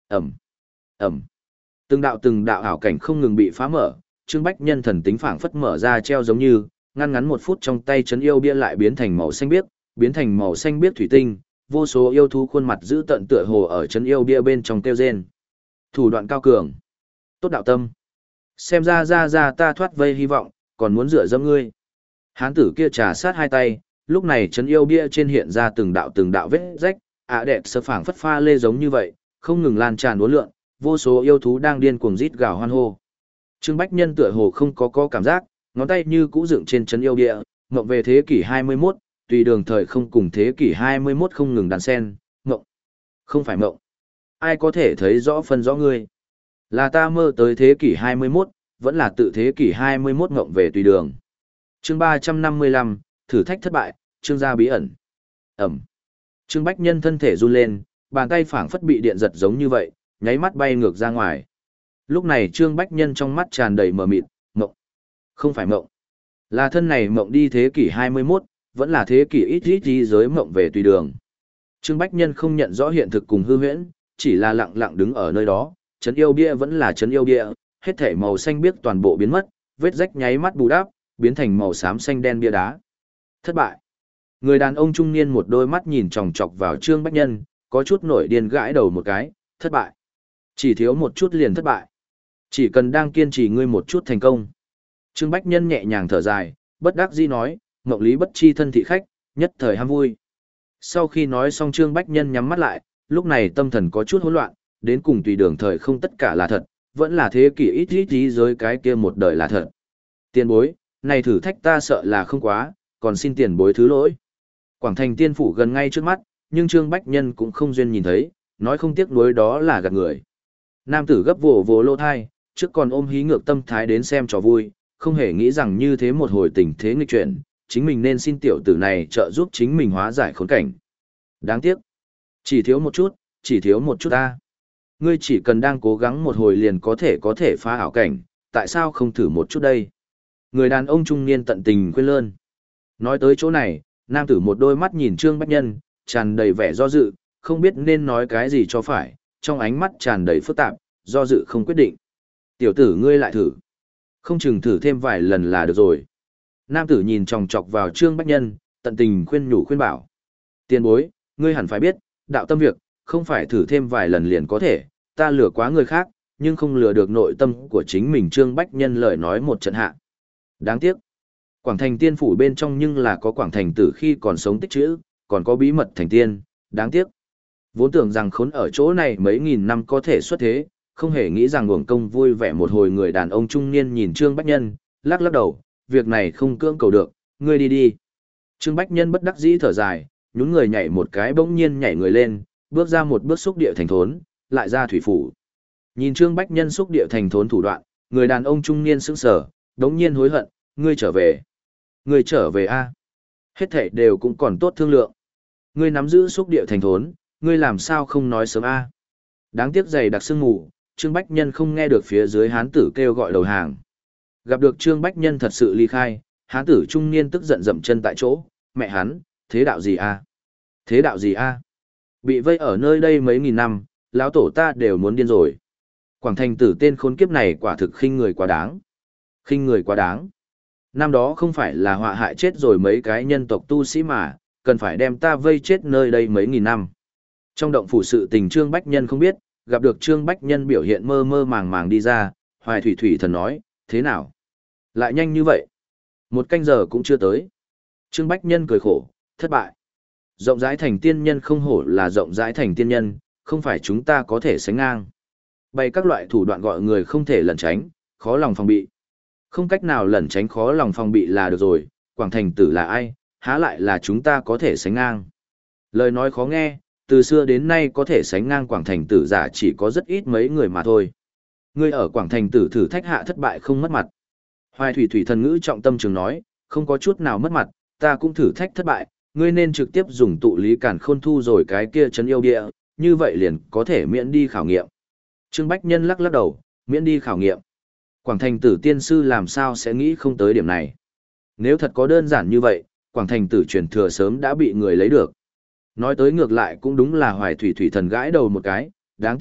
Ẩm, Ẩm. Từng đạo từng đạo ảo cảnh không ngừng bị phá mở, Trương Bách Nhân thần tính phảng phất mở ra treo giống như, ngăn ngắn một phút trong tay trấn yêu bia lại biến thành màu xanh biếc, biến thành màu xanh biếc thủy tinh, vô số yêu thú khuôn mặt giữ tận tựa hồ ở trấn yêu bia bên trong kêu rên. Thủ đoạn cao cường, tốt đạo tâm. Xem ra ra ra ta thoát vây hy vọng, còn muốn rửa dẫm ngươi. Hán tử kia trà sát hai tay, lúc này trấn yêu bia trên hiện ra từng đạo từng đạo vết rách, ạ đẹp sơ phảng phất pha lê giống như vậy, không ngừng lan tràn uốn lượn, vô số yêu thú đang điên cuồng rít gào hoan hô. Trương Bách Nhân tựa hồ không có có cảm giác, ngón tay như cũ dựng trên trấn yêu bia, ngộng về thế kỷ hai mươi mốt, tùy đường thời không cùng thế kỷ hai mươi mốt không ngừng đàn sen, ngộng. Không phải ngộng. Ai có thể thấy rõ phân rõ ngươi? Là ta mơ tới thế kỷ hai mươi mốt, vẫn là tự thế kỷ hai mươi mốt ngộng về tùy đường. Chương ba trăm năm mươi lăm, thử thách thất bại, Trương gia bí ẩn. Ẩm. Trương Bách Nhân thân thể run lên, bàn tay phảng phất bị điện giật giống như vậy, nháy mắt bay ngược ra ngoài. Lúc này Trương Bách Nhân trong mắt tràn đầy mờ mịt, mộng. Không phải mộng. Là thân này mộng đi thế kỷ hai mươi mốt, vẫn là thế kỷ ít ít đi giới mộng về tùy đường. Trương Bách Nhân không nhận rõ hiện thực cùng hư huyễn, chỉ là lặng lặng đứng ở nơi đó, trấn yêu bia vẫn là trấn yêu bia, hết thảy màu xanh biếc toàn bộ biến mất, vết rách nháy mắt bù đắp, biến thành màu xám xanh đen bia đá. Thất bại. Người đàn ông trung niên một đôi mắt nhìn chòng chọc vào Trương Bách Nhân, có chút nổi điên gãi đầu một cái, thất bại. Chỉ thiếu một chút liền thất bại. Chỉ cần đang kiên trì ngươi một chút thành công. Trương Bách Nhân nhẹ nhàng thở dài, bất đắc dĩ nói, ngộng lý bất chi thân thị khách, nhất thời ham vui. Sau khi nói xong Trương Bách Nhân nhắm mắt lại, lúc này tâm thần có chút hỗn loạn, đến cùng tùy đường thời không tất cả là thật, vẫn là thế kỷ ít ít ý giới cái kia một đời là thật. Tiền bối, này thử thách ta sợ là không quá, còn xin tiền bối thứ lỗi. Quảng Thành tiên phủ gần ngay trước mắt, nhưng Trương Bách Nhân cũng không duyên nhìn thấy, nói không tiếc nuối đó là gạt người. Nam tử gấp vồ vồ lô thai, trước còn ôm hí ngược tâm thái đến xem trò vui, không hề nghĩ rằng như thế một hồi tình thế nghịch chuyển, chính mình nên xin tiểu tử này trợ giúp chính mình hóa giải khốn cảnh. Đáng tiếc, chỉ thiếu một chút, chỉ thiếu một chút ta. Ngươi chỉ cần đang cố gắng một hồi liền có thể có thể phá ảo cảnh, tại sao không thử một chút đây? Người đàn ông trung niên tận tình khuyên lơn. Nói tới chỗ này, nam tử một đôi mắt nhìn Trương Bách Nhân, tràn đầy vẻ do dự, không biết nên nói cái gì cho phải, trong ánh mắt tràn đầy phức tạp, do dự không quyết định. Tiểu tử ngươi lại thử. Không chừng thử thêm vài lần là được rồi. Nam tử nhìn chòng chọc vào Trương Bách Nhân, tận tình khuyên nhủ khuyên bảo. Tiền bối, ngươi hẳn phải biết, đạo tâm việc, không phải thử thêm vài lần liền có thể, ta lừa quá người khác, nhưng không lừa được nội tâm của chính mình. Trương Bách Nhân lời nói một trận hạ. Đáng tiếc. Quảng Thành tiên phủ bên trong nhưng là có Quảng Thành tử khi còn sống tích trữ, còn có bí mật thành tiên, đáng tiếc. Vốn tưởng rằng khốn ở chỗ này mấy nghìn năm có thể xuất thế, không hề nghĩ rằng uổng công vui vẻ một hồi. Người đàn ông trung niên nhìn Trương Bách Nhân, lắc lắc đầu, việc này không cưỡng cầu được, ngươi đi đi. Trương Bách Nhân bất đắc dĩ thở dài, nhún người nhảy một cái bỗng nhiên nhảy người lên, bước ra một bước xúc địa thành thốn, lại ra thủy phủ. Nhìn Trương Bách Nhân xúc địa thành thốn thủ đoạn, người đàn ông trung niên sững sờ, đống nhiên hối hận, ngươi trở về. Ngươi trở về a? Hết thảy đều cũng còn tốt thương lượng. Ngươi nắm giữ xúc địa thành thốn, ngươi làm sao không nói sớm a? Đáng tiếc dày đặc sương mù, Trương Bách Nhân không nghe được phía dưới hán tử kêu gọi đầu hàng. Gặp được Trương Bách Nhân thật sự ly khai, hán tử trung niên tức giận dậm chân tại chỗ, mẹ hắn, thế đạo gì a? Thế đạo gì a? Bị vây ở nơi đây mấy nghìn năm, lão tổ ta đều muốn điên rồi. Quảng Thành tử tên khốn kiếp này quả thực khinh người quá đáng. Khinh người quá đáng. Năm đó không phải là họa hại chết rồi mấy cái nhân tộc tu sĩ mà, cần phải đem ta vây chết nơi đây mấy nghìn năm. Trong động phủ sự tình Trương Bách Nhân không biết, gặp được Trương Bách Nhân biểu hiện mơ mơ màng màng đi ra, Hoài Thủy Thủy thần nói, thế nào? Lại nhanh như vậy? Một canh giờ cũng chưa tới. Trương Bách Nhân cười khổ, thất bại. Rộng rãi thành tiên nhân không hổ là rộng rãi thành tiên nhân, không phải chúng ta có thể sánh ngang. Bày các loại thủ đoạn gọi người không thể lẩn tránh, khó lòng phòng bị. Không cách nào lẩn tránh khó lòng phòng bị là được rồi, Quảng Thành tử là ai, há lại là chúng ta có thể sánh ngang. Lời nói khó nghe, từ xưa đến nay có thể sánh ngang Quảng Thành tử giả chỉ có rất ít mấy người mà thôi. Ngươi ở Quảng Thành tử thử thách hạ thất bại không mất mặt. Hoài Thủy Thủy thần ngữ trọng tâm trường nói, không có chút nào mất mặt, ta cũng thử thách thất bại, ngươi nên trực tiếp dùng tụ lý cản khôn thu rồi cái kia trấn yêu địa, như vậy liền có thể miễn đi khảo nghiệm. Trương Bách Nhân lắc lắc đầu, miễn đi khảo nghiệm. Quảng Thành tử tiên sư làm sao sẽ nghĩ không tới điểm này. Nếu thật có đơn giản như vậy, Quảng Thành tử truyền thừa sớm đã bị người lấy được. Nói tới ngược lại cũng đúng là Hoài Thủy Thủy thần gãi đầu một cái, đáng tiếc,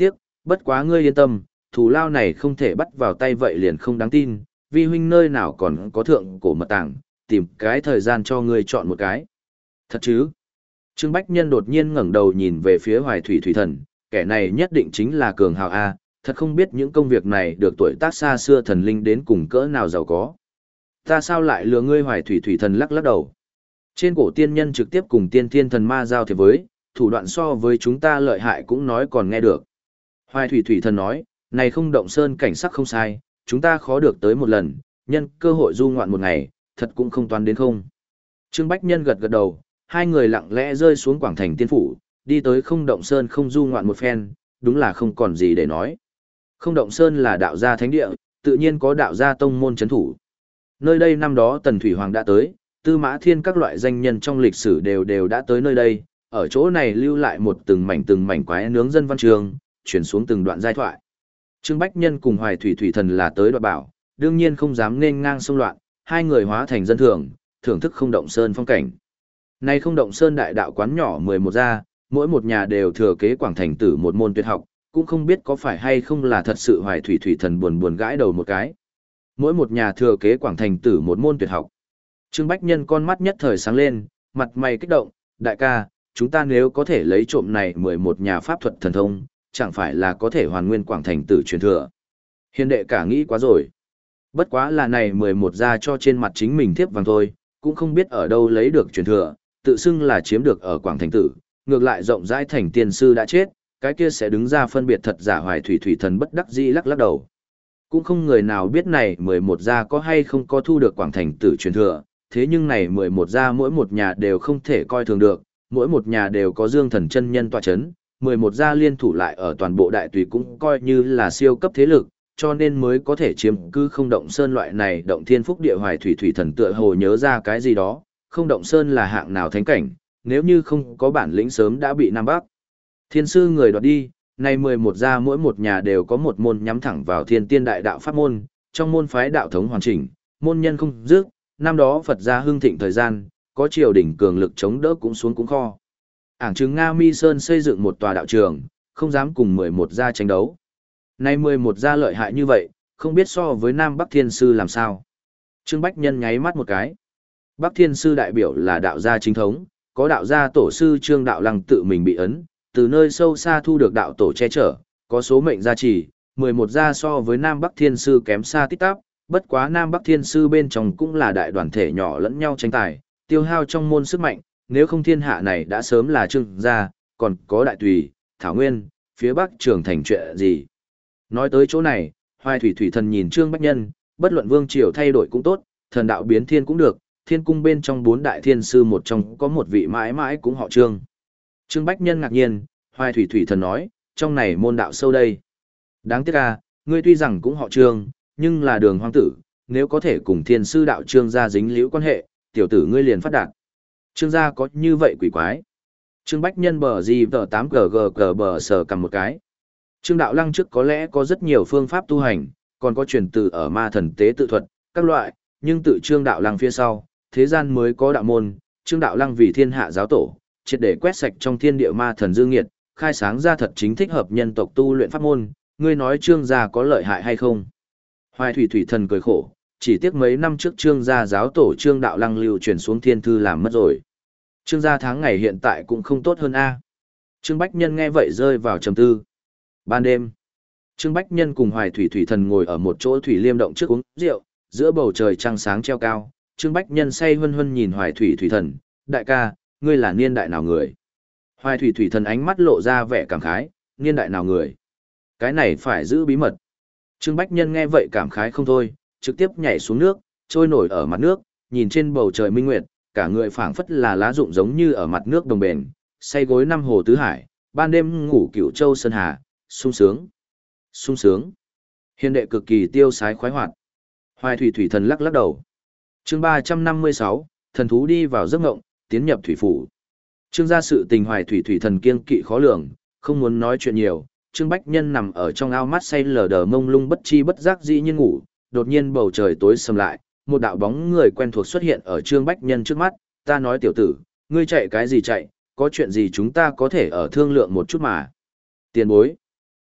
Bất quá ngươi yên tâm, thù lao này không thể bắt vào tay vậy liền không đáng tin, vi huynh nơi nào còn có thượng cổ mật tàng, tìm cái thời gian cho ngươi chọn một cái. Thật chứ? Trương Bách Nhân đột nhiên ngẩng đầu nhìn về phía Hoài Thủy Thủy Thần, kẻ này nhất định chính là cường hào A, thật không biết những công việc này được tuổi tác xa xưa thần linh đến cùng cỡ nào giàu có. Ta sao lại lừa ngươi? Hoài Thủy Thủy Thần lắc lắc đầu. Trên cổ tiên nhân trực tiếp cùng tiên thiên thần ma giao thiệp với, thủ đoạn so với chúng ta lợi hại cũng nói còn nghe được. Hoài Thủy Thủy Thần nói, này không động sơn cảnh sắc không sai, chúng ta khó được tới một lần, nhân cơ hội du ngoạn một ngày, thật cũng không toán đến không. Trương Bách Nhân gật gật đầu, hai người lặng lẽ rơi xuống quảng thành tiên phủ, đi tới không động sơn không du ngoạn một phen, đúng là không còn gì để nói. Không động sơn là đạo gia thánh địa, tự nhiên có đạo gia tông môn chấn thủ. Nơi đây năm đó Tần Thủy Hoàng đã tới, Tư Mã Thiên các loại danh nhân trong lịch sử đều đều đã tới nơi đây, ở chỗ này lưu lại một từng mảnh từng mảnh quái nướng dân văn trường, chuyển xuống từng đoạn giai thoại. Trương Bách Nhân cùng Hoài Thủy Thủy Thần là tới đoạt bảo, đương nhiên không dám nên ngang xông loạn, hai người hóa thành dân thường, thưởng thức không động sơn phong cảnh. Nay không động sơn đại đạo quán nhỏ mười một gia, mỗi một nhà đều thừa kế quảng thành tử một môn tuyệt học, cũng không biết có phải hay không là thật sự. Hoài Thủy Thủy Thần buồn buồn gãi đầu một cái. Mỗi một nhà thừa kế quảng thành tử một môn tuyệt học. Trương Bách Nhân con mắt nhất thời sáng lên, mặt mày kích động, đại ca, chúng ta nếu có thể lấy trộm này mười một nhà pháp thuật thần thông, chẳng phải là có thể hoàn nguyên quảng thành tử truyền thừa. Hiền đệ cả nghĩ quá rồi. Bất quá là này mười một gia cho trên mặt chính mình thiếp vàng thôi, cũng không biết ở đâu lấy được truyền thừa, tự xưng là chiếm được ở quảng thành tử, ngược lại rộng rãi thành tiên sư đã chết, cái kia sẽ đứng ra phân biệt thật giả. Hoài Thủy Thủy Thần bất đắc dĩ lắc lắc đầu. Cũng không người nào biết này mười một gia có hay không có thu được quảng thành tử truyền thừa, thế nhưng này mười một gia mỗi một nhà đều không thể coi thường được, mỗi một nhà đều có Dương Thần chân nhân tọa chấn, mười một gia liên thủ lại ở toàn bộ đại tùy cũng coi như là siêu cấp thế lực, cho nên mới có thể chiếm cứ không động sơn loại này động thiên phúc địa. Hoài Thủy Thủy Thần tựa hồ nhớ ra cái gì đó, không động sơn là hạng nào thánh cảnh, nếu như không có bản lĩnh sớm đã bị Nam Bắc Thiên sư người đoạt đi. Nay mười một gia mỗi một nhà đều có một môn nhắm thẳng vào thiên tiên đại đạo pháp môn, trong môn phái đạo thống hoàn chỉnh, môn nhân không dứt, năm đó Phật gia hưng thịnh thời gian, có triều đỉnh cường lực chống đỡ cũng xuống cũng kho. Ảng chứng Nga Mi Sơn xây dựng một tòa đạo trường, không dám cùng mười một gia tranh đấu. Nay mười một gia lợi hại như vậy, không biết so với Nam Bắc Thiên Sư làm sao. Trương Bách Nhân nháy mắt một cái. Bắc Thiên Sư đại biểu là đạo gia chính thống, có đạo gia tổ sư Trương Đạo Lăng tự mình bị ấn, từ nơi sâu xa thu được đạo tổ che chở, có số mệnh gia trì, mười một gia so với Nam Bắc Thiên Sư kém xa tít tắp, bất quá Nam Bắc Thiên Sư bên trong cũng là đại đoàn thể nhỏ lẫn nhau tranh tài, tiêu hao trong môn sức mạnh, nếu không thiên hạ này đã sớm là Trương gia, còn có Đại Tùy, Thảo Nguyên, phía Bắc Trường thành chuyện gì. Nói tới chỗ này, Hoài Thủy Thủy Thần nhìn Trương Bách Nhân, bất luận vương triều thay đổi cũng tốt, thần đạo biến thiên cũng được, thiên cung bên trong bốn đại thiên sư một trong có một vị mãi mãi cũng họ Trương. Trương Bách Nhân ngạc nhiên, Hoài Thủy Thủy Thần nói, trong này môn đạo sâu đây. Đáng tiếc à, ngươi tuy rằng cũng họ Trương, nhưng là đường hoang tử, nếu có thể cùng thiên sư đạo Trương gia dính liễu quan hệ, tiểu tử ngươi liền phát đạt. Trương gia có như vậy quỷ quái. Trương Bách Nhân bờ gì tờ tám g g g bờ sờ cầm một cái. Trương Đạo Lăng trước có lẽ có rất nhiều phương pháp tu hành, còn có truyền từ ở ma thần tế tự thuật, các loại, nhưng tự Trương Đạo Lăng phía sau, thế gian mới có đạo môn, Trương Đạo Lăng vì thiên hạ giáo tổ, triệt để quét sạch trong thiên địa ma thần dương nghiệt, khai sáng ra thật chính thích hợp nhân tộc tu luyện pháp môn, ngươi nói Trương gia có lợi hại hay không? Hoài Thủy Thủy Thần cười khổ, chỉ tiếc mấy năm trước Trương gia giáo tổ Trương Đạo Lăng lưu truyền xuống thiên thư làm mất rồi. Trương gia tháng ngày hiện tại cũng không tốt hơn a. Trương Bách Nhân nghe vậy rơi vào trầm tư. Ban đêm, Trương Bách Nhân cùng Hoài Thủy Thủy Thần ngồi ở một chỗ thủy liêm động trước uống rượu, giữa bầu trời trăng sáng treo cao, Trương Bách Nhân say hân hân nhìn Hoài Thủy Thủy Thần, đại ca, ngươi là niên đại nào người? Hoài Thủy Thủy Thần ánh mắt lộ ra vẻ cảm khái, niên đại nào người? Cái này phải giữ bí mật. Trương Bách Nhân nghe vậy cảm khái không thôi, trực tiếp nhảy xuống nước, trôi nổi ở mặt nước, nhìn trên bầu trời minh nguyệt, cả người phảng phất là lá rụng giống như ở mặt nước đồng bền, say gối năm hồ tứ hải, ban đêm ngủ cửu châu sơn hà, sung sướng, sung sướng. Hiền đệ cực kỳ tiêu sái khoái hoạt. Hoài Thủy Thủy Thần lắc lắc đầu. Chương ba trăm năm mươi sáu, thần thú đi vào giấc ngộng, tiến nhập thủy phủ. Trương gia sự tình Hoài Thủy Thủy Thần kiêng kỵ khó lường, không muốn nói chuyện nhiều. Trương Bách Nhân nằm ở trong ao mắt say lờ đờ mông lung bất chi bất giác dĩ nhiên ngủ, đột nhiên bầu trời tối sầm lại, một đạo bóng người quen thuộc xuất hiện ở Trương Bách Nhân trước mắt, ta nói tiểu tử, ngươi chạy cái gì chạy, có chuyện gì chúng ta có thể ở thương lượng một chút mà. Tiền bối.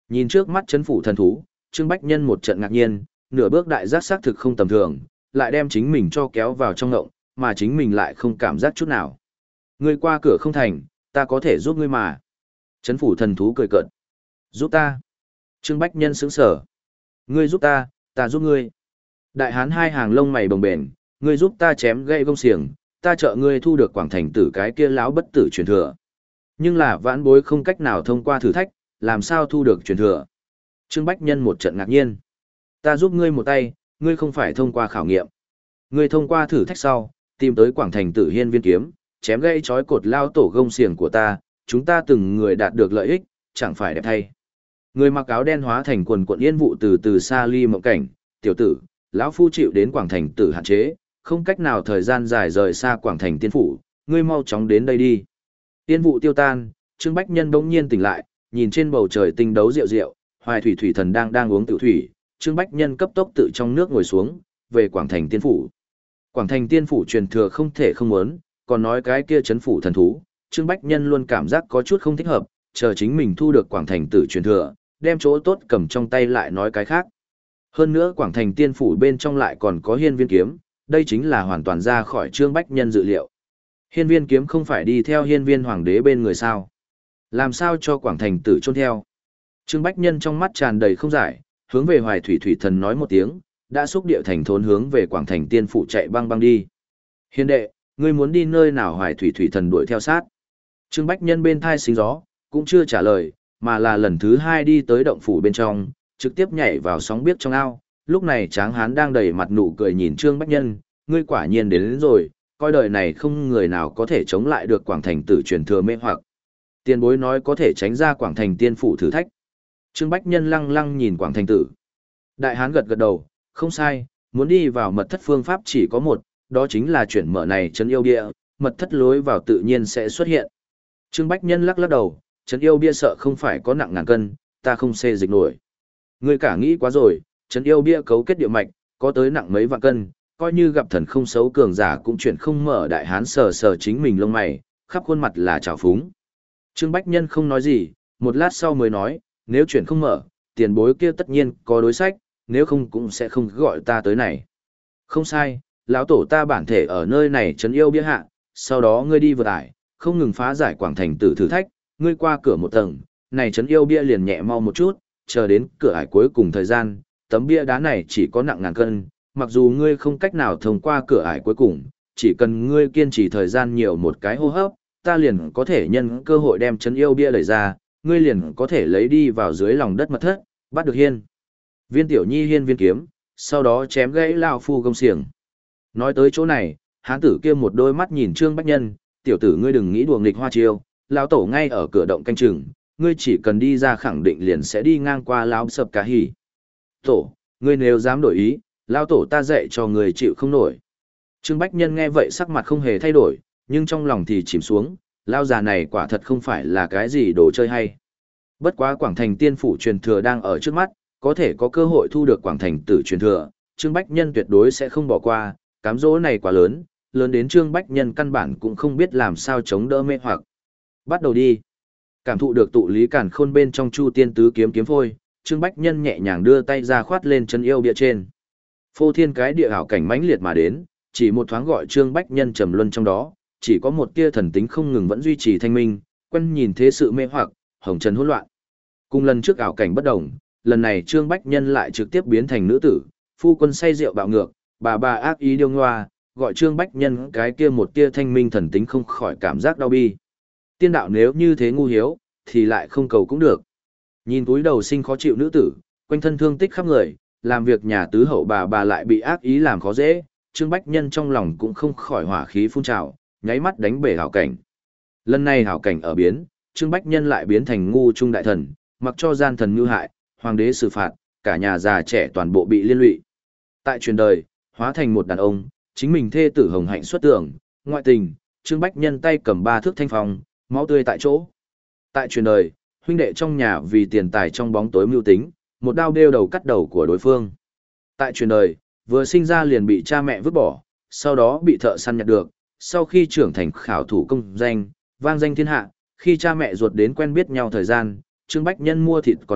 Nhìn trước mắt chấn phủ thần thú, Trương Bách Nhân một trận ngạc nhiên, nửa bước đại giác xác thực không tầm thường, lại đem chính mình cho kéo vào trong ngộng, mà chính mình lại không cảm giác chút nào. Ngươi qua cửa không thành, ta có thể giúp ngươi mà. Chấn phủ thần thú cười cợt. Giúp ta. Trương Bách Nhân sững sở. Ngươi giúp ta, ta giúp ngươi. Đại hán hai hàng lông mày bồng bềnh, ngươi giúp ta chém gãy gông xiềng, ta trợ ngươi thu được quảng thành tử cái kia lão bất tử truyền thừa. Nhưng là vãn bối không cách nào thông qua thử thách, làm sao thu được truyền thừa. Trương Bách Nhân một trận ngạc nhiên. Ta giúp ngươi một tay, ngươi không phải thông qua khảo nghiệm. Ngươi thông qua thử thách sau, tìm tới quảng thành tử hiên viên kiếm, chém gãy trói cột lao tổ gông xiềng của ta, chúng ta từng người đạt được lợi ích, chẳng phải đẹp thay. Người mặc áo đen hóa thành quần quận yên vụ từ từ xa ly mộng cảnh, tiểu tử, lão phu chịu đến quảng thành tử hạn chế, không cách nào thời gian dài rời xa quảng thành tiên phủ, ngươi mau chóng đến đây đi. Yên vụ tiêu tan, Trương Bách Nhân bỗng nhiên tỉnh lại, nhìn trên bầu trời tinh đấu rượu rượu, Hoài Thủy Thủy Thần đang đang uống tiểu thủy, Trương Bách Nhân cấp tốc tự trong nước ngồi xuống, về quảng thành tiên phủ. Quảng thành tiên phủ truyền thừa không thể không muốn, còn nói cái kia chấn phủ thần thú, Trương Bách Nhân luôn cảm giác có chút không thích hợp, chờ chính mình thu được quảng thành tử truyền thừa, đem chỗ tốt cầm trong tay lại nói cái khác. Hơn nữa quảng thành tiên phủ bên trong lại còn có hiên viên kiếm, đây chính là hoàn toàn ra khỏi Trương Bách Nhân dự liệu. Hiên viên kiếm không phải đi theo hiên viên hoàng đế bên người sao? Làm sao cho quảng thành tử chôn theo? Trương Bách Nhân trong mắt tràn đầy không giải, hướng về Hoài Thủy Thủy Thần nói một tiếng, đã xúc địa thành thốn hướng về quảng thành tiên phủ chạy băng băng đi. Hiên đệ, ngươi muốn đi nơi nào? Hoài Thủy Thủy Thần đuổi theo sát. Trương Bách Nhân bên thai xính gió, cũng chưa trả lời, mà là lần thứ hai đi tới động phủ bên trong, trực tiếp nhảy vào sóng biếc trong ao. Lúc này Tráng Hán đang đầy mặt nụ cười nhìn Trương Bách Nhân, ngươi quả nhiên đến, đến rồi, coi đời này không người nào có thể chống lại được quảng thành tử truyền thừa mê hoặc. Tiền bối nói có thể tránh ra quảng thành tiên phủ thử thách. Trương Bách Nhân lăng lăng nhìn quảng thành tử. Đại hán gật gật đầu, không sai, muốn đi vào mật thất phương pháp chỉ có một, đó chính là chuyển mở này trấn yêu bia, mật thất lối vào tự nhiên sẽ xuất hiện. Trương Bách Nhân lắc lắc đầu, trấn yêu bia sợ không phải có nặng ngàn cân, ta không xê dịch nổi. Ngươi cả nghĩ quá rồi, trấn yêu bia cấu kết địa mạch, có tới nặng mấy vạn cân, coi như gặp thần không xấu cường giả cũng chuyển không mở. Đại hán sờ sờ chính mình lông mày, khắp khuôn mặt là trào phúng. Trương Bách Nhân không nói gì, một lát sau mới nói, nếu chuyển không mở, tiền bối kia tất nhiên có đối sách, nếu không cũng sẽ không gọi ta tới này. Không sai, lão tổ ta bản thể ở nơi này trấn yêu bia hạ, sau đó ngươi đi vượt ải, không ngừng phá giải quảng thành tử thử thách, ngươi qua cửa một tầng, này trấn yêu bia liền nhẹ mau một chút, chờ đến cửa ải cuối cùng thời gian, tấm bia đá này chỉ có nặng ngàn cân, mặc dù ngươi không cách nào thông qua cửa ải cuối cùng, chỉ cần ngươi kiên trì thời gian nhiều một cái hô hấp, ta liền có thể nhân cơ hội đem trấn yêu bia lấy ra, ngươi liền có thể lấy đi vào dưới lòng đất mật thất, bắt được hiên viên tiểu nhi hiên viên kiếm, sau đó chém gãy lão phu gông xiềng. Nói tới chỗ này, hán tử kia một đôi mắt nhìn Trương Bách Nhân, tiểu tử ngươi đừng nghĩ đùa nghịch hoa chiêu, lão tổ ngay ở cửa động canh chừng, ngươi chỉ cần đi ra khẳng định liền sẽ đi ngang qua lão sập cá hỉ. Tổ, ngươi nếu dám đổi ý, lão tổ ta dạy cho ngươi chịu không nổi. Trương Bách Nhân nghe vậy sắc mặt không hề thay đổi, nhưng trong lòng thì chìm xuống, lão già này quả thật không phải là cái gì đồ chơi hay. Bất quá quảng thành tiên phủ truyền thừa đang ở trước mắt, có thể có cơ hội thu được quảng thành tử truyền thừa, Trương Bách Nhân tuyệt đối sẽ không bỏ qua, cám dỗ này quá lớn, lớn đến Trương Bách Nhân căn bản cũng không biết làm sao chống đỡ mê hoặc. Bắt đầu đi. Cảm thụ được tụ lý càn khôn bên trong Chu Tiên tứ kiếm kiếm phôi, Trương Bách Nhân nhẹ nhàng đưa tay ra khoát lên chân yêu bia trên. Phô thiên cái địa hảo cảnh mãnh liệt mà đến, chỉ một thoáng gọi Trương Bách Nhân trầm luân trong đó, chỉ có một tia thần tính không ngừng vẫn duy trì thanh minh, quen nhìn thế sự mê hoặc, hồng trần hỗn loạn. Cùng lần trước ảo cảnh bất đồng, lần này Trương Bách Nhân lại trực tiếp biến thành nữ tử, phu quân say rượu bạo ngược, bà bà ác ý điêu ngoa, gọi Trương Bách Nhân cái kia một tia thanh minh thần tính không khỏi cảm giác đau bi. Tiên đạo nếu như thế ngu hiếu, thì lại không cầu cũng được. Nhìn túi đầu sinh khó chịu nữ tử, quanh thân thương tích khắp người, làm việc nhà tứ hậu bà bà lại bị ác ý làm khó dễ, Trương Bách Nhân trong lòng cũng không khỏi hỏa khí phun trào, nháy mắt đánh bể hảo cảnh. Lần này hảo cảnh ở biến, Trương Bách Nhân lại biến thành ngu trung đại thần, mặc cho gian thần như hại, hoàng đế xử phạt, cả nhà già trẻ toàn bộ bị liên lụy. Tại truyền đời, hóa thành một đàn ông, chính mình thê tử hồng hạnh xuất tưởng, ngoại tình, Trương Bách Nhân tay cầm ba thước thanh phong, máu tươi tại chỗ. Tại truyền đời, huynh đệ trong nhà vì tiền tài trong bóng tối mưu tính, một đao đeo đầu cắt đầu của đối phương. Tại truyền đời, vừa sinh ra liền bị cha mẹ vứt bỏ, sau đó bị thợ săn nhặt được, sau khi trưởng thành khảo thủ công danh, vang danh thiên hạ, khi cha mẹ ruột đến quen biết nhau thời gian, Trương Bách Nhân mua thịt còn huyết,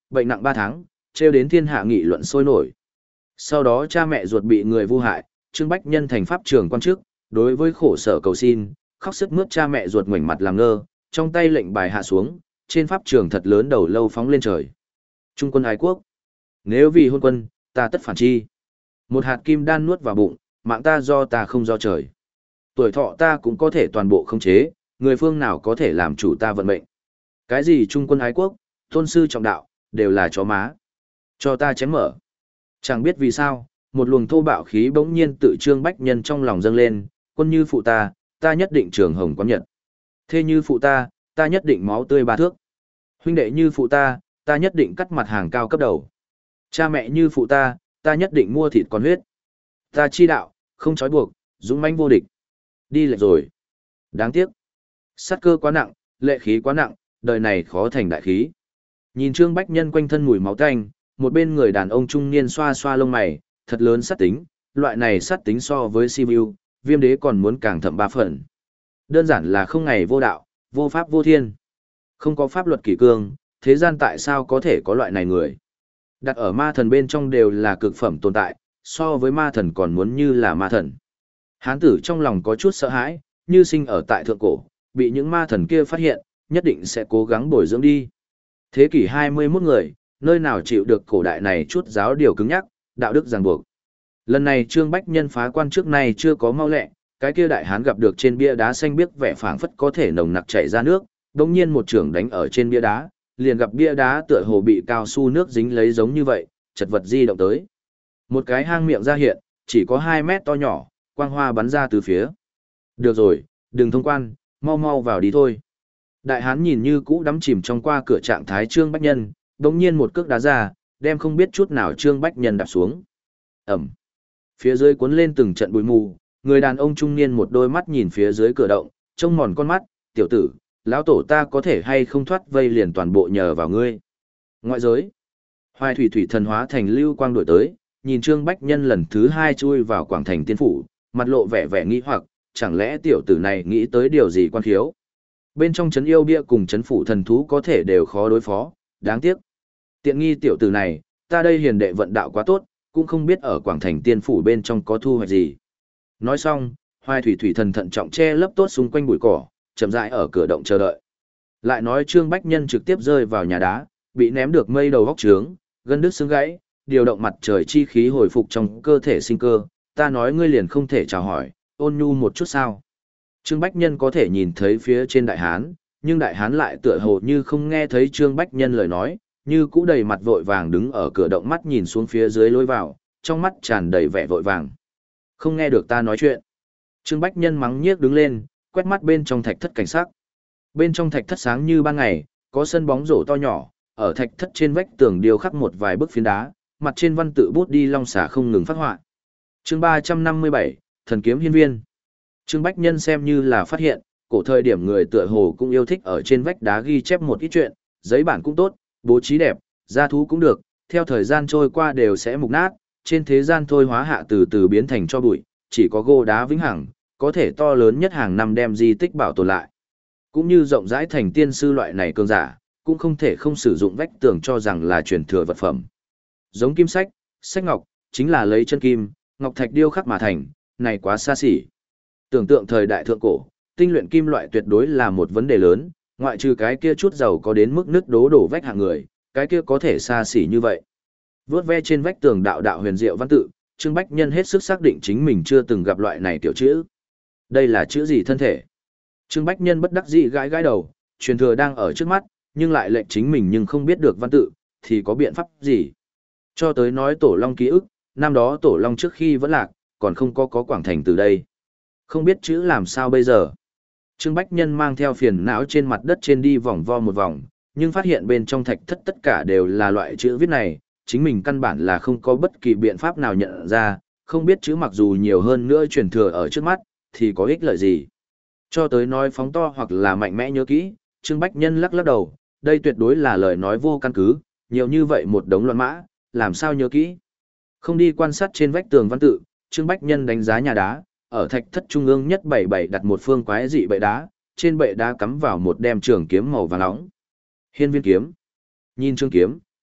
Bệnh nặng ba tháng, trêu đến thiên hạ nghị luận sôi nổi. Sau đó cha mẹ ruột bị người vu hại, Trương Bách Nhân thành pháp trường quan chức, đối với khổ sở cầu xin, khóc sức mướt cha mẹ ruột ngoảnh mặt làm ngơ, trong tay lệnh bài hạ xuống, trên pháp trường thật lớn đầu lâu phóng lên trời. Trung quân ái quốc, nếu vì hôn quân, ta tất phản chi. Một hạt kim đan nuốt vào bụng, mạng ta do ta không do trời. Tuổi thọ ta cũng có thể toàn bộ khống chế, người phương nào có thể làm chủ ta vận mệnh. Cái gì trung quân ái quốc, tôn sư trọng đạo, đều là chó má. Cho ta chém mở. Chẳng biết vì sao, một luồng thô bạo khí bỗng nhiên tự Trương Bách Nhân trong lòng dâng lên, quân như phụ ta, ta nhất định trường hồng quán nhật. Thê như phụ ta, ta nhất định máu tươi ba thước. Huynh đệ như phụ ta, ta nhất định cắt mặt hàng cao cấp đầu. Cha mẹ như phụ ta, ta nhất định mua thịt con huyết. Ta chi đạo, không trói buộc, dũng mãnh vô địch. Đi lệch rồi. Đáng tiếc. Sát cơ quá nặng, lệ khí quá nặng, đời này khó thành đại khí. Nhìn Trương Bách Nhân quanh thân mùi máu tanh, một bên người đàn ông trung niên xoa xoa lông mày, thật lớn sát tính, loại này sát tính so với Sibiu, Viêm Đế còn muốn càng thậm ba phần. Đơn giản là không ngày vô đạo, vô pháp vô thiên. Không có pháp luật kỷ cương, thế gian tại sao có thể có loại này người? Đặt ở ma thần bên trong đều là cực phẩm tồn tại, so với ma thần còn muốn như là ma thần. Hán tử trong lòng có chút sợ hãi, như sinh ở tại thượng cổ, bị những ma thần kia phát hiện, nhất định sẽ cố gắng bồi dưỡng đi. Thế kỷ hai mươi mốt người, nơi nào chịu được cổ đại này chút giáo điều cứng nhắc, đạo đức ràng buộc. Lần này Trương Bách Nhân phá quan trước này chưa có mau lẹ, cái kia đại hán gặp được trên bia đá xanh biếc vẻ phảng phất có thể nồng nặc chảy ra nước, đột nhiên một trường đánh ở trên bia đá, liền gặp bia đá tựa hồ bị cao su nước dính lấy giống như vậy, chật vật di động tới. Một cái hang miệng ra hiện, chỉ có hai mét to nhỏ, quang hoa bắn ra từ phía. Được rồi, đừng thông quan, mau mau vào đi thôi. Đại hán nhìn như cũ đắm chìm trong qua cửa trạng thái Trương Bách Nhân, đống nhiên một cước đá ra, đem không biết chút nào Trương Bách Nhân đạp xuống. Ẩm. Phía dưới cuốn lên từng trận bụi mù, người đàn ông trung niên một đôi mắt nhìn phía dưới cửa động, trông mòn con mắt, tiểu tử, lão tổ ta có thể hay không thoát vây liền toàn bộ nhờ vào ngươi. Ngoại giới. Hoài thủy thủy thần hóa thành lưu quang đổi tới, nhìn Trương Bách Nhân lần thứ hai chui vào quảng thành tiên phủ, mặt lộ vẻ vẻ nghi hoặc, chẳng lẽ tiểu tử này nghĩ tới điều gì quan khiếu. Bên trong trấn yêu bia cùng trấn phủ thần thú có thể đều khó đối phó, đáng tiếc. Tiện nghi tiểu tử này, ta đây hiền đệ vận đạo quá tốt, cũng không biết ở quảng thành tiên phủ bên trong có thu hoạch gì. Nói xong, Hoài thủy thủy thần thận trọng che lấp tốt xung quanh bụi cỏ, chậm rãi ở cửa động chờ đợi. Lại nói Trương Bách Nhân trực tiếp rơi vào nhà đá, bị ném được mây đầu góc trướng, gân đứt xương gãy, điều động mặt trời chi khí hồi phục trong cơ thể sinh cơ, ta nói ngươi liền không thể chào hỏi, ôn nhu một chút sao. Trương Bách Nhân có thể nhìn thấy phía trên đại hán, nhưng đại hán lại tựa hồ như không nghe thấy Trương Bách Nhân lời nói, như cũ đầy mặt vội vàng đứng ở cửa động mắt nhìn xuống phía dưới lối vào, trong mắt tràn đầy vẻ vội vàng. Không nghe được ta nói chuyện. Trương Bách Nhân mắng nhiếc đứng lên, quét mắt bên trong thạch thất cảnh sắc. Bên trong thạch thất sáng như ban ngày, có sân bóng rổ to nhỏ, ở thạch thất trên vách tường điêu khắc một vài bức phiến đá, mặt trên văn tự bút đi long xả không ngừng phát họa. Chương ba trăm năm mươi bảy, Thần kiếm hiên viên. Trương Bách Nhân xem như là phát hiện, cổ thời điểm người tựa hồ cũng yêu thích ở trên vách đá ghi chép một ít chuyện, giấy bản cũng tốt, bố trí đẹp, gia thú cũng được, theo thời gian trôi qua đều sẽ mục nát, trên thế gian thôi hóa hạ từ từ biến thành cho bụi, chỉ có gỗ đá vĩnh hằng, có thể to lớn nhất hàng năm đem di tích bảo tồn lại. Cũng như rộng rãi thành tiên sư loại này cường giả, cũng không thể không sử dụng vách tường cho rằng là truyền thừa vật phẩm. Giống kim sách, sách ngọc, chính là lấy chân kim, ngọc thạch điêu khắc mà thành, này quá xa xỉ. Tưởng tượng thời đại thượng cổ, tinh luyện kim loại tuyệt đối là một vấn đề lớn, ngoại trừ cái kia chút giàu có đến mức nứt đố đổ vách hạng người, cái kia có thể xa xỉ như vậy. Vốt ve trên vách tường đạo đạo huyền diệu văn tự, Trương Bách Nhân hết sức xác định chính mình chưa từng gặp loại này tiểu chữ. Đây là chữ gì thân thể? Trương Bách Nhân bất đắc dĩ gãi gãi đầu, truyền thừa đang ở trước mắt, nhưng lại lệnh chính mình nhưng không biết được văn tự, thì có biện pháp gì? Cho tới nói Tổ Long ký ức, năm đó Tổ Long trước khi vẫn lạc, còn không có có Quảng Thành từ đây. Không biết chữ làm sao bây giờ? Trương Bách Nhân mang theo phiền não trên mặt đất trên đi vòng vo một vòng, nhưng phát hiện bên trong thạch thất tất cả đều là loại chữ viết này, chính mình căn bản là không có bất kỳ biện pháp nào nhận ra, không biết chữ mặc dù nhiều hơn nữa truyền thừa ở trước mắt, thì có ích lợi gì. Cho tới nói phóng to hoặc là mạnh mẽ nhớ kỹ, Trương Bách Nhân lắc lắc đầu, đây tuyệt đối là lời nói vô căn cứ, nhiều như vậy một đống loạn mã, làm sao nhớ kỹ. Không đi quan sát trên vách tường văn tự, Trương Bách Nhân đánh giá nhà đá, ở thạch thất trung ương nhất bảy bảy đặt một phương quái dị bệ đá, trên bệ đá cắm vào một đem trường kiếm màu vàng nóng. Hiên viên kiếm. Nhìn trường kiếm,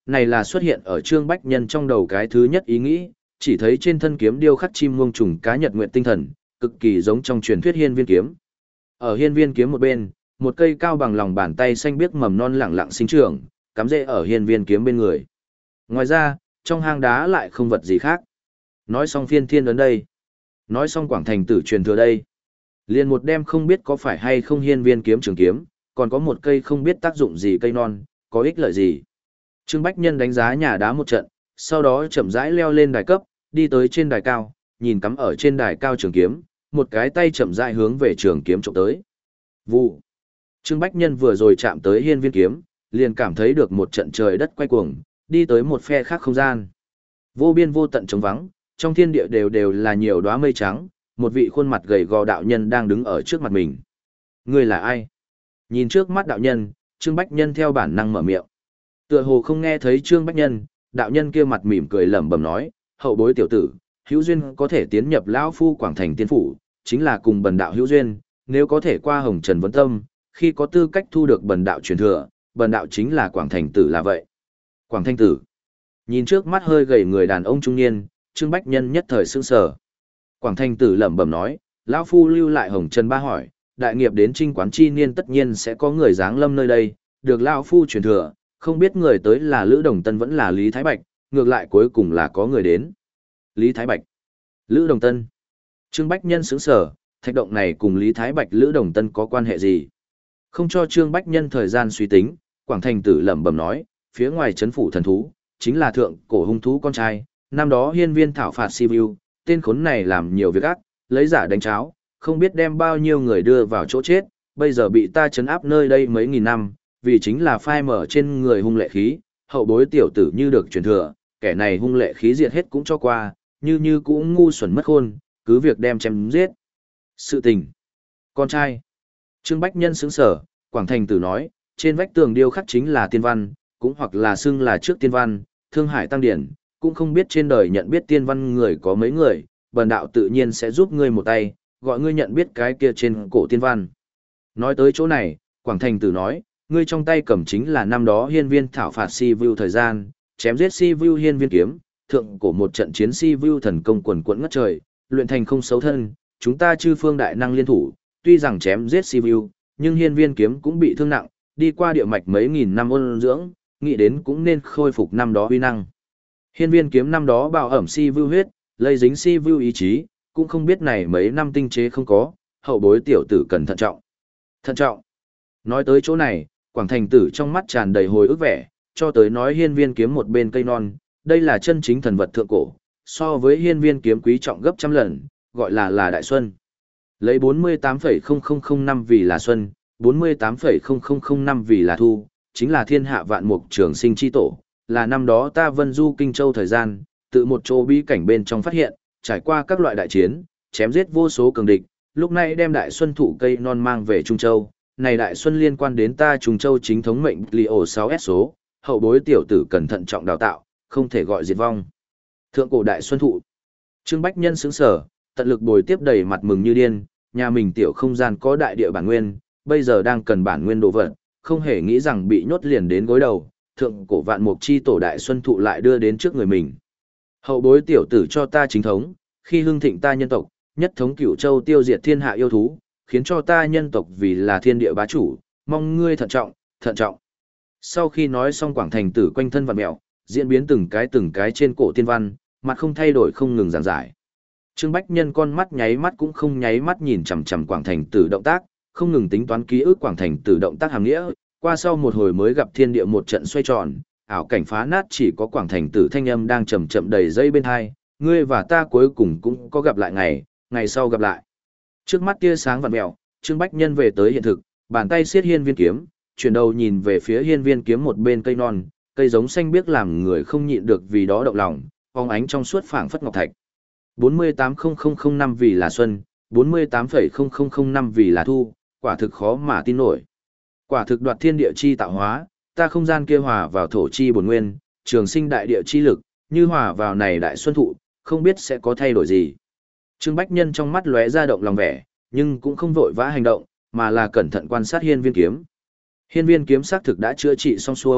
này là xuất hiện ở Trương Bách Nhân trong đầu cái thứ nhất ý nghĩ, chỉ thấy trên thân kiếm điêu khắc chim muông trùng cá nhật nguyện tinh thần, cực kỳ giống trong truyền thuyết hiên viên kiếm. Ở hiên viên kiếm một bên, một cây cao bằng lòng bàn tay xanh biếc mầm non lẳng lặng sinh trưởng, cắm rễ ở hiên viên kiếm bên người. Ngoài ra, trong hang đá lại không vật gì khác. Nói xong phiên thiên ấn đây. Nói xong quảng thành tử truyền thừa đây. Liền một đêm không biết có phải hay không hiên viên kiếm trường kiếm, còn có một cây không biết tác dụng gì cây non, có ích lợi gì. Trương Bách Nhân đánh giá nhà đá một trận, sau đó chậm rãi leo lên đài cấp, đi tới trên đài cao, nhìn cắm ở trên đài cao trường kiếm, một cái tay chậm rãi hướng về trường kiếm trộm tới. Vụ. Trương Bách Nhân vừa rồi chạm tới hiên viên kiếm, liền cảm thấy được một trận trời đất quay cuồng, đi tới một phe khác không gian. Vô biên vô tận trống vắng, trong thiên địa đều đều là nhiều đóa mây trắng, một vị khuôn mặt gầy gò đạo nhân đang đứng ở trước mặt mình. Ngươi là ai? Nhìn trước mắt đạo nhân, Trương Bách Nhân theo bản năng mở miệng. Tựa hồ không nghe thấy Trương Bách Nhân, đạo nhân kia mặt mỉm cười lẩm bẩm nói, hậu bối tiểu tử, hữu duyên có thể tiến nhập lão phu Quảng Thành tiên phủ, chính là cùng bần đạo hữu duyên, nếu có thể qua Hồng Trần Vấn Tâm, khi có tư cách thu được bần đạo truyền thừa, bần đạo chính là Quảng Thành tử là vậy. Quảng Thành tử. Nhìn trước mắt hơi gầy người đàn ông trung niên, Trương Bách Nhân nhất thời sững sờ. Quảng Thành tử lẩm bẩm nói, lão phu lưu lại Hồng Trần ba hỏi, đại nghiệp đến Trinh Quán chi niên tất nhiên sẽ có người giáng lâm nơi đây, được lão phu truyền thừa, không biết người tới là Lữ Đồng Tân vẫn là Lý Thái Bạch, ngược lại cuối cùng là có người đến. Lý Thái Bạch, Lữ Đồng Tân. Trương Bách Nhân sững sờ, thạch động này cùng Lý Thái Bạch Lữ Đồng Tân có quan hệ gì? Không cho Trương Bách Nhân thời gian suy tính, Quảng Thành tử lẩm bẩm nói, phía ngoài trấn phủ thần thú, chính là thượng cổ hung thú con trai, năm đó hiên viên thảo phạt Sibiu, tên khốn này làm nhiều việc ác, lấy giả đánh cháo, không biết đem bao nhiêu người đưa vào chỗ chết, bây giờ bị ta trấn áp nơi đây mấy nghìn năm, vì chính là phai mở trên người hung lệ khí, hậu bối tiểu tử như được truyền thừa, kẻ này hung lệ khí diệt hết cũng cho qua, như như cũng ngu xuẩn mất khôn, cứ việc đem chém giết. Sự tình. Con trai. Trương Bách Nhân sững sở, Quảng Thành tử nói, trên vách tường điêu khắc chính là tiên văn, cũng hoặc là xưng là trước tiên văn, Thương Hải Tăng Điển, cũng không biết trên đời nhận biết tiên văn người có mấy người, bần đạo tự nhiên sẽ giúp ngươi một tay, gọi ngươi nhận biết cái kia trên cổ tiên văn. Nói tới chỗ này, Quảng Thành tử nói, ngươi trong tay cầm chính là năm đó hiên viên thảo phạt si vu thời gian, chém giết si vu hiên viên kiếm, thượng cổ một trận chiến si vu thần công quần quẫn ngất trời, luyện thành không xấu thân, chúng ta chư phương đại năng liên thủ, tuy rằng chém giết si vu, nhưng hiên viên kiếm cũng bị thương nặng, đi qua địa mạch mấy nghìn năm ôn dưỡng, nghĩ đến cũng nên khôi phục năm đó uy năng. Hiên viên kiếm năm đó bào ẩm si vu huyết, lây dính si vu ý chí, cũng không biết này mấy năm tinh chế không có, hậu bối tiểu tử cần thận trọng. Thận trọng. Nói tới chỗ này, Quảng Thành tử trong mắt tràn đầy hồi ức vẻ, cho tới nói hiên viên kiếm một bên cây non, đây là chân chính thần vật thượng cổ, so với hiên viên kiếm quý trọng gấp trăm lần, gọi là là đại xuân. Lấy bốn mươi tám phẩy không không không năm vì là xuân, bốn mươi tám phẩy không không không năm vì là thu, chính là thiên hạ vạn mục trường sinh chi tổ, là năm đó ta vân du Kinh Châu thời gian, tự một chỗ bí cảnh bên trong phát hiện, trải qua các loại đại chiến, chém giết vô số cường địch, lúc này đem đại xuân thụ cây non mang về Trung Châu. Này đại xuân liên quan đến ta Trung Châu chính thống mệnh Leo sáu S số, hậu bối tiểu tử cẩn thận trọng đào tạo, không thể gọi diệt vong. Thượng cổ đại xuân thụ. Trương Bách Nhân sững sở, tận lực bồi tiếp đầy mặt mừng như điên, nhà mình tiểu không gian có đại địa bản nguyên, bây giờ đang cần bản nguyên đồ vật, không hề nghĩ rằng bị nhốt liền đến gối đầu, thượng cổ vạn mục chi tổ đại xuân thụ lại đưa đến trước người mình. Hậu bối tiểu tử cho ta chính thống, khi hưng thịnh ta nhân tộc, nhất thống cửu châu tiêu diệt thiên hạ yêu thú, khiến cho ta nhân tộc vì là thiên địa bá chủ, mong ngươi thận trọng, thận trọng. Sau khi nói xong Quảng Thành tử quanh thân vặn mẹo, diễn biến từng cái từng cái trên cổ tiên văn, mặt không thay đổi không ngừng giảng giải. Trương Bách Nhân con mắt nháy mắt cũng không nháy mắt nhìn chằm chằm Quảng Thành tử động tác, không ngừng tính toán ký ức Quảng Thành tử động tác hàm nghĩa, qua sau một hồi mới gặp thiên địa một trận xoay tròn, ảo cảnh phá nát chỉ có Quảng Thành tử thanh âm đang chậm chậm đầy dây bên hai, ngươi và ta cuối cùng cũng có gặp lại ngày, ngày sau gặp lại. Trước mắt tia sáng vặn mèo, Trương Bách Nhân về tới hiện thực, bàn tay siết hiên viên kiếm, chuyển đầu nhìn về phía hiên viên kiếm một bên cây non, cây giống xanh biếc làm người không nhịn được vì đó động lòng, phóng ánh trong suốt phảng phất ngọc thạch. bốn mươi tám nghìn năm vì là xuân, bốn mươi tám phẩy không không không năm vì là thu, quả thực khó mà tin nổi. Quả thực đoạt thiên địa chi tạo hóa, ta không gian kia hòa vào thổ chi bổn nguyên, trường sinh đại địa chi lực, như hòa vào này đại xuân thụ, không biết sẽ có thay đổi gì. Trương Bách Nhân trong mắt lóe ra động lòng vẻ, nhưng cũng không vội vã hành động, mà là cẩn thận quan sát hiên viên kiếm. Hiên viên kiếm xác thực đã chữa trị xong xuôi,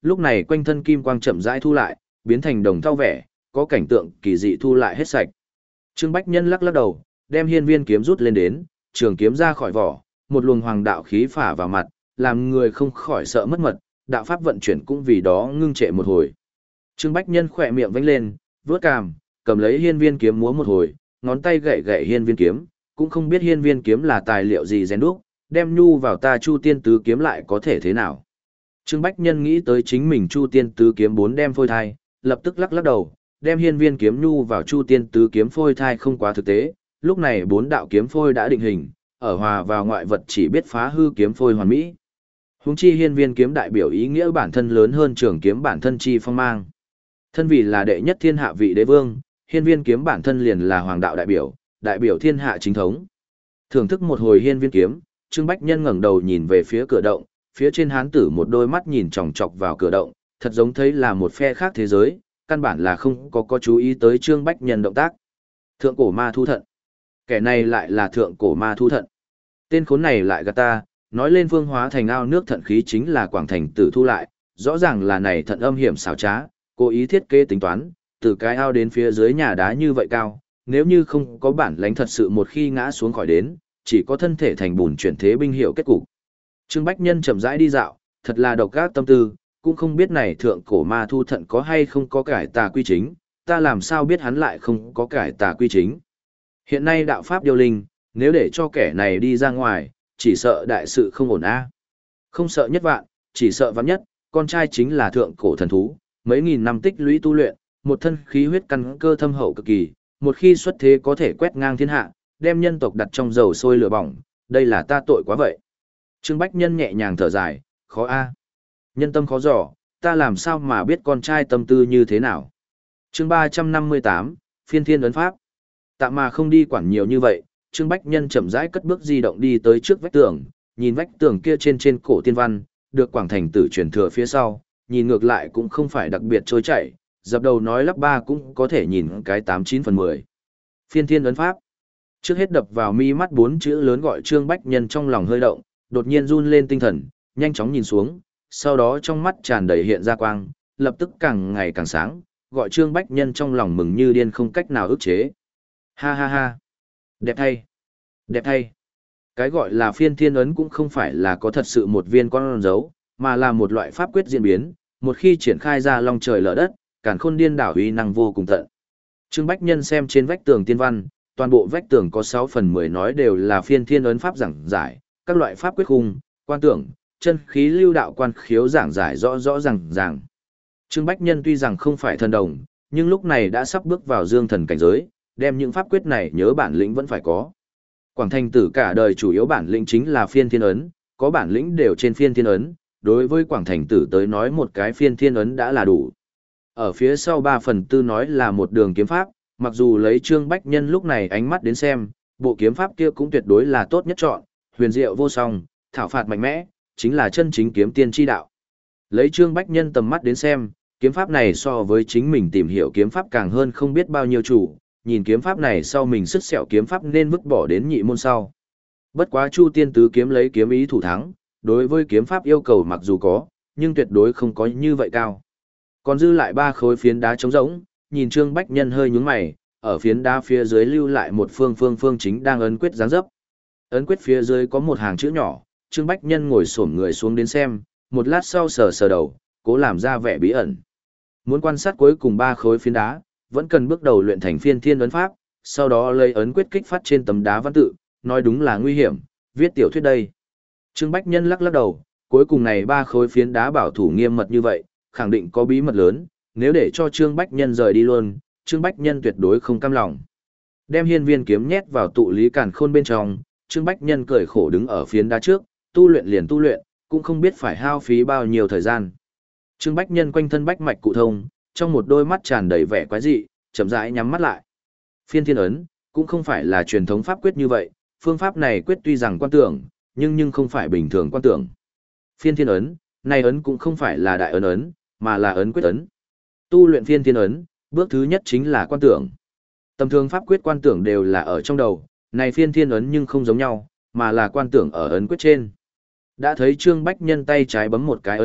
lúc này quanh thân kim quang chậm rãi thu lại, biến thành đồng thau vẻ, có cảnh tượng kỳ dị thu lại hết sạch. Trương Bách Nhân lắc lắc đầu, đem hiên viên kiếm rút lên đến, trường kiếm ra khỏi vỏ, một luồng hoàng đạo khí phả vào mặt, làm người không khỏi sợ mất mật, đạo pháp vận chuyển cũng vì đó ngưng trệ một hồi. Trương Bách Nhân khỏe miệng vênh lên, vướt cằm, cầm lấy hiên viên kiếm múa một hồi, ngón tay gậy gậy hiên viên kiếm, cũng không biết hiên viên kiếm là tài liệu gì rèn đúc, đem nhu vào ta Chu Tiên Tứ kiếm lại có thể thế nào. Trương Bách Nhân nghĩ tới chính mình Chu Tiên Tứ kiếm bốn đem phôi thai, lập tức lắc lắc đầu, đem hiên viên kiếm nhu vào Chu Tiên Tứ kiếm phôi thai không quá thực tế, lúc này bốn đạo kiếm phôi đã định hình, ở hòa vào ngoại vật chỉ biết phá hư kiếm phôi hoàn mỹ. Huống chi hiên viên kiếm đại biểu ý nghĩa bản thân lớn hơn trường kiếm bản thân chi phong mang. Thân vì là đệ nhất thiên hạ vị đế vương, hiên viên kiếm bản thân liền là hoàng đạo đại biểu, đại biểu thiên hạ chính thống. Thưởng thức một hồi hiên viên kiếm, Trương Bách Nhân ngẩng đầu nhìn về phía cửa động, phía trên hán tử một đôi mắt nhìn chòng chọc vào cửa động, thật giống thấy là một phe khác thế giới, căn bản là không có có chú ý tới Trương Bách Nhân động tác. Thượng cổ ma thu thận. Kẻ này lại là thượng cổ ma thu thận. Tên khốn này lại gạt ta, nói lên phương hóa thành ao nước thận khí chính là quảng thành tử thu lại, rõ ràng là này thận âm hiểm xảo trá, cố ý thiết kế tính toán, từ cái ao đến phía dưới nhà đá như vậy cao, nếu như không có bản lãnh thật sự một khi ngã xuống khỏi đến, chỉ có thân thể thành bùn chuyển thế binh hiệu kết cục. Trương Bách Nhân chậm rãi đi dạo, thật là độc ác tâm tư, cũng không biết này thượng cổ ma thu thận có hay không có cải tà quy chính, ta làm sao biết hắn lại không có cải tà quy chính. Hiện nay đạo pháp điêu linh, nếu để cho kẻ này đi ra ngoài, chỉ sợ đại sự không ổn a. Không sợ nhất vạn, chỉ sợ vạn nhất, con trai chính là thượng cổ thần thú, mấy nghìn năm tích lũy tu luyện, một thân khí huyết căn cơ thâm hậu cực kỳ, một khi xuất thế có thể quét ngang thiên hạ, đem nhân tộc đặt trong dầu sôi lửa bỏng, đây là ta tội quá vậy. Trương Bách Nhân nhẹ nhàng thở dài, khó a. Nhân tâm khó dò, ta làm sao mà biết con trai tâm tư như thế nào. Chương ba trăm năm mươi tám, Phiên Thiên ấn pháp. Tạm mà không đi quản nhiều như vậy, Trương Bách Nhân chậm rãi cất bước di động đi tới trước vách tường, nhìn vách tường kia trên trên cổ tiên văn, được Quảng Thành Tử truyền thừa phía sau, nhìn ngược lại cũng không phải đặc biệt trôi chảy, dập đầu nói lắp ba cũng có thể nhìn cái tám chín phần mười. Phiên Thiên ấn pháp. Trước hết đập vào mi mắt bốn chữ lớn gọi Trương Bách Nhân trong lòng hơi động, đột nhiên run lên tinh thần, nhanh chóng nhìn xuống, sau đó trong mắt tràn đầy hiện ra quang, lập tức càng ngày càng sáng, gọi Trương Bách Nhân trong lòng mừng như điên không cách nào ức chế. Ha ha ha. Đẹp thay. Đẹp thay. Cái gọi là phiên thiên ấn cũng không phải là có thật sự một viên con dấu, mà là một loại pháp quyết diễn biến, một khi triển khai ra long trời lở đất, càn khôn điên đảo uy năng vô cùng tận. Trương Bách Nhân xem trên vách tường tiên văn, toàn bộ vách tường có sáu phần mười nói đều là phiên thiên ấn pháp giảng giải, các loại pháp quyết khung, quan tưởng, chân khí lưu đạo quan khiếu giảng giải rõ rõ ràng ràng. Trương Bách Nhân tuy rằng không phải thần đồng, nhưng lúc này đã sắp bước vào dương thần cảnh giới, đem những pháp quyết này nhớ bản lĩnh vẫn phải có. Quảng Thành Tử cả đời chủ yếu bản lĩnh chính là phiên thiên ấn, có bản lĩnh đều trên phiên thiên ấn, đối với Quảng Thành Tử tới nói một cái phiên thiên ấn đã là đủ. Ở phía sau ba phần tư nói là một đường kiếm pháp, mặc dù lấy Trương Bách Nhân lúc này ánh mắt đến xem, bộ kiếm pháp kia cũng tuyệt đối là tốt nhất chọn, huyền diệu vô song, thảo phạt mạnh mẽ, chính là chân chính kiếm tiên chi đạo. Lấy Trương Bách Nhân tầm mắt đến xem, kiếm pháp này so với chính mình tìm hiểu kiếm pháp càng hơn không biết bao nhiêu chủ, nhìn kiếm pháp này sau mình sức sẹo kiếm pháp nên vứt bỏ đến nhị môn sau. Bất quá Chu Tiên Tứ kiếm lấy kiếm ý thủ thắng, đối với kiếm pháp yêu cầu mặc dù có, nhưng tuyệt đối không có như vậy cao. Còn dư lại ba khối phiến đá trống rỗng, nhìn Trương Bách Nhân hơi nhướng mày, ở phiến đá phía dưới lưu lại một phương phương phương chính đang ấn quyết dáng dấp. Ấn quyết phía dưới có một hàng chữ nhỏ, Trương Bách Nhân ngồi xổm người xuống đến xem, một lát sau sờ sờ đầu, cố làm ra vẻ bí ẩn. Muốn quan sát cuối cùng ba khối phiến đá, vẫn cần bước đầu luyện thành phiên thiên ấn pháp, sau đó lấy ấn quyết kích phát trên tấm đá văn tự, nói đúng là nguy hiểm, viết tiểu thuyết đây. Trương Bách Nhân lắc lắc đầu, cuối cùng này ba khối phiến đá bảo thủ nghiêm mật như vậy, khẳng định có bí mật lớn, nếu để cho Trương Bách Nhân rời đi luôn, Trương Bách Nhân tuyệt đối không cam lòng. Đem hiên viên kiếm nhét vào tụ lý càn khôn bên trong, Trương Bách Nhân cười khổ đứng ở phiến đá trước, tu luyện liền tu luyện, cũng không biết phải hao phí bao nhiêu thời gian. Trương Bách Nhân quanh thân bách mạch cụ thông, trong một đôi mắt tràn đầy vẻ quái dị, chậm rãi nhắm mắt lại. Phiên thiên ấn cũng không phải là truyền thống pháp quyết như vậy, phương pháp này quyết tuy rằng quan tưởng, nhưng nhưng không phải bình thường quan tưởng. Phiên thiên ấn, này ấn cũng không phải là đại ấn ấn, mà là ấn quyết ấn. Tu luyện phiên thiên ấn, bước thứ nhất chính là quan tưởng. Tầm thường pháp quyết quan tưởng đều là ở trong đầu, này phiên thiên ấn nhưng không giống nhau, mà là quan tưởng ở ấn quyết trên. Đã thấy Trương Bách Nhân tay trái bấm một cái ấn quyết,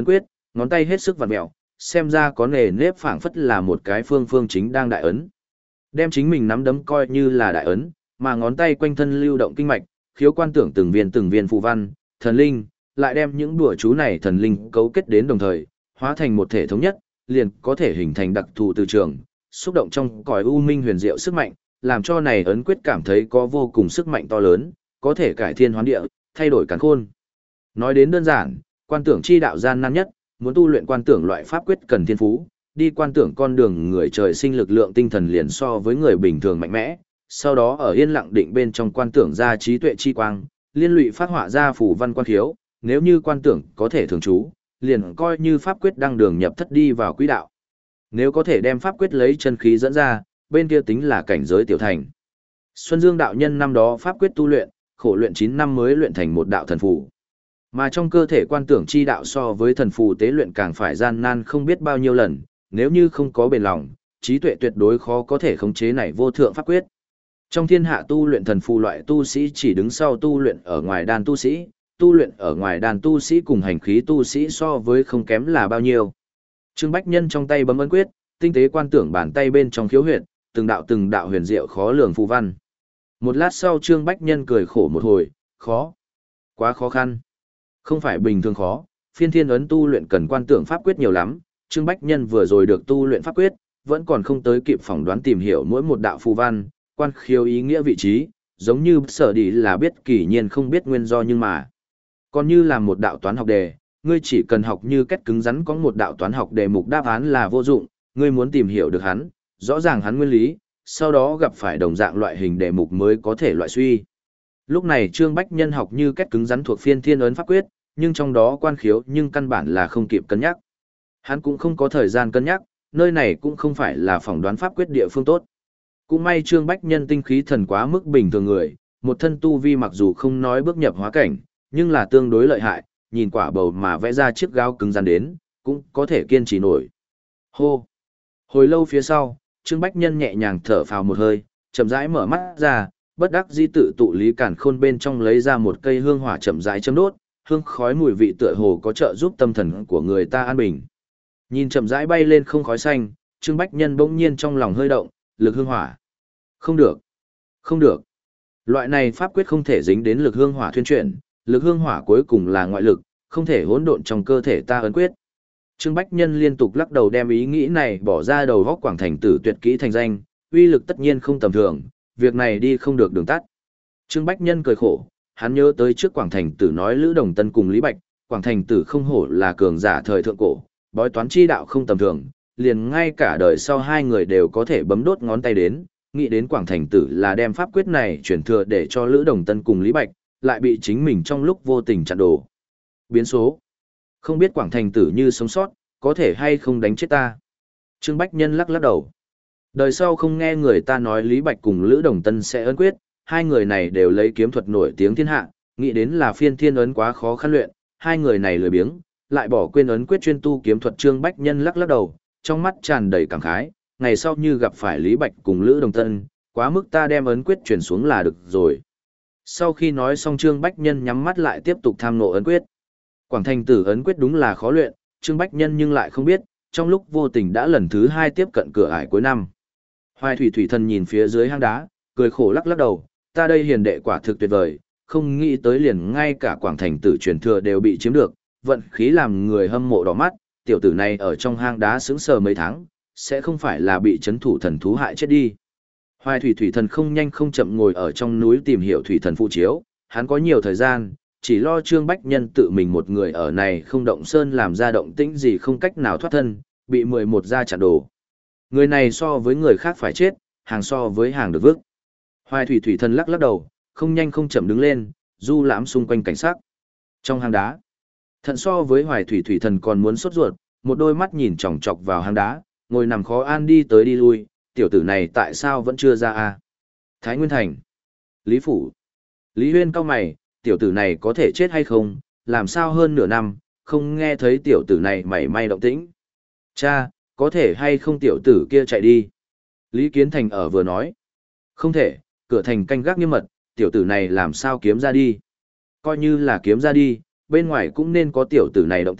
ngón tay hết sức vặn mẹo, xem ra có nề nếp phảng phất là một cái phương phương chính đang đại ấn. Đem chính mình nắm đấm coi như là đại ấn, mà ngón tay quanh thân lưu động kinh mạch, khiếu quan tưởng từng viên từng viên phù văn, thần linh, lại đem những đùa chú này thần linh cấu kết đến đồng thời, hóa thành một thể thống nhất, liền có thể hình thành đặc thù từ trường, xúc động trong cõi u minh huyền diệu sức mạnh, làm cho này ấn quyết cảm thấy có vô cùng sức mạnh to lớn, có thể cải thiên hoán địa, thay đổi càn khôn. Nói đến đơn giản, quan tưởng chi đạo gian nan nhất, muốn tu luyện quan tưởng loại pháp quyết cần thiên phú, đi quan tưởng con đường người trời sinh lực lượng tinh thần liền so với người bình thường mạnh mẽ, sau đó ở yên lặng định bên trong quan tưởng ra trí tuệ chi quang, liên lụy phát họa ra phù văn quan khiếu, nếu như quan tưởng có thể thường trú, liền coi như pháp quyết đăng đường nhập thất đi vào quỹ đạo. Nếu có thể đem pháp quyết lấy chân khí dẫn ra, bên kia tính là cảnh giới tiểu thành. Xuân Dương đạo nhân năm đó pháp quyết tu luyện, khổ luyện chín năm mới luyện thành một đạo thần phù. Mà trong cơ thể quan tưởng chi đạo so với thần phù tế luyện càng phải gian nan không biết bao nhiêu lần, nếu như không có bền lòng, trí tuệ tuyệt đối khó có thể khống chế này vô thượng pháp quyết. Trong thiên hạ tu luyện thần phù loại tu sĩ chỉ đứng sau tu luyện ở ngoài đàn tu sĩ, tu luyện ở ngoài đàn tu sĩ cùng hành khí tu sĩ so với không kém là bao nhiêu. Trương Bách Nhân trong tay bấm ấn quyết, tinh tế quan tưởng bàn tay bên trong khiếu huyệt, từng đạo từng đạo huyền diệu khó lường phù văn. Một lát sau Trương Bách Nhân cười khổ một hồi, khó, quá khó khăn. Không phải bình thường khó, phiên thiên ấn tu luyện cần quan tưởng pháp quyết nhiều lắm, Trương Bách Nhân vừa rồi được tu luyện pháp quyết, vẫn còn không tới kịp phỏng đoán tìm hiểu mỗi một đạo phù văn, quan khiếu ý nghĩa vị trí, giống như sở đi là biết kỳ nhiên không biết nguyên do nhưng mà. Còn như là một đạo toán học đề, ngươi chỉ cần học như cách cứng rắn có một đạo toán học đề mục đáp án là vô dụng, ngươi muốn tìm hiểu được hắn, rõ ràng hắn nguyên lý, sau đó gặp phải đồng dạng loại hình đề mục mới có thể loại suy. Lúc này Trương Bách Nhân học như cách cứng rắn thuộc phiên thiên ấn pháp quyết, nhưng trong đó quan khiếu nhưng căn bản là không kịp cân nhắc. Hắn cũng không có thời gian cân nhắc, nơi này cũng không phải là phỏng đoán pháp quyết địa phương tốt. Cũng may Trương Bách Nhân tinh khí thần quá mức bình thường người, một thân tu vi mặc dù không nói bước nhập hóa cảnh, nhưng là tương đối lợi hại, nhìn quả bầu mà vẽ ra chiếc gáo cứng rắn đến, cũng có thể kiên trì nổi. Hô! Hồi lâu phía sau, Trương Bách Nhân nhẹ nhàng thở phào một hơi, chậm rãi mở mắt ra, bất đắc dĩ tự tụ lý cản khôn bên trong lấy ra một cây hương hỏa chậm rãi châm đốt, hương khói mùi vị tựa hồ có trợ giúp tâm thần của người ta an bình. Nhìn chậm rãi bay lên không khói xanh, Trương Bách Nhân bỗng nhiên trong lòng hơi động, lực hương hỏa. Không được, không được. Loại này pháp quyết không thể dính đến lực hương hỏa thuyên chuyển, lực hương hỏa cuối cùng là ngoại lực, không thể hỗn độn trong cơ thể ta ấn quyết. Trương Bách Nhân liên tục lắc đầu đem ý nghĩ này bỏ ra đầu góc Quảng Thành Tử tuyệt kỹ thành danh, uy lực tất nhiên không tầm thường, việc này đi không được đường tắt. Trương Bách Nhân cười khổ, hắn nhớ tới trước Quảng Thành Tử nói Lữ Đồng Tân cùng Lý Bạch, Quảng Thành Tử không hổ là cường giả thời thượng cổ, bói toán chi đạo không tầm thường, liền ngay cả đời sau hai người đều có thể bấm đốt ngón tay đến, nghĩ đến Quảng Thành Tử là đem pháp quyết này chuyển thừa để cho Lữ Đồng Tân cùng Lý Bạch, lại bị chính mình trong lúc vô tình chặn đổ. Biến số. Không biết Quảng Thành Tử như sống sót, có thể hay không đánh chết ta. Trương Bách Nhân lắc lắc đầu. Đời sau không nghe người ta nói Lý Bạch cùng Lữ Đồng Tân sẽ ấn quyết, hai người này đều lấy kiếm thuật nổi tiếng thiên hạ, nghĩ đến là phiên thiên ấn quá khó khăn luyện, hai người này lười biếng, lại bỏ quên ấn quyết chuyên tu kiếm thuật. Trương Bách Nhân lắc lắc đầu, trong mắt tràn đầy cảm khái, ngày sau như gặp phải Lý Bạch cùng Lữ Đồng Tân, quá mức ta đem ấn quyết chuyển xuống là được rồi. Sau khi nói xong Trương Bách Nhân nhắm mắt lại tiếp tục tham ngộ ấn quyết. Quảng Thành Tử ấn quyết đúng là khó luyện, Trương Bách Nhân nhưng lại không biết, trong lúc vô tình đã lần thứ hai tiếp cận cửa ải cuối năm. Hoài Thủy Thủy Thần nhìn phía dưới hang đá, cười khổ lắc lắc đầu, ta đây hiền đệ quả thực tuyệt vời, không nghĩ tới liền ngay cả Quảng Thành Tử truyền thừa đều bị chiếm được, vận khí làm người hâm mộ đỏ mắt, tiểu tử này ở trong hang đá sững sờ mấy tháng, sẽ không phải là bị chấn thủ thần thú hại chết đi. Hoài Thủy Thủy Thần không nhanh không chậm ngồi ở trong núi tìm hiểu Thủy Thần phụ chiếu, hắn có nhiều thời gian, chỉ lo Trương Bách Nhân tự mình một người ở này không động sơn làm ra động tĩnh gì không cách nào thoát thân, bị mười một gia chặn đồ. Người này so với người khác phải chết, hàng so với hàng được vứt. Hoài Thủy Thủy Thần lắc lắc đầu, không nhanh không chậm đứng lên, du lãm xung quanh cảnh sắc. Trong hang đá, Thận so với Hoài Thủy Thủy Thần còn muốn sốt ruột, một đôi mắt nhìn chòng chọc vào hang đá, ngồi nằm khó an đi tới đi lui, tiểu tử này tại sao vẫn chưa ra a? Thái Nguyên Thành, Lý Phủ, Lý Huyên cau mày, tiểu tử này có thể chết hay không, làm sao hơn nửa năm, không nghe thấy tiểu tử này mảy may động tĩnh. Cha, có thể hay không tiểu tử kia chạy đi? Lý Kiến Thành ở vừa nói. Không thể, cửa thành canh gác nghiêm mật, tiểu tử này làm sao kiếm ra đi? Coi như là kiếm ra đi, bên ngoài cũng nên có tiểu tử này động tĩnh,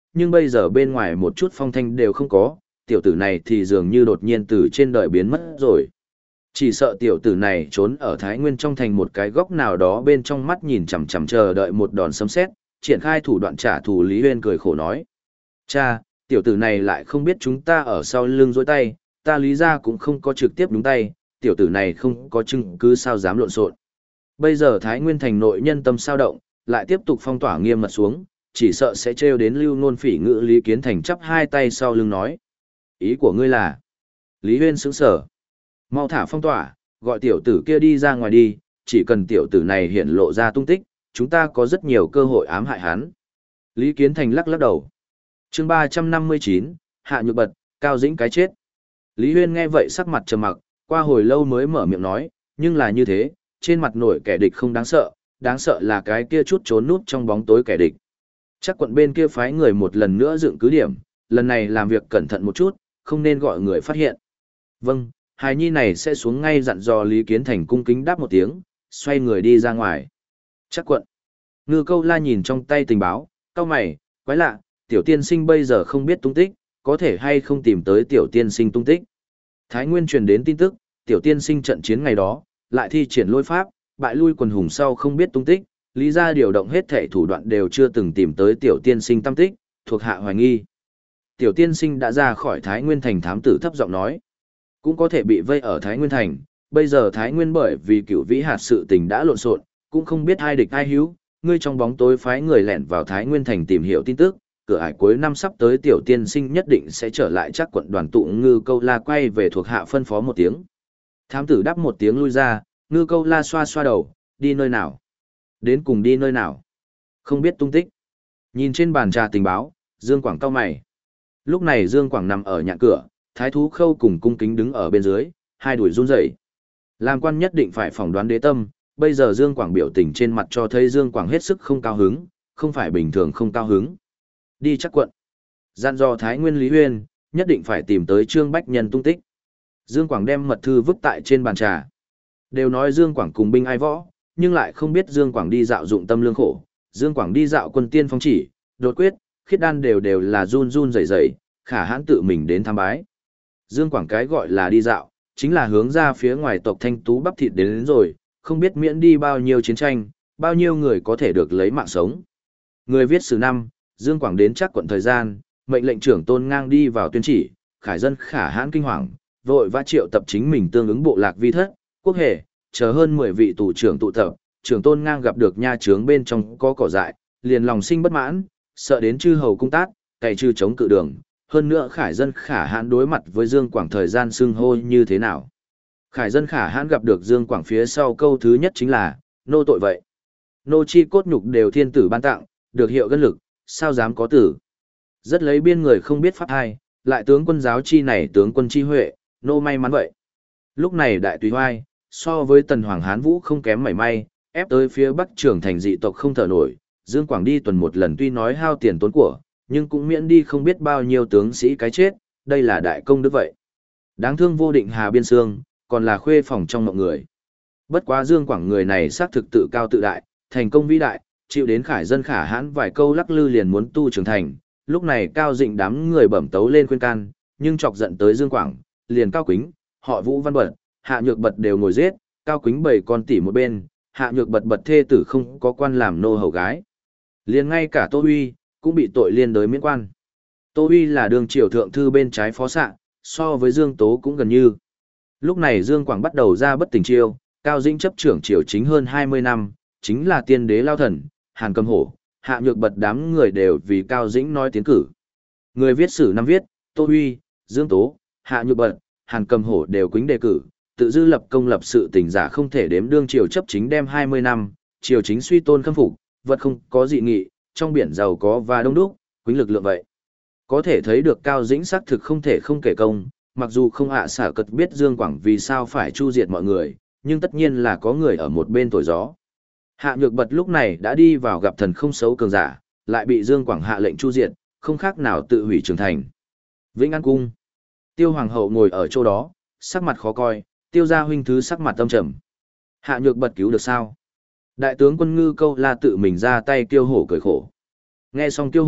nhưng bây giờ bên ngoài một chút phong thanh đều không có, tiểu tử này thì dường như đột nhiên từ trên đời biến mất rồi. Chỉ sợ tiểu tử này trốn ở Thái Nguyên trong thành một cái góc nào đó bên trong mắt nhìn chằm chằm chờ đợi một đòn sấm sét, triển khai thủ đoạn trả thù. Lý Huyên cười khổ nói. Cha, tiểu tử này lại không biết chúng ta ở sau lưng dối tay, ta Lý ra cũng không có trực tiếp đúng tay, tiểu tử này không có chứng cứ sao dám lộn xộn. Bây giờ Thái Nguyên thành nội nhân tâm sao động, lại tiếp tục phong tỏa nghiêm mật xuống, chỉ sợ sẽ trêu đến Lưu Nôn Phỉ Ngữ. Lý Kiến Thành chắp hai tay sau lưng nói. Ý của ngươi là? Lý Huyên sững sờ. Mau thả phong tỏa, gọi tiểu tử kia đi ra ngoài đi, chỉ cần tiểu tử này hiện lộ ra tung tích, chúng ta có rất nhiều cơ hội ám hại hắn. Lý Kiến Thành lắc lắc đầu. Chương ba trăm năm mươi chín, Hạ Nhược Bật, Cao Dĩnh cái chết. Lý Huyên nghe vậy sắc mặt trầm mặc, qua hồi lâu mới mở miệng nói, nhưng là như thế, trên mặt nổi kẻ địch không đáng sợ, đáng sợ là cái kia chút trốn núp trong bóng tối kẻ địch. Chắc quận bên kia phái người một lần nữa dựng cứ điểm, lần này làm việc cẩn thận một chút, không nên gọi người phát hiện. Vâng, hài nhi này sẽ xuống ngay, dặn dò. Lý Kiến Thành cung kính đáp một tiếng, xoay người đi ra ngoài. Chắc quận. Ngư Câu La nhìn trong tay tình báo, cau mày, quái lạ, tiểu tiên sinh bây giờ không biết tung tích, có thể hay không tìm tới tiểu tiên sinh tung tích. Thái Nguyên truyền đến tin tức, tiểu tiên sinh trận chiến ngày đó, lại thi triển lôi pháp, bại lui quần hùng sau không biết tung tích, Lý gia điều động hết thể thủ đoạn đều chưa từng tìm tới tiểu tiên sinh tâm tích, thuộc hạ hoài nghi. Tiểu tiên sinh đã ra khỏi Thái Nguyên thành. Thám tử thấp giọng nói, cũng có thể bị vây ở Thái Nguyên thành, bây giờ Thái Nguyên bởi vì cửu vĩ hạt sự tình đã lộn xộn, cũng không biết ai địch ai hữu, ngươi trong bóng tối phái người lẻn vào Thái Nguyên thành tìm hiểu tin tức, cửa ải cuối năm sắp tới tiểu tiên sinh nhất định sẽ trở lại. Chắc quận đoàn tụ. Ngư Câu La quay về thuộc hạ phân phó một tiếng. Thám tử đáp một tiếng lui ra, Ngư Câu La xoa xoa đầu, đi nơi nào? Đến cùng đi nơi nào? Không biết tung tích. Nhìn trên bàn trà tình báo, Dương Quảng cau mày. Lúc này Dương Quảng nằm ở nhạn cửa, Thái Thú Khâu cùng cung kính đứng ở bên dưới, hai đùi run rẩy. Làm quan nhất định phải phỏng đoán đế tâm, bây giờ Dương Quảng biểu tình trên mặt cho thấy Dương Quảng hết sức không cao hứng, không phải bình thường không cao hứng. Đi Chắc quận. Dặn dò Thái Nguyên Lý Huyên, nhất định phải tìm tới Trương Bách Nhân tung tích. Dương Quảng đem mật thư vứt tại trên bàn trà. Đều nói Dương Quảng cùng binh ai võ, nhưng lại không biết Dương Quảng đi dạo dụng tâm lương khổ. Dương Quảng đi dạo quân tiên phong chỉ, đột quyết, khiết đan đều đều là run run rẩy rẩy, khả hãn tự mình đến thăm bái. Dương Quảng cái gọi là đi dạo, chính là hướng ra phía ngoài tộc Thanh Tú bắp thịt đến, đến rồi, không biết miễn đi bao nhiêu chiến tranh, bao nhiêu người có thể được lấy mạng sống. Người viết sử năm, Dương Quảng đến Chắc quận thời gian, mệnh lệnh trưởng Tôn Ngang đi vào tuyên chỉ, khải dân khả hãn kinh hoàng, vội vã triệu tập chính mình tương ứng bộ lạc vi thất, quốc hệ, chờ hơn mười vị tù trưởng tụ tập, trưởng Tôn Ngang gặp được nha trướng bên trong có cỏ dại, liền lòng sinh bất mãn, sợ đến chư hầu cung tát, cày trừ chống cự đường. Hơn nữa khải dân khả hãn đối mặt với Dương Quảng thời gian xưng hô như thế nào. Khải dân khả hãn gặp được Dương Quảng phía sau câu thứ nhất chính là, nô tội vậy. Nô chi cốt nhục đều thiên tử ban tặng, được hiệu gân lực, sao dám có tử. Rất lấy biên người không biết pháp hai, lại tướng quân giáo chi này tướng quân chi huệ, nô may mắn vậy. Lúc này đại tùy hoai, so với tần hoàng Hán Vũ không kém mảy may, ép tới phía bắc trưởng thành dị tộc không thở nổi. Dương Quảng đi tuần một lần tuy nói hao tiền tốn của, nhưng cũng miễn đi không biết bao nhiêu tướng sĩ cái chết, đây là đại công đức vậy. Đáng thương vô định Hà Biên Sương, còn là khuê phòng trong mộng người. Bất quá Dương Quảng người này xác thực tự cao tự đại, thành công vĩ đại, chịu đến khải dân khả hãn vài câu lắc lư liền muốn tu trưởng thành. Lúc này Cao Dĩnh đám người bẩm tấu lên khuyên can, nhưng chọc giận tới Dương Quảng, liền Cao Quýnh, họ Vũ Văn Bật, Hạ Nhược Bật đều ngồi giết, Cao Quýnh bầy con tỉ một bên, Hạ Nhược Bật bật thê tử không có quan làm nô hầu gái. Liền ngay cả Tô Huy cũng bị tội liên đới miễn quan. Tô Huy là đường triều thượng thư bên trái phó sạ, so với Dương Tố cũng gần như. Lúc này Dương Quảng bắt đầu ra bất tình chiêu, Cao Dĩnh chấp trưởng triều chính hơn hai mươi năm, chính là tiên đế lao thần, Hàn Cầm Hổ, Hạ Nhược Bật đám người đều vì Cao Dĩnh nói tiến cử. Người viết sử năm viết, Tô Huy, Dương Tố, Hạ Nhược Bật, Hàn Cầm Hổ đều quýnh đề cử, tự dư lập công lập sự tình giả không thể đếm, đương triều chấp chính đem hai mươi năm, triều chính suy tôn khâm phục, vật không có dị nghị, trong biển giàu có và đông đúc, quýnh lực lượng vậy. Có thể thấy được Cao Dĩnh xác thực không thể không kể công, mặc dù không hạ xả cật biết Dương Quảng vì sao phải chu diệt mọi người, nhưng tất nhiên là có người ở một bên thổi gió. Hạ Nhược Bật lúc này đã đi vào gặp thần không xấu cường giả, lại bị Dương Quảng hạ lệnh chu diệt, không khác nào tự hủy trưởng thành. Vĩnh An Cung. Tiêu Hoàng hậu ngồi ở chỗ đó, sắc mặt khó coi, Tiêu gia huynh thứ sắc mặt tâm trầm. Hạ Nhược Bật cứu được sao? Đại tướng quân Ngư Câu La tự mình ra tay Tiêu Hổ cười khổ. Nghe xong Tiêu Hổ,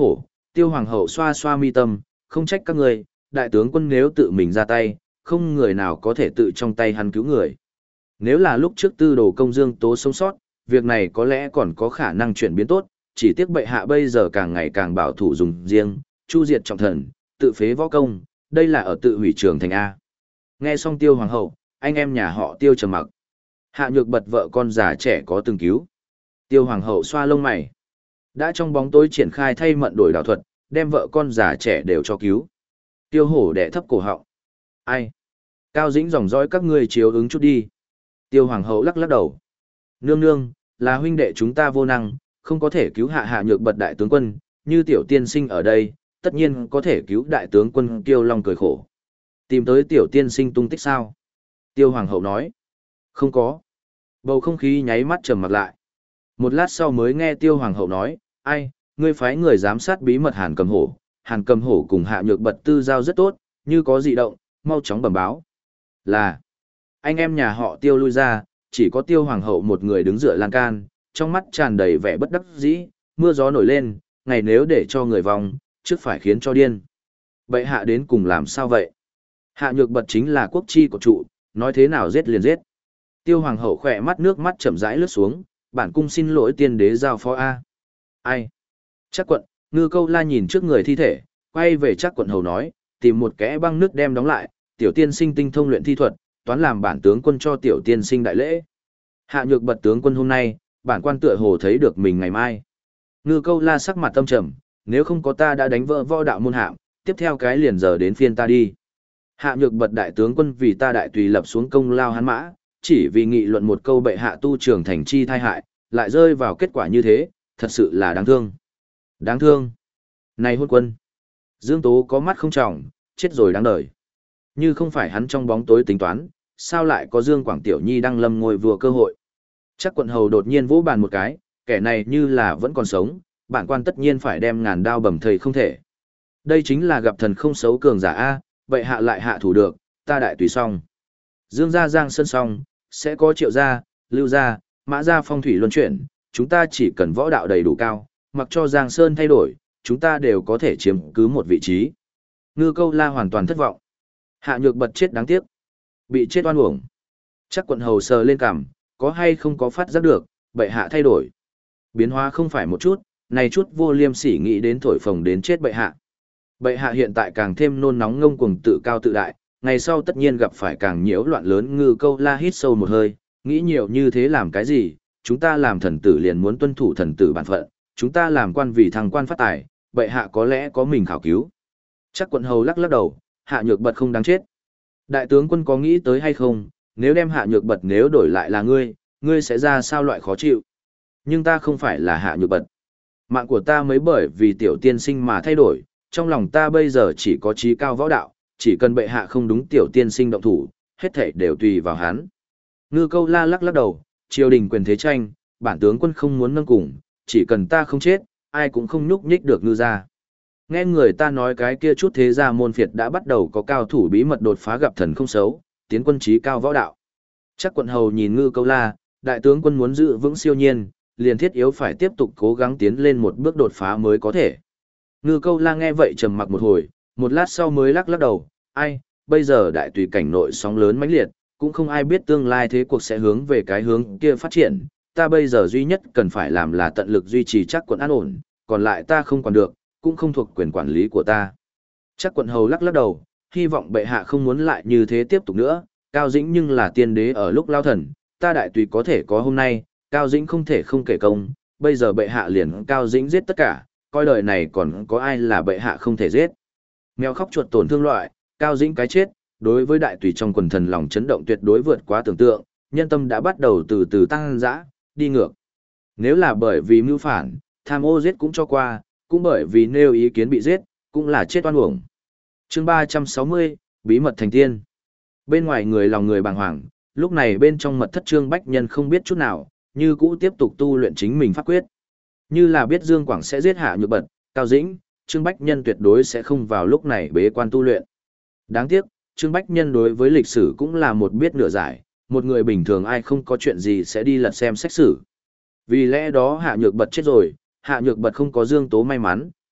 Tiêu hoàng hậu xoa xoa mi tâm, không trách các ngươi, đại tướng quân nếu tự mình ra tay, không người nào có thể tự trong tay hắn cứu người. Nếu là lúc trước tư đồ công Dương Tố sống sót, việc này có lẽ còn có khả năng chuyển biến tốt, chỉ tiếc bệ hạ bây giờ càng ngày càng bảo thủ dùng riêng, chu diệt trọng thần, tự phế võ công, đây là ở tự hủy trường thành A. Nghe xong Tiêu hoàng hậu, anh em nhà họ Tiêu trầm mặc. Hạ Nhược Bật vợ con già trẻ có từng cứu. Tiêu hoàng hậu xoa lông mày. Đã trong bóng tối triển khai thay mận đổi đảo thuật, đem vợ con già trẻ đều cho cứu. Tiêu hổ đẻ thấp cổ họng. Ai? Cao Dĩnh dòng dõi các ngươi chiếu ứng chút đi. Tiêu hoàng hậu lắc lắc đầu. Nương nương, là huynh đệ chúng ta vô năng, không có thể cứu hạ Hạ Nhược Bật đại tướng quân, như tiểu tiên sinh ở đây, tất nhiên có thể cứu đại tướng quân. Tiêu Long cười khổ. Tìm tới tiểu tiên sinh tung tích sao? Tiêu hoàng hậu nói. Không có. Bầu không khí nháy mắt trầm mặc lại. Một lát sau mới nghe Tiêu hoàng hậu nói, ai, ngươi phái người giám sát bí mật Hàn Cầm Hổ, Hàn Cầm Hổ cùng Hạ Nhược Bật tư giao rất tốt, như có dị động, mau chóng bẩm báo. Là, anh em nhà họ Tiêu lui ra, chỉ có Tiêu hoàng hậu một người đứng dựa lan can, trong mắt tràn đầy vẻ bất đắc dĩ, mưa gió nổi lên, ngày nếu để cho người vòng, trước phải khiến cho điên. Bệ hạ đến cùng làm sao vậy? Hạ Nhược Bật chính là quốc chi của trụ, nói thế nào giết liền giết. Tiêu hoàng hậu khỏe mắt nước mắt chậm rãi lướt xuống, bản cung xin lỗi tiên đế giao phó A. Ai? Chắc quận, Ngư Câu La nhìn trước người thi thể, quay về chắc quận hầu nói, tìm một kẽ băng nước đem đóng lại, tiểu tiên sinh tinh thông luyện thi thuật, toán làm bản tướng quân cho tiểu tiên sinh đại lễ. Hạ Nhược Bật tướng quân hôm nay, bản quan tựa hồ thấy được mình ngày mai. Ngư Câu La sắc mặt tâm trầm, nếu không có ta đã đánh vỡ võ đạo môn hạm, tiếp theo cái liền giờ đến phiên ta đi. Hạ Nhược Bật đại tướng quân vì ta đại tùy lập xuống công lao hắn mã, chỉ vì nghị luận một câu bệ hạ tu trường thành chi thai hại, lại rơi vào kết quả như thế, thật sự là đáng thương. Đáng thương. Này hôn quân. Dương Tố có mắt không trọng, chết rồi đáng đời. Như không phải hắn trong bóng tối tính toán, sao lại có Dương Quảng Tiểu Nhi đang lâm ngồi vừa cơ hội. Chắc quận hầu đột nhiên vỗ bàn một cái, kẻ này như là vẫn còn sống, bản quan tất nhiên phải đem ngàn đao bầm thầy không thể. Đây chính là gặp thần không xấu cường giả A, bệ hạ lại hạ thủ được, ta đại tùy xong. Dương gia giang sơn xong, sẽ có Triệu gia, Lưu gia, Mã gia phong thủy luân chuyển, chúng ta chỉ cần võ đạo đầy đủ cao, mặc cho Giang Sơn thay đổi, chúng ta đều có thể chiếm cứ một vị trí. Ngư Câu La hoàn toàn thất vọng. Hạ Nhược Bật chết đáng tiếc. Bị chết oan uổng. Chắc quận hầu sờ lên cằm, có hay không có phát giác được, bệ hạ thay đổi. Biến hóa không phải một chút, này chút vô liêm sỉ nghĩ đến thổi phồng đến chết bệ hạ. Bệ hạ hiện tại càng thêm nôn nóng ngông cuồng tự cao tự đại, ngày sau tất nhiên gặp phải càng nhiễu loạn lớn. Ngư Câu La hít sâu một hơi, nghĩ nhiều như thế làm cái gì, chúng ta làm thần tử liền muốn tuân thủ thần tử bản phận, chúng ta làm quan vì thằng quan phát tài, bệ hạ có lẽ có mình khảo cứu. Chắc quận hầu lắc lắc đầu, Hạ Nhược Bật không đáng chết. Đại tướng quân có nghĩ tới hay không, nếu đem Hạ Nhược Bật nếu đổi lại là ngươi, ngươi sẽ ra sao loại khó chịu. Nhưng ta không phải là Hạ Nhược Bật. Mạng của ta mới bởi vì tiểu tiên sinh mà thay đổi, trong lòng ta bây giờ chỉ có trí cao võ đạo, chỉ cần bệ hạ không đúng tiểu tiên sinh động thủ, hết thảy đều tùy vào hắn. Ngư Câu La lắc lắc đầu, triều đình quyền thế tranh, bản tướng quân không muốn nâng cùng, chỉ cần ta không chết, ai cũng không nhúc nhích được ngư gia. Nghe người ta nói cái kia chút thế gia môn phiệt đã bắt đầu có cao thủ bí mật đột phá gặp thần không xấu, tiến quân trí cao võ đạo. Chắc quận hầu nhìn Ngư Câu La, đại tướng quân muốn giữ vững siêu nhiên, liền thiết yếu phải tiếp tục cố gắng tiến lên một bước đột phá mới có thể. Ngư Câu La nghe vậy trầm mặc một hồi, một lát sau mới lắc lắc đầu, ai, bây giờ đại tùy cảnh nội sóng lớn mãnh liệt, cũng không ai biết tương lai thế cuộc sẽ hướng về cái hướng kia phát triển, ta bây giờ duy nhất cần phải làm là tận lực duy trì chắc quận an ổn, còn lại ta không quản được, cũng không thuộc quyền quản lý của ta. Chắc quận hầu lắc lắc đầu, hy vọng bệ hạ không muốn lại như thế tiếp tục nữa, Cao Dĩnh nhưng là tiên đế ở lúc lao thần, ta đại tùy có thể có hôm nay, Cao Dĩnh không thể không kể công, bây giờ bệ hạ liền Cao Dĩnh giết tất cả, coi đời này còn có ai là bệ hạ không thể giết. Mèo khóc chuột tổn thương loại, Cao Dĩnh cái chết, đối với đại tùy trong quần thần lòng chấn động tuyệt đối vượt quá tưởng tượng, nhân tâm đã bắt đầu từ từ tăng dã, đi ngược. Nếu là bởi vì mưu phản, tham ô giết cũng cho qua, cũng bởi vì nêu ý kiến bị giết, cũng là chết oan uổng. Chương ba trăm sáu mươi, bí mật thành tiên. Bên ngoài người lòng người bàng hoàng, lúc này bên trong mật thất Trương Bách Nhân không biết chút nào, như cũ tiếp tục tu luyện chính mình pháp quyết. Như là biết Dương Quảng sẽ giết Hạ Nhược Bật, Cao Dĩnh, Trương Bách Nhân tuyệt đối sẽ không vào lúc này bế quan tu luyện. Đáng tiếc, Trương Bách Nhân đối với lịch sử cũng là một biết nửa giải, một người bình thường ai không có chuyện gì sẽ đi lật xem sách sử. Vì lẽ đó Hạ Nhược Bật chết rồi, Hạ Nhược Bật không có Dương Tố may mắn,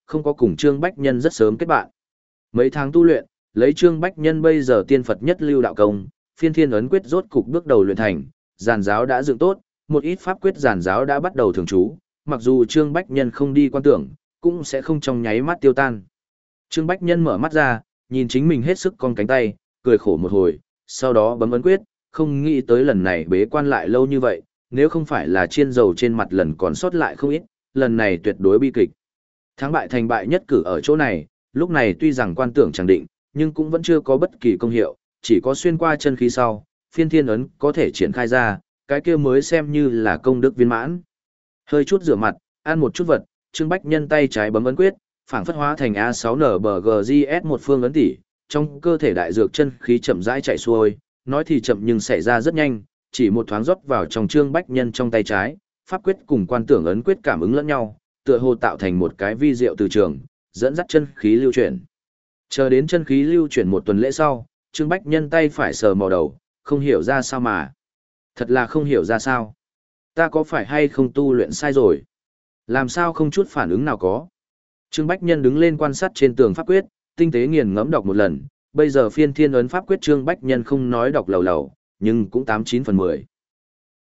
không có cùng Trương Bách Nhân rất sớm kết bạn. Mấy tháng tu luyện, lấy Trương Bách Nhân bây giờ tiên Phật nhất lưu đạo công, phiên thiên ấn quyết rốt cục bước đầu luyện thành, giàn giáo đã dựng tốt, một ít pháp quyết giàn giáo đã bắt đầu thường trú, mặc dù Trương Bách Nhân không đi quan tưởng, cũng sẽ không trong nháy mắt tiêu tan. Trương Bách Nhân mở mắt ra, nhìn chính mình hết sức cong cánh tay, cười khổ một hồi, sau đó bấm ấn quyết, không nghĩ tới lần này bế quan lại lâu như vậy, nếu không phải là chiên dầu trên mặt lần còn sót lại không ít, lần này tuyệt đối bi kịch. Thắng bại thành bại nhất cử ở chỗ này, lúc này tuy rằng quan tưởng chẳng định, nhưng cũng vẫn chưa có bất kỳ công hiệu, chỉ có xuyên qua chân khí sau, phiên thiên ấn có thể triển khai ra, cái kia mới xem như là công đức viên mãn. Hơi chút rửa mặt, ăn một chút vật, Trương Bách Nhân tay trái bấm ấn quyết, phảng phất hóa thành A sáu N B G G S một phương ấn tỷ, trong cơ thể đại dược chân khí chậm rãi chạy xuôi, nói thì chậm nhưng xảy ra rất nhanh, chỉ một thoáng rót vào trong Trương Bách Nhân trong tay trái, pháp quyết cùng quan tưởng ấn quyết cảm ứng lẫn nhau, tựa hồ tạo thành một cái vi diệu từ trường, dẫn dắt chân khí lưu chuyển. Chờ đến chân khí lưu chuyển một tuần lễ sau, Trương Bách Nhân tay phải sờ mò đầu, không hiểu ra sao mà. Thật là không hiểu ra sao. Ta có phải hay không tu luyện sai rồi? Làm sao không chút phản ứng nào có? Trương Bách Nhân đứng lên quan sát trên tường pháp quyết, tinh tế nghiền ngẫm đọc một lần, bây giờ phiên thiên ấn pháp quyết Trương Bách Nhân không nói đọc lầu lầu, nhưng cũng tám chín phần mười.